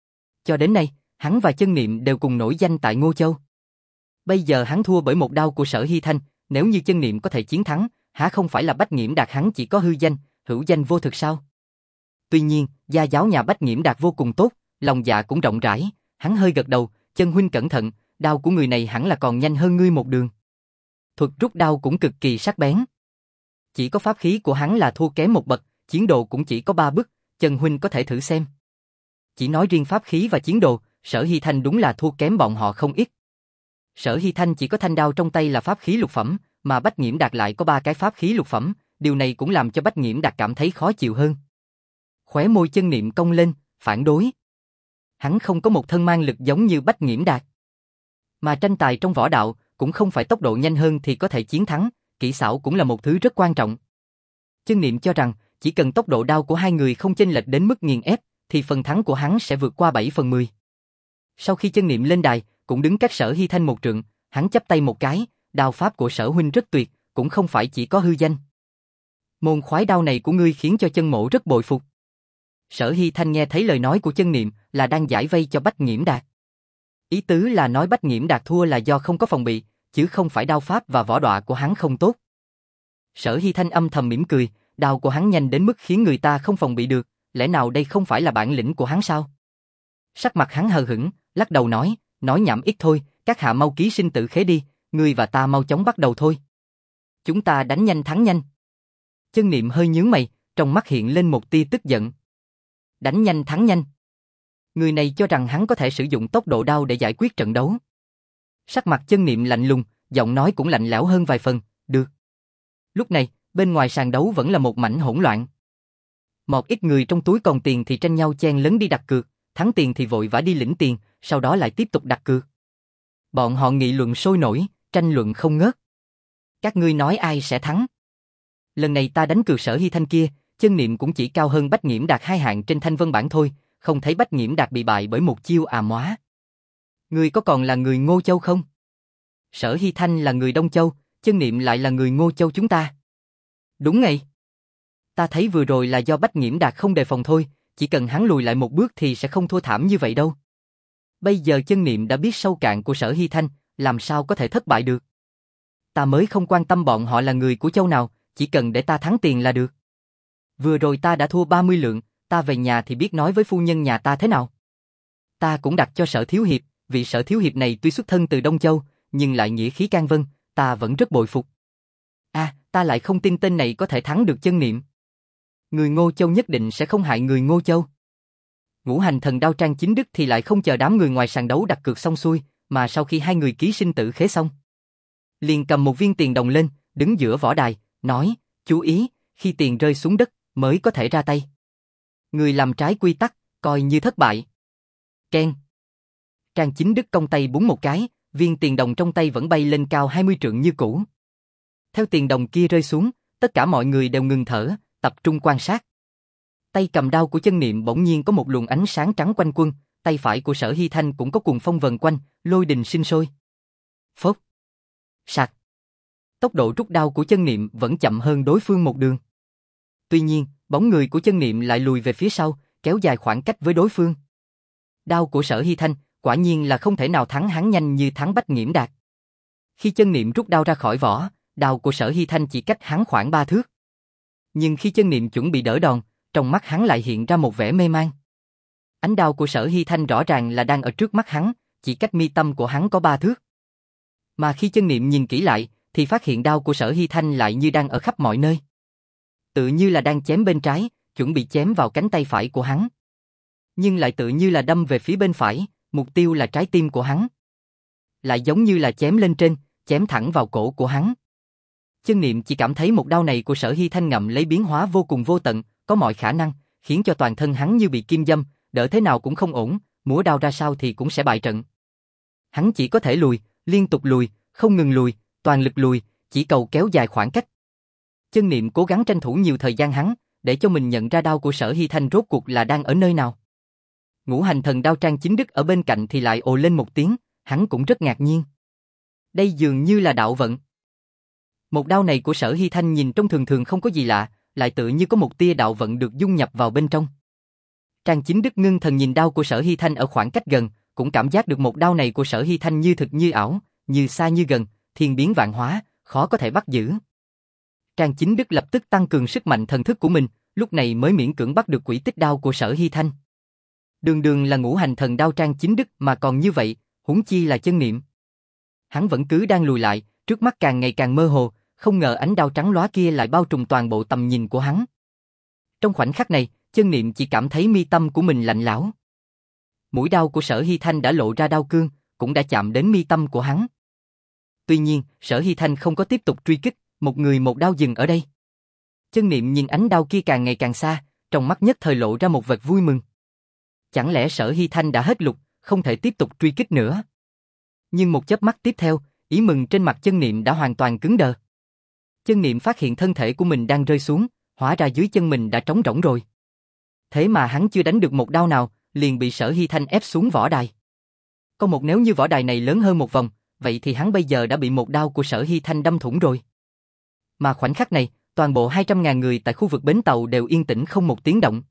Cho đến nay, hắn và Chân Niệm đều cùng nổi danh tại Ngô Châu. Bây giờ hắn thua bởi một đao của Sở Hy Thanh, nếu như Chân Niệm có thể chiến thắng, hả không phải là Bách Nghiễm Đạt hắn chỉ có hư danh, hữu danh vô thực sao? Tuy nhiên, gia giáo nhà Bách Nghiễm Đạt vô cùng tốt, lòng dạ cũng rộng rãi, hắn hơi gật đầu, Chân huynh cẩn thận, đao của người này hẳn là còn nhanh hơn ngươi một đường. Thuật rút đao cũng cực kỳ sắc bén. Chỉ có pháp khí của hắn là thua kém một bậc, chiến đồ cũng chỉ có ba bức, Chân huynh có thể thử xem. Chỉ nói riêng pháp khí và chiến đồ, Sở Hy Thanh đúng là thua kém bọn họ không ít. Sở Hy Thanh chỉ có thanh đao trong tay là pháp khí lục phẩm, mà Bách Nghiễm Đạt lại có ba cái pháp khí lục phẩm, điều này cũng làm cho Bách Nghiễm Đạt cảm thấy khó chịu hơn. Khóe môi Chân Niệm cong lên, phản đối. Hắn không có một thân mang lực giống như Bách Nghiễm Đạt. Mà tranh tài trong võ đạo, cũng không phải tốc độ nhanh hơn thì có thể chiến thắng, kỹ xảo cũng là một thứ rất quan trọng. Chân Niệm cho rằng, chỉ cần tốc độ đao của hai người không chênh lệch đến mức nghiền ép, thì phần thắng của hắn sẽ vượt qua bảy phần mười. Sau khi Chân Niệm lên đài, cũng đứng cách Sở Hy Thanh một trượng, hắn chắp tay một cái, đao pháp của Sở huynh rất tuyệt, cũng không phải chỉ có hư danh. Môn khoái đao này của ngươi khiến cho Chân mộ rất bội phục. Sở Hy Thanh nghe thấy lời nói của Chân Niệm là đang giải vây cho Bách Nghiễm Đạt. Ý tứ là nói Bách Nghiễm Đạt thua là do không có phòng bị, chứ không phải đao pháp và võ đọa của hắn không tốt. Sở Hy Thanh âm thầm mỉm cười, đao của hắn nhanh đến mức khiến người ta không phòng bị được, lẽ nào đây không phải là bản lĩnh của hắn sao? Sắc mặt hắn hờ hững, lắc đầu nói, nói nhảm ít thôi, các hạ mau ký sinh tử khế đi, ngươi và ta mau chóng bắt đầu thôi. Chúng ta đánh nhanh thắng nhanh. Chân Niệm hơi nhướng mày, trong mắt hiện lên một tia tức giận. Đánh nhanh thắng nhanh. Người này cho rằng hắn có thể sử dụng tốc độ đao để giải quyết trận đấu. Sắc mặt Chân Niệm lạnh lùng, giọng nói cũng lạnh lẽo hơn vài phần, được. Lúc này, bên ngoài sàn đấu vẫn là một mảnh hỗn loạn. Một ít người trong túi còn tiền thì tranh nhau chen lấn đi đặt cược, thắng tiền thì vội vã đi lĩnh tiền, sau đó lại tiếp tục đặt cược. Bọn họ nghị luận sôi nổi, tranh luận không ngớt. Các ngươi nói ai sẽ thắng? Lần này ta đánh cược Sở Hy Thanh kia, chân niệm cũng chỉ cao hơn Bách Nghiễm Đạt hai hạng trên thanh vân bảng thôi, không thấy Bách Nghiễm Đạt bị bại bởi một chiêu à móa. Ngươi có còn là người Ngô Châu không? Sở Hy Thanh là người Đông Châu, chân niệm lại là người Ngô Châu chúng ta. Đúng ngay. Ta thấy vừa rồi là do Bách Nghiễm Đạt không đề phòng thôi, chỉ cần hắn lùi lại một bước thì sẽ không thua thảm như vậy đâu. Bây giờ chân niệm đã biết sâu cạn của Sở Hy Thanh, làm sao có thể thất bại được. Ta mới không quan tâm bọn họ là người của châu nào, chỉ cần để ta thắng tiền là được. Vừa rồi ta đã thua ba mươi lượng, ta về nhà thì biết nói với phu nhân nhà ta thế nào. Ta cũng đặt cho Sở Thiếu Hiệp, vì Sở Thiếu Hiệp này tuy xuất thân từ Đông Châu, nhưng lại nghĩa khí can vân, ta vẫn rất bội phục. À, ta lại không tin tên này có thể thắng được chân niệm. Người Ngô Châu nhất định sẽ không hại người Ngô Châu. Ngũ hành thần đao Trang Chính Đức thì lại không chờ đám người ngoài sàn đấu đặt cược xong xuôi, mà sau khi hai người ký sinh tử khế xong, liền cầm một viên tiền đồng lên, đứng giữa võ đài, nói, chú ý, khi tiền rơi xuống đất, mới có thể ra tay. Người làm trái quy tắc, coi như thất bại. Keng. Trang Chính Đức cong tay búng một cái, viên tiền đồng trong tay vẫn bay lên cao hai mươi trượng như cũ. Theo tiền đồng kia rơi xuống, tất cả mọi người đều ngừng thở, tập trung quan sát. Tay cầm đao của chân niệm bỗng nhiên có một luồng ánh sáng trắng quanh quân, tay phải của Sở Hy Thanh cũng có cuồng phong vần quanh, lôi đình sinh sôi. Phốc. Sạc. Tốc độ rút đao của chân niệm vẫn chậm hơn đối phương một đường. Tuy nhiên, bóng người của chân niệm lại lùi về phía sau, kéo dài khoảng cách với đối phương. Đao của Sở Hy Thanh, quả nhiên là không thể nào thắng hắn nhanh như thắng Bách Nghiễm Đạt. Khi chân niệm rút đao ra khỏi vỏ, đao của Sở Hy Thanh chỉ cách hắn khoảng ba thước. Nhưng khi chân niệm chuẩn bị đỡ đòn, trong mắt hắn lại hiện ra một vẻ mê man. Ánh đao của Sở Hy Thanh rõ ràng là đang ở trước mắt hắn, chỉ cách mi tâm của hắn có ba thước. Mà khi chân niệm nhìn kỹ lại, thì phát hiện đao của Sở Hy Thanh lại như đang ở khắp mọi nơi. Tự như là đang chém bên trái, chuẩn bị chém vào cánh tay phải của hắn. Nhưng lại tự như là đâm về phía bên phải, mục tiêu là trái tim của hắn. Lại giống như là chém lên trên, chém thẳng vào cổ của hắn. Chân niệm chỉ cảm thấy một đao này của Sở Hy Thanh ngậm lấy biến hóa vô cùng vô tận, có mọi khả năng, khiến cho toàn thân hắn như bị kim dâm, đỡ thế nào cũng không ổn, múa đao ra sao thì cũng sẽ bại trận. Hắn chỉ có thể lùi, liên tục lùi, không ngừng lùi, toàn lực lùi, chỉ cầu kéo dài khoảng cách. Chân niệm cố gắng tranh thủ nhiều thời gian hắn, để cho mình nhận ra đao của Sở Hy Thanh rốt cuộc là đang ở nơi nào. Ngũ hành thần đao Trang Chính Đức ở bên cạnh thì lại ồ lên một tiếng, hắn cũng rất ngạc nhiên. Đây dường như là đạo vận. Một đao này của Sở Hy Thanh nhìn trông thường thường không có gì lạ, lại tự như có một tia đạo vận được dung nhập vào bên trong. Trang Chính Đức ngưng thần nhìn đao của Sở Hy Thanh ở khoảng cách gần, cũng cảm giác được một đao này của Sở Hy Thanh như thực như ảo, như xa như gần, thiên biến vạn hóa, khó có thể bắt giữ. Trang Chính Đức lập tức tăng cường sức mạnh thần thức của mình, lúc này mới miễn cưỡng bắt được quỹ tích đao của Sở Hy Thanh. Đường đường là ngũ hành thần đao Trang Chính Đức mà còn như vậy, huống chi là chân niệm. Hắn vẫn cứ đang lùi lại, trước mắt càng ngày càng mơ hồ, không ngờ ánh đao trắng lóa kia lại bao trùm toàn bộ tầm nhìn của hắn. Trong khoảnh khắc này, chân niệm chỉ cảm thấy mi tâm của mình lạnh lẽo. Mũi đao của Sở Hy Thanh đã lộ ra đao cương, cũng đã chạm đến mi tâm của hắn. Tuy nhiên, Sở Hy Thanh không có tiếp tục truy kích, một người một đao dừng ở đây. Chân niệm nhìn ánh đao kia càng ngày càng xa, trong mắt nhất thời lộ ra một vệt vui mừng. Chẳng lẽ Sở Hy Thanh đã hết lục, không thể tiếp tục truy kích nữa? Nhưng một chớp mắt tiếp theo, ý mừng trên mặt chân niệm đã hoàn toàn cứng đờ. Chân niệm phát hiện thân thể của mình đang rơi xuống, hóa ra dưới chân mình đã trống rỗng rồi. Thế mà hắn chưa đánh được một đao nào, liền bị Sở Hy Thanh ép xuống võ đài. Có một nếu như võ đài này lớn hơn một vòng, vậy thì hắn bây giờ đã bị một đao của Sở Hy Thanh đâm thủng rồi. Mà khoảnh khắc này, toàn bộ hai trăm ngàn người tại khu vực bến tàu đều yên tĩnh không một tiếng động.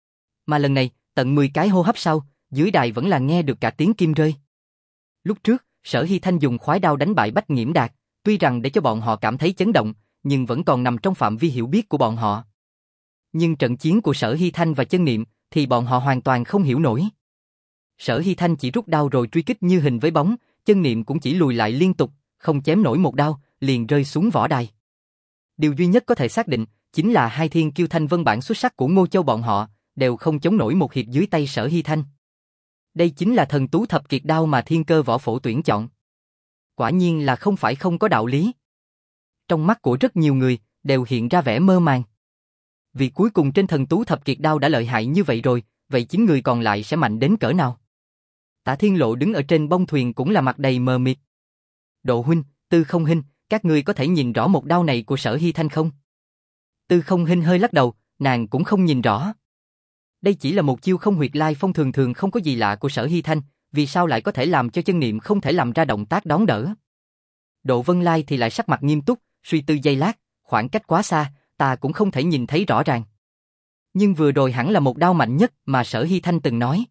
Mà lần này, tận mười cái hô hấp sau, dưới đài vẫn là nghe được cả tiếng kim rơi. Lúc trước, Sở Hy Thanh dùng khoái đao đánh bại Bách Nghiễm Đạt, tuy rằng để cho bọn họ cảm thấy chấn động, nhưng vẫn còn nằm trong phạm vi hiểu biết của bọn họ. Nhưng trận chiến của Sở Hy Thanh và chân niệm thì bọn họ hoàn toàn không hiểu nổi. Sở Hy Thanh chỉ rút đao rồi truy kích như hình với bóng, chân niệm cũng chỉ lùi lại liên tục, không chém nổi một đao, liền rơi xuống võ đài. Điều duy nhất có thể xác định chính là hai thiên kiêu thanh vân bản xuất sắc của Ngô Châu bọn họ đều không chống nổi một hiệp dưới tay Sở Hy Thanh. Đây chính là thần tú thập kiệt đao mà thiên cơ võ phổ tuyển chọn. Quả nhiên là không phải không có đạo lý. Trong mắt của rất nhiều người đều hiện ra vẻ mơ màng. Vì cuối cùng trên thần tú thập kiệt đao đã lợi hại như vậy rồi, vậy chín người còn lại sẽ mạnh đến cỡ nào? Tạ Thiên Lộ đứng ở trên bông thuyền cũng là mặt đầy mờ mịt. Độ huynh, Tư Không Hinh, các ngươi có thể nhìn rõ một đao này của Sở Hy Thanh không? Tư Không Hinh hơi lắc đầu, nàng cũng không nhìn rõ. Đây chỉ là một chiêu không huyệt lai phong thường thường không có gì lạ của Sở Hy Thanh, vì sao lại có thể làm cho chân niệm không thể làm ra động tác đón đỡ? Độ Vân Lai thì lại sắc mặt nghiêm túc, suy tư giây lát, khoảng cách quá xa, ta cũng không thể nhìn thấy rõ ràng. Nhưng vừa rồi hẳn là một đao mạnh nhất mà Sở Hy Thanh từng nói.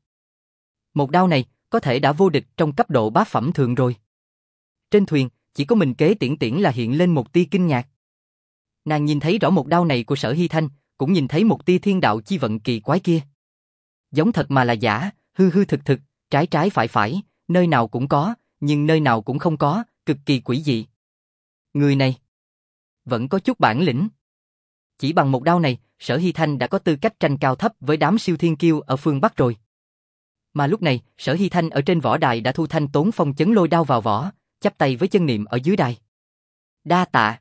Một đao này, có thể đã vô địch trong cấp độ bát phẩm thường rồi. Trên thuyền, chỉ có mình Kế Tiễn Tiễn là hiện lên một tia kinh ngạc. Nàng nhìn thấy rõ một đao này của Sở Hy Thanh, cũng nhìn thấy một tia thiên đạo chi vận kỳ quái kia. Giống thật mà là giả, hư hư thực thực, trái trái phải phải, nơi nào cũng có, nhưng nơi nào cũng không có, cực kỳ quỷ dị. Người này vẫn có chút bản lĩnh. Chỉ bằng một đao này, Sở Hy Thanh đã có tư cách tranh cao thấp với đám siêu thiên kiêu ở phương Bắc rồi. Mà lúc này, Sở Hy Thanh ở trên võ đài đã thu thanh tốn phong chấn lôi đao vào vỏ, chắp tay với chân niệm ở dưới đài. Đa tạ.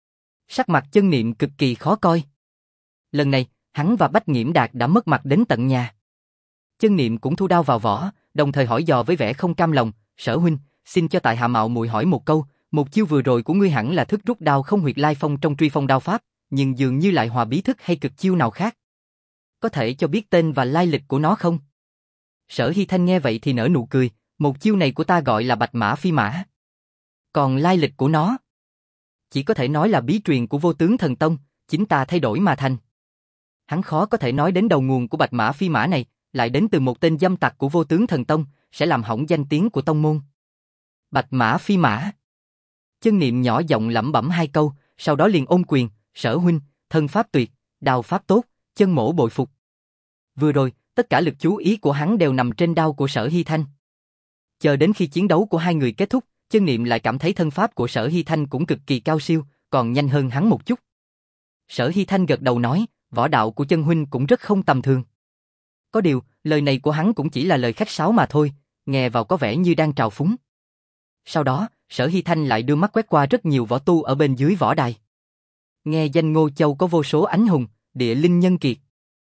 Sắc mặt chân niệm cực kỳ khó coi. Lần này, hắn và Bách Nghiễm Đạt đã mất mặt đến tận nhà. Chân niệm cũng thu đao vào vỏ, đồng thời hỏi dò với vẻ không cam lòng, Sở huynh, xin cho tại hạ mạo muội hỏi một câu, một chiêu vừa rồi của ngươi hẳn là thức rút đao không huyệt lai phong trong truy phong đao pháp, nhưng dường như lại hòa bí thức hay cực chiêu nào khác. Có thể cho biết tên và lai lịch của nó không? Sở Hy Thanh nghe vậy thì nở nụ cười, một chiêu này của ta gọi là Bạch Mã Phi Mã. Còn lai lịch của nó, chỉ có thể nói là bí truyền của Vô Tướng Thần Tông, chính ta thay đổi mà thành. Hắn khó có thể nói đến đầu nguồn của Bạch Mã Phi Mã này, lại đến từ một tên dâm tặc của Vô Tướng Thần Tông, sẽ làm hỏng danh tiếng của tông môn. Bạch Mã Phi Mã. Chân niệm nhỏ giọng lẩm bẩm hai câu, sau đó liền ôm quyền, Sở huynh, thân pháp tuyệt, đao pháp tốt, chân mỗ bội phục. Vừa rồi, tất cả lực chú ý của hắn đều nằm trên đao của Sở Hy Thanh. Chờ đến khi chiến đấu của hai người kết thúc, chân niệm lại cảm thấy thân pháp của Sở Hy Thanh cũng cực kỳ cao siêu, còn nhanh hơn hắn một chút. Sở Hy Thanh gật đầu nói, võ đạo của chân huynh cũng rất không tầm thường. Có điều, lời này của hắn cũng chỉ là lời khách sáo mà thôi, nghe vào có vẻ như đang trào phúng. Sau đó, Sở Hy Thanh lại đưa mắt quét qua rất nhiều võ tu ở bên dưới võ đài. Nghe danh Ngô Châu có vô số anh hùng, địa linh nhân kiệt.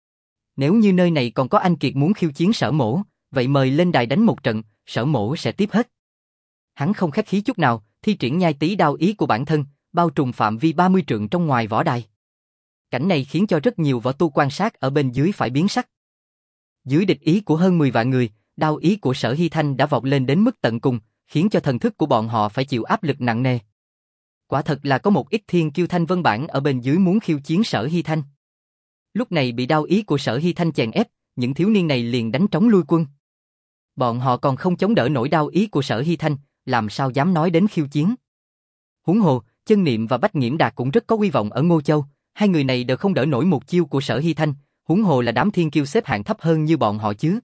Nếu như nơi này còn có anh kiệt muốn khiêu chiến Sở mỗ, vậy mời lên đài đánh một trận, Sở mỗ sẽ tiếp hết. Hắn không khách khí chút nào, thi triển nhai tí đao ý của bản thân, bao trùm phạm vi ba mươi trượng trong ngoài võ đài. Cảnh này khiến cho rất nhiều võ tu quan sát ở bên dưới phải biến sắc. Dưới địch ý của hơn mười vạn người, đao ý của Sở Hy Thanh đã vọt lên đến mức tận cùng, khiến cho thần thức của bọn họ phải chịu áp lực nặng nề. Quả thật là có một ít thiên kiêu thanh vân bản ở bên dưới muốn khiêu chiến Sở Hy Thanh. Lúc này bị đao ý của Sở Hy Thanh chèn ép, những thiếu niên này liền đánh trống lui quân. Bọn họ còn không chống đỡ nổi đao ý của Sở Hy Thanh, làm sao dám nói đến khiêu chiến. Huống hồ, chân niệm và Bách Nghiễm Đạt cũng rất có uy vọng ở Ngô Châu, hai người này đều không đỡ nổi một chiêu của Sở Hy Thanh, huống hồ là đám thiên kiêu xếp hạng thấp hơn như bọn họ chứ.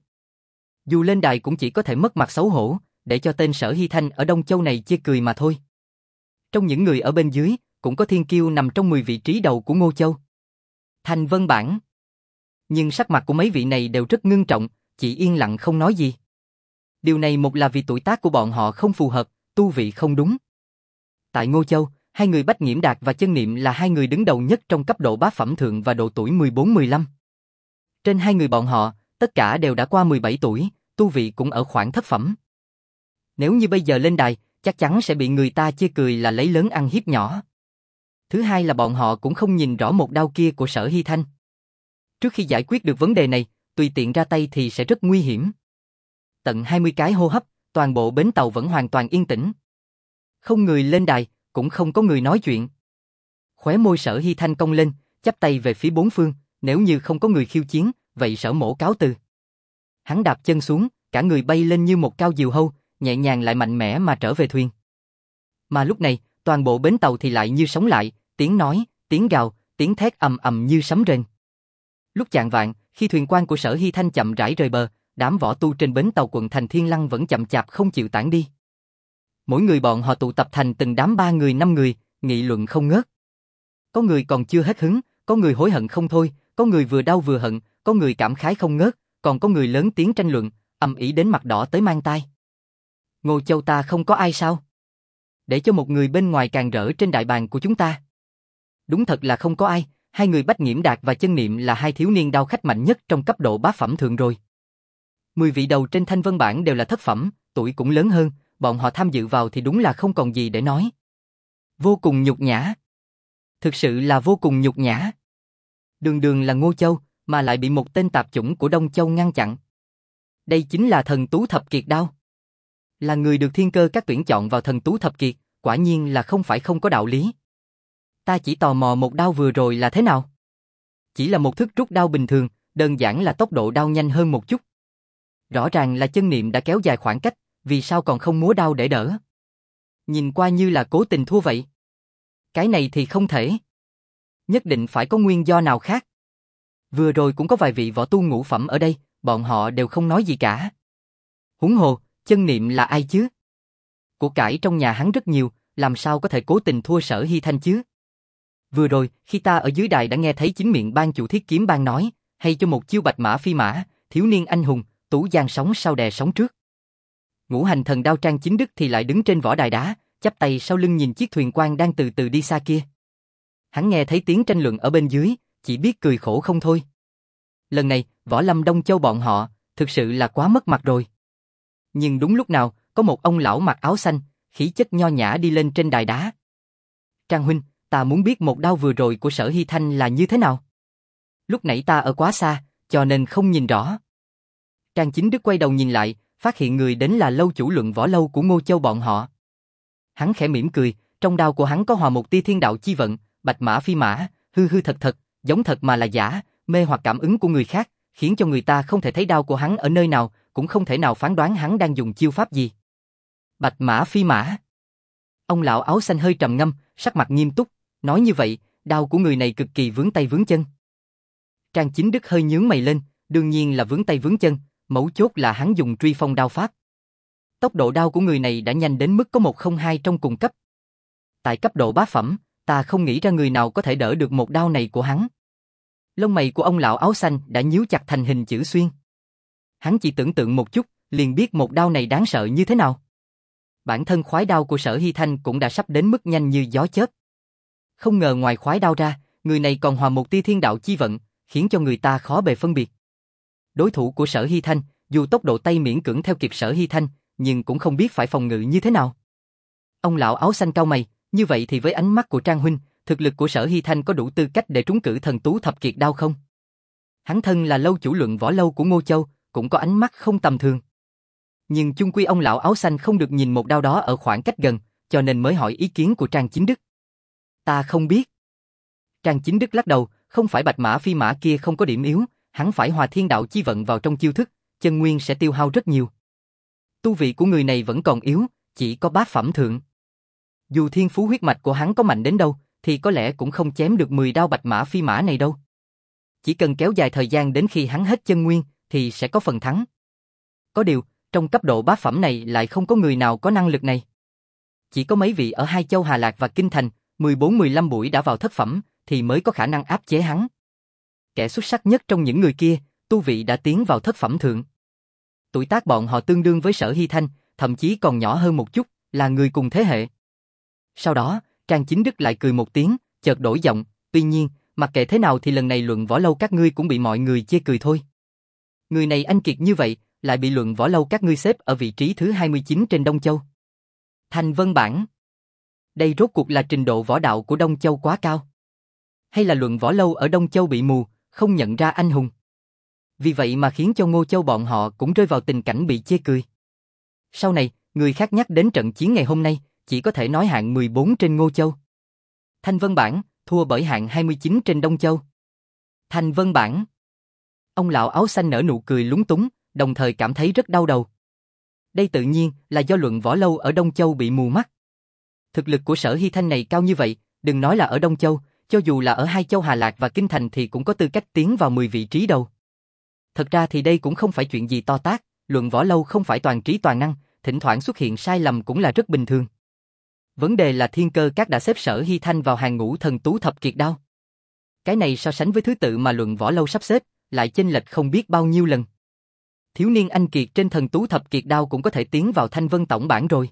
Dù lên đài cũng chỉ có thể mất mặt xấu hổ, để cho tên Sở Hy Thanh ở Đông Châu này chê cười mà thôi. Trong những người ở bên dưới, cũng có thiên kiêu nằm trong mười vị trí đầu của Ngô Châu. Thanh vân bản. Nhưng sắc mặt của mấy vị này đều rất ngưng trọng, chỉ yên lặng không nói gì. Điều này một là vì tuổi tác của bọn họ không phù hợp, tu vị không đúng. Tại Ngô Châu, hai người Bách Nghiễm Đạt và Chân Niệm là hai người đứng đầu nhất trong cấp độ bát phẩm thượng và độ tuổi mười bốn mười lăm. Trên hai người bọn họ, tất cả đều đã qua mười bảy tuổi, tu vị cũng ở khoảng thất phẩm. Nếu như bây giờ lên đài, chắc chắn sẽ bị người ta chê cười là lấy lớn ăn hiếp nhỏ. Thứ hai là bọn họ cũng không nhìn rõ một đao kia của Sở Hy Thanh. Trước khi giải quyết được vấn đề này, tùy tiện ra tay thì sẽ rất nguy hiểm. Tận hai mươi cái hô hấp, toàn bộ bến tàu vẫn hoàn toàn yên tĩnh. Không người lên đài, cũng không có người nói chuyện. Khóe môi Sở Hy Thanh cong lên, chắp tay về phía bốn phương, nếu như không có người khiêu chiến, vậy Sở mỗ cáo từ. Hắn đạp chân xuống, cả người bay lên như một cao diều hâu, nhẹ nhàng lại mạnh mẽ mà trở về thuyền. Mà lúc này, toàn bộ bến tàu thì lại như sống lại, tiếng nói, tiếng gào, tiếng thét ầm ầm như sấm rền. Lúc chạng vạng, khi thuyền quan của Sở Hy Thanh chậm rãi rời bờ, đám võ tu trên bến tàu quận thành Thiên Lăng vẫn chậm chạp không chịu tản đi. Mỗi người bọn họ tụ tập thành từng đám ba người năm người, nghị luận không ngớt. Có người còn chưa hết hứng, có người hối hận không thôi, có người vừa đau vừa hận, có người cảm khái không ngớt, còn có người lớn tiếng tranh luận, ầm ĩ đến mặt đỏ tới mang tai. Ngô Châu ta không có ai sao? Để cho một người bên ngoài càng rỡ trên đại bàng của chúng ta. Đúng thật là không có ai, hai người Bách Nghiễm Đạt và Chân Niệm là hai thiếu niên đao khách mạnh nhất trong cấp độ bát phẩm thượng rồi. mười vị đầu trên thanh vân bảng đều là thất phẩm, tuổi cũng lớn hơn, bọn họ tham dự vào thì đúng là không còn gì để nói. Vô cùng nhục nhã. Thực sự là vô cùng nhục nhã. Đường đường là Ngô Châu, mà lại bị một tên tạp chủng của Đông Châu ngăn chặn. Đây chính là thần tú thập kiệt đao. Là người được thiên cơ các tuyển chọn vào thần tú thập kiệt, quả nhiên là không phải không có đạo lý. Ta chỉ tò mò một đao vừa rồi là thế nào? Chỉ là một thức rút đao bình thường, đơn giản là tốc độ đao nhanh hơn một chút. Rõ ràng là chân niệm đã kéo dài khoảng cách, vì sao còn không múa đao để đỡ? Nhìn qua như là cố tình thua vậy. Cái này thì không thể. Nhất định phải có nguyên do nào khác. Vừa rồi cũng có vài vị võ tu ngũ phẩm ở đây, bọn họ đều không nói gì cả. Huống hồ, chân niệm là ai chứ? Của cải trong nhà hắn rất nhiều, làm sao có thể cố tình thua Sở Hy Thanh chứ? Vừa rồi, khi ta ở dưới đài đã nghe thấy chính miệng ban chủ Thiết Kiếm Bang nói, hay cho một chiêu bạch mã phi mã, thiếu niên anh hùng, tú giang sóng sau đè sóng trước. Ngũ hành thần đao Trang Chính Đức thì lại đứng trên võ đài đá, chắp tay sau lưng nhìn chiếc thuyền quan đang từ từ đi xa kia. Hắn nghe thấy tiếng tranh luận ở bên dưới, chỉ biết cười khổ không thôi. Lần này, Võ Lâm Đông Châu bọn họ, thực sự là quá mất mặt rồi. Nhưng đúng lúc nào, có một ông lão mặc áo xanh, khí chất nho nhã đi lên trên đài đá. Trang huynh, ta muốn biết một đao vừa rồi của Sở Hy Thanh là như thế nào. Lúc nãy ta ở quá xa, cho nên không nhìn rõ. Trang Chính Đức quay đầu nhìn lại, phát hiện người đến là lâu chủ Luận Võ Lâu của Ngô Châu bọn họ. Hắn khẽ mỉm cười, trong đao của hắn có hòa một tia thiên đạo chi vận, bạch mã phi mã, hư hư thật thật, giống thật mà là giả, mê hoặc cảm ứng của người khác, khiến cho người ta không thể thấy đao của hắn ở nơi nào, cũng không thể nào phán đoán hắn đang dùng chiêu pháp gì. Bạch mã phi mã. Ông lão áo xanh hơi trầm ngâm, sắc mặt nghiêm túc, nói như vậy, đao của người này cực kỳ vướng tay vướng chân. Trang Chính Đức hơi nhướng mày lên, đương nhiên là vướng tay vướng chân, mấu chốt là hắn dùng truy phong đao pháp. Tốc độ đao của người này đã nhanh đến mức có một không hai trong cùng cấp. Tại cấp độ bá phẩm, ta không nghĩ ra người nào có thể đỡ được một đao này của hắn. Lông mày của ông lão áo xanh đã nhíu chặt thành hình chữ xuyên. Hắn chỉ tưởng tượng một chút, liền biết một đao này đáng sợ như thế nào. Bản thân khoái đao của Sở Hy Thanh cũng đã sắp đến mức nhanh như gió chớp. Không ngờ ngoài khoái đao ra, người này còn hòa một tia thiên đạo chi vận, khiến cho người ta khó bề phân biệt. Đối thủ của Sở Hy Thanh, dù tốc độ tay miễn cưỡng theo kịp Sở Hy Thanh, nhưng cũng không biết phải phòng ngự như thế nào. Ông lão áo xanh cau mày, như vậy thì với ánh mắt của Trang huynh, thực lực của Sở Hy Thanh có đủ tư cách để trúng cử thần tú thập kiệt đao không? Hắn thân là lâu chủ Luận Võ Lâu của Ngô Châu, cũng có ánh mắt không tầm thường. Nhưng chung quy ông lão áo xanh không được nhìn một đao đó ở khoảng cách gần, cho nên mới hỏi ý kiến của Trang Chính Đức. Ta không biết. Trang Chính Đức lắc đầu, không phải bạch mã phi mã kia không có điểm yếu, hắn phải hòa thiên đạo chi vận vào trong chiêu thức, chân nguyên sẽ tiêu hao rất nhiều. Tu vị của người này vẫn còn yếu, chỉ có bát phẩm thượng. Dù thiên phú huyết mạch của hắn có mạnh đến đâu, thì có lẽ cũng không chém được mười đao bạch mã phi mã này đâu. Chỉ cần kéo dài thời gian đến khi hắn hết chân nguyên, thì sẽ có phần thắng. Có điều, trong cấp độ bát phẩm này lại không có người nào có năng lực này. Chỉ có mấy vị ở hai châu Hà Lạc và Kinh Thành, mười bốn mười lăm buổi đã vào thất phẩm, thì mới có khả năng áp chế hắn. Kẻ xuất sắc nhất trong những người kia, tu vị đã tiến vào thất phẩm thượng. Tuổi tác bọn họ tương đương với Sở Hy Thanh, thậm chí còn nhỏ hơn một chút, là người cùng thế hệ. Sau đó, Trang Chính Đức lại cười một tiếng, chợt đổi giọng, tuy nhiên, mặc kệ thế nào thì lần này Luận Võ Lâu các ngươi cũng bị mọi người chê cười thôi. Người này anh kiệt như vậy, lại bị Luận Võ Lâu các ngươi xếp ở vị trí thứ hai mươi chín trên Đông Châu. Thanh Vân Bảng. Đây rốt cuộc là trình độ võ đạo của Đông Châu quá cao. Hay là Luận Võ Lâu ở Đông Châu bị mù, không nhận ra anh hùng. Vì vậy mà khiến cho Ngô Châu bọn họ cũng rơi vào tình cảnh bị chê cười. Sau này, người khác nhắc đến trận chiến ngày hôm nay, chỉ có thể nói hạng mười bốn trên Ngô Châu. Thanh Vân Bảng, thua bởi hạng hai mươi chín trên Đông Châu. Thanh Vân Bảng. Ông lão áo xanh nở nụ cười lúng túng, đồng thời cảm thấy rất đau đầu. Đây tự nhiên là do Luận Võ Lâu ở Đông Châu bị mù mắt. Thực lực của Sở Hy Thanh này cao như vậy, đừng nói là ở Đông Châu, cho dù là ở hai châu Hà Lạc và Kinh Thành thì cũng có tư cách tiến vào mười vị trí đầu. Thật ra thì đây cũng không phải chuyện gì to tát, Luận Võ Lâu không phải toàn trí toàn năng, thỉnh thoảng xuất hiện sai lầm cũng là rất bình thường. Vấn đề là Thiên Cơ Các đã xếp Sở Hy Thanh vào hàng ngũ thần tú thập kiệt đao. Cái này so sánh với thứ tự mà Luận Võ Lâu sắp xếp, lại chênh lệch không biết bao nhiêu lần. Thiếu niên anh kiệt trên thần tú thập kiệt đao cũng có thể tiến vào Thanh Vân tổng bảng rồi.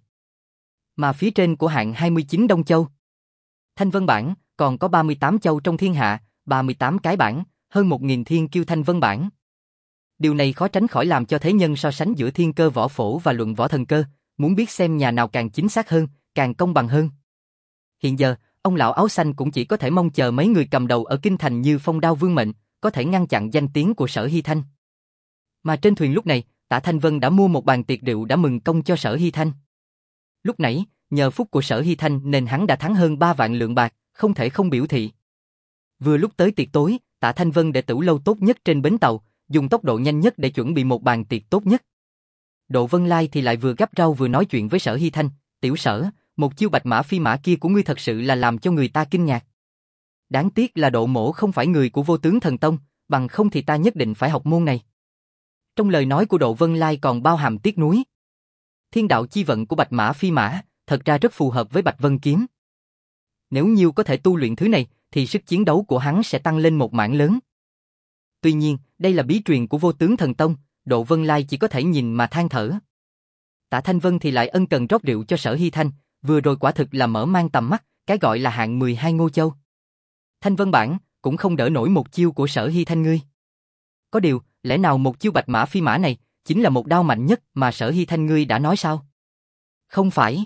Mà phía trên của hạng hai mươi chín Đông Châu, Thanh Vân bảng, còn có ba mươi tám châu trong thiên hạ, ba mươi tám cái bảng, hơn một nghìn thiên kiêu Thanh Vân bảng. Điều này khó tránh khỏi làm cho thế nhân so sánh giữa thiên cơ võ phổ và luận võ thần cơ, muốn biết xem nhà nào càng chính xác hơn, càng công bằng hơn. Hiện giờ, ông lão áo xanh cũng chỉ có thể mong chờ mấy người cầm đầu ở kinh thành như Phong Đao Vương Mệnh, có thể ngăn chặn danh tiếng của Sở Hy Thanh. Mà trên thuyền lúc này, Tạ Thanh Vân đã mua một bàn tiệc rượu đã mừng công cho Sở Hy Thanh. Lúc nãy, nhờ phúc của Sở Hy Thanh nên hắn đã thắng hơn ba vạn lượng bạc, không thể không biểu thị. Vừa lúc tới tiệc tối, Tạ Thanh Vân để tửu lâu tốt nhất trên bến tàu, dùng tốc độ nhanh nhất để chuẩn bị một bàn tiệc tốt nhất. Độ Vân Lai thì lại vừa gắp rau vừa nói chuyện với Sở Hy Thanh, "Tiểu Sở, một chiêu bạch mã phi mã kia của ngươi thật sự là làm cho người ta kinh ngạc. Đáng tiếc là Độ Mỗ không phải người của Vô Tướng Thần Tông, bằng không thì ta nhất định phải học môn này." Trong lời nói của Độ Vân Lai còn bao hàm tiếc nuối. Thiên đạo chi vận của bạch mã phi mã thật ra rất phù hợp với Bạch Vân Kiếm. Nếu Nhiêu có thể tu luyện thứ này, thì sức chiến đấu của hắn sẽ tăng lên một mảng lớn. Tuy nhiên, đây là bí truyền của Vô Tướng Thần Tông, Độ Vân Lai chỉ có thể nhìn mà than thở. Tạ Thanh Vân thì lại ân cần rót rượu cho Sở Hy Thanh, vừa rồi quả thực là mở mang tầm mắt, cái gọi là hạng mười hai Ngô Châu. Thanh Vân bản cũng không đỡ nổi một chiêu của Sở Hy Thanh ngươi. Có điều, lẽ nào một chiêu bạch mã phi mã này chính là một đao mạnh nhất mà Sở Hy Thanh ngươi đã nói sao? Không phải.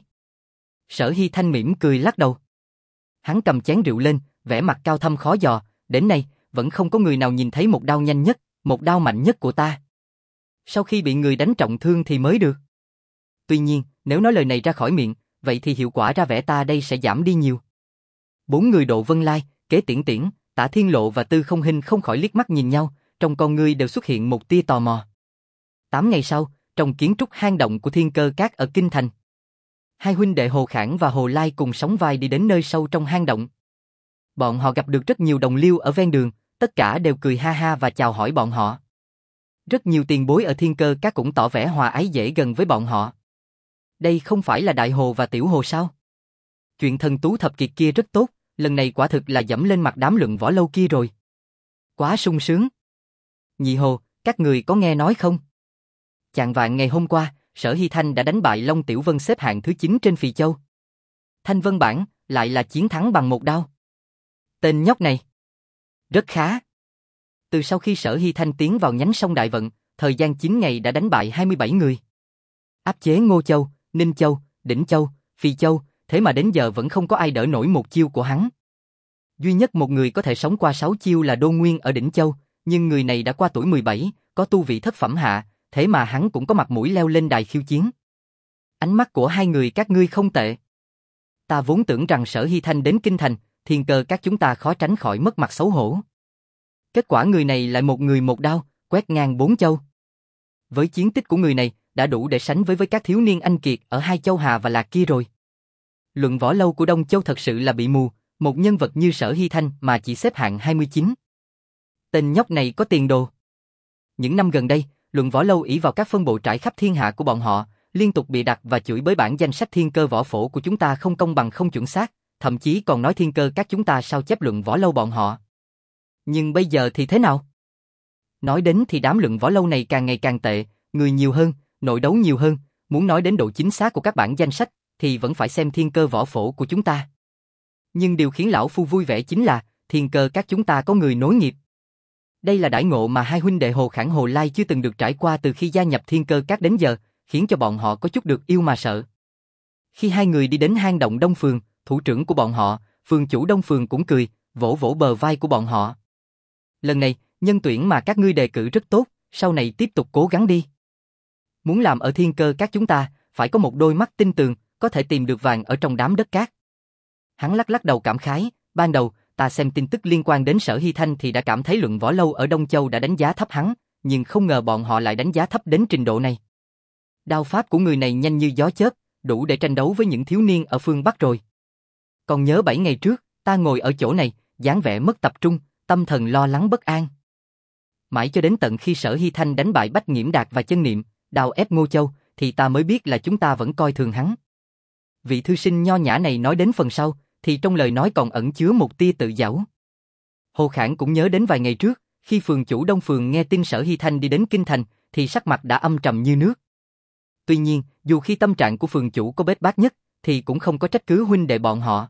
Sở Hy Thanh mỉm cười lắc đầu. Hắn cầm chén rượu lên, vẻ mặt cao thâm khó dò, đến nay vẫn không có người nào nhìn thấy một đao nhanh nhất, một đao mạnh nhất của ta. Sau khi bị người đánh trọng thương thì mới được. Tuy nhiên, nếu nói lời này ra khỏi miệng, vậy thì hiệu quả ra vẻ ta đây sẽ giảm đi nhiều. Bốn người Độ Vân Lai, Kế Tiễn Tiễn, Tạ Thiên Lộ và Tư Không Hinh không khỏi liếc mắt nhìn nhau, trong con ngươi đều xuất hiện một tia tò mò. Tám ngày sau, trong kiến trúc hang động của Thiên Cơ Các ở Kinh Thành, hai huynh đệ Hồ Khảng và Hồ Lai cùng sóng vai đi đến nơi sâu trong hang động. Bọn họ gặp được rất nhiều đồng liêu ở ven đường, tất cả đều cười ha ha và chào hỏi bọn họ. Rất nhiều tiền bối ở Thiên Cơ Các cũng tỏ vẻ hòa ái dễ gần với bọn họ. Đây không phải là Đại Hồ và Tiểu Hồ sao? Chuyện thần tú thập kiệt kia rất tốt, lần này quả thực là dẫm lên mặt đám luận võ lâu kia rồi. Quá sung sướng. Nhị Hồ, các người có nghe nói không? Chạng vạng ngày hôm qua, Sở Hy Thanh đã đánh bại Long Tiểu Vân xếp hạng thứ chín trên Phì Châu. Thanh Vân bản lại là chiến thắng bằng một đao. Tên nhóc này rất khá. Từ sau khi Sở Hy Thanh tiến vào nhánh sông Đại Vận, thời gian chín ngày đã đánh bại hai mươi bảy người. Áp chế Ngô Châu, Ninh Châu, Đỉnh Châu, Phì Châu, thế mà đến giờ vẫn không có ai đỡ nổi một chiêu của hắn. Duy nhất một người có thể sống qua sáu chiêu là Đô Nguyên ở Đỉnh Châu, nhưng người này đã qua tuổi mười bảy, có tu vị thất phẩm hạ, thế mà hắn cũng có mặt mũi leo lên đài khiêu chiến. Ánh mắt của hai người các ngươi không tệ. Ta vốn tưởng rằng Sở Hy Thanh đến Kinh Thành, Thiên Cơ Các chúng ta khó tránh khỏi mất mặt xấu hổ. Kết quả người này lại một người một đao, quét ngang bốn châu. Với chiến tích của người này, đã đủ để sánh với với các thiếu niên anh kiệt ở hai châu Hà và Lạc kia rồi. Luận võ lâu của Đông Châu thật sự là bị mù, một nhân vật như Sở Hy Thanh mà chỉ xếp hạng hai mươi chín. Tên nhóc này có tiền đồ. Những năm gần đây, luận võ lâu ỷ vào các phân bộ trải khắp thiên hạ của bọn họ, liên tục bịa đặt và chửi bới bản danh sách Thiên Cơ võ phổ của chúng ta không công bằng không chuẩn xác, thậm chí còn nói Thiên Cơ Các chúng ta sao chép luận võ lâu bọn họ. Nhưng bây giờ thì thế nào? Nói đến thì đám luận võ lâu này càng ngày càng tệ, người nhiều hơn, nội đấu nhiều hơn, muốn nói đến độ chính xác của các bản danh sách thì vẫn phải xem Thiên Cơ võ phổ của chúng ta. Nhưng điều khiến lão phu vui vẻ chính là Thiên Cơ Các chúng ta có người nối nghiệp. Đây là đãi ngộ mà hai huynh đệ Hồ Khảng Hồ Lai chưa từng được trải qua từ khi gia nhập Thiên Cơ Các đến giờ, khiến cho bọn họ có chút được yêu mà sợ. Khi hai người đi đến hang động Đông Phường, thủ trưởng của bọn họ, phường chủ Đông Phường cũng cười, vỗ vỗ bờ vai của bọn họ. Lần này, nhân tuyển mà các ngươi đề cử rất tốt, sau này tiếp tục cố gắng đi. Muốn làm ở Thiên Cơ Các chúng ta, phải có một đôi mắt tinh tường, có thể tìm được vàng ở trong đám đất cát. Hắn lắc lắc đầu cảm khái, ban đầu, ta xem tin tức liên quan đến Sở Hy Thanh thì đã cảm thấy luận võ lâu ở Đông Châu đã đánh giá thấp hắn, nhưng không ngờ bọn họ lại đánh giá thấp đến trình độ này. Đao pháp của người này nhanh như gió chớp, đủ để tranh đấu với những thiếu niên ở phương Bắc rồi. Còn nhớ bảy ngày trước, ta ngồi ở chỗ này, dáng vẻ mất tập trung, tâm thần lo lắng bất an. Mãi cho đến tận khi Sở Hy Thanh đánh bại Bách Nghiễm Đạt và Chân Niệm, đào ép Ngô Châu, thì ta mới biết là chúng ta vẫn coi thường hắn. Vị thư sinh nho nhã này nói đến phần sau, thì trong lời nói còn ẩn chứa một tia tự giễu. Hồ Khảng cũng nhớ đến vài ngày trước, khi phường chủ Đông Phường nghe tin Sở Hy Thanh đi đến Kinh Thành, thì sắc mặt đã âm trầm như nước. Tuy nhiên, dù khi tâm trạng của phường chủ có bết bát nhất, thì cũng không có trách cứ huynh đệ bọn họ.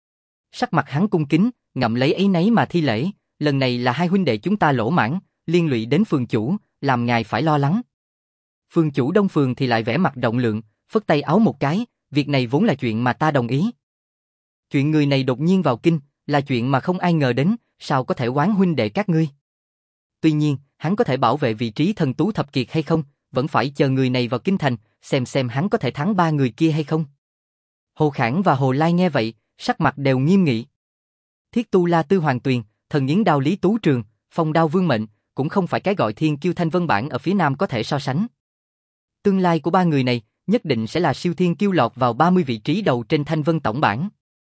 Sắc mặt hắn cung kính, ngậm lấy áy náy mà thi lễ, lần này là hai huynh đệ chúng ta lỗ mãng, liên lụy đến phường chủ, làm ngài phải lo lắng. Phường chủ Đông Phường thì lại vẻ mặt rộng lượng, phất tay áo một cái, việc này vốn là chuyện mà ta đồng ý. Chuyện người này đột nhiên vào kinh, là chuyện mà không ai ngờ đến, sao có thể oán huynh đệ các ngươi. Tuy nhiên, hắn có thể bảo vệ vị trí thần tú thập kiệt hay không, vẫn phải chờ người này vào kinh thành, xem xem hắn có thể thắng ba người kia hay không. Hồ Khảng và Hồ Lai nghe vậy, sắc mặt đều nghiêm nghị. Thiết Tu La Tư Hoàng Tuyền, Thần Yến Đao Lý Tú Trường, Phong Đao Vương Mệnh, cũng không phải cái gọi thiên kiêu Thanh Vân Bảng ở phía Nam có thể so sánh. Tương lai của ba người này, nhất định sẽ là siêu thiên kiêu lọt vào ba mươi vị trí đầu trên Thanh Vân tổng bảng.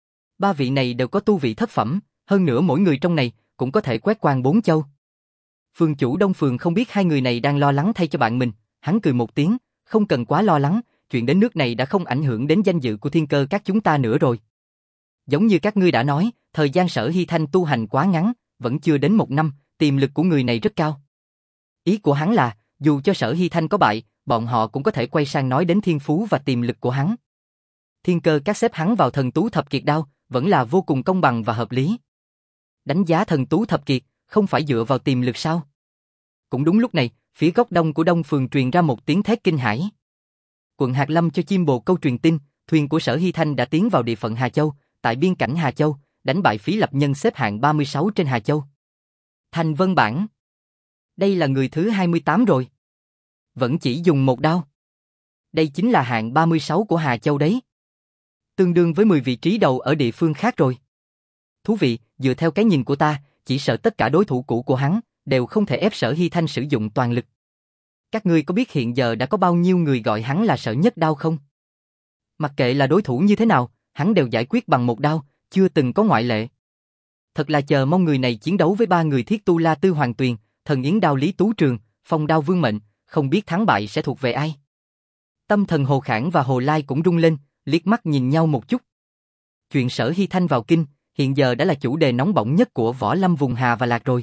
Ba vị này đều có tu vị thất phẩm, hơn nữa mỗi người trong này cũng có thể quét quan bốn châu. Phường chủ Đông Phường không biết hai người này đang lo lắng thay cho bạn mình, hắn cười một tiếng, không cần quá lo lắng, chuyện đến nước này đã không ảnh hưởng đến danh dự của thiên cơ các chúng ta nữa rồi. Giống như các ngươi đã nói, thời gian Sở Hy Thanh tu hành quá ngắn, vẫn chưa đến một năm, tiềm lực của người này rất cao. Ý của hắn là, dù cho Sở Hy Thanh có bại, bọn họ cũng có thể quay sang nói đến thiên phú và tiềm lực của hắn. Thiên cơ các xếp hắn vào thần tú thập kiệt đao, vẫn là vô cùng công bằng và hợp lý. Đánh giá thần tú thập kiệt, không phải dựa vào tiềm lực sao? Cũng đúng lúc này, phía góc đông của Đông Phường truyền ra một tiếng thét kinh hãi. Quận Hạt Lâm cho chim bồ câu truyền tin, thuyền của Sở Hy Thanh đã tiến vào địa phận Hà Châu, tại biên cảnh Hà Châu, đánh bại Phí Lập Nhân xếp hạng ba mươi sáu trên Hà Châu. Thanh Vân Bảng. Đây là người thứ hai mươi tám rồi. Vẫn chỉ dùng một đao. Đây chính là hạng ba mươi sáu của Hà Châu đấy. Tương đương với mười vị trí đầu ở địa phương khác rồi. Thú vị, dựa theo cái nhìn của ta, chỉ sợ tất cả đối thủ cũ của hắn đều không thể ép Sở Hy Thanh sử dụng toàn lực. Các ngươi có biết hiện giờ đã có bao nhiêu người gọi hắn là Sở Nhất Đao không? Mặc kệ là đối thủ như thế nào, hắn đều giải quyết bằng một đao, chưa từng có ngoại lệ. Thật là chờ mong người này chiến đấu với ba người Thiết Tu La Tư Hoàng Tuyền, Thần Yến Đao Lý Tú Trường, Phong Đao Vương Mệnh, không biết thắng bại sẽ thuộc về ai. Tâm thần Hồ Khảng và Hồ Lai cũng rung lên, liếc mắt nhìn nhau một chút. Chuyện Sở Hy Thanh vào kinh, hiện giờ đã là chủ đề nóng bỏng nhất của võ lâm vùng Hà và Lạc rồi.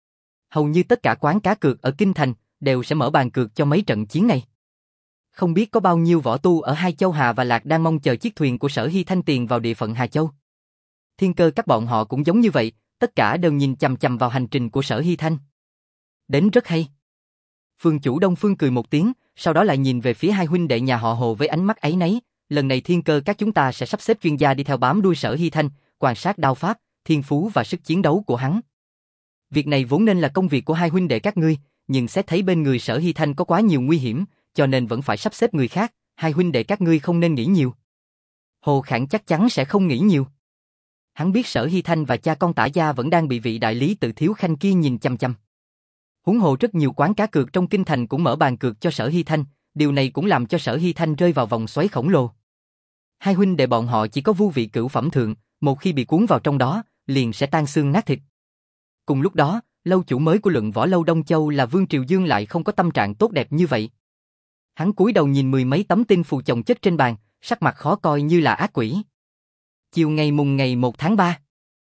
Hầu như tất cả quán cá cược ở kinh thành đều sẽ mở bàn cược cho mấy trận chiến này. Không biết có bao nhiêu võ tu ở hai châu Hà và Lạc đang mong chờ chiếc thuyền của Sở Hy Thanh tiền vào địa phận Hà Châu. Thiên cơ các bọn họ cũng giống như vậy, tất cả đều nhìn chằm chằm vào hành trình của Sở Hy Thanh. Đến rất hay. Phương chủ Đông Phương cười một tiếng, sau đó lại nhìn về phía hai huynh đệ nhà họ Hồ với ánh mắt áy náy. Lần này thiên cơ các chúng ta sẽ sắp xếp chuyên gia đi theo bám đuôi Sở Hy Thanh, quan sát đao pháp, thiên phú và sức chiến đấu của hắn. Việc này vốn nên là công việc của hai huynh đệ các ngươi, nhưng xét thấy bên người Sở Hy Thanh có quá nhiều nguy hiểm, cho nên vẫn phải sắp xếp người khác, hai huynh đệ các ngươi không nên nghĩ nhiều. Hồ Khảng chắc chắn sẽ không nghĩ nhiều. Hắn biết Sở Hy Thanh và cha con Tả Gia vẫn đang bị vị đại lý tự Thiếu Khanh kia nhìn chăm chăm. Huống hồ rất nhiều quán cá cược trong kinh thành cũng mở bàn cược cho Sở Hy Thanh, điều này cũng làm cho Sở Hy Thanh rơi vào vòng xoáy khổng lồ. Hai huynh đệ bọn họ chỉ có vu vị cửu phẩm thượng, một khi bị cuốn vào trong đó, liền sẽ tan xương nát thịt. Cùng lúc đó, lâu chủ mới của Luận Võ Lâu Đông Châu là Vương Triều Dương lại không có tâm trạng tốt đẹp như vậy. Hắn cúi đầu nhìn mười mấy tấm tin phù chồng chất trên bàn, sắc mặt khó coi như là ác quỷ. Chiều ngày mùng ngày một tháng ba,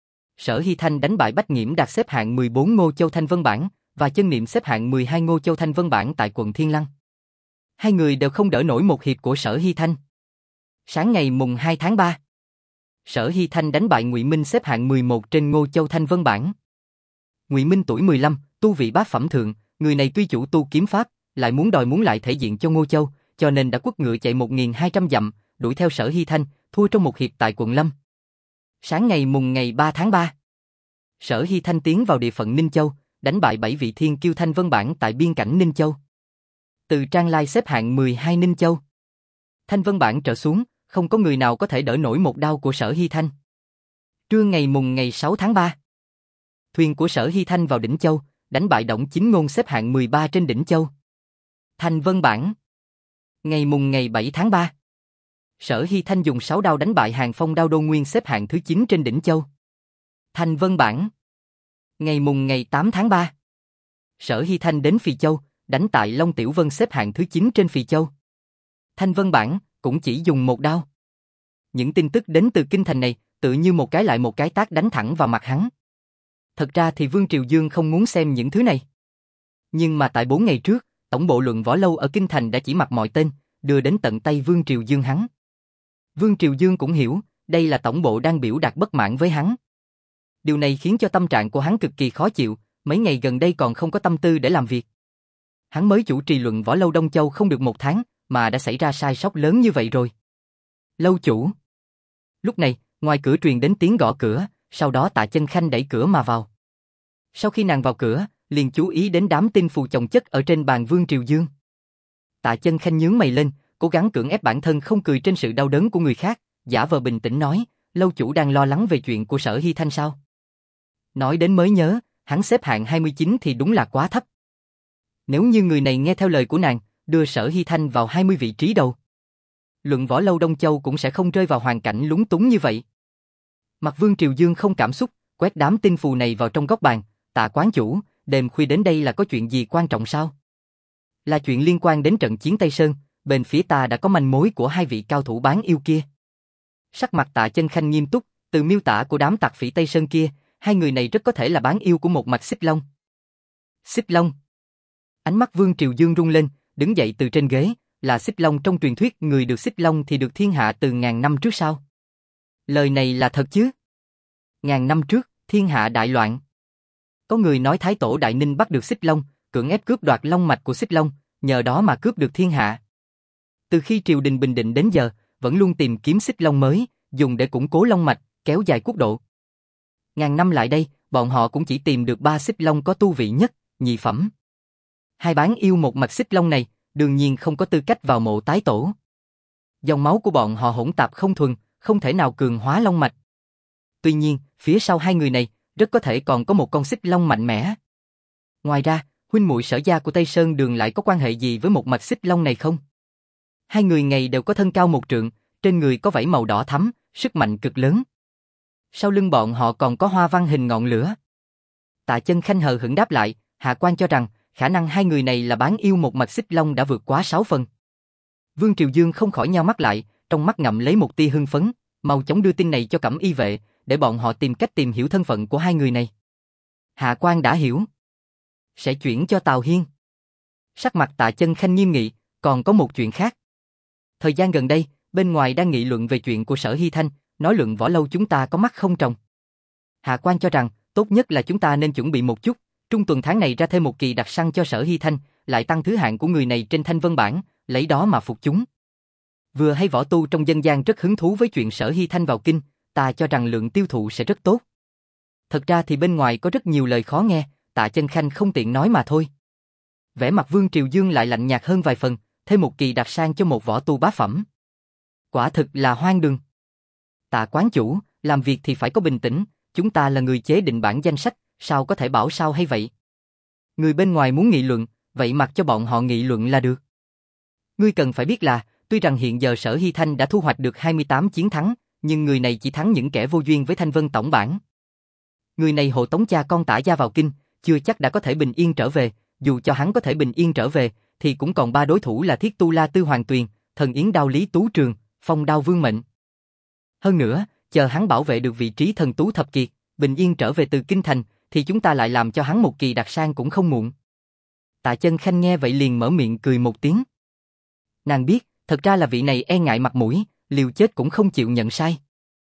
Sở Hy Thanh đánh bại Bách Nghiễm đạt xếp hạng mười bốn Ngô Châu Thanh Vân Bảng và Chân Niệm xếp hạng mười hai Ngô Châu Thanh Vân Bảng tại quận Thiên Lăng. Hai người đều không đỡ nổi một hiệp của Sở Hy Thanh. Sáng ngày mùng hai tháng ba, Sở Hy Thanh đánh bại Ngụy Minh xếp hạng mười một trên Ngô Châu Thanh Vân Bảng. Ngụy Minh tuổi mười lăm, tu vị bát phẩm thượng, người này tuy chủ tu kiếm pháp, lại muốn đòi muốn lại thể diện cho Ngô Châu, cho nên đã quất ngựa chạy một nghìn hai trăm dặm, đuổi theo Sở Hy Thanh, thua trong một hiệp tại quận Lâm. Sáng ngày mùng ngày ba tháng ba, Sở Hy Thanh tiến vào địa phận Ninh Châu, đánh bại bảy vị thiên kiêu Thanh Vân Bảng tại biên cảnh Ninh Châu. Từ Trang Lai xếp hạng mười hai Ninh Châu. Thanh Vân Bảng trở xuống, không có người nào có thể đỡ nổi một đao của Sở Hy Thanh. Trưa ngày mùng ngày sáu tháng ba, thuyền của Sở Hy Thanh vào Đỉnh Châu, đánh bại Đổng Chính Ngôn xếp hạng mười ba trên Đỉnh Châu. Thanh Vân Bảng. Ngày mùng ngày bảy tháng ba, Sở Hy Thanh dùng sáu đao đánh bại Hàng Phong Đao Đô Nguyên xếp hạng thứ chín trên Đỉnh Châu. Thanh Vân Bảng. Ngày mùng ngày tám tháng ba, Sở Hy Thanh đến Phì Châu, đánh tại Long Tiểu Vân xếp hạng thứ chín trên Phì Châu. Thanh Vân Bảng, cũng chỉ dùng một đao. Những tin tức đến từ kinh thành này, tự như một cái lại một cái tát đánh thẳng vào mặt hắn. Thật ra thì Vương Triều Dương không muốn xem những thứ này. Nhưng mà tại bốn ngày trước, tổng bộ Luận Võ Lâu ở kinh thành đã chỉ mặt mọi tên, đưa đến tận tay Vương Triều Dương hắn. Vương Triều Dương cũng hiểu, đây là tổng bộ đang biểu đạt bất mãn với hắn. Điều này khiến cho tâm trạng của hắn cực kỳ khó chịu, mấy ngày gần đây còn không có tâm tư để làm việc. Hắn mới chủ trì luận võ lâu Đông Châu không được một tháng, mà đã xảy ra sai sót lớn như vậy rồi. Lâu chủ. Lúc này, ngoài cửa truyền đến tiếng gõ cửa, sau đó Tạ Chân Khanh đẩy cửa mà vào. Sau khi nàng vào cửa, liền chú ý đến đám tinh phù chồng chất ở trên bàn Vương Triều Dương. Tạ Chân Khanh nhướng mày lên, cố gắng cưỡng ép bản thân không cười trên sự đau đớn của người khác, giả vờ bình tĩnh nói, lâu chủ đang lo lắng về chuyện của Sở Hy Thanh sao? Nói đến mới nhớ, hắn xếp hạng hai mươi chín thì đúng là quá thấp. Nếu như người này nghe theo lời của nàng, đưa Sở Hy Thanh vào hai mươi vị trí đầu, luận võ lâu Đông Châu cũng sẽ không rơi vào hoàn cảnh lúng túng như vậy. Mặt Vương Triều Dương không cảm xúc, quét đám tinh phù này vào trong góc bàn, Tạ quán chủ, đêm khuya đến đây là có chuyện gì quan trọng sao? Là chuyện liên quan đến trận chiến Tây Sơn, bên phía ta đã có manh mối của hai vị cao thủ bán yêu kia. Sắc mặt Tạ Chân Khanh nghiêm túc, từ miêu tả của đám tặc phỉ Tây Sơn kia, hai người này rất có thể là bán yêu của một mạch Xích Long. Xích Long. Ánh mắt Vương Triều Dương rung lên, đứng dậy từ trên ghế, là Xích Long trong truyền thuyết, người được Xích Long thì được thiên hạ từ ngàn năm trước sao? Lời này là thật chứ? Ngàn năm trước, thiên hạ đại loạn. Có người nói Thái Tổ Đại Ninh bắt được Xích Long, cưỡng ép cướp đoạt long mạch của Xích Long, nhờ đó mà cướp được thiên hạ. Từ khi triều đình bình định đến giờ, vẫn luôn tìm kiếm Xích Long mới, dùng để củng cố long mạch, kéo dài quốc độ. Ngàn năm lại đây, bọn họ cũng chỉ tìm được ba Xích Long có tu vị nhất, nhị phẩm. Hai bán yêu một mạch Xích Long này, đương nhiên không có tư cách vào mộ tái tổ. Dòng máu của bọn họ hỗn tạp không thuần, không thể nào cường hóa long mạch. Tuy nhiên, phía sau hai người này, rất có thể còn có một con Xích Long mạnh mẽ. Ngoài ra, huynh muội Sở gia của Tây Sơn Đường lại có quan hệ gì với một mạch Xích Long này không? Hai người này đều có thân cao một trượng, trên người có vảy màu đỏ thắm, sức mạnh cực lớn. Sau lưng bọn họ còn có hoa văn hình ngọn lửa. Tạ Chân Khanh hờ hững đáp lại, hạ quan cho rằng, khả năng hai người này là bán yêu một mạch Xích Long đã vượt quá sáu phần. Vương Triều Dương không khỏi nheo mắt lại, trong mắt ngậm lấy một tia hưng phấn, mau chóng đưa tin này cho Cẩm Y vệ, để bọn họ tìm cách tìm hiểu thân phận của hai người này. Hạ quan đã hiểu. Sẽ chuyển cho Tào Hiên. Sắc mặt Tạ Chân Khanh nghiêm nghị, còn có một chuyện khác. Thời gian gần đây, bên ngoài đang nghị luận về chuyện của Sở Hy Thanh, nói luận võ lâu chúng ta có mắt không tròng. Hạ quan cho rằng, tốt nhất là chúng ta nên chuẩn bị một chút, trung tuần tháng này ra thêm một kỳ đặc săn cho Sở Hy Thanh, lại tăng thứ hạng của người này trên thanh vân bảng, lấy đó mà phục chúng. Vừa hay võ tu trong dân gian rất hứng thú với chuyện Sở Hy Thanh vào kinh, ta cho rằng lượng tiêu thụ sẽ rất tốt. Thật ra thì bên ngoài có rất nhiều lời khó nghe, Tạ Chân Khanh không tiện nói mà thôi. Vẻ mặt Vương Triều Dương lại lạnh nhạt hơn vài phần, thêm một kỳ đặc sang cho một võ tu bá phẩm. Quả thực là hoang đường. Tạ quán chủ, làm việc thì phải có bình tĩnh, chúng ta là người chế định bảng danh sách, sao có thể bảo sao hay vậy? Người bên ngoài muốn nghị luận, vậy mặc cho bọn họ nghị luận là được. Ngươi cần phải biết là, tuy rằng hiện giờ Sở Hy Thanh đã thu hoạch được hai mươi tám chiến thắng, nhưng người này chỉ thắng những kẻ vô duyên với Thanh Vân tổng bảng. Người này hộ tống cha con Tạ gia vào kinh, chưa chắc đã có thể bình yên trở về, dù cho hắn có thể bình yên trở về, thì cũng còn ba đối thủ là Thiết Tu La Tư Hoàng Tuyền, Thần Yến Đao Lý Tú Trường, Phong Đao Vương Mệnh. Hơn nữa, chờ hắn bảo vệ được vị trí Thần Tú Thập Kiệt, bình yên trở về từ kinh thành, thì chúng ta lại làm cho hắn một kỳ đặc sang cũng không muộn. Tạ Chân Khanh nghe vậy liền mở miệng cười một tiếng. Nàng biết, thật ra là vị này e ngại mặt mũi, liều chết cũng không chịu nhận sai.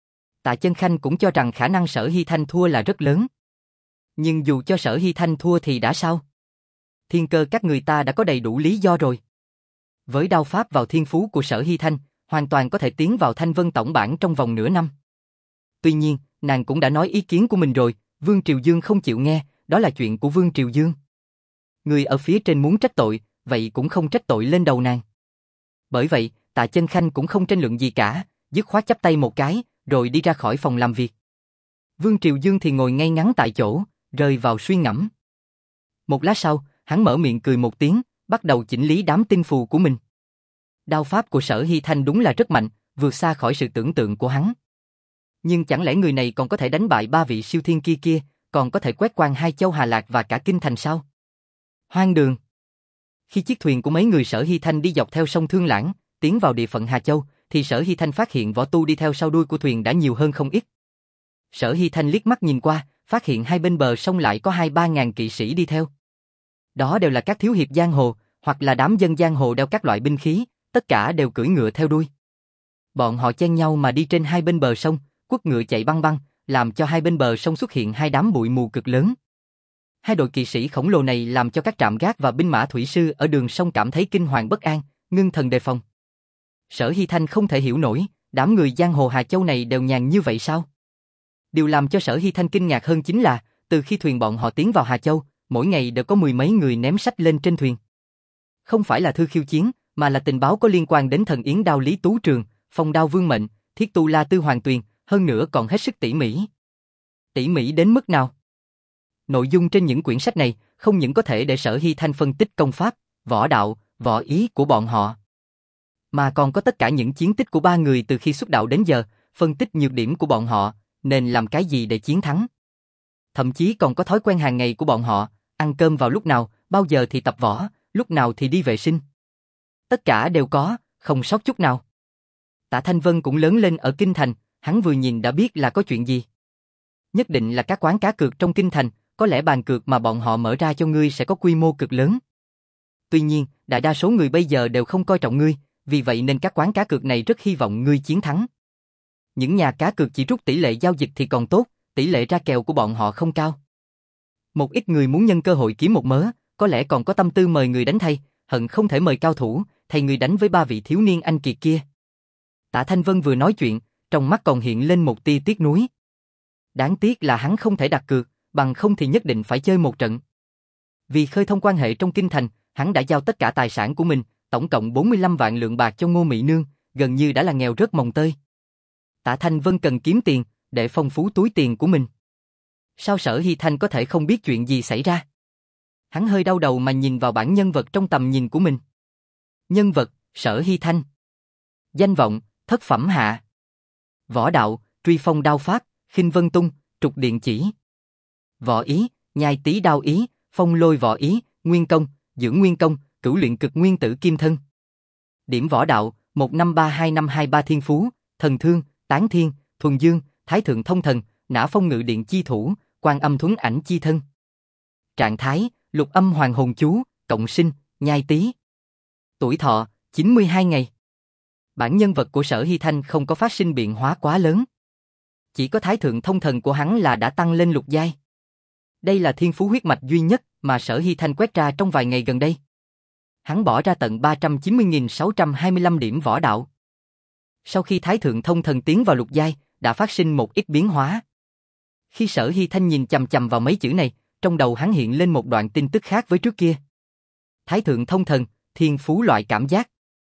Tạ Chân Khanh cũng cho rằng khả năng Sở Hy Thanh thua là rất lớn. Nhưng dù cho Sở Hy Thanh thua thì đã sao? Thiên cơ các người ta đã có đầy đủ lý do rồi. Với đao pháp vào thiên phú của Sở Hy Thanh, hoàn toàn có thể tiến vào Thanh Vân tổng bảng trong vòng nửa năm. Tuy nhiên, nàng cũng đã nói ý kiến của mình rồi, Vương Triều Dương không chịu nghe, đó là chuyện của Vương Triều Dương. Người ở phía trên muốn trách tội, vậy cũng không trách tội lên đầu nàng. Bởi vậy, Tạ Chân Khanh cũng không tranh luận gì cả, dứt khoát chắp tay một cái, rồi đi ra khỏi phòng làm việc. Vương Triều Dương thì ngồi ngay ngắn tại chỗ, rơi vào suy ngẫm. Một lát sau, hắn mở miệng cười một tiếng, bắt đầu chỉnh lý đám tinh phù của mình. Đao pháp của Sở Hy Thanh đúng là rất mạnh, vượt xa khỏi sự tưởng tượng của hắn. Nhưng chẳng lẽ người này còn có thể đánh bại ba vị siêu thiên kia kia, còn có thể quét quan hai châu Hà Lạc và cả kinh thành sao? Hoang đường. Khi chiếc thuyền của mấy người Sở Hy Thanh đi dọc theo sông Thương Lãng, tiến vào địa phận Hà Châu, thì Sở Hy Thanh phát hiện võ tu đi theo sau đuôi của thuyền đã nhiều hơn không ít. Sở Hy Thanh liếc mắt nhìn qua, phát hiện hai bên bờ sông lại có hai ba ngàn kỵ sĩ đi theo. Đó đều là các thiếu hiệp giang hồ, hoặc là đám dân giang hồ đeo các loại binh khí, tất cả đều cưỡi ngựa theo đuôi. Bọn họ chen nhau mà đi trên hai bên bờ sông, quất ngựa chạy băng băng, làm cho hai bên bờ sông xuất hiện hai đám bụi mù cực lớn. Hai đội kỵ sĩ khổng lồ này làm cho các trạm gác và binh mã thủy sư ở đường sông cảm thấy kinh hoàng bất an, ngưng thần đề phòng. Sở Hy Thanh không thể hiểu nổi, đám người giang hồ Hà Châu này đều nhàn như vậy sao? Điều làm cho Sở Hy Thanh kinh ngạc hơn chính là, từ khi thuyền bọn họ tiến vào Hà Châu, mỗi ngày đều có mười mấy người ném sách lên trên thuyền. Không phải là thư khiêu chiến, mà là tình báo có liên quan đến thần yến đao Lý Tú Trường, phong đao Vương Mệnh, thiết tu La Tư Hoàng Tuyền, hơn nữa còn hết sức tỉ mỉ. Tỉ mỉ đến mức nào? Nội dung trên những quyển sách này không những có thể để Sở Hy Thanh phân tích công pháp, võ đạo, võ ý của bọn họ, mà còn có tất cả những chiến tích của ba người từ khi xuất đạo đến giờ, phân tích nhược điểm của bọn họ, nên làm cái gì để chiến thắng. Thậm chí còn có thói quen hàng ngày của bọn họ, ăn cơm vào lúc nào, bao giờ thì tập võ, lúc nào thì đi vệ sinh. Tất cả đều có, không sót chút nào. Tạ Thanh Vân cũng lớn lên ở Kinh Thành, hắn vừa nhìn đã biết là có chuyện gì. Nhất định là các quán cá cược trong Kinh Thành, có lẽ bàn cược mà bọn họ mở ra cho ngươi sẽ có quy mô cực lớn. Tuy nhiên, đại đa số người bây giờ đều không coi trọng ngươi, vì vậy nên các quán cá cược này rất hy vọng ngươi chiến thắng. Những nhà cá cược chỉ rút tỷ lệ giao dịch thì còn tốt, tỷ lệ ra kèo của bọn họ không cao. Một ít người muốn nhân cơ hội kiếm một mớ, có lẽ còn có tâm tư mời người đánh thay, hận không thể mời cao thủ, thay người đánh với ba vị thiếu niên anh kiệt kia. Tạ Thanh Vân vừa nói chuyện, trong mắt còn hiện lên một tia tiếc nuối. Đáng tiếc là hắn không thể đặt cược, bằng không thì nhất định phải chơi một trận. Vì khơi thông quan hệ trong Kinh Thành, hắn đã giao tất cả tài sản của mình, tổng cộng bốn mươi lăm vạn lượng bạc cho Ngô Mỹ Nương, gần như đã là nghèo rớt mồng tơi. Tạ Thanh Vân cần kiếm tiền, để phong phú túi tiền của mình. Sao Sở Hy Thanh có thể không biết chuyện gì xảy ra? Hắn hơi đau đầu mà nhìn vào bảng nhân vật trong tầm nhìn của mình. Nhân vật, Sở Hy Thanh. Danh vọng, thất phẩm hạ. Võ đạo, truy phong đao pháp, khinh vân tung, trục điện chỉ. Võ ý, nhai tý đao ý, phong lôi võ ý, nguyên công, dưỡng nguyên công, cửu luyện cực nguyên tử kim thân. Điểm võ đạo, một năm ba hai năm hai ba thiên phú, thần thương, tán thiên, thuần dương, thái thượng thông thần, nã phong ngự điện chi thủ, quan âm thuấn ảnh chi thân. Trạng thái, lục âm hoàng hồn chú, cộng sinh, nhai tý. Tuổi thọ, chín mươi hai ngày. Bản nhân vật của Sở Hy Thanh không có phát sinh biến hóa quá lớn. Chỉ có thái thượng thông thần của hắn là đã tăng lên lục giai. Đây là thiên phú huyết mạch duy nhất mà Sở Hy Thanh quét ra trong vài ngày gần đây. Hắn bỏ ra tận ba trăm chín mươi nghìn sáu trăm hai mươi lăm điểm võ đạo. Sau khi thái thượng thông thần tiến vào lục giai, đã phát sinh một ít biến hóa. Khi Sở Hy Thanh nhìn chằm chằm vào mấy chữ này, trong đầu hắn hiện lên một đoạn tin tức khác với trước kia. Thái thượng thông thần, thiên phú loại cảm giác.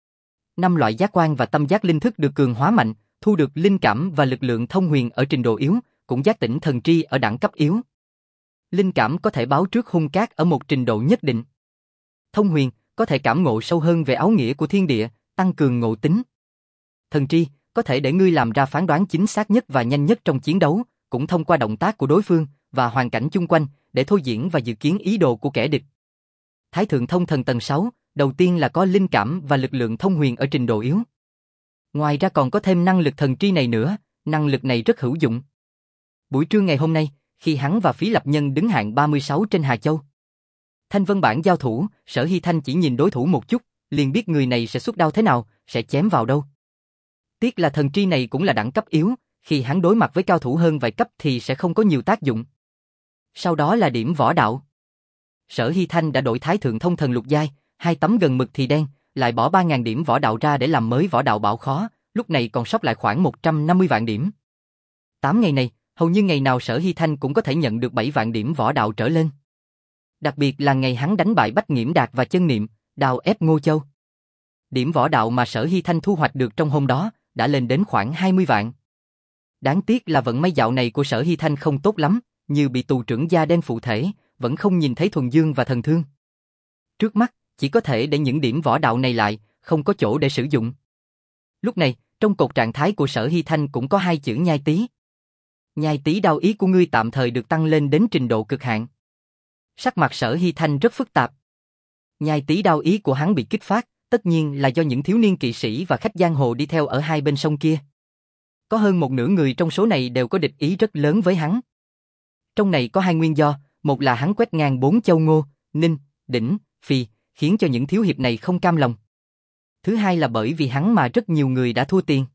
Năm loại giác quan và tâm giác linh thức được cường hóa mạnh, thu được linh cảm và lực lượng thông huyền ở trình độ yếu, cũng giác tỉnh thần tri ở đẳng cấp yếu. Linh cảm có thể báo trước hung cát ở một trình độ nhất định. Thông huyền có thể cảm ngộ sâu hơn về áo nghĩa của thiên địa, tăng cường ngộ tính. Thần tri có thể để ngươi làm ra phán đoán chính xác nhất và nhanh nhất trong chiến đấu, cũng thông qua động tác của đối phương và hoàn cảnh chung quanh để thôi diễn và dự kiến ý đồ của kẻ địch. Thái thượng thông thần tầng sáu, đầu tiên là có linh cảm và lực lượng thông huyền ở trình độ yếu. Ngoài ra còn có thêm năng lực thần tri này nữa, năng lực này rất hữu dụng. Buổi trưa ngày hôm nay, khi hắn và Phí Lập Nhân đứng hạng ba mươi sáu trên Hà Châu, Thanh Vân bản giao thủ, Sở Hy Thanh chỉ nhìn đối thủ một chút, liền biết người này sẽ xuất đao thế nào, sẽ chém vào đâu. Tiếc là thần tri này cũng là đẳng cấp yếu, khi hắn đối mặt với cao thủ hơn vài cấp thì sẽ không có nhiều tác dụng. Sau đó là điểm võ đạo. Sở Hy Thanh đã đổi thái thượng thông thần lục giai, hai tấm gần mực thì đen, lại bỏ ba nghìn điểm võ đạo ra để làm mới võ đạo bảo khó, lúc này còn sót lại khoảng một trăm năm mươi vạn điểm. tám ngày này, hầu như ngày nào Sở Hy Thanh cũng có thể nhận được bảy vạn điểm võ đạo trở lên. Đặc biệt là ngày hắn đánh bại Bách Nghiễm Đạt và Chân Niệm, đào ép Ngô Châu. Điểm võ đạo mà Sở Hy Thanh thu hoạch được trong hôm đó đã lên đến khoảng hai mươi vạn. Đáng tiếc là vận may dạo này của Sở Hy Thanh không tốt lắm, như bị tù trưởng da đen phụ thể, vẫn không nhìn thấy thuần dương và thần thương. Trước mắt, chỉ có thể để những điểm võ đạo này lại, không có chỗ để sử dụng. Lúc này, trong cột trạng thái của Sở Hy Thanh cũng có hai chữ nhai tý. Nhai tý đao ý của ngươi tạm thời được tăng lên đến trình độ cực hạn. Sắc mặt Sở Hy Thanh rất phức tạp. Nhai tý đao ý của hắn bị kích phát, tất nhiên là do những thiếu niên kỵ sĩ và khách giang hồ đi theo ở hai bên sông kia. Có hơn một nửa người trong số này đều có địch ý rất lớn với hắn. Trong này có hai nguyên do, một là hắn quét ngang bốn châu Ngô, Ninh, Đỉnh, Phi, khiến cho những thiếu hiệp này không cam lòng. Thứ hai là bởi vì hắn mà rất nhiều người đã thua tiền.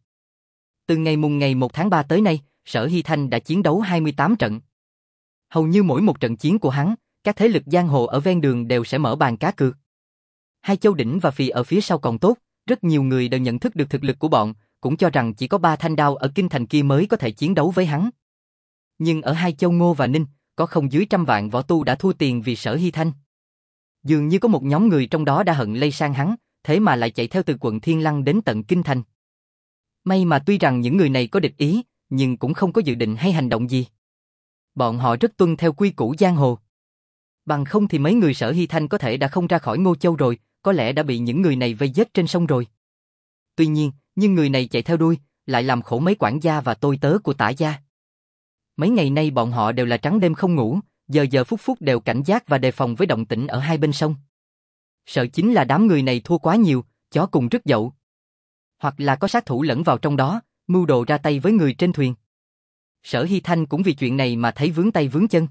Từ ngày mùng ngày một tháng ba tới nay, Sở Hy Thanh đã chiến đấu hai mươi tám trận. Hầu như mỗi một trận chiến của hắn các thế lực giang hồ ở ven đường đều sẽ mở bàn cá cược. Hai Châu Đỉnh và Phì ở phía sau còn tốt, rất nhiều người đều nhận thức được thực lực của bọn, cũng cho rằng chỉ có ba thanh đao ở kinh thành kia mới có thể chiến đấu với hắn. Nhưng ở hai châu Ngô và Ninh, có không dưới trăm vạn võ tu đã thua tiền vì Sở Hy Thanh. Dường như có một nhóm người trong đó đã hận lây sang hắn, thế mà lại chạy theo từ quận Thiên Lăng đến tận kinh thành. May mà tuy rằng những người này có địch ý, nhưng cũng không có dự định hay hành động gì. Bọn họ rất tuân theo quy củ giang hồ. Bằng không thì mấy người Sở Hy Thanh có thể đã không ra khỏi Ngô Châu rồi, có lẽ đã bị những người này vây giết trên sông rồi. Tuy nhiên, nhưng người này chạy theo đuôi, lại làm khổ mấy quản gia và tôi tớ của Tả gia. Mấy ngày nay bọn họ đều là trắng đêm không ngủ, giờ giờ phút phút đều cảnh giác và đề phòng với động tĩnh ở hai bên sông. Sợ chính là đám người này thua quá nhiều, chó cùng rứt dậu. Hoặc là có sát thủ lẫn vào trong đó, mưu đồ ra tay với người trên thuyền. Sở Hy Thanh cũng vì chuyện này mà thấy vướng tay vướng chân.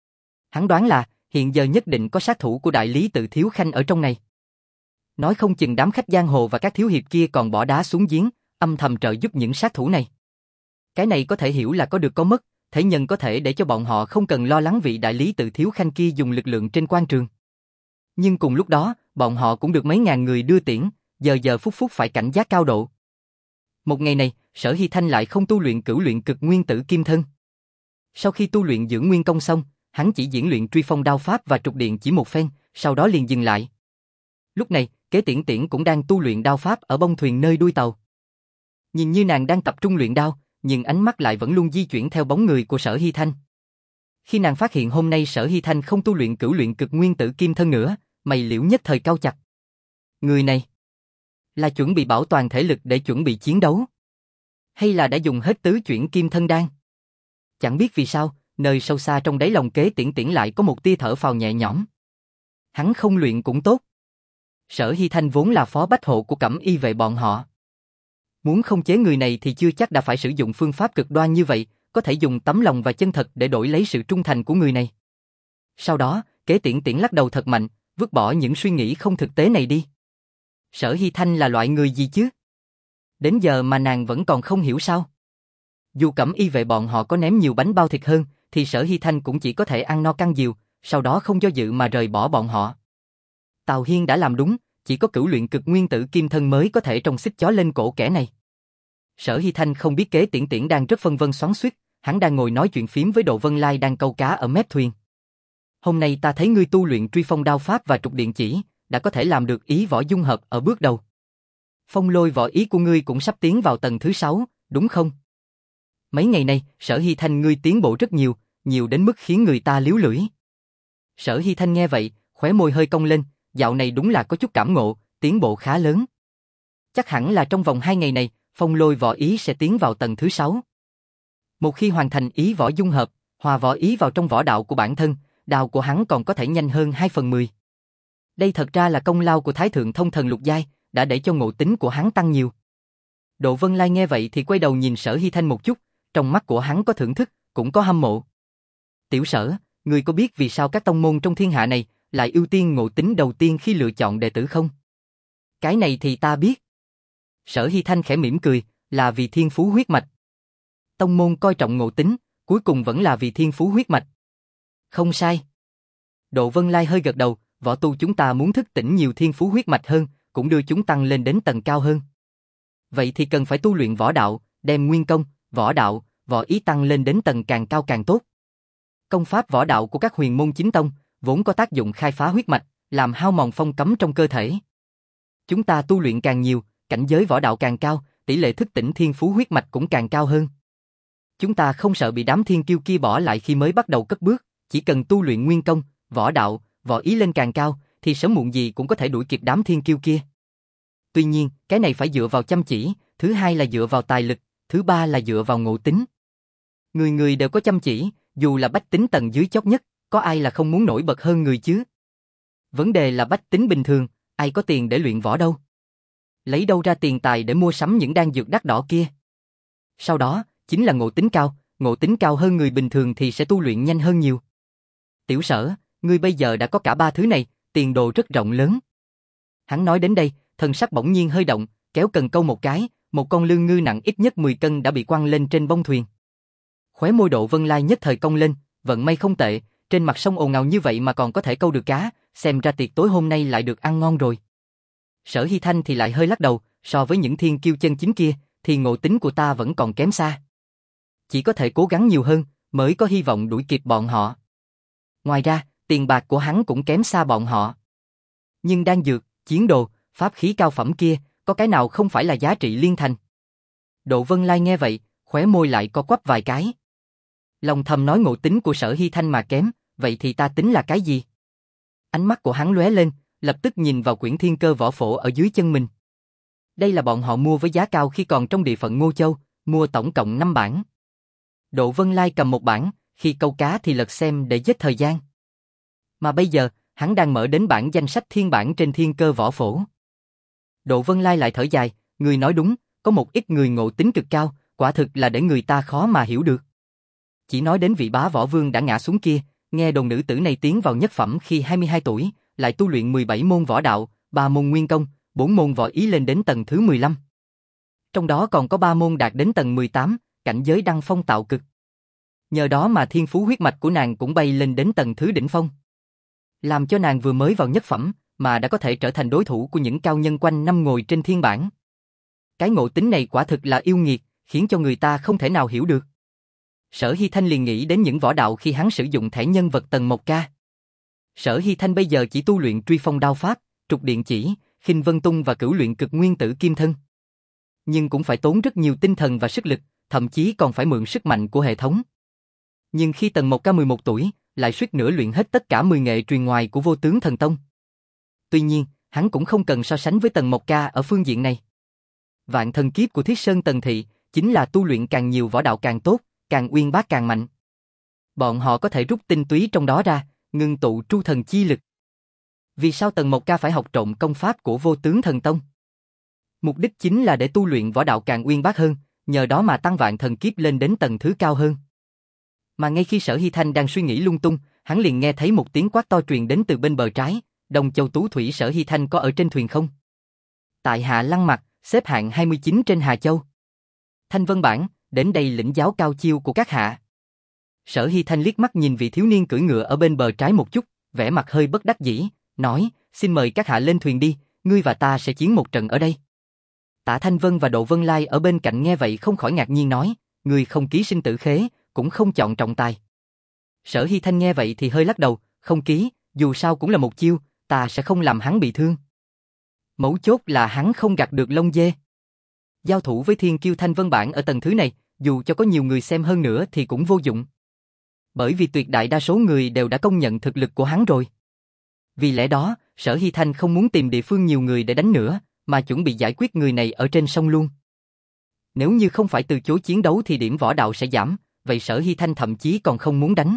Hắn đoán là, hiện giờ nhất định có sát thủ của đại lý Tự Thiếu Khanh ở trong này. Nói không chừng đám khách giang hồ và các thiếu hiệp kia còn bỏ đá xuống giếng, âm thầm trợ giúp những sát thủ này. Cái này có thể hiểu là có được có mất, thế nhân có thể để cho bọn họ không cần lo lắng vị đại lý Tự Thiếu Khanh kia dùng lực lượng trên quan trường. Nhưng cùng lúc đó, bọn họ cũng được mấy ngàn người đưa tiễn, giờ giờ phút phút phải cảnh giác cao độ. Một ngày này, Sở Hy Thanh lại không tu luyện cửu luyện cực nguyên tử kim thân. Sau khi tu luyện dưỡng nguyên công xong, hắn chỉ diễn luyện truy phong đao pháp và trục điện chỉ một phen, sau đó liền dừng lại. Lúc này, Kế Tiễn Tiễn cũng đang tu luyện đao pháp ở bông thuyền nơi đuôi tàu. Nhìn như nàng đang tập trung luyện đao, nhưng ánh mắt lại vẫn luôn di chuyển theo bóng người của Sở Hy Thanh. Khi nàng phát hiện hôm nay Sở Hy Thanh không tu luyện cửu luyện cực nguyên tử kim thân nữa, mày liễu nhất thời cau chặt. Người này là chuẩn bị bảo toàn thể lực để chuẩn bị chiến đấu, hay là đã dùng hết tứ chuyển kim thân đan? Chẳng biết vì sao, nơi sâu xa trong đáy lòng Kế Tiễn Tiễn lại có một tia thở phào nhẹ nhõm. Hắn không luyện cũng tốt. Sở Hy Thanh vốn là phó bách hộ của Cẩm Y vệ bọn họ. Muốn khống chế người này thì chưa chắc đã phải sử dụng phương pháp cực đoan như vậy, có thể dùng tấm lòng và chân thật để đổi lấy sự trung thành của người này. Sau đó, Kế Tiễn Tiễn lắc đầu thật mạnh, vứt bỏ những suy nghĩ không thực tế này đi. Sở Hy Thanh là loại người gì chứ? Đến giờ mà nàng vẫn còn không hiểu sao? Dù Cẩm Y vệ bọn họ có ném nhiều bánh bao thịt hơn, thì Sở Hy Thanh cũng chỉ có thể ăn no căng diều, sau đó không do dự mà rời bỏ bọn họ. Tào Hiên đã làm đúng, chỉ có cửu luyện cực nguyên tử kim thân mới có thể trồng xích chó lên cổ kẻ này. Sở Hy Thanh không biết Kế Tiễn Tiễn đang rất phân vân xoắn xuýt, hắn đang ngồi nói chuyện phím với Độ Vân Lai đang câu cá ở mép thuyền. Hôm nay ta thấy ngươi tu luyện truy phong đao pháp và trục điện chỉ, đã có thể làm được ý võ dung hợp ở bước đầu. Phong lôi võ ý của ngươi cũng sắp tiến vào tầng thứ sáu, đúng không? Mấy ngày nay, Sở Hy Thanh ngươi tiến bộ rất nhiều, nhiều đến mức khiến người ta liếu lưỡi. Sở Hy Thanh nghe vậy, khóe môi hơi cong lên, dạo này đúng là có chút cảm ngộ, tiến bộ khá lớn. Chắc hẳn là trong vòng hai ngày này, phong lôi võ ý sẽ tiến vào tầng thứ sáu. Một khi hoàn thành ý võ dung hợp, hòa võ ý vào trong võ đạo của bản thân, đao của hắn còn có thể nhanh hơn hai phần mười. Đây thật ra là công lao của Thái Thượng Thông Thần Lục Giai, đã để cho ngộ tính của hắn tăng nhiều. Độ Vân Lai nghe vậy thì quay đầu nhìn Sở Hy Thanh một chút, trong mắt của hắn có thưởng thức, cũng có hâm mộ. Tiểu Sở, ngươi có biết vì sao các tông môn trong thiên hạ này lại ưu tiên ngộ tính đầu tiên khi lựa chọn đệ tử không? Cái này thì ta biết. Sở Hy Thanh khẽ mỉm cười, là vì thiên phú huyết mạch. Tông môn coi trọng ngộ tính, cuối cùng vẫn là vì thiên phú huyết mạch. Không sai. Độ Vân Lai hơi gật đầu, võ tu chúng ta muốn thức tỉnh nhiều thiên phú huyết mạch hơn, cũng đưa chúng tăng lên đến tầng cao hơn. Vậy thì cần phải tu luyện võ đạo, đem nguyên công, võ đạo, võ ý tăng lên đến tầng càng cao càng tốt. Công pháp võ đạo của các huyền môn chính tông vốn có tác dụng khai phá huyết mạch, làm hao mòn phong cấm trong cơ thể. Chúng ta tu luyện càng nhiều, cảnh giới võ đạo càng cao, tỷ lệ thức tỉnh thiên phú huyết mạch cũng càng cao hơn. Chúng ta không sợ bị đám thiên kiêu kia bỏ lại khi mới bắt đầu cất bước, chỉ cần tu luyện nguyên công, võ đạo, võ ý lên càng cao, thì sớm muộn gì cũng có thể đuổi kịp đám thiên kiêu kia. Tuy nhiên, cái này phải dựa vào chăm chỉ, thứ hai là dựa vào tài lực, thứ ba là dựa vào ngộ tính. Người người đều có chăm chỉ, dù là bách tính tầng dưới chót nhất, có ai là không muốn nổi bật hơn người chứ? Vấn đề là bách tính bình thường, ai có tiền để luyện võ đâu? Lấy đâu ra tiền tài để mua sắm những đan dược đắt đỏ kia? Sau đó, chính là ngộ tính cao, ngộ tính cao hơn người bình thường thì sẽ tu luyện nhanh hơn nhiều. Tiểu Sở, ngươi bây giờ đã có cả ba thứ này, tiền đồ rất rộng lớn. Hắn nói đến đây, thần sắc bỗng nhiên hơi động, kéo cần câu một cái, một con lươn ngư nặng ít nhất mười cân đã bị quăng lên trên bông thuyền. Khóe môi Độ Vân Lai nhất thời cong lên, vận may không tệ, trên mặt sông ồn ào như vậy mà còn có thể câu được cá, xem ra tiệc tối hôm nay lại được ăn ngon rồi. Sở Hy Thanh thì lại hơi lắc đầu, so với những thiên kiêu chân chính kia, thì ngộ tính của ta vẫn còn kém xa. Chỉ có thể cố gắng nhiều hơn, mới có hy vọng đuổi kịp bọn họ. Ngoài ra, tiền bạc của hắn cũng kém xa bọn họ. Nhưng đan dược, chiến đồ, pháp khí cao phẩm kia, có cái nào không phải là giá trị liên thành. Độ Vân Lai nghe vậy, khóe môi lại co quắp vài cái. Lòng thầm nói ngộ tính của Sở Hy Thanh mà kém, vậy thì ta tính là cái gì? Ánh mắt của hắn lóe lên, lập tức nhìn vào quyển thiên cơ võ phổ ở dưới chân mình. Đây là bọn họ mua với giá cao khi còn trong địa phận Ngô Châu, mua tổng cộng năm bản. Độ Vân Lai cầm một bản, khi câu cá thì lật xem để giết thời gian. Mà bây giờ, hắn đang mở đến bản danh sách thiên bản trên thiên cơ võ phổ. Độ Vân Lai lại thở dài, người nói đúng, có một ít người ngộ tính cực cao, quả thực là để người ta khó mà hiểu được. Chỉ nói đến vị bá võ vương đã ngã xuống kia, nghe đồn nữ tử này tiến vào nhất phẩm khi hai mươi hai tuổi, lại tu luyện mười bảy môn võ đạo, ba môn nguyên công, bốn môn võ ý lên đến tầng thứ mười lăm. Trong đó còn có ba môn đạt đến tầng mười tám, cảnh giới đăng phong tạo cực. Nhờ đó mà thiên phú huyết mạch của nàng cũng bay lên đến tầng thứ đỉnh phong. Làm cho nàng vừa mới vào nhất phẩm, mà đã có thể trở thành đối thủ của những cao nhân quanh năm ngồi trên thiên bản. Cái ngộ tính này quả thực là yêu nghiệt, khiến cho người ta không thể nào hiểu được. Sở Hy Thanh liền nghĩ đến những võ đạo khi hắn sử dụng thẻ nhân vật tầng một ca. Sở Hy Thanh bây giờ chỉ tu luyện truy phong đao pháp, trục điện chỉ, khinh vân tung và cửu luyện cực nguyên tử kim thân. Nhưng cũng phải tốn rất nhiều tinh thần và sức lực, thậm chí còn phải mượn sức mạnh của hệ thống. Nhưng khi tầng một ca mười một tuổi, lại suýt nữa luyện hết tất cả mười nghệ truyền ngoài của Vô Tướng Thần Tông. Tuy nhiên, hắn cũng không cần so sánh với tầng một ca ở phương diện này. Vạn thần kiếp của Thiết Sơn Tần Thị chính là tu luyện càng nhiều võ đạo càng tốt, càng uyên bác càng mạnh. Bọn họ có thể rút tinh túy trong đó ra, ngưng tụ tru thần chi lực. Vì sao tầng một ca phải học trộm công pháp của Vô Tướng Thần Tông? Mục đích chính là để tu luyện võ đạo càng uyên bác hơn, nhờ đó mà tăng vạn thần kiếp lên đến tầng thứ cao hơn. Mà ngay khi Sở Hy Thanh đang suy nghĩ lung tung, hắn liền nghe thấy một tiếng quát to truyền đến từ bên bờ trái. Đông Châu Tú Thủy Sở Hy Thanh có ở trên thuyền không? Tại hạ Lăng Mặc, xếp hạng hai mươi chín trên Hà Châu. Thanh Vân Bản, đến đây lĩnh giáo cao chiêu của các hạ. Sở Hy Thanh liếc mắt nhìn vị thiếu niên cưỡi ngựa ở bên bờ trái một chút, vẻ mặt hơi bất đắc dĩ, nói, xin mời các hạ lên thuyền đi, ngươi và ta sẽ chiến một trận ở đây. Tạ Thanh Vân và Độ Vân Lai ở bên cạnh nghe vậy không khỏi ngạc nhiên nói, ngươi không ký sinh tử khế, cũng không chọn trọng tài. Sở Hy Thanh nghe vậy thì hơi lắc đầu, không ký, dù sao cũng là một chiêu, ta sẽ không làm hắn bị thương. Mấu chốt là hắn không gặt được lông dê. Giao thủ với thiên kiêu Thanh Vân Bản ở tầng thứ này, dù cho có nhiều người xem hơn nữa thì cũng vô dụng. Bởi vì tuyệt đại đa số người đều đã công nhận thực lực của hắn rồi. Vì lẽ đó, Sở Hy Thanh không muốn tìm địa phương nhiều người để đánh nữa, mà chuẩn bị giải quyết người này ở trên sông luôn. Nếu như không phải từ chối chiến đấu thì điểm võ đạo sẽ giảm, vậy Sở Hy Thanh thậm chí còn không muốn đánh.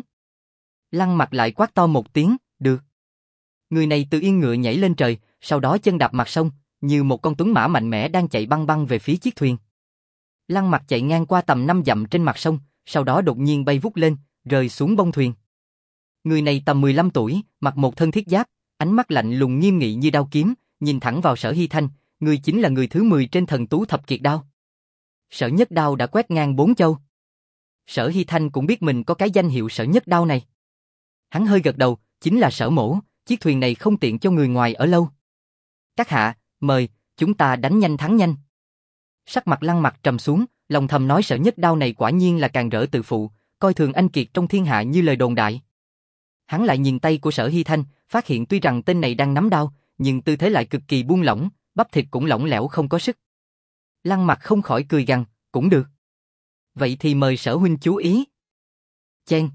Lăng Mặc lại quát to một tiếng, được. Người này từ yên ngựa nhảy lên trời, sau đó chân đạp mặt sông, như một con tuấn mã mạnh mẽ đang chạy băng băng về phía chiếc thuyền. Lăng Mặc chạy ngang qua tầm năm dặm trên mặt sông, sau đó đột nhiên bay vút lên, rơi xuống bông thuyền. Người này tầm mười lăm tuổi, mặc một thân thiết giáp, ánh mắt lạnh lùng nghiêm nghị như đao kiếm, nhìn thẳng vào Sở Hy Thanh, người chính là người thứ mười trên thần tú thập kiệt đao. Sở Nhất Đao đã quét ngang bốn châu. Sở Hy Thanh cũng biết mình có cái danh hiệu Sở Nhất Đao này. Hắn hơi gật đầu, chính là Sở Mỗ, chiếc thuyền này không tiện cho người ngoài ở lâu. Các hạ, mời, chúng ta đánh nhanh thắng nhanh. Sắc mặt Lăng Mặc trầm xuống, lòng thầm nói Sở Nhất Đao này quả nhiên là càng rỡ tự phụ, coi thường anh kiệt trong thiên hạ như lời đồn đại. Hắn lại nhìn tay của Sở Hy Thanh, phát hiện tuy rằng tên này đang nắm đao, nhưng tư thế lại cực kỳ buông lỏng, bắp thịt cũng lỏng lẻo không có sức. Lăng Mặc không khỏi cười gằn, cũng được. Vậy thì mời Sở huynh chú ý. Chen.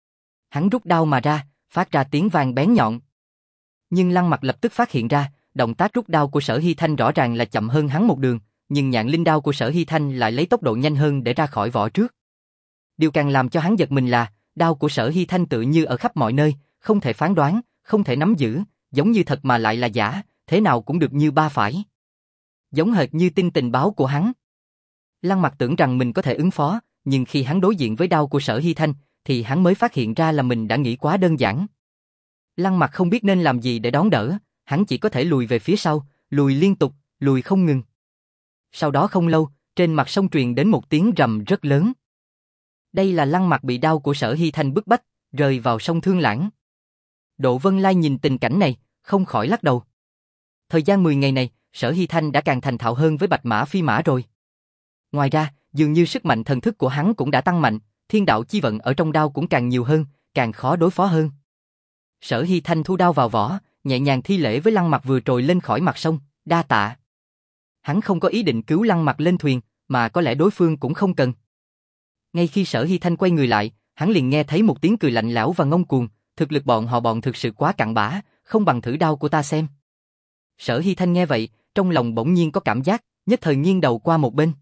Hắn rút đao mà ra, phát ra tiếng vang bén nhọn. Nhưng Lăng Mặc lập tức phát hiện ra, động tác rút đao của Sở Hy Thanh rõ ràng là chậm hơn hắn một đường, nhưng nhạn linh đao của Sở Hy Thanh lại lấy tốc độ nhanh hơn để ra khỏi vỏ trước. Điều càng làm cho hắn giật mình là, đao của Sở Hy Thanh tự như ở khắp mọi nơi, không thể phán đoán, không thể nắm giữ, giống như thật mà lại là giả, thế nào cũng được như ba phải. Giống hệt như tin tình báo của hắn. Lăng Mặc tưởng rằng mình có thể ứng phó, nhưng khi hắn đối diện với đao của Sở Hy Thanh, thì hắn mới phát hiện ra là mình đã nghĩ quá đơn giản. Lăng Mặc không biết nên làm gì để đón đỡ, hắn chỉ có thể lùi về phía sau, lùi liên tục, lùi không ngừng. Sau đó không lâu, trên mặt sông truyền đến một tiếng rầm rất lớn. Đây là Lăng Mặc bị đao của Sở Hy Thanh bức bách, rơi vào sông Thương Lãng. Độ Vân Lai nhìn tình cảnh này, không khỏi lắc đầu. Thời gian mười ngày này, Sở Hy Thanh đã càng thành thạo hơn với bạch mã phi mã rồi. Ngoài ra, dường như sức mạnh thần thức của hắn cũng đã tăng mạnh, thiên đạo chi vận ở trong đao cũng càng nhiều hơn, càng khó đối phó hơn. Sở Hy Thanh thu đao vào vỏ, nhẹ nhàng thi lễ với Lăng Mặc vừa trồi lên khỏi mặt sông, đa tạ. Hắn không có ý định cứu Lăng Mặc lên thuyền, mà có lẽ đối phương cũng không cần. Ngay khi Sở Hy Thanh quay người lại, hắn liền nghe thấy một tiếng cười lạnh lẽo và ngông cuồng, thực lực bọn họ bọn thực sự quá cặn bã, không bằng thử đao của ta xem. Sở Hy Thanh nghe vậy, trong lòng bỗng nhiên có cảm giác, nhất thời nghiêng đầu qua một bên.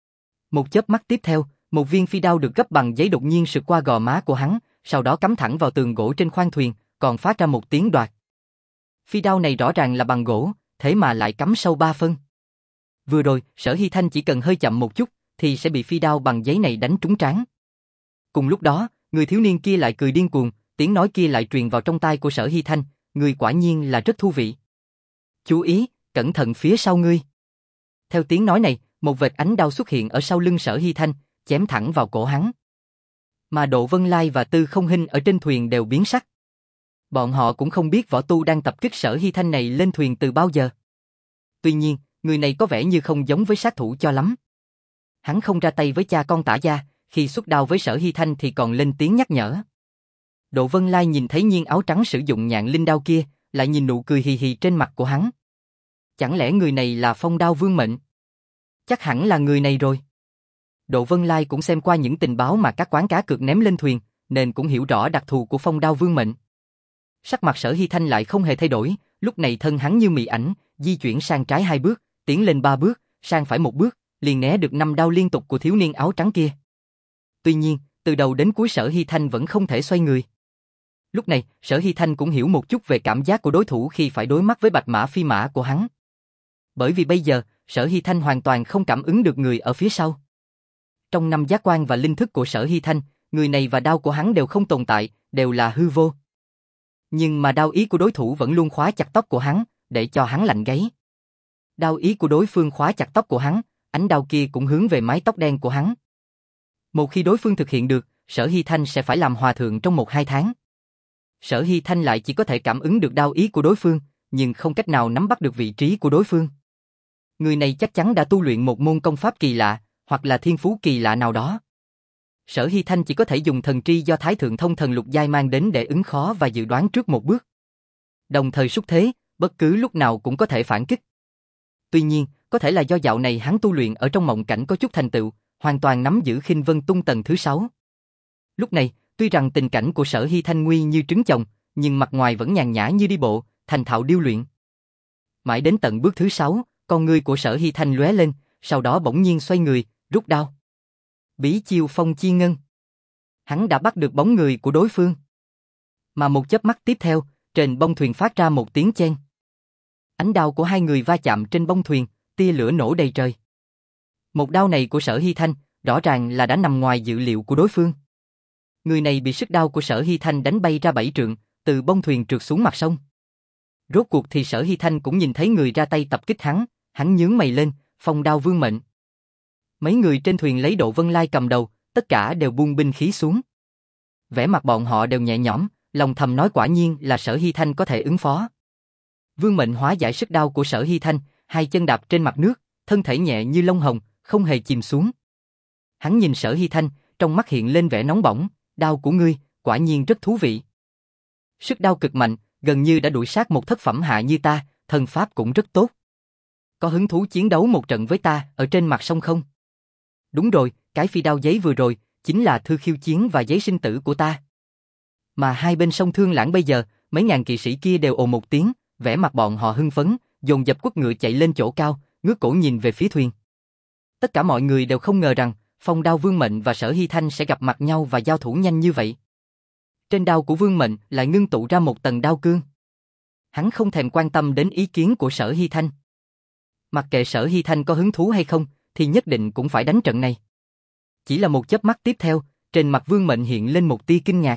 Một chớp mắt tiếp theo, một viên phi đao được gấp bằng giấy đột nhiên sượt qua gò má của hắn, sau đó cắm thẳng vào tường gỗ trên khoang thuyền, còn phát ra một tiếng đoạt. Phi đao này rõ ràng là bằng gỗ, thế mà lại cắm sâu ba phân. Vừa rồi, Sở Hy Thanh chỉ cần hơi chậm một chút, thì sẽ bị phi đao bằng giấy này đánh trúng trán. Cùng lúc đó, người thiếu niên kia lại cười điên cuồng, tiếng nói kia lại truyền vào trong tai của Sở Hy Thanh, người quả nhiên là rất thú vị. Chú ý, cẩn thận phía sau ngươi. Theo tiếng nói này, một vệt ánh đao xuất hiện ở sau lưng Sở Hy Thanh, chém thẳng vào cổ hắn. Mà Độ Vân Lai và Tư Không Hinh ở trên thuyền đều biến sắc. Bọn họ cũng không biết võ tu đang tập kích Sở Hy Thanh này lên thuyền từ bao giờ. Tuy nhiên, người này có vẻ như không giống với sát thủ cho lắm. Hắn không ra tay với cha con Tả gia, khi xuất đao với Sở Hy Thanh thì còn lên tiếng nhắc nhở. Độ Vân Lai nhìn thấy Nhiên áo trắng sử dụng nhạn linh đao kia, lại nhìn nụ cười hì hì trên mặt của hắn. Chẳng lẽ người này là Phong Đao Vương Mệnh? Chắc hẳn là người này rồi. Độ Vân Lai cũng xem qua những tình báo mà các quán cá cược ném lên thuyền, nên cũng hiểu rõ đặc thù của Phong Đao Vương Mệnh. Sắc mặt Sở Hy Thanh lại không hề thay đổi, lúc này thân hắn như mị ảnh, di chuyển sang trái hai bước, tiến lên ba bước, sang phải một bước, liền né được năm đao liên tục của thiếu niên áo trắng kia. Tuy nhiên, từ đầu đến cuối Sở Hy Thanh vẫn không thể xoay người. Lúc này, Sở Hy Thanh cũng hiểu một chút về cảm giác của đối thủ khi phải đối mắt với bạch mã phi mã của hắn. Bởi vì bây giờ, Sở Hy Thanh hoàn toàn không cảm ứng được người ở phía sau. Trong năm giác quan và linh thức của Sở Hy Thanh, người này và đao của hắn đều không tồn tại, đều là hư vô. Nhưng mà đao ý của đối thủ vẫn luôn khóa chặt tóc của hắn, để cho hắn lạnh gáy. Đao ý của đối phương khóa chặt tóc của hắn, ánh đao kia cũng hướng về mái tóc đen của hắn. Một khi đối phương thực hiện được, Sở Hy Thanh sẽ phải làm hòa thượng trong một hai tháng. Sở Hy Thanh lại chỉ có thể cảm ứng được đao ý của đối phương, nhưng không cách nào nắm bắt được vị trí của đối phương. Người này chắc chắn đã tu luyện một môn công pháp kỳ lạ, hoặc là thiên phú kỳ lạ nào đó. Sở Hy Thanh chỉ có thể dùng thần tri do Thái Thượng Thông Thần Lục Giai mang đến để ứng phó và dự đoán trước một bước. Đồng thời xúc thế, bất cứ lúc nào cũng có thể phản kích. Tuy nhiên, có thể là do dạo này hắn tu luyện ở trong mộng cảnh có chút thành tựu, hoàn toàn nắm giữ Khinh Vân Tung tầng thứ sáu. Lúc này, tuy rằng tình cảnh của Sở Hy Thanh nguy như trứng chồng, nhưng mặt ngoài vẫn nhàn nhã như đi bộ, thành thạo điêu luyện. Mãi đến tận bước thứ sáu, con ngươi của Sở Hy Thanh lóe lên, sau đó bỗng nhiên xoay người, rút đao. Bí chiêu Phong Chi Ngân. Hắn đã bắt được bóng người của đối phương. Mà một chớp mắt tiếp theo, trên bông thuyền phát ra một tiếng chen. Ánh đao của hai người va chạm trên bông thuyền, tia lửa nổ đầy trời. Một đao này của Sở Hy Thanh, rõ ràng là đã nằm ngoài dự liệu của đối phương. Người này bị sức đao của Sở Hy Thanh đánh bay ra bảy trượng, từ bông thuyền trượt xuống mặt sông. Rốt cuộc thì Sở Hy Thanh cũng nhìn thấy người ra tay tập kích hắn, hắn nhướng mày lên, Phong Đao Vương Mệnh. Mấy người trên thuyền lấy Độ Vân Lai cầm đầu, tất cả đều buông binh khí xuống. Vẻ mặt bọn họ đều nhẹ nhõm, lòng thầm nói quả nhiên là Sở Hy Thanh có thể ứng phó. Vương Mệnh hóa giải sức đao của Sở Hy Thanh, hai chân đạp trên mặt nước, thân thể nhẹ như lông hồng, không hề chìm xuống. Hắn nhìn Sở Hy Thanh, trong mắt hiện lên vẻ nóng bỏng, đao của ngươi, quả nhiên rất thú vị. Sức đao cực mạnh, gần như đã đuổi sát một thất phẩm hạ như ta, thần pháp cũng rất tốt. Có hứng thú chiến đấu một trận với ta ở trên mặt sông không? Đúng rồi, cái phi đao giấy vừa rồi, chính là thư khiêu chiến và giấy sinh tử của ta. Mà hai bên sông Thương Lãng bây giờ, mấy ngàn kỵ sĩ kia đều ồ một tiếng, vẻ mặt bọn họ hưng phấn, dồn dập quất ngựa chạy lên chỗ cao, ngước cổ nhìn về phía thuyền. Tất cả mọi người đều không ngờ rằng, Phong Đao Vương Mệnh và Sở Hy Thanh sẽ gặp mặt nhau và giao thủ nhanh như vậy. Trên đao của Vương Mệnh lại ngưng tụ ra một tầng đao cương. Hắn không thèm quan tâm đến ý kiến của Sở Hy Thanh. Mặc kệ Sở Hy Thanh có hứng thú hay không, thì nhất định cũng phải đánh trận này. Chỉ là một chớp mắt tiếp theo, trên mặt Vương Mệnh hiện lên một tia kinh ngạc.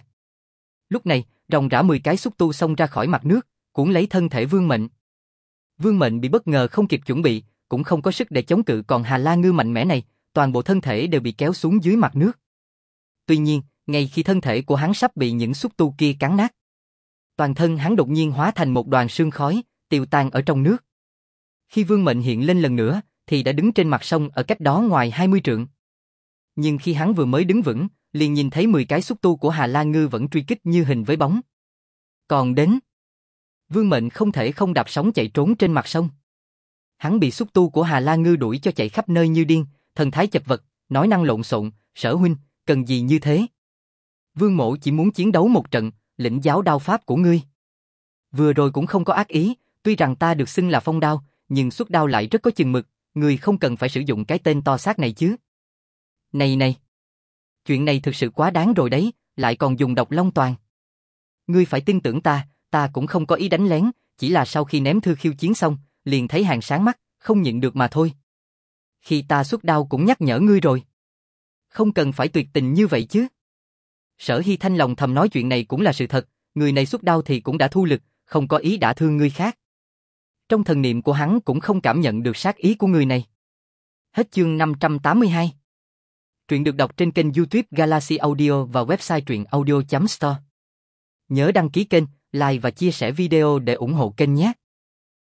Lúc này, ròng rã mười cái xúc tu xông ra khỏi mặt nước, cuốn lấy thân thể Vương Mệnh. Vương Mệnh bị bất ngờ không kịp chuẩn bị, cũng không có sức để chống cự, còn Hà La Ngư mạnh mẽ này, toàn bộ thân thể đều bị kéo xuống dưới mặt nước. Tuy nhiên, ngay khi thân thể của hắn sắp bị những xúc tu kia cắn nát. Toàn thân hắn đột nhiên hóa thành một đoàn sương khói, tiêu tan ở trong nước. Khi Vương Mệnh hiện lên lần nữa, thì đã đứng trên mặt sông ở cách đó ngoài hai mươi trượng. Nhưng khi hắn vừa mới đứng vững, liền nhìn thấy mười cái xúc tu của Hà La Ngư vẫn truy kích như hình với bóng. Còn đến, Vương Mệnh không thể không đạp sóng chạy trốn trên mặt sông. Hắn bị xúc tu của Hà La Ngư đuổi cho chạy khắp nơi như điên, thần thái chật vật, nói năng lộn xộn, Sở huynh, cần gì như thế? Vương Mỗ chỉ muốn chiến đấu một trận, lĩnh giáo đao pháp của ngươi. Vừa rồi cũng không có ác ý, tuy rằng ta được xưng là phong đao, nhưng xuất đao lại rất có chừng mực, ngươi không cần phải sử dụng cái tên to xác này chứ. Này này, chuyện này thực sự quá đáng rồi đấy, lại còn dùng độc long toàn. Ngươi phải tin tưởng ta, ta cũng không có ý đánh lén, chỉ là sau khi ném thư khiêu chiến xong, liền thấy hàng sáng mắt, không nhịn được mà thôi. Khi ta xuất đao cũng nhắc nhở ngươi rồi. Không cần phải tuyệt tình như vậy chứ. Sở Hy Thanh lòng thầm nói chuyện này cũng là sự thật, người này xuất đao thì cũng đã thu lực, không có ý đả thương người khác. Trong thần niệm của hắn cũng không cảm nhận được sát ý của người này. Hết chương năm trăm tám mươi hai. Truyện được đọc trên kênh YouTube Galaxy Audio và website truyện audio chấm store. Nhớ đăng ký kênh, like và chia sẻ video để ủng hộ kênh nhé.